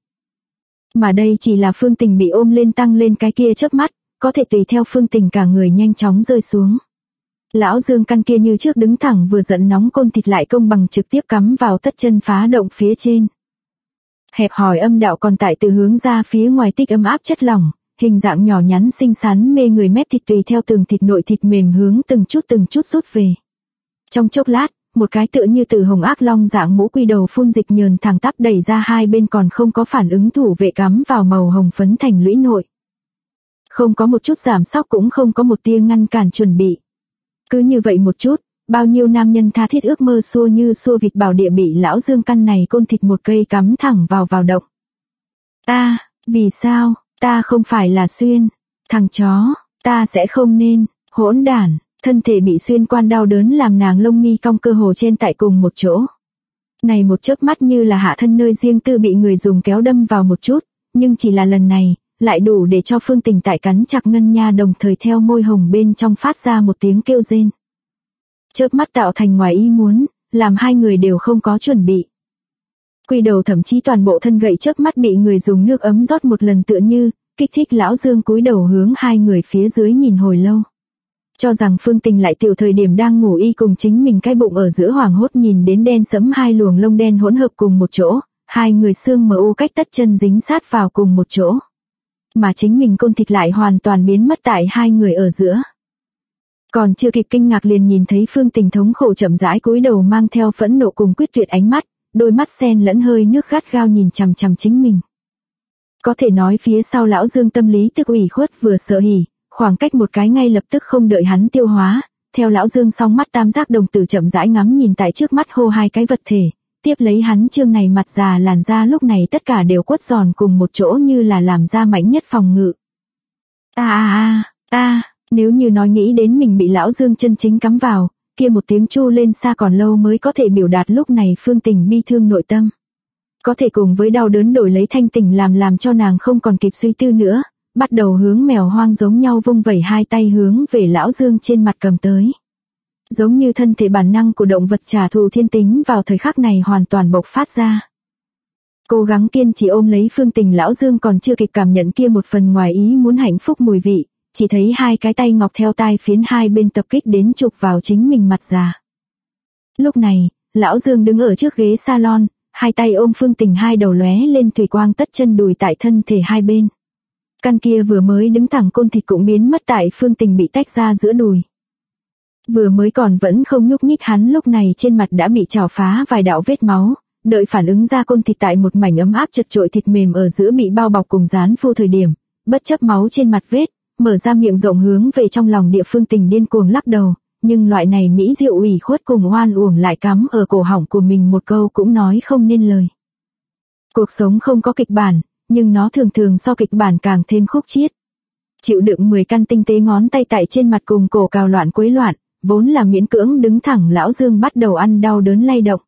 Mà đây chỉ là Phương Tình bị ôm lên tăng lên cái kia chớp mắt, có thể tùy theo Phương Tình cả người nhanh chóng rơi xuống. Lão Dương căn kia như trước đứng thẳng vừa giận nóng côn thịt lại công bằng trực tiếp cắm vào tất chân phá động phía trên. Hẹp hỏi âm đạo còn tại từ hướng ra phía ngoài tích ấm áp chất lỏng, hình dạng nhỏ nhắn xinh xắn mê người mép thịt tùy theo từng thịt nội thịt mềm hướng từng chút rút về. Trong chốc lát, một cái tựa như từ hồng ác long dạng mũ quy đầu phun dịch nhờn thẳng tắp đẩy ra hai bên còn không có phản ứng thủ vệ cắm vào màu hồng phấn thành lũy nội. Không có một chút giảm sóc cũng không có một tia ngăn cản chuẩn bị. Cứ như vậy một chút, bao nhiêu nam nhân tha thiết ước mơ xua như xua vịt bảo địa bị lão Dương căn này côn thịt một cây cắm thẳng vào động. Vì sao, ta không phải là xuyên, thằng chó, ta sẽ không nên, hỗn đản. Thân thể bị xuyên quan đau đớn làm nàng lông mi cong cơ hồ trên tại cùng một chỗ. Này một chớp mắt như là hạ thân nơi riêng tư bị người dùng kéo đâm vào một chút, nhưng chỉ là lần này, lại đủ để cho Phương Tình tại cắn chặt ngân nha đồng thời theo môi hồng bên trong phát ra một tiếng kêu rên. Chớp mắt tạo thành ngoài ý muốn, làm hai người đều không có chuẩn bị. Quy đầu thậm chí toàn bộ thân gậy chớp mắt bị người dùng nước ấm rót một lần tựa như, kích thích lão Dương cúi đầu hướng hai người phía dưới nhìn hồi lâu. Cho rằng Phương Tình lại tiểu thời điểm đang ngủ y cùng chính mình cái bụng ở giữa hoảng hốt nhìn đến đen sẫm hai luồng lông đen hỗn hợp cùng một chỗ, hai người xương mờ u cách tất chân dính sát vào cùng một chỗ. Mà chính mình côn thịt lại hoàn toàn biến mất tại hai người ở giữa. Còn chưa kịp kinh ngạc liền nhìn thấy Phương Tình thống khổ chậm rãi cúi đầu mang theo phẫn nộ cùng quyết tuyệt ánh mắt, đôi mắt xen lẫn hơi nước gắt gao nhìn chằm chằm chính mình. Có thể nói phía sau lão Dương tâm lý tức ủy khuất vừa sợ hỉ. Khoảng cách một cái ngay lập tức không đợi hắn tiêu hóa, theo lão Dương song mắt tam giác đồng tử chậm rãi ngắm nhìn tại trước mắt hô hai cái vật thể, tiếp lấy hắn trương này mặt già làn da lúc này tất cả đều quất giòn cùng một chỗ như là làm ra mạnh nhất phòng ngự. Nếu như nói nghĩ đến mình bị lão Dương chân chính cắm vào, kia một tiếng chu lên xa còn lâu mới có thể biểu đạt lúc này Phương Tình bi thương nội tâm. Có thể cùng với đau đớn đổi lấy thanh tỉnh làm cho nàng không còn kịp suy tư nữa, bắt đầu hướng mèo hoang giống nhau vung vẩy hai tay hướng về lão Dương trên mặt cầm tới. Giống như thân thể bản năng của động vật trả thù thiên tính vào thời khắc này hoàn toàn bộc phát ra. Cố gắng kiên trì ôm lấy Phương Tình, lão Dương còn chưa kịp cảm nhận kia một phần ngoài ý muốn hạnh phúc mùi vị, chỉ thấy hai cái tay ngọc theo tai phiến hai bên tập kích đến chụp vào chính mình mặt già. Lúc này, lão Dương đứng ở trước ghế salon, hai tay ôm Phương Tình, hai đầu lóe lên thủy quang tất chân đùi tại thân thể hai bên. Căn kia vừa mới đứng thẳng côn thịt cũng biến mất tại Phương Tình bị tách ra giữa đùi. Vừa mới còn vẫn không nhúc nhích hắn lúc này trên mặt đã bị chảo phá vài đạo vết máu, đợi phản ứng ra côn thịt tại một mảnh ấm áp chật chội thịt mềm ở giữa bị bao bọc cùng dán phô thời điểm, bất chấp máu trên mặt vết, mở ra miệng rộng hướng về trong lòng địa Phương Tình điên cuồng lắc đầu, nhưng loại này mỹ diệu ủy khuất cùng oan uổng lại cắm ở cổ họng của mình một câu cũng nói không nên lời. Cuộc sống không có kịch bản, nhưng nó thường thường so kịch bản càng thêm khúc chiết. Chịu đựng 10 căn tinh tế ngón tay tại trên mặt cùng cổ cào loạn quấy loạn, vốn là miễn cưỡng đứng thẳng lão Dương bắt đầu ăn đau đớn lay động.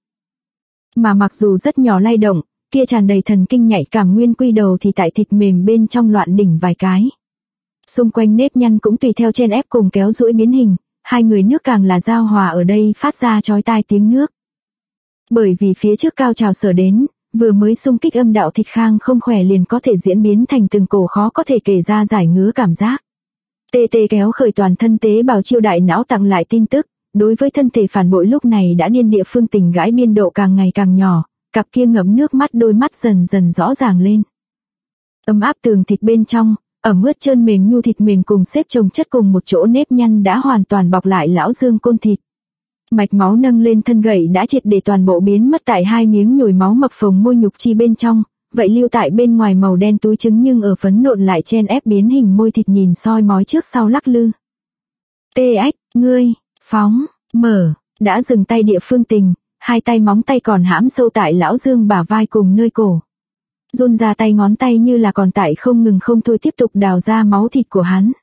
Mà mặc dù rất nhỏ lay động, kia tràn đầy thần kinh nhạy cảm nguyên quy đầu thì tại thịt mềm bên trong loạn đỉnh vài cái. Xung quanh nếp nhăn cũng tùy theo chen ép cùng kéo duỗi biến hình, hai người nước càng là giao hòa ở đây phát ra chói tai tiếng nước. Bởi vì phía trước cao trào sở đến, vừa mới xung kích âm đạo thịt khang không khỏe liền có thể diễn biến thành từng cổ khó có thể kể ra giải ngứa cảm giác. Tê tê kéo khởi toàn thân tế bào chiêu đại não tặng lại tin tức, đối với thân thể phản bội lúc này đã điên địa Phương Tình gãi biên độ càng ngày càng nhỏ, cặp kia ngậm nước mắt đôi mắt dần dần rõ ràng lên. Ấm áp tường thịt bên trong, ẩm ướt trơn mềm nhu thịt mềm cùng xếp chồng chất cùng một chỗ nếp nhăn đã hoàn toàn bọc lại lão Dương côn thịt. Mạch máu nâng lên thân gậy đã triệt để toàn bộ biến mất tại hai miếng nhồi máu mập phồng môi nhục chi bên trong, vậy lưu tại bên ngoài màu đen túi trứng nhưng ở phấn nộn lại chen ép biến hình môi thịt nhìn soi mói trước sau lắc lư. Tê ách, ngươi, phóng, mở, đã dừng tay địa Phương Tình, hai tay móng tay còn hãm sâu tại lão Dương bả vai cùng nơi cổ. Run ra tay ngón tay như là còn tại không ngừng không thôi tiếp tục đào ra máu thịt của hắn.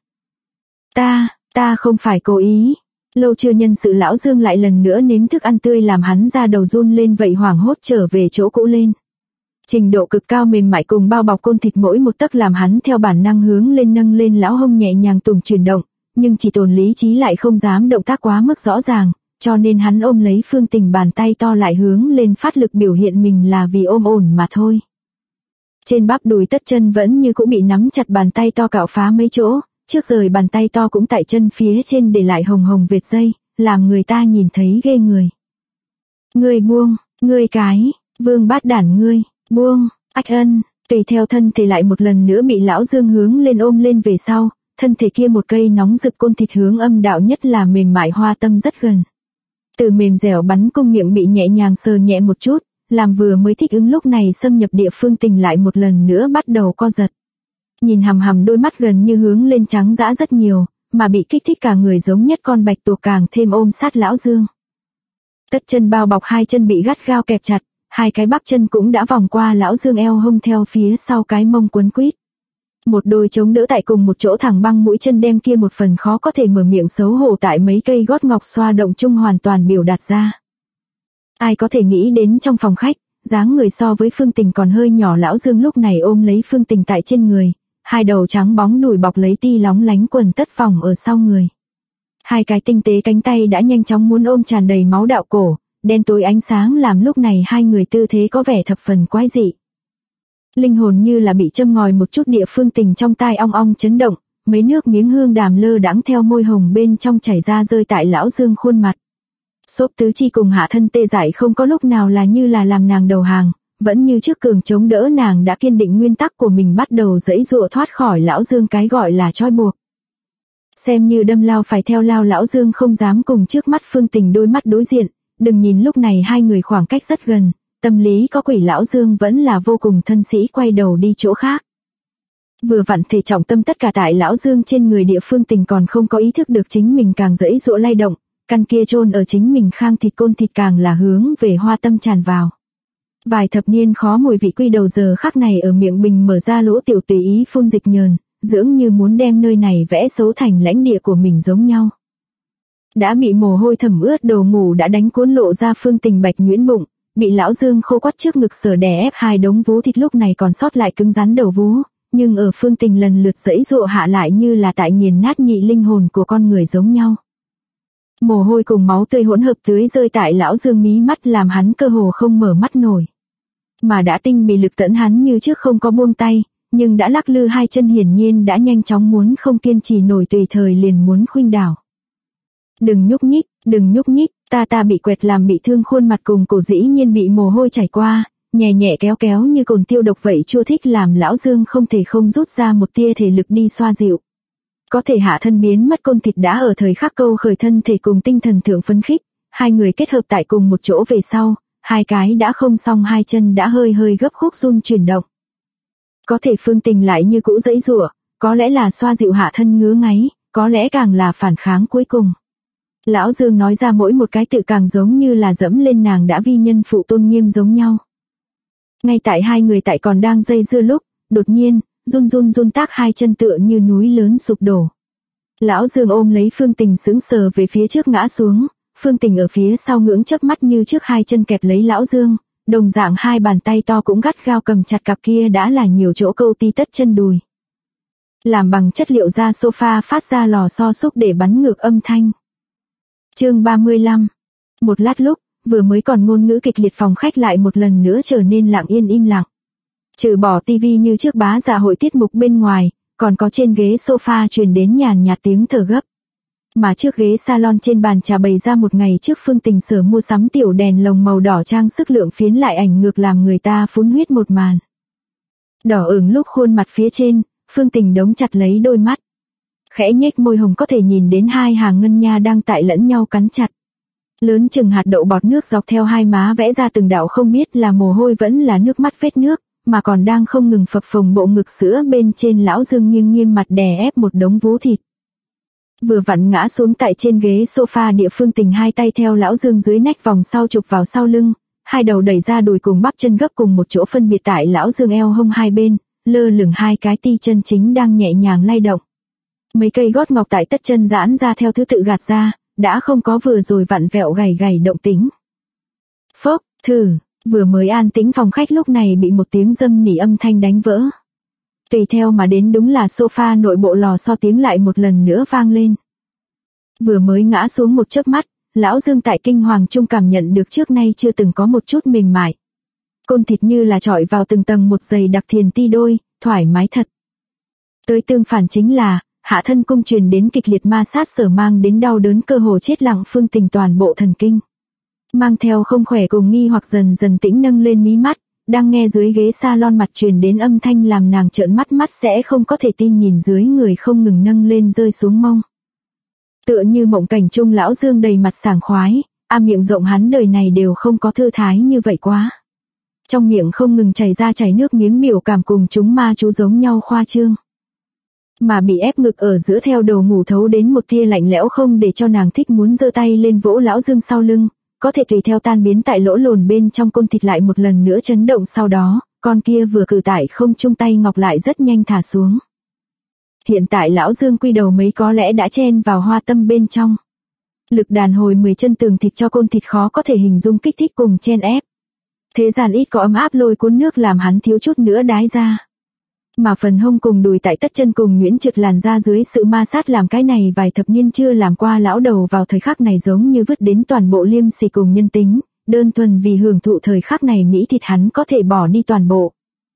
Ta không phải cố ý. Lâu chưa nhân sự lão Dương lại lần nữa nếm thức ăn tươi làm hắn ra đầu run lên vậy hoảng hốt trở về chỗ cũ lên. Trình độ cực cao mềm mại cùng bao bọc côn thịt mỗi một tấc làm hắn theo bản năng hướng lên nâng lên lão hông nhẹ nhàng tùng chuyển động, nhưng chỉ tồn lý trí lại không dám động tác quá mức rõ ràng, cho nên hắn ôm lấy Phương Tình bàn tay to lại hướng lên phát lực biểu hiện mình là vì ôm ổn mà thôi. Trên bắp đùi tất chân vẫn như cũng bị nắm chặt bàn tay to cạo phá mấy chỗ, trước rời bàn tay to cũng tại chân phía trên để lại hồng hồng vệt dây, làm người ta nhìn thấy ghê người. Ngươi buông, ngươi cái, vương bát đản ngươi, buông, ách ân, tùy theo thân thể lại một lần nữa bị lão Dương hướng lên ôm lên về sau, thân thể kia một cây nóng rực côn thịt hướng âm đạo nhất là mềm mại hoa tâm rất gần. Từ mềm dẻo bắn cung miệng bị nhẹ nhàng sờ nhẹ một chút, làm vừa mới thích ứng lúc này xâm nhập địa Phương Tình lại một lần nữa bắt đầu co giật. Nhìn hằm hằm đôi mắt gần như hướng lên trắng dã rất nhiều, mà bị kích thích cả người giống nhất con bạch tuộc càng thêm ôm sát lão Dương. Tất chân bao bọc hai chân bị gắt gao kẹp chặt, hai cái bắp chân cũng đã vòng qua lão Dương eo hông theo phía sau cái mông quấn quýt. Một đôi chống đỡ tại cùng một chỗ thẳng băng mũi chân đem kia một phần khó có thể mở miệng xấu hổ tại mấy cây gót ngọc xoa động chung hoàn toàn biểu đạt ra. Ai có thể nghĩ đến trong phòng khách, dáng người so với Phương Tình còn hơi nhỏ lão Dương lúc này ôm lấy Phương Tình tại trên người, hai đầu trắng bóng đùi bọc lấy ti lóng lánh quần tất vòng ở sau người. Hai cái tinh tế cánh tay đã nhanh chóng muốn ôm tràn đầy máu đạo cổ, đen tối ánh sáng làm lúc này hai người tư thế có vẻ thập phần quái dị. Linh hồn như là bị châm ngòi một chút địa Phương Tình trong tai ong ong chấn động, mấy nước miếng hương đàm lơ đãng theo môi hồng bên trong chảy ra rơi tại lão Dương khuôn mặt. Xốp tứ chi cùng hạ thân tê dại không có lúc nào là như là làm nàng đầu hàng, vẫn như trước cường chống đỡ nàng đã kiên định nguyên tắc của mình bắt đầu giãy giụa thoát khỏi lão Dương cái gọi là trói buộc. Xem như đâm lao phải theo lao lão Dương không dám cùng trước mắt Phương Tình đôi mắt đối diện, đừng nhìn lúc này hai người khoảng cách rất gần, tâm lý có quỷ lão Dương vẫn là vô cùng thân sĩ quay đầu đi chỗ khác. Vừa vặn thể trọng tâm tất cả tại lão Dương trên người địa Phương Tình còn không có ý thức được chính mình càng giãy giụa lay động, căn kia chôn ở chính mình khang thịt côn thịt càng là hướng về hoa tâm tràn vào. Vài thập niên khó mùi vị quy đầu giờ khắc này ở miệng bình mở ra lỗ tiểu tùy ý phun dịch nhờn, dưỡng như muốn đem nơi này vẽ xấu thành lãnh địa của mình giống nhau. Đã bị mồ hôi thẩm ướt đồ ngủ đã đánh cuốn lộ ra Phương Tình bạch nhuyễn bụng, bị lão Dương khô quắt trước ngực sở đè ép hai đống vú thịt lúc này còn sót lại cứng rắn đầu vú, nhưng ở Phương Tình lần lượt giãy giụa hạ lại như là tại nghiền nát nhị linh hồn của con người giống nhau. Mồ hôi cùng máu tươi hỗn hợp tưới rơi tại lão Dương mí mắt làm hắn cơ hồ không mở mắt nổi. Mà đã tinh bị lực tẫn hắn như trước không có buông tay, nhưng đã lắc lư hai chân hiển nhiên đã nhanh chóng muốn không kiên trì nổi tùy thời liền muốn khuynh đảo. Đừng nhúc nhích, ta bị quẹt làm bị thương khuôn mặt cùng cổ dĩ nhiên bị mồ hôi chảy qua, nhẹ nhẹ kéo kéo như cồn tiêu độc vậy chua thích làm lão Dương không thể không rút ra một tia thể lực đi xoa dịu. Có thể hạ thân biến mất côn thịt đã ở thời khắc câu khởi thân thể cùng tinh thần thượng phấn khích, hai người kết hợp tại cùng một chỗ về sau, hai cái đã không xong hai chân đã hơi hơi gấp khúc run chuyển động. Có thể Phương Tình lại như cũ giãy giụa, có lẽ là xoa dịu hạ thân ngứa ngáy, có lẽ càng là phản kháng cuối cùng. Lão Dương nói ra mỗi một cái tự càng giống như là dẫm lên nàng đã vi nhân phụ tôn nghiêm giống nhau. Ngay tại hai người tại còn đang dây dưa lúc, đột nhiên, run tác hai chân tựa như núi lớn sụp đổ. Lão Dương ôm lấy Phương Tình sững sờ về phía trước ngã xuống, Phương Tình ở phía sau ngưỡng chớp mắt như trước hai chân kẹp lấy lão Dương, đồng dạng hai bàn tay to cũng gắt gao cầm chặt cặp kia đã là nhiều chỗ câu ti tất chân đùi. Làm bằng chất liệu da sofa phát ra lò xo xúc để bắn ngược âm thanh. Chương 35. Một lát lúc, vừa mới còn ngôn ngữ kịch liệt phòng khách lại một lần nữa trở nên lặng yên im lặng. Trừ bỏ tivi như trước bá dạ hội tiết mục bên ngoài, còn có trên ghế sofa truyền đến nhàn nhạt tiếng thở gấp. Mà trước ghế salon trên bàn trà bày ra một ngày trước Phương Tình sở mua sắm tiểu đèn lồng màu đỏ trang sức lượng phiến lại ảnh ngược làm người ta phun huyết một màn. Đỏ ửng lúc khuôn mặt phía trên, Phương Tình đóng chặt lấy đôi mắt. Khẽ nhếch môi hồng có thể nhìn đến hai hàng ngân nha đang tại lẫn nhau cắn chặt. Lớn chừng hạt đậu bọt nước dọc theo hai má vẽ ra từng đạo không biết là mồ hôi vẫn là nước mắt vết nước, mà còn đang không ngừng phập phồng bộ ngực sữa bên trên lão Dương nghiêng nghiêm mặt đè ép một đống vú thịt. Vừa vặn ngã xuống tại trên ghế sofa địa Phương Tình hai tay theo lão Dương dưới nách vòng sau chụp vào sau lưng, hai đầu đẩy ra đùi cùng bắp chân gấp cùng một chỗ phân biệt tại lão Dương eo hông hai bên, lơ lửng hai cái ti chân chính đang nhẹ nhàng lay động. Mấy cây gót ngọc tại tất chân giãn ra theo thứ tự gạt ra, đã không có vừa rồi vặn vẹo gầy động tính. Phốc, thử, vừa mới an tĩnh phòng khách lúc này bị một tiếng dâm nỉ âm thanh đánh vỡ. Tùy theo mà đến đúng là sofa nội bộ lò xo tiếng lại một lần nữa vang lên. Vừa mới ngã xuống một chớp mắt, lão Dương tại kinh hoàng trung cảm nhận được trước nay chưa từng có một chút mềm mại. Côn thịt như là chọi vào từng tầng một dày đặc thiền ti đôi, thoải mái thật. Tới tương phản chính là, hạ thân cung truyền đến kịch liệt ma sát sở mang đến đau đớn cơ hồ chết lặng Phương Tình toàn bộ thần kinh. Mang theo không khỏe cùng nghi hoặc dần dần tĩnh nâng lên mí mắt, đang nghe dưới ghế salon mặt truyền đến âm thanh làm nàng trợn mắt sẽ không có thể tin nhìn dưới người không ngừng nâng lên rơi xuống mông. Tựa như mộng cảnh chung lão Dương đầy mặt sảng khoái, miệng rộng hắn đời này đều không có thư thái như vậy quá. Trong miệng không ngừng chảy nước miếng biểu cảm cùng chúng ma chú giống nhau khoa trương. Mà bị ép ngực ở giữa theo đầu ngủ thấu đến một tia lạnh lẽo không để cho nàng thích muốn giơ tay lên vỗ lão Dương sau lưng, có thể tùy theo tan biến tại lỗ lồn bên trong côn thịt lại một lần nữa chấn động sau đó, con kia vừa cử tại không chung tay ngọc lại rất nhanh thả xuống. Hiện tại lão Dương quy đầu mấy có lẽ đã chen vào hoa tâm bên trong. Lực đàn hồi 10 chân tường thịt cho côn thịt khó có thể hình dung kích thích cùng chen ép. Thế gian ít có ấm áp lôi cuốn nước làm hắn thiếu chút nữa đái ra. Mà phần hông cùng đùi tại tất chân cùng nhuyễn trượt làn ra dưới sự ma sát làm cái này vài thập niên chưa làm qua lão đầu vào thời khắc này giống như vứt đến toàn bộ liêm sỉ cùng nhân tính, đơn thuần vì hưởng thụ thời khắc này mỹ thịt hắn có thể bỏ đi toàn bộ.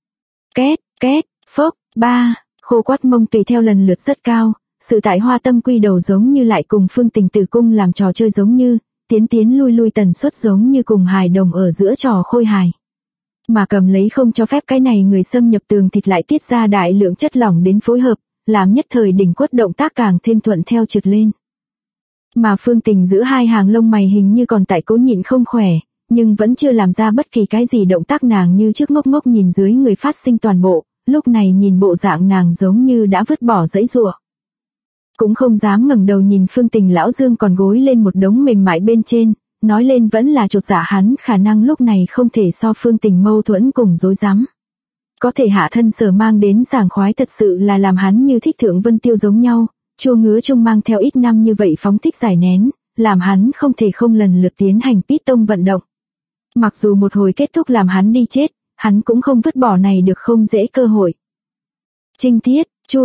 Két, phốc, ba, khô quắt mông tùy theo lần lượt rất cao, sự tại hoa tâm quy đầu giống như lại cùng Phương Tình tử cung làm trò chơi giống như, tiến lui tần suất giống như cùng hài đồng ở giữa trò khôi hài. Mà cầm lấy không cho phép cái này người xâm nhập tường thịt lại tiết ra đại lượng chất lỏng đến phối hợp, làm nhất thời đỉnh quất động tác càng thêm thuận theo trượt lên. Mà Phương Tình giữ hai hàng lông mày hình như còn tại cố nhịn không khỏe, nhưng vẫn chưa làm ra bất kỳ cái gì động tác nàng như trước ngốc nhìn dưới người phát sinh toàn bộ, lúc này nhìn bộ dạng nàng giống như đã vứt bỏ giãy giụa. Cũng không dám ngẩng đầu nhìn Phương Tình lão Dương còn gối lên một đống mềm mại bên trên, nói lên vẫn là chột dạ hắn khả năng lúc này không thể so Phương Tình mâu thuẫn cùng rối rắm. Có thể hạ thân sở mang đến sảng khoái thật sự là làm hắn như thích Thượng Vân Tiêu giống nhau, chua ngứa chung mang theo ít năm như vậy phóng thích giải nén, làm hắn không thể không lần lượt tiến hành Python vận động. Mặc dù một hồi kết thúc làm hắn đi chết, hắn cũng không vứt bỏ này được không dễ cơ hội. Trinh tiết, Chu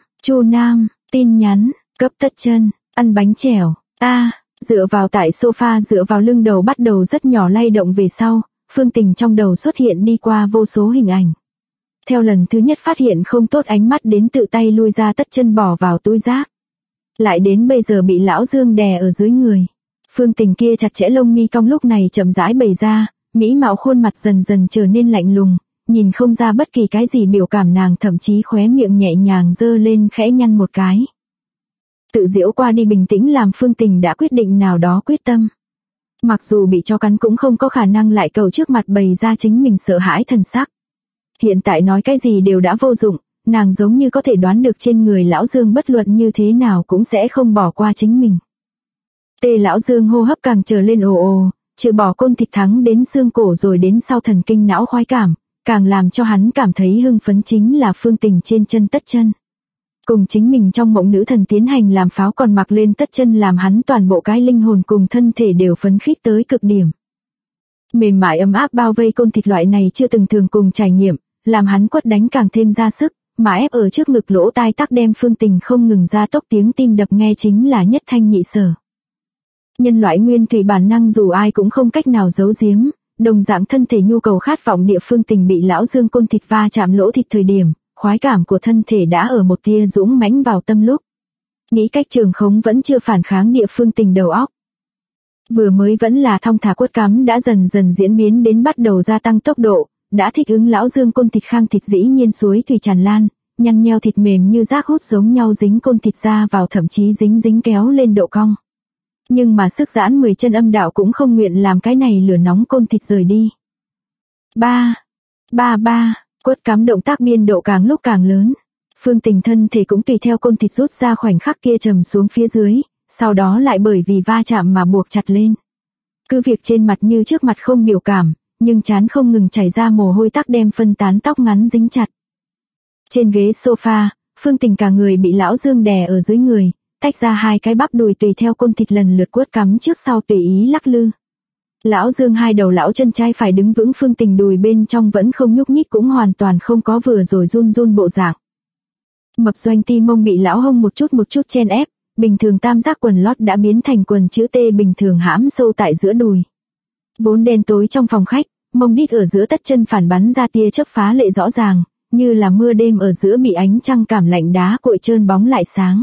Nam, tin nhắn, cấp tất chân, ăn bánh chèo, dựa vào tại sofa dựa vào lưng đầu bắt đầu rất nhỏ lay động về sau, Phương Tình trong đầu xuất hiện đi qua vô số hình ảnh. Theo lần thứ nhất phát hiện không tốt ánh mắt đến tự tay lui ra tất chân bỏ vào túi rác. Lại đến bây giờ bị lão Dương đè ở dưới người. Phương Tình kia chặt chẽ lông mi cong lúc này chậm rãi bày ra, mỹ mạo khuôn mặt dần dần trở nên lạnh lùng, nhìn không ra bất kỳ cái gì biểu cảm nàng thậm chí khóe miệng nhẹ nhàng dơ lên khẽ nhăn một cái. Tự giễu qua đi bình tĩnh làm Phương Tình đã quyết định nào đó quyết tâm. Mặc dù bị cho cắn cũng không có khả năng lại cầu trước mặt bày ra chính mình sợ hãi thần sắc. Hiện tại nói cái gì đều đã vô dụng, nàng giống như có thể đoán được trên người lão Dương bất luận như thế nào cũng sẽ không bỏ qua chính mình. Tê lão Dương hô hấp càng trở lên ồ ồ, trừ bỏ côn thịt thắng đến xương cổ rồi đến sau thần kinh não khoái cảm, càng làm cho hắn cảm thấy hưng phấn chính là Phương Tình trên chân tất chân. Cùng chính mình trong mộng nữ thần tiến hành làm pháo còn mặc lên tất chân làm hắn toàn bộ cái linh hồn cùng thân thể đều phấn khích tới cực điểm. Mềm mại ấm áp bao vây côn thịt loại này chưa từng thường cùng trải nghiệm, làm hắn quất đánh càng thêm ra sức, mà ép ở trước ngực lỗ tai tắc đem Phương Tình không ngừng ra tốc tiếng tim đập nghe chính là nhất thanh nhị sở. Nhân loại nguyên thủy bản năng dù ai cũng không cách nào giấu giếm, đồng dạng thân thể nhu cầu khát vọng địa Phương Tình bị lão Dương côn thịt va chạm lỗ thịt thời điểm, khoái cảm của thân thể đã ở một tia dũng mãnh vào tâm lúc. Nghĩ cách trường khống vẫn chưa phản kháng địa Phương Tình đầu óc. Vừa mới vẫn là thong thả quất cắm đã dần dần diễn biến đến bắt đầu gia tăng tốc độ, đã thích ứng lão Dương côn thịt khang thịt dĩ nhiên suối thủy tràn lan, nhăn nheo thịt mềm như rác hút giống nhau dính côn thịt ra vào thậm chí dính kéo lên độ cong. Nhưng mà sức giãn 10 chân âm đạo cũng không nguyện làm cái này lửa nóng côn thịt rời đi. Quất cắm động tác biên độ càng lúc càng lớn. Phương Tình thân thể cũng tùy theo côn thịt rút ra khoảnh khắc kia trầm xuống phía dưới, sau đó lại bởi vì va chạm mà buộc chặt lên. Cứ việc trên mặt như trước mặt không biểu cảm, nhưng trán không ngừng chảy ra mồ hôi tắc đem phân tán tóc ngắn dính chặt. Trên ghế sofa, Phương Tình cả người bị lão Dương đè ở dưới người, tách ra hai cái bắp đùi tùy theo côn thịt lần lượt quất cắm trước sau tùy ý lắc lư. Lão Dương hai đầu lão chân trái phải đứng vững, Phương Tình đùi bên trong vẫn không nhúc nhích cũng hoàn toàn không có vừa rồi run bộ dạng. Mập doanh ti mông bị lão hông một chút chen ép, bình thường tam giác quần lót đã biến thành quần chữ T bình thường hãm sâu tại giữa đùi. Vốn đen tối trong phòng khách, mông đít ở giữa tất chân phản bắn ra tia chớp phá lệ rõ ràng, như là mưa đêm ở giữa bị ánh trăng cảm lạnh đá cuội trơn bóng lại sáng.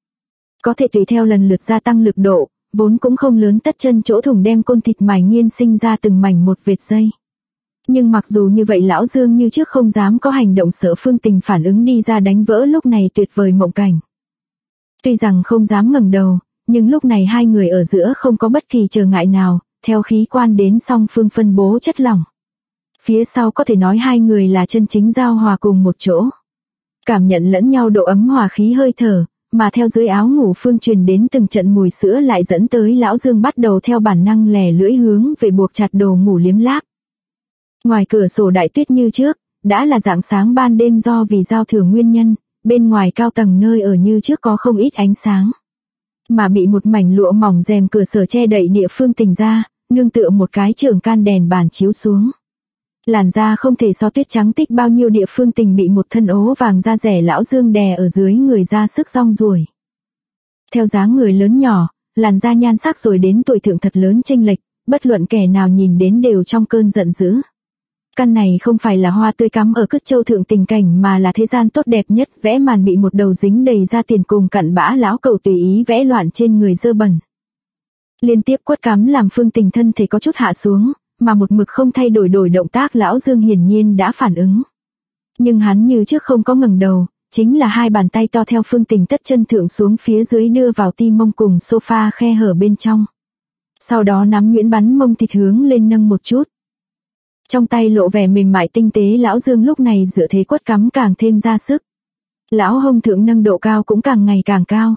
Có thể tùy theo lần lượt gia tăng lực độ, vốn cũng không lớn tất chân chỗ thủng đem côn thịt mài nghiên sinh ra từng mảnh một vệt dây. Nhưng mặc dù như vậy lão Dương như trước không dám có hành động sợ Phương Tình phản ứng đi ra đánh vỡ lúc này tuyệt vời mộng cảnh. Tuy rằng không dám ngẩng đầu, nhưng lúc này hai người ở giữa không có bất kỳ trở ngại nào, theo khí quan đến song phương phân bố chất lỏng. Phía sau có thể nói hai người là chân chính giao hòa cùng một chỗ. Cảm nhận lẫn nhau độ ấm hòa khí hơi thở, mà theo dưới áo ngủ Phương truyền đến từng trận mùi sữa lại dẫn tới lão Dương bắt đầu theo bản năng lè lưỡi hướng về buộc chặt đồ ngủ liếm láp. Ngoài cửa sổ đại tuyết như trước, đã là rạng sáng ban đêm do vì giao thừa nguyên nhân, bên ngoài cao tầng nơi ở như trước có không ít ánh sáng. Mà bị một mảnh lụa mỏng rèm cửa sổ che đậy địa Phương Tình ra, nương tựa một cái trưởng can đèn bàn chiếu xuống. Làn da không thể so tuyết trắng tích bao nhiêu địa Phương Tình bị một thân ố vàng da rẻ lão Dương đè ở dưới người ra sức rong ruổi. Theo dáng người lớn nhỏ, làn da nhan sắc rồi đến tuổi thượng thật lớn chênh lệch, bất luận kẻ nào nhìn đến đều trong cơn giận dữ. Căn này không phải là hoa tươi cắm ở cứt châu thượng tình cảnh mà là thế gian tốt đẹp nhất, vẽ màn bị một đầu dính đầy ra tiền cùng cặn bã lão cầu tùy ý vẽ loạn trên người dơ bẩn. Liên tiếp quất cắm làm Phương Tình thân thể có chút hạ xuống, mà một mực không thay đổi động tác lão Dương hiển nhiên đã phản ứng. Nhưng hắn như trước không có ngẩng đầu, chính là hai bàn tay to theo Phương Tình tất chân thượng xuống phía dưới đưa vào ti mông cùng sofa khe hở bên trong. Sau đó nắm nhuyễn bắn mông thịt hướng lên nâng một chút. Trong tay lộ vẻ mềm mại tinh tế lão Dương lúc này dựa thế quất cắm càng thêm ra sức. Lão hông thượng nâng độ cao cũng càng ngày càng cao.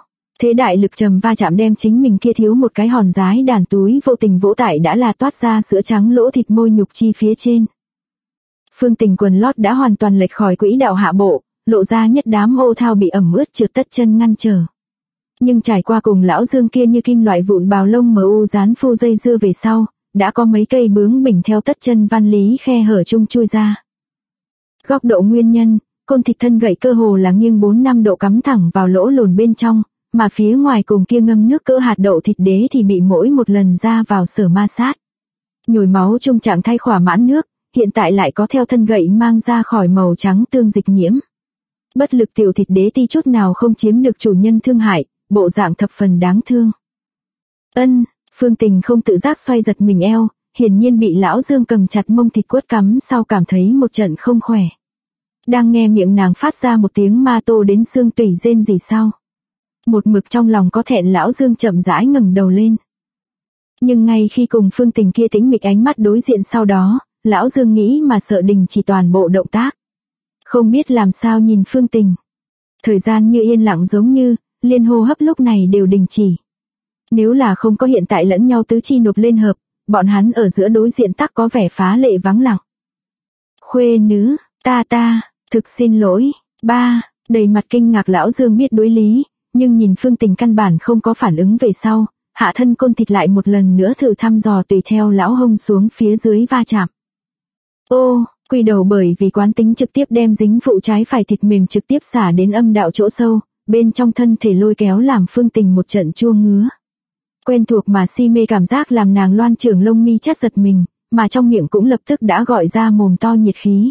Thế đại lực trầm va chạm đem chính mình kia thiếu một cái hòn rái đàn túi vô tình vỗ tại đã là toát ra sữa trắng lỗ thịt môi nhục chi phía trên. Phương Tình quần lót đã hoàn toàn lệch khỏi quỹ đạo hạ bộ, lộ ra nhất đám ô thao bị ẩm ướt trượt tất chân ngăn trở. Nhưng trải qua cùng lão Dương kia như kim loại vụn bào lông mu dán phu dây dưa về sau, đã có mấy cây bướng bỉnh theo tất chân văn lý khe hở chung chui ra. Góc độ nguyên nhân, côn thịt thân gậy cơ hồ là nghiêng 4-5 độ cắm thẳng vào lỗ lồn bên trong, mà phía ngoài cùng kia ngâm nước cỡ hạt đậu thịt đế thì bị mỗi một lần ra vào sở ma sát. Nhồi máu trong trạng thái khỏa mãn nước, hiện tại lại có theo thân gậy mang ra khỏi màu trắng tương dịch nhiễm. Bất lực tiểu thịt đế ti chút nào không chiếm được chủ nhân thương hại, bộ dạng thập phần đáng thương. Phương Tình không tự giác xoay giật mình eo, hiển nhiên bị lão Dương cầm chặt mông thịt quất cắm sau cảm thấy một trận không khỏe. Đang nghe miệng nàng phát ra một tiếng ma tô đến xương tủy rên rỉ sau. Một mực trong lòng có thẹn lão Dương chậm rãi ngẩng đầu lên. Nhưng ngay khi cùng Phương Tình kia tĩnh mịch ánh mắt đối diện sau đó, lão Dương nghĩ mà sợ đình chỉ toàn bộ động tác. Không biết làm sao nhìn Phương Tình. Thời gian như yên lặng giống như, liên hô hấp lúc này đều đình chỉ. Nếu là không có hiện tại lẫn nhau tứ chi nộp lên hợp, bọn hắn ở giữa đối diện tắc có vẻ phá lệ vắng lặng. Khuê nữ, ta, thực xin lỗi, ba, đầy mặt kinh ngạc lão Dương biết đối lý, nhưng nhìn Phương Tình căn bản không có phản ứng về sau, hạ thân côn thịt lại một lần nữa thử thăm dò tùy theo lão hông xuống phía dưới va chạm. Ô, quy đầu bởi vì quán tính trực tiếp đem dính phụ trái phải thịt mềm trực tiếp xả đến âm đạo chỗ sâu, bên trong thân thể lôi kéo làm Phương Tình một trận chua ngứa. Quen thuộc mà si mê cảm giác làm nàng loan trưởng lông mi chắt giật mình, mà trong miệng cũng lập tức đã gọi ra mồm to nhiệt khí.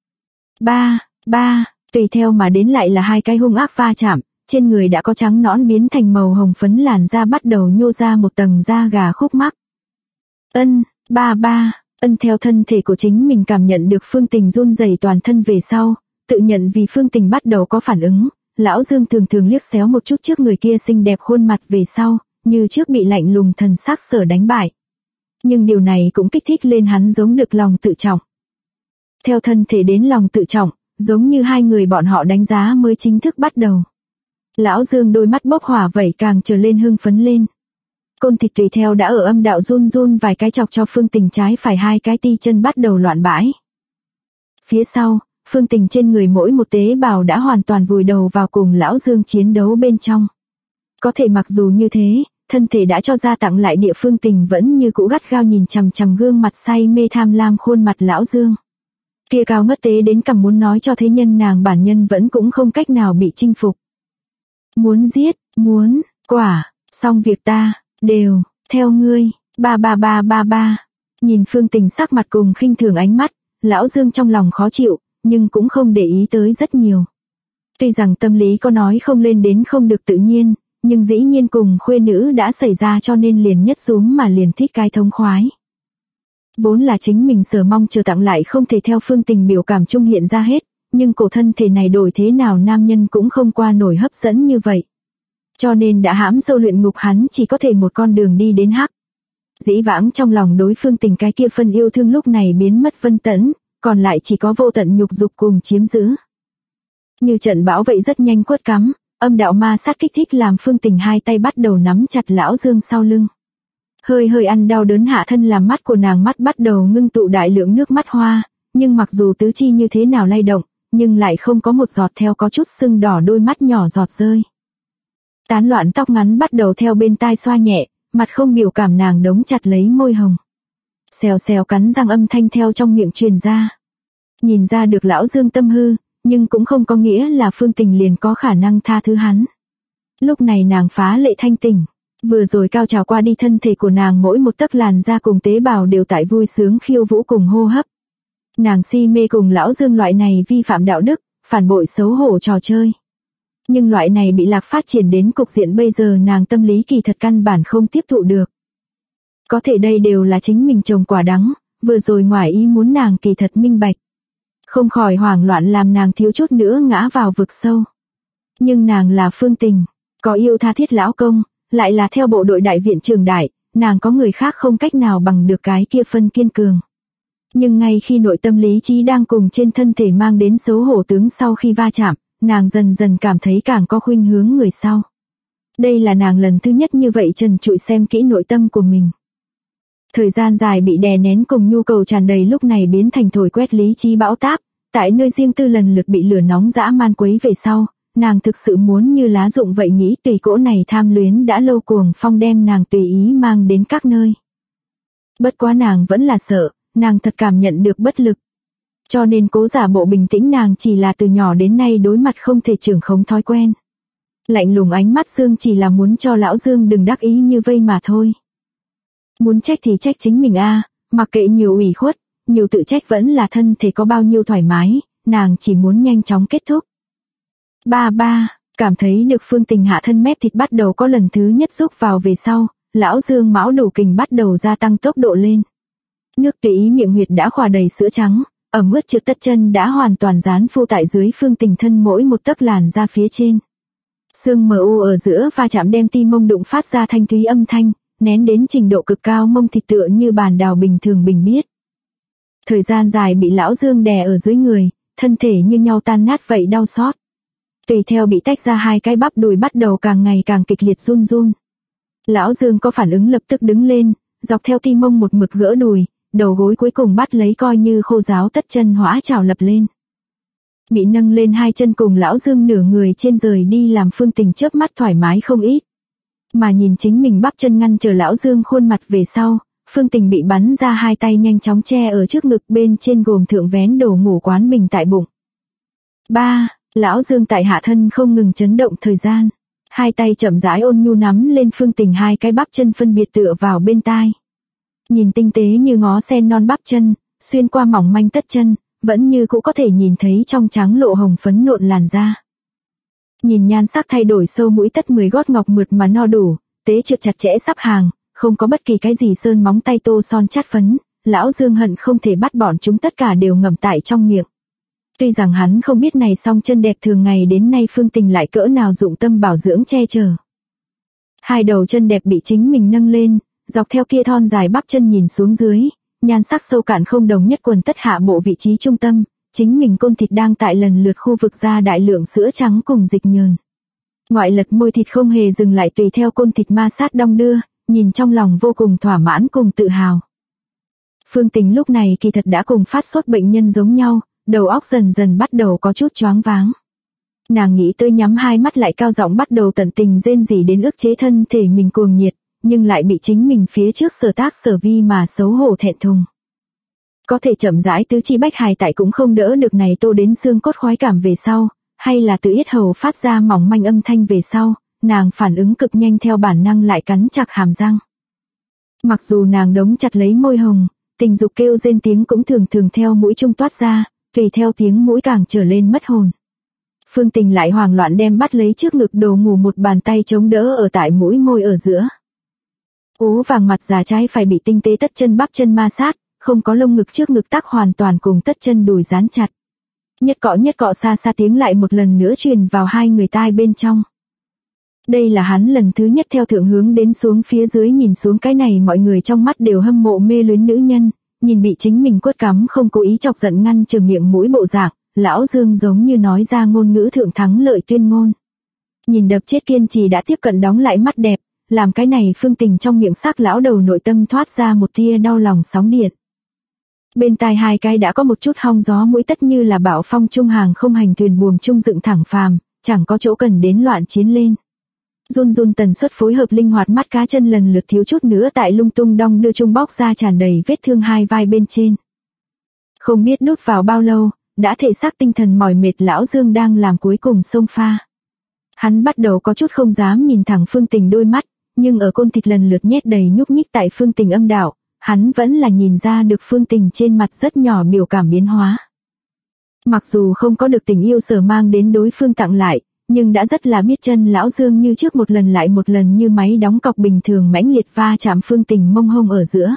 Ba, tùy theo mà đến lại là hai cái hung ác va chạm, trên người đã có trắng nõn biến thành màu hồng phấn làn da bắt đầu nhô ra một tầng da gà khúc mắc. Theo thân thể của chính mình cảm nhận được Phương Tình run rẩy toàn thân về sau, tự nhận vì Phương Tình bắt đầu có phản ứng, lão Dương thường liếc xéo một chút trước người kia xinh đẹp khuôn mặt về sau, như trước bị lạnh lùng thần sắc sở đánh bại. Nhưng điều này cũng kích thích lên hắn giống được lòng tự trọng. Theo thân thể đến lòng tự trọng, giống như hai người bọn họ đánh giá mới chính thức bắt đầu. Lão Dương đôi mắt bốc hỏa vẩy càng trở lên hưng phấn lên. Côn thịt tùy theo đã ở âm đạo run vài cái chọc cho Phương Tình trái phải hai cái ti chân bắt đầu loạn bãi. Phía sau, Phương Tình trên người mỗi một tế bào đã hoàn toàn vùi đầu vào cùng lão Dương chiến đấu bên trong. Có thể mặc dù như thế, thân thể đã cho ra tặng lại địa Phương Tình vẫn như cũ gắt gao nhìn chằm chằm gương mặt say mê tham lam khuôn mặt lão Dương. Kia cao ngất tế đến cằm muốn nói cho thế nhân nàng bản nhân vẫn cũng không cách nào bị chinh phục. Muốn giết, muốn, quả, xong việc ta, đều, theo ngươi, ba. Nhìn Phương Tình sắc mặt cùng khinh thường ánh mắt, lão Dương trong lòng khó chịu, nhưng cũng không để ý tới rất nhiều. Tuy rằng tâm lý có nói không lên đến không được tự nhiên, nhưng dĩ nhiên cùng khuê nữ đã xảy ra cho nên liền nhất rúm mà liền thích cái thống khoái. Vốn là chính mình sở mong chờ tặng lại không thể theo Phương Tình biểu cảm chung hiện ra hết, nhưng cổ thân thể này đổi thế nào nam nhân cũng không qua nổi hấp dẫn như vậy. Cho nên đã hãm sâu luyện ngục hắn chỉ có thể một con đường đi đến hắc. Dĩ vãng trong lòng đối Phương Tình cái kia phân yêu thương lúc này biến mất vân tẫn, còn lại chỉ có vô tận nhục dục cùng chiếm giữ. Như trận bão vậy rất nhanh quất cắm, âm đạo ma sát kích thích làm Phương Tình hai tay bắt đầu nắm chặt lão Dương sau lưng. Hơi ăn đau đớn hạ thân làm mắt của nàng mắt bắt đầu ngưng tụ đại lượng nước mắt hoa, nhưng mặc dù tứ chi như thế nào lay động, nhưng lại không có một giọt theo có chút sưng đỏ đôi mắt nhỏ giọt rơi. Tán loạn tóc ngắn bắt đầu theo bên tai xoa nhẹ, mặt không biểu cảm nàng đống chặt lấy môi hồng. Xèo cắn răng âm thanh theo trong miệng truyền ra. Nhìn ra được lão Dương tâm hư, nhưng cũng không có nghĩa là Phương Tình liền có khả năng tha thứ hắn. Lúc này nàng phá lệ thanh tỉnh, vừa rồi cao trào qua đi thân thể của nàng mỗi một tấc làn da cùng tế bào đều tại vui sướng khiêu vũ cùng hô hấp. Nàng si mê cùng lão Dương loại này vi phạm đạo đức, phản bội xấu hổ trò chơi. Nhưng loại này bị lạc phát triển đến cục diện bây giờ nàng tâm lý kỳ thật căn bản không tiếp thụ được. Có thể đây đều là chính mình trồng quả đắng, vừa rồi ngoài ý muốn nàng kỳ thật minh bạch. Không khỏi hoảng loạn làm nàng thiếu chút nữa ngã vào vực sâu. Nhưng nàng là Phương Tình, có yêu tha thiết lão công, lại là theo bộ đội đại viện trường đại, nàng có người khác không cách nào bằng được cái kia phân kiên cường. Nhưng ngay khi nội tâm lý trí đang cùng trên thân thể mang đến xấu hổ tướng sau khi va chạm, nàng dần dần cảm thấy càng có khuynh hướng người sau. Đây là nàng lần thứ nhất như vậy trần trụi xem kỹ nội tâm của mình. Thời gian dài bị đè nén cùng nhu cầu tràn đầy lúc này biến thành thổi quét lý trí bão táp, tại nơi riêng tư lần lượt bị lửa nóng dã man quấy về sau, nàng thực sự muốn như lá rụng vậy nghĩ tùy cỗ này tham luyến đã lâu cuồng phong đem nàng tùy ý mang đến các nơi. Bất quá nàng vẫn là sợ, nàng thật cảm nhận được bất lực. Cho nên cố giả bộ bình tĩnh nàng chỉ là từ nhỏ đến nay đối mặt không thể trưởng khống thói quen. Lạnh lùng ánh mắt Dương chỉ là muốn cho lão Dương đừng đắc ý như vây mà thôi. Muốn trách thì trách chính mình mặc kệ nhiều ủy khuất, nhiều tự trách vẫn là thân thể có bao nhiêu thoải mái, nàng chỉ muốn nhanh chóng kết thúc. Ba, cảm thấy được Phương Tình hạ thân mép thịt bắt đầu có lần thứ nhất rúc vào về sau, lão Dương mão đủ kình bắt đầu gia tăng tốc độ lên. Nước tùy ý miệng huyệt đã khỏa đầy sữa trắng, ẩm ướt trượt tất chân đã hoàn toàn dán phu tại dưới Phương Tình thân mỗi một tấc làn ra phía trên. Xương mờ u ở giữa va chạm đem ti mông đụng phát ra thanh thúy âm thanh, nén đến trình độ cực cao mông thịt tựa như bàn đào bình thường bình biết. Thời gian dài bị lão Dương đè ở dưới người, thân thể như nhau tan nát vậy đau xót. Tùy theo bị tách ra hai cái bắp đùi bắt đầu càng ngày càng kịch liệt run run. Lão Dương có phản ứng lập tức đứng lên, dọc theo ti mông một mực gỡ đùi, đầu gối cuối cùng bắt lấy coi như khô ráo tất chân hõa trào lập lên. Bị nâng lên hai chân cùng lão Dương nửa người trên rời đi làm Phương Tình chớp mắt thoải mái không ít. Mà nhìn chính mình bắp chân ngăn chờ lão Dương khuôn mặt về sau, Phương Tình bị bắn ra hai tay nhanh chóng che ở trước ngực bên trên gồm thượng vén đồ ngủ quán mình tại bụng. 3. Lão Dương tại hạ thân không ngừng chấn động thời gian. Hai tay chậm rãi ôn nhu nắm lên Phương Tình hai cái bắp chân phân biệt tựa vào bên tai. Nhìn tinh tế như ngó sen non bắp chân, xuyên qua mỏng manh tất chân, vẫn như cũng có thể nhìn thấy trong trắng lộ hồng phấn nộn làn da. Nhìn nhan sắc thay đổi sâu mũi tất 10 gót ngọc mượt mà no đủ, tế trượt chặt chẽ sắp hàng, không có bất kỳ cái gì sơn móng tay tô son chát phấn, lão Dương hận không thể bắt bọn chúng tất cả đều ngậm tại trong miệng. Tuy rằng hắn không biết này song chân đẹp thường ngày đến nay Phương Tình lại cỡ nào dụng tâm bảo dưỡng che chở. Hai đầu chân đẹp bị chính mình nâng lên, dọc theo kia thon dài bắp chân nhìn xuống dưới, nhan sắc sâu cạn không đồng nhất quần tất hạ bộ vị trí trung tâm, chính mình côn thịt đang tại lần lượt khu vực ra đại lượng sữa trắng cùng dịch nhờn. Ngoại lật môi thịt không hề dừng lại tùy theo côn thịt ma sát đong đưa, nhìn trong lòng vô cùng thỏa mãn cùng tự hào. Phương Tình lúc này kỳ thật đã cùng phát sốt bệnh nhân giống nhau, đầu óc dần dần bắt đầu có chút choáng váng. Nàng nghĩ tới nhắm hai mắt lại cao giọng bắt đầu tận tình rên rỉ đến ức chế thân thể mình cuồng nhiệt, nhưng lại bị chính mình phía trước sở tác sở vi mà xấu hổ thẹn thùng. Có thể chậm rãi tứ chi bách hài tại cũng không đỡ được này tô đến xương cốt khoái cảm về sau, hay là từ yết hầu phát ra mỏng manh âm thanh về sau, nàng phản ứng cực nhanh theo bản năng lại cắn chặt hàm răng. Mặc dù nàng đống chặt lấy môi hồng, tình dục kêu rên tiếng cũng thường thường theo mũi trung toát ra, tùy theo tiếng mũi càng trở lên mất hồn. Phương Tình lại hoảng loạn đem bắt lấy trước ngực đồ ngủ một bàn tay chống đỡ ở tại mũi môi ở giữa. Ố vàng mặt già trái phải bị tinh tế tất chân bắp chân ma sát, không có lông ngực trước ngực tắc hoàn toàn cùng tất chân đùi dán chặt. Nhất cọ xa xa tiếng lại một lần nữa truyền vào hai người tai bên trong. Đây là hắn lần thứ nhất theo thượng hướng đến xuống phía dưới nhìn xuống cái này mọi người trong mắt đều hâm mộ mê luyến nữ nhân, nhìn bị chính mình quất cắm không cố ý chọc giận ngăn chờ miệng mũi bộ dạng, lão Dương giống như nói ra ngôn ngữ thượng thắng lợi tuyên ngôn. Nhìn đập chết kiên trì đã tiếp cận đóng lại mắt đẹp, làm cái này Phương Tình trong miệng sắc lão đầu nội tâm thoát ra một tia đau lòng sóng điện. Bên tai hai cái đã có một chút hong gió mũi tất như là bão phong trung hàng không hành thuyền buồm trung dựng thẳng phàm, chẳng có chỗ cần đến loạn chiến lên. Run run tần suất phối hợp linh hoạt mắt cá chân lần lượt thiếu chút nữa tại lung tung đong đưa trung bóc ra tràn đầy vết thương hai vai bên trên. Không biết đút vào bao lâu, đã thể xác tinh thần mỏi mệt lão Dương đang làm cuối cùng xông pha. Hắn bắt đầu có chút không dám nhìn thẳng Phương Tình đôi mắt, nhưng ở côn thịt lần lượt nhét đầy nhúc nhích tại Phương Tình âm đạo, hắn vẫn là nhìn ra được Phương Tình trên mặt rất nhỏ biểu cảm biến hóa. Mặc dù không có được tình yêu sở mang đến đối phương tặng lại, nhưng đã rất là biết chân lão Dương như trước một lần lại một lần như máy đóng cọc bình thường mãnh liệt va chạm Phương Tình mông hông ở giữa.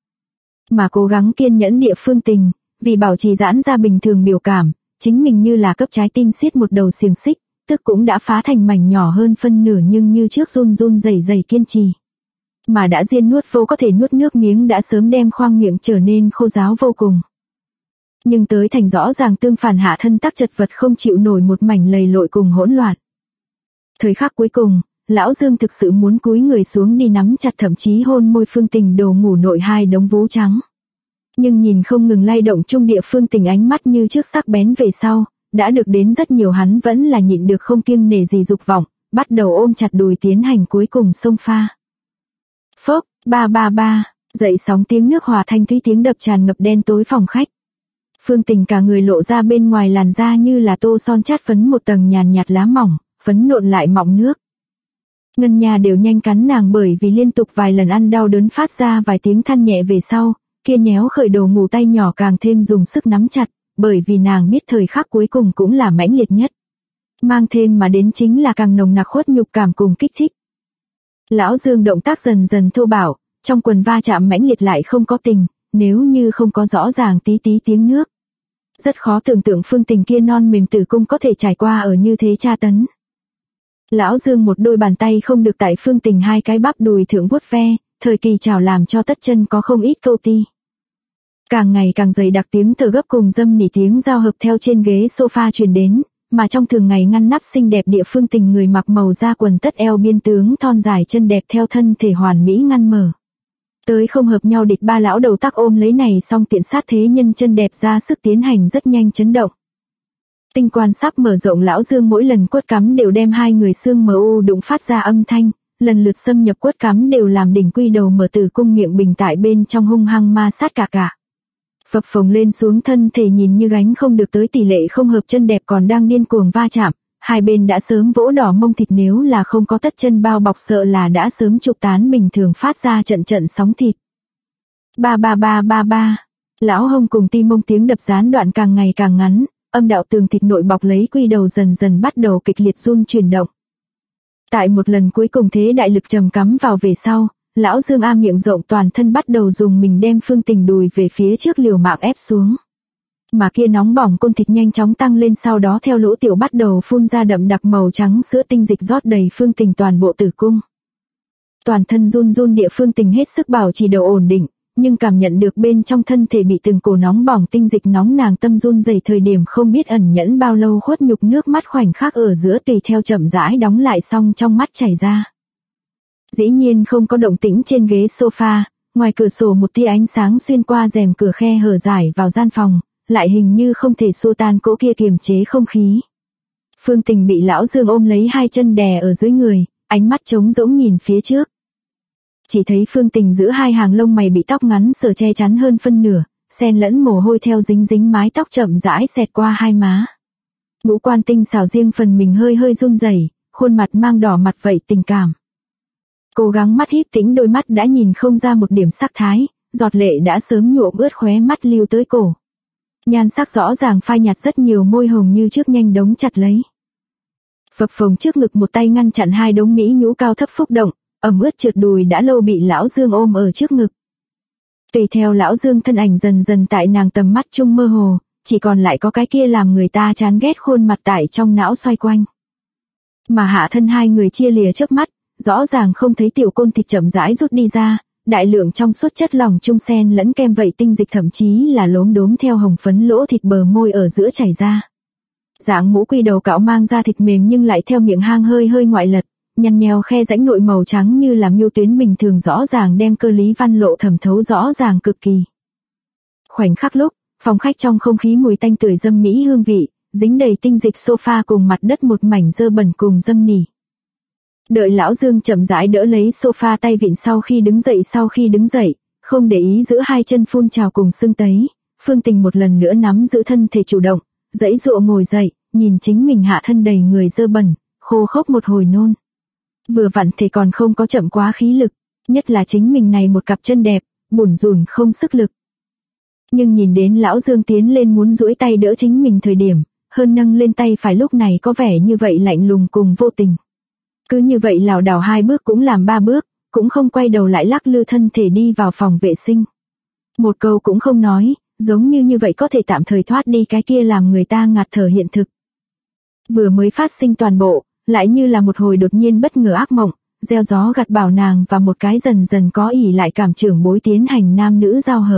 Mà cố gắng kiên nhẫn địa Phương Tình, vì bảo trì giãn ra bình thường biểu cảm, chính mình như là cấp trái tim siết một đầu xiềng xích, tức cũng đã phá thành mảnh nhỏ hơn phân nửa nhưng như trước run run rẩy kiên trì. Mà đã diên nuốt vô có thể nuốt nước miếng đã sớm đem khoang miệng trở nên khô ráo vô cùng. Nhưng tới thành rõ ràng tương phản hạ thân tắc chật vật không chịu nổi một mảnh lầy lội cùng hỗn loạn. Thời khắc cuối cùng, Lão Dương thực sự muốn cúi người xuống đi nắm chặt thậm chí hôn môi Phương Tình đồ ngủ nội hai đống vú trắng. Nhưng nhìn không ngừng lay động trung địa Phương Tình ánh mắt như trước sắc bén về sau, đã được đến rất nhiều hắn vẫn là nhịn được không kiêng nể gì dục vọng, bắt đầu ôm chặt đùi tiến hành cuối cùng xông pha. Phốc, ba ba ba, dậy sóng tiếng nước hòa thanh thúy tiếng đập tràn ngập đen tối phòng khách. Phương Tình cả người lộ ra bên ngoài làn da như là tô son chát phấn một tầng nhàn nhạt lá mỏng, phấn nộn lại mọng nước. Ngân Nha đều nhanh cắn nàng bởi vì liên tục vài lần ăn đau đớn phát ra vài tiếng than nhẹ về sau, kia nhéo khởi đồ ngủ tay nhỏ càng thêm dùng sức nắm chặt, bởi vì nàng biết thời khắc cuối cùng cũng là mãnh liệt nhất. Mang thêm mà đến chính là càng nồng nặc khuất nhục cảm cùng kích thích. Lão Dương động tác dần dần thô bạo, trong quần va chạm mãnh liệt lại không có tình, nếu như không có rõ ràng tí tí tiếng nước. Rất khó tưởng tượng Phương Tình kia non mềm tử cung có thể trải qua ở như thế tra tấn. Lão Dương một đôi bàn tay không được tại Phương Tình hai cái bắp đùi thượng vuốt ve, thời kỳ chào làm cho tất chân có không ít câu ti. Càng ngày càng dày đặc tiếng thở gấp cùng dâm nỉ tiếng giao hợp theo trên ghế sofa truyền đến, mà trong thường ngày ngăn nắp xinh đẹp địa Phương Tình người mặc màu da quần tất eo biên tướng thon dài chân đẹp theo thân thể hoàn mỹ ngăn mở. Tới không hợp nhau địch ba lão đầu tác ôm lấy này xong tiện sát thế nhân chân đẹp ra sức tiến hành rất nhanh chấn động. Tinh quan sắp mở rộng lão Dương mỗi lần quất cắm đều đem hai người xương mờ u đụng phát ra âm thanh, lần lượt xâm nhập quất cắm đều làm đỉnh quy đầu mở từ cung miệng bình tại bên trong hung hăng ma sát cả. Phập phồng lên xuống thân thể nhìn như gánh không được tới tỷ lệ không hợp chân đẹp còn đang điên cuồng va chạm, hai bên đã sớm vỗ đỏ mông thịt nếu là không có tất chân bao bọc sợ là đã sớm trục tán bình thường phát ra trận trận sóng thịt. Ba ba ba ba ba, lão hông cùng ti mông tiếng đập gián đoạn càng ngày càng ngắn, âm đạo tường thịt nội bọc lấy quy đầu dần dần bắt đầu kịch liệt run chuyển động. Tại một lần cuối cùng thế đại lực trầm cắm vào về sau, lão Dương A miệng rộng toàn thân bắt đầu dùng mình đem Phương Tình đùi về phía trước liều mạng ép xuống. Mà kia nóng bỏng côn thịt nhanh chóng tăng lên sau đó theo lỗ tiểu bắt đầu phun ra đậm đặc màu trắng sữa tinh dịch rót đầy Phương Tình toàn bộ tử cung. Toàn thân run run địa Phương Tình hết sức bảo trì đầu ổn định, nhưng cảm nhận được bên trong thân thể bị từng cổ nóng bỏng tinh dịch nóng nàng tâm run rẩy thời điểm không biết ẩn nhẫn bao lâu khuất nhục nước mắt khoảnh khắc ở giữa tùy theo chậm rãi đóng lại xong trong mắt chảy ra. Dĩ nhiên không có động tĩnh trên ghế sofa, ngoài cửa sổ một tia ánh sáng xuyên qua rèm cửa khe hở dài vào gian phòng, lại hình như không thể xua tan cỗ kia kiềm chế không khí. Phương Tình bị lão Dương ôm lấy hai chân đè ở dưới người, ánh mắt trống rỗng nhìn phía trước. Chỉ thấy Phương Tình giữa hai hàng lông mày bị tóc ngắn sờ che chắn hơn phân nửa, xen lẫn mồ hôi theo dính dính mái tóc chậm rãi xẹt qua hai má. Ngũ quan tinh xảo riêng phần mình hơi hơi run rẩy, khuôn mặt mang đỏ mặt vậy tình cảm. Cố gắng mắt híp tĩnh đôi mắt đã nhìn không ra một điểm sắc thái, giọt lệ đã sớm nhuộm ướt khóe mắt lưu tới cổ. Nhan sắc rõ ràng phai nhạt rất nhiều, môi hồng như trước nhanh đống chặt lấy. Phập phồng trước ngực một tay ngăn chặn hai đống mỹ nhũ cao thấp phúc động, ẩm ướt trượt đùi đã lâu bị lão Dương ôm ở trước ngực. Tùy theo lão Dương thân ảnh dần dần tại nàng tầm mắt trung mơ hồ, chỉ còn lại có cái kia làm người ta chán ghét khuôn mặt tại trong não xoay quanh. Mà hạ thân hai người chia lìa chớp mắt, rõ ràng không thấy tiểu côn thịt chậm rãi rút đi ra, đại lượng trong suốt chất lỏng trung sen lẫn kem vậy tinh dịch thậm chí là lốm đốm theo hồng phấn lỗ thịt bờ môi ở giữa chảy ra. Dạng mũ quy đầu cạo mang ra thịt mềm nhưng lại theo miệng hang hơi hơi ngoại lật, nhăn nheo khe rãnh nội màu trắng như là miêu tuyến bình thường rõ ràng đem cơ lý văn lộ thẩm thấu rõ ràng cực kỳ. Khoảnh khắc lúc, phòng khách trong không khí mùi tanh tưởi dâm mỹ hương vị, dính đầy tinh dịch sofa cùng mặt đất một mảnh dơ bẩn cùng dâm nỉ. Đợi lão Dương chậm rãi đỡ lấy sofa tay vịn sau khi đứng dậy, không để ý giữa hai chân phun trào cùng sưng tấy, Phương Tình một lần nữa nắm giữ thân thể chủ động, dãy dụa ngồi dậy, nhìn chính mình hạ thân đầy người dơ bẩn, khô khốc một hồi nôn. Vừa vặn thể còn không có chậm quá khí lực, nhất là chính mình này một cặp chân đẹp, bủn rủn không sức lực. Nhưng nhìn đến lão Dương tiến lên muốn duỗi tay đỡ chính mình thời điểm, hơn nâng lên tay phải lúc này có vẻ như vậy lạnh lùng cùng vô tình. Cứ như vậy lảo đảo hai bước cũng làm ba bước, cũng không quay đầu lại lắc lư thân thể đi vào phòng vệ sinh. Một câu cũng không nói, giống như vậy có thể tạm thời thoát đi cái kia làm người ta ngạt thở hiện thực. Vừa mới phát sinh toàn bộ, lại như là một hồi đột nhiên bất ngờ ác mộng, gieo gió gặt bảo nàng và một cái dần dần có ỷ lại cảm trưởng bối tiến hành nam nữ giao hợp.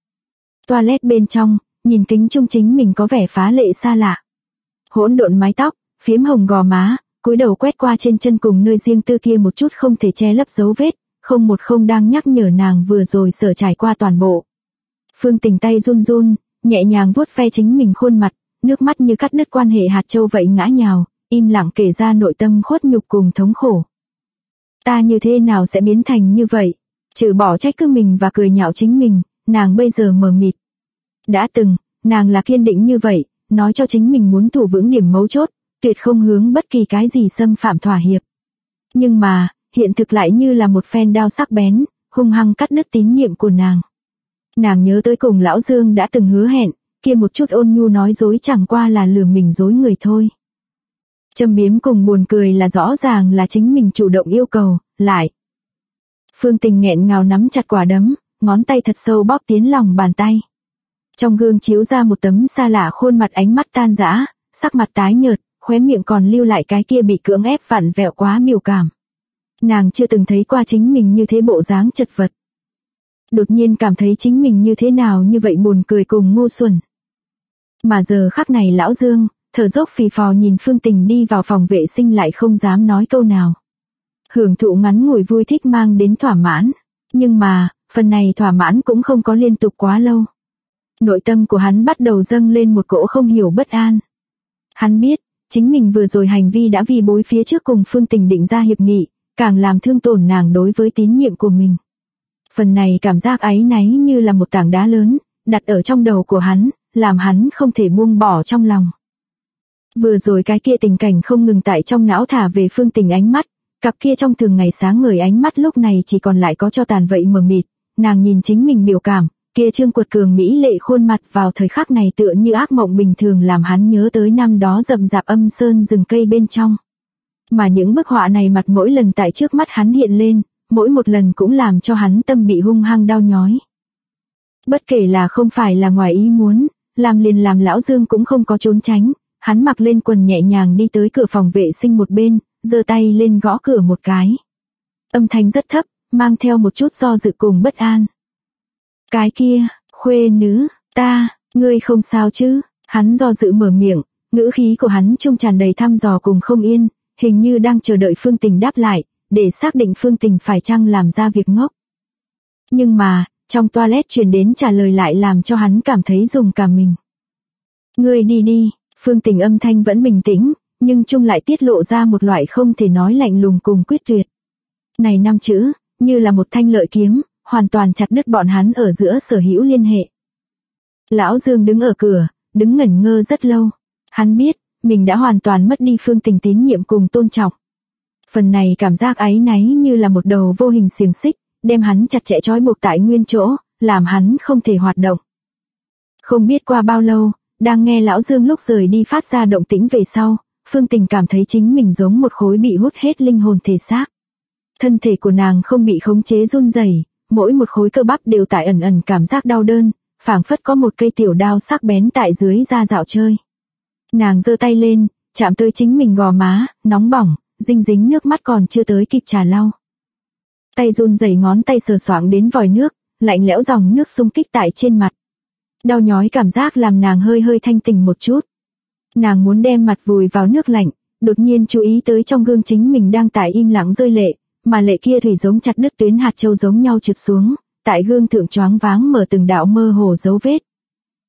Toilet bên trong, nhìn kính trung chính mình có vẻ phá lệ xa lạ. Hỗn độn mái tóc, phiếm hồng gò má, cúi đầu quét qua trên chân cùng nơi riêng tư kia một chút không thể che lấp dấu vết, không đang nhắc nhở nàng vừa rồi sở trải qua toàn bộ. Phương Tình tay run run, nhẹ nhàng vuốt ve chính mình khuôn mặt, nước mắt như cắt đứt quan hệ hạt châu vậy ngã nhào, im lặng kể ra nội tâm khuất nhục cùng thống khổ. Ta như thế nào sẽ biến thành như vậy? Trừ bỏ trách cứ mình và cười nhạo chính mình, nàng bây giờ mờ mịt. Đã từng, nàng là kiên định như vậy, nói cho chính mình muốn thủ vững điểm mấu chốt, tuyệt không hướng bất kỳ cái gì xâm phạm thỏa hiệp. Nhưng mà, hiện thực lại như là một phen đao sắc bén, hung hăng cắt đứt tín niệm của nàng. Nàng nhớ tới cùng lão Dương đã từng hứa hẹn, kia một chút ôn nhu nói dối chẳng qua là lừa mình dối người thôi. Châm biếm cùng buồn cười là rõ ràng là chính mình chủ động yêu cầu, lại. Phương Tình nghẹn ngào nắm chặt quả đấm, ngón tay thật sâu bóp tiến lòng bàn tay. Trong gương chiếu ra một tấm xa lạ khuôn mặt, ánh mắt tan rã, sắc mặt tái nhợt, khóe miệng còn lưu lại cái kia bị cưỡng ép vặn vẹo quá biểu cảm. Nàng chưa từng thấy qua chính mình như thế bộ dáng chật vật. Đột nhiên cảm thấy chính mình như thế nào như vậy buồn cười cùng ngu xuẩn. Mà giờ khắc này lão Dương, thở dốc phì phò nhìn Phương Tình đi vào phòng vệ sinh lại không dám nói câu nào. Hưởng thụ ngắn ngủi vui thích mang đến thỏa mãn. Nhưng mà, phần này thỏa mãn cũng không có liên tục quá lâu. Nội tâm của hắn bắt đầu dâng lên một cỗ không hiểu bất an. Hắn biết, chính mình vừa rồi hành vi đã vì bối phía trước cùng Phương Tình định ra hiệp nghị, càng làm thương tổn nàng đối với tín nhiệm của mình. Phần này cảm giác áy náy như là một tảng đá lớn, đặt ở trong đầu của hắn, làm hắn không thể buông bỏ trong lòng. Vừa rồi cái kia tình cảnh không ngừng tại trong não thả về Phương Tình ánh mắt, cặp kia trong thường ngày sáng ngời ánh mắt lúc này chỉ còn lại có cho tàn vậy mờ mịt, nàng nhìn chính mình biểu cảm, kia trương quật cường mỹ lệ khuôn mặt vào thời khắc này tựa như ác mộng bình thường làm hắn nhớ tới năm đó rậm rạp âm sơn rừng cây bên trong. Mà những bức họa này mặt mỗi lần tại trước mắt hắn hiện lên, mỗi một lần cũng làm cho hắn tâm bị hung hăng đau nhói. Bất kể là không phải là ngoài ý muốn, làm liền làm lão Dương cũng không có trốn tránh, hắn mặc lên quần nhẹ nhàng đi tới cửa phòng vệ sinh một bên, giơ tay lên gõ cửa một cái. Âm thanh rất thấp, mang theo một chút do dự cùng bất an. Cái kia, khuê nữ, ngươi không sao chứ? Hắn do dự mở miệng, ngữ khí của hắn trung tràn đầy thăm dò cùng không yên, hình như đang chờ đợi Phương Tình đáp lại, để xác định Phương Tình phải chăng làm ra việc ngốc. Nhưng mà, trong toilet truyền đến trả lời lại làm cho hắn cảm thấy rùng cả mình. Ngươi đi đi, Phương Tình âm thanh vẫn bình tĩnh, nhưng chung lại tiết lộ ra một loại không thể nói lạnh lùng cùng quyết tuyệt. Này 5 chữ, như là một thanh lợi kiếm, hoàn toàn chặt đứt bọn hắn ở giữa sở hữu liên hệ. Lão Dương đứng ở cửa, đứng ngẩn ngơ rất lâu. Hắn biết, mình đã hoàn toàn mất đi Phương Tình tín nhiệm cùng tôn trọng. Phần này cảm giác áy náy như là một đầu vô hình xiềng xích, đem hắn chặt chẽ trói buộc tại nguyên chỗ, làm hắn không thể hoạt động. Không biết qua bao lâu, đang nghe lão Dương lúc rời đi phát ra động tĩnh về sau, Phương Tình cảm thấy chính mình giống một khối bị hút hết linh hồn thể xác. Thân thể của nàng không bị khống chế run rẩy, mỗi một khối cơ bắp đều tại ẩn ẩn cảm giác đau đớn, phảng phất có một cây tiểu đao sắc bén tại dưới da dạo chơi. Nàng giơ tay lên, chạm tới chính mình gò má, nóng bỏng, dính nước mắt còn chưa tới kịp trà lau. Tay run rẩy ngón tay sờ soạng đến vòi nước, lạnh lẽo dòng nước xung kích tại trên mặt. Đau nhói cảm giác làm nàng hơi thanh tỉnh một chút. Nàng muốn đem mặt vùi vào nước lạnh, đột nhiên chú ý tới trong gương chính mình đang tại im lặng rơi lệ, mà lệ kia thủy giống chặt đứt tuyến hạt châu giống nhau trượt xuống, tại gương thượng choáng váng mở từng đạo mơ hồ dấu vết.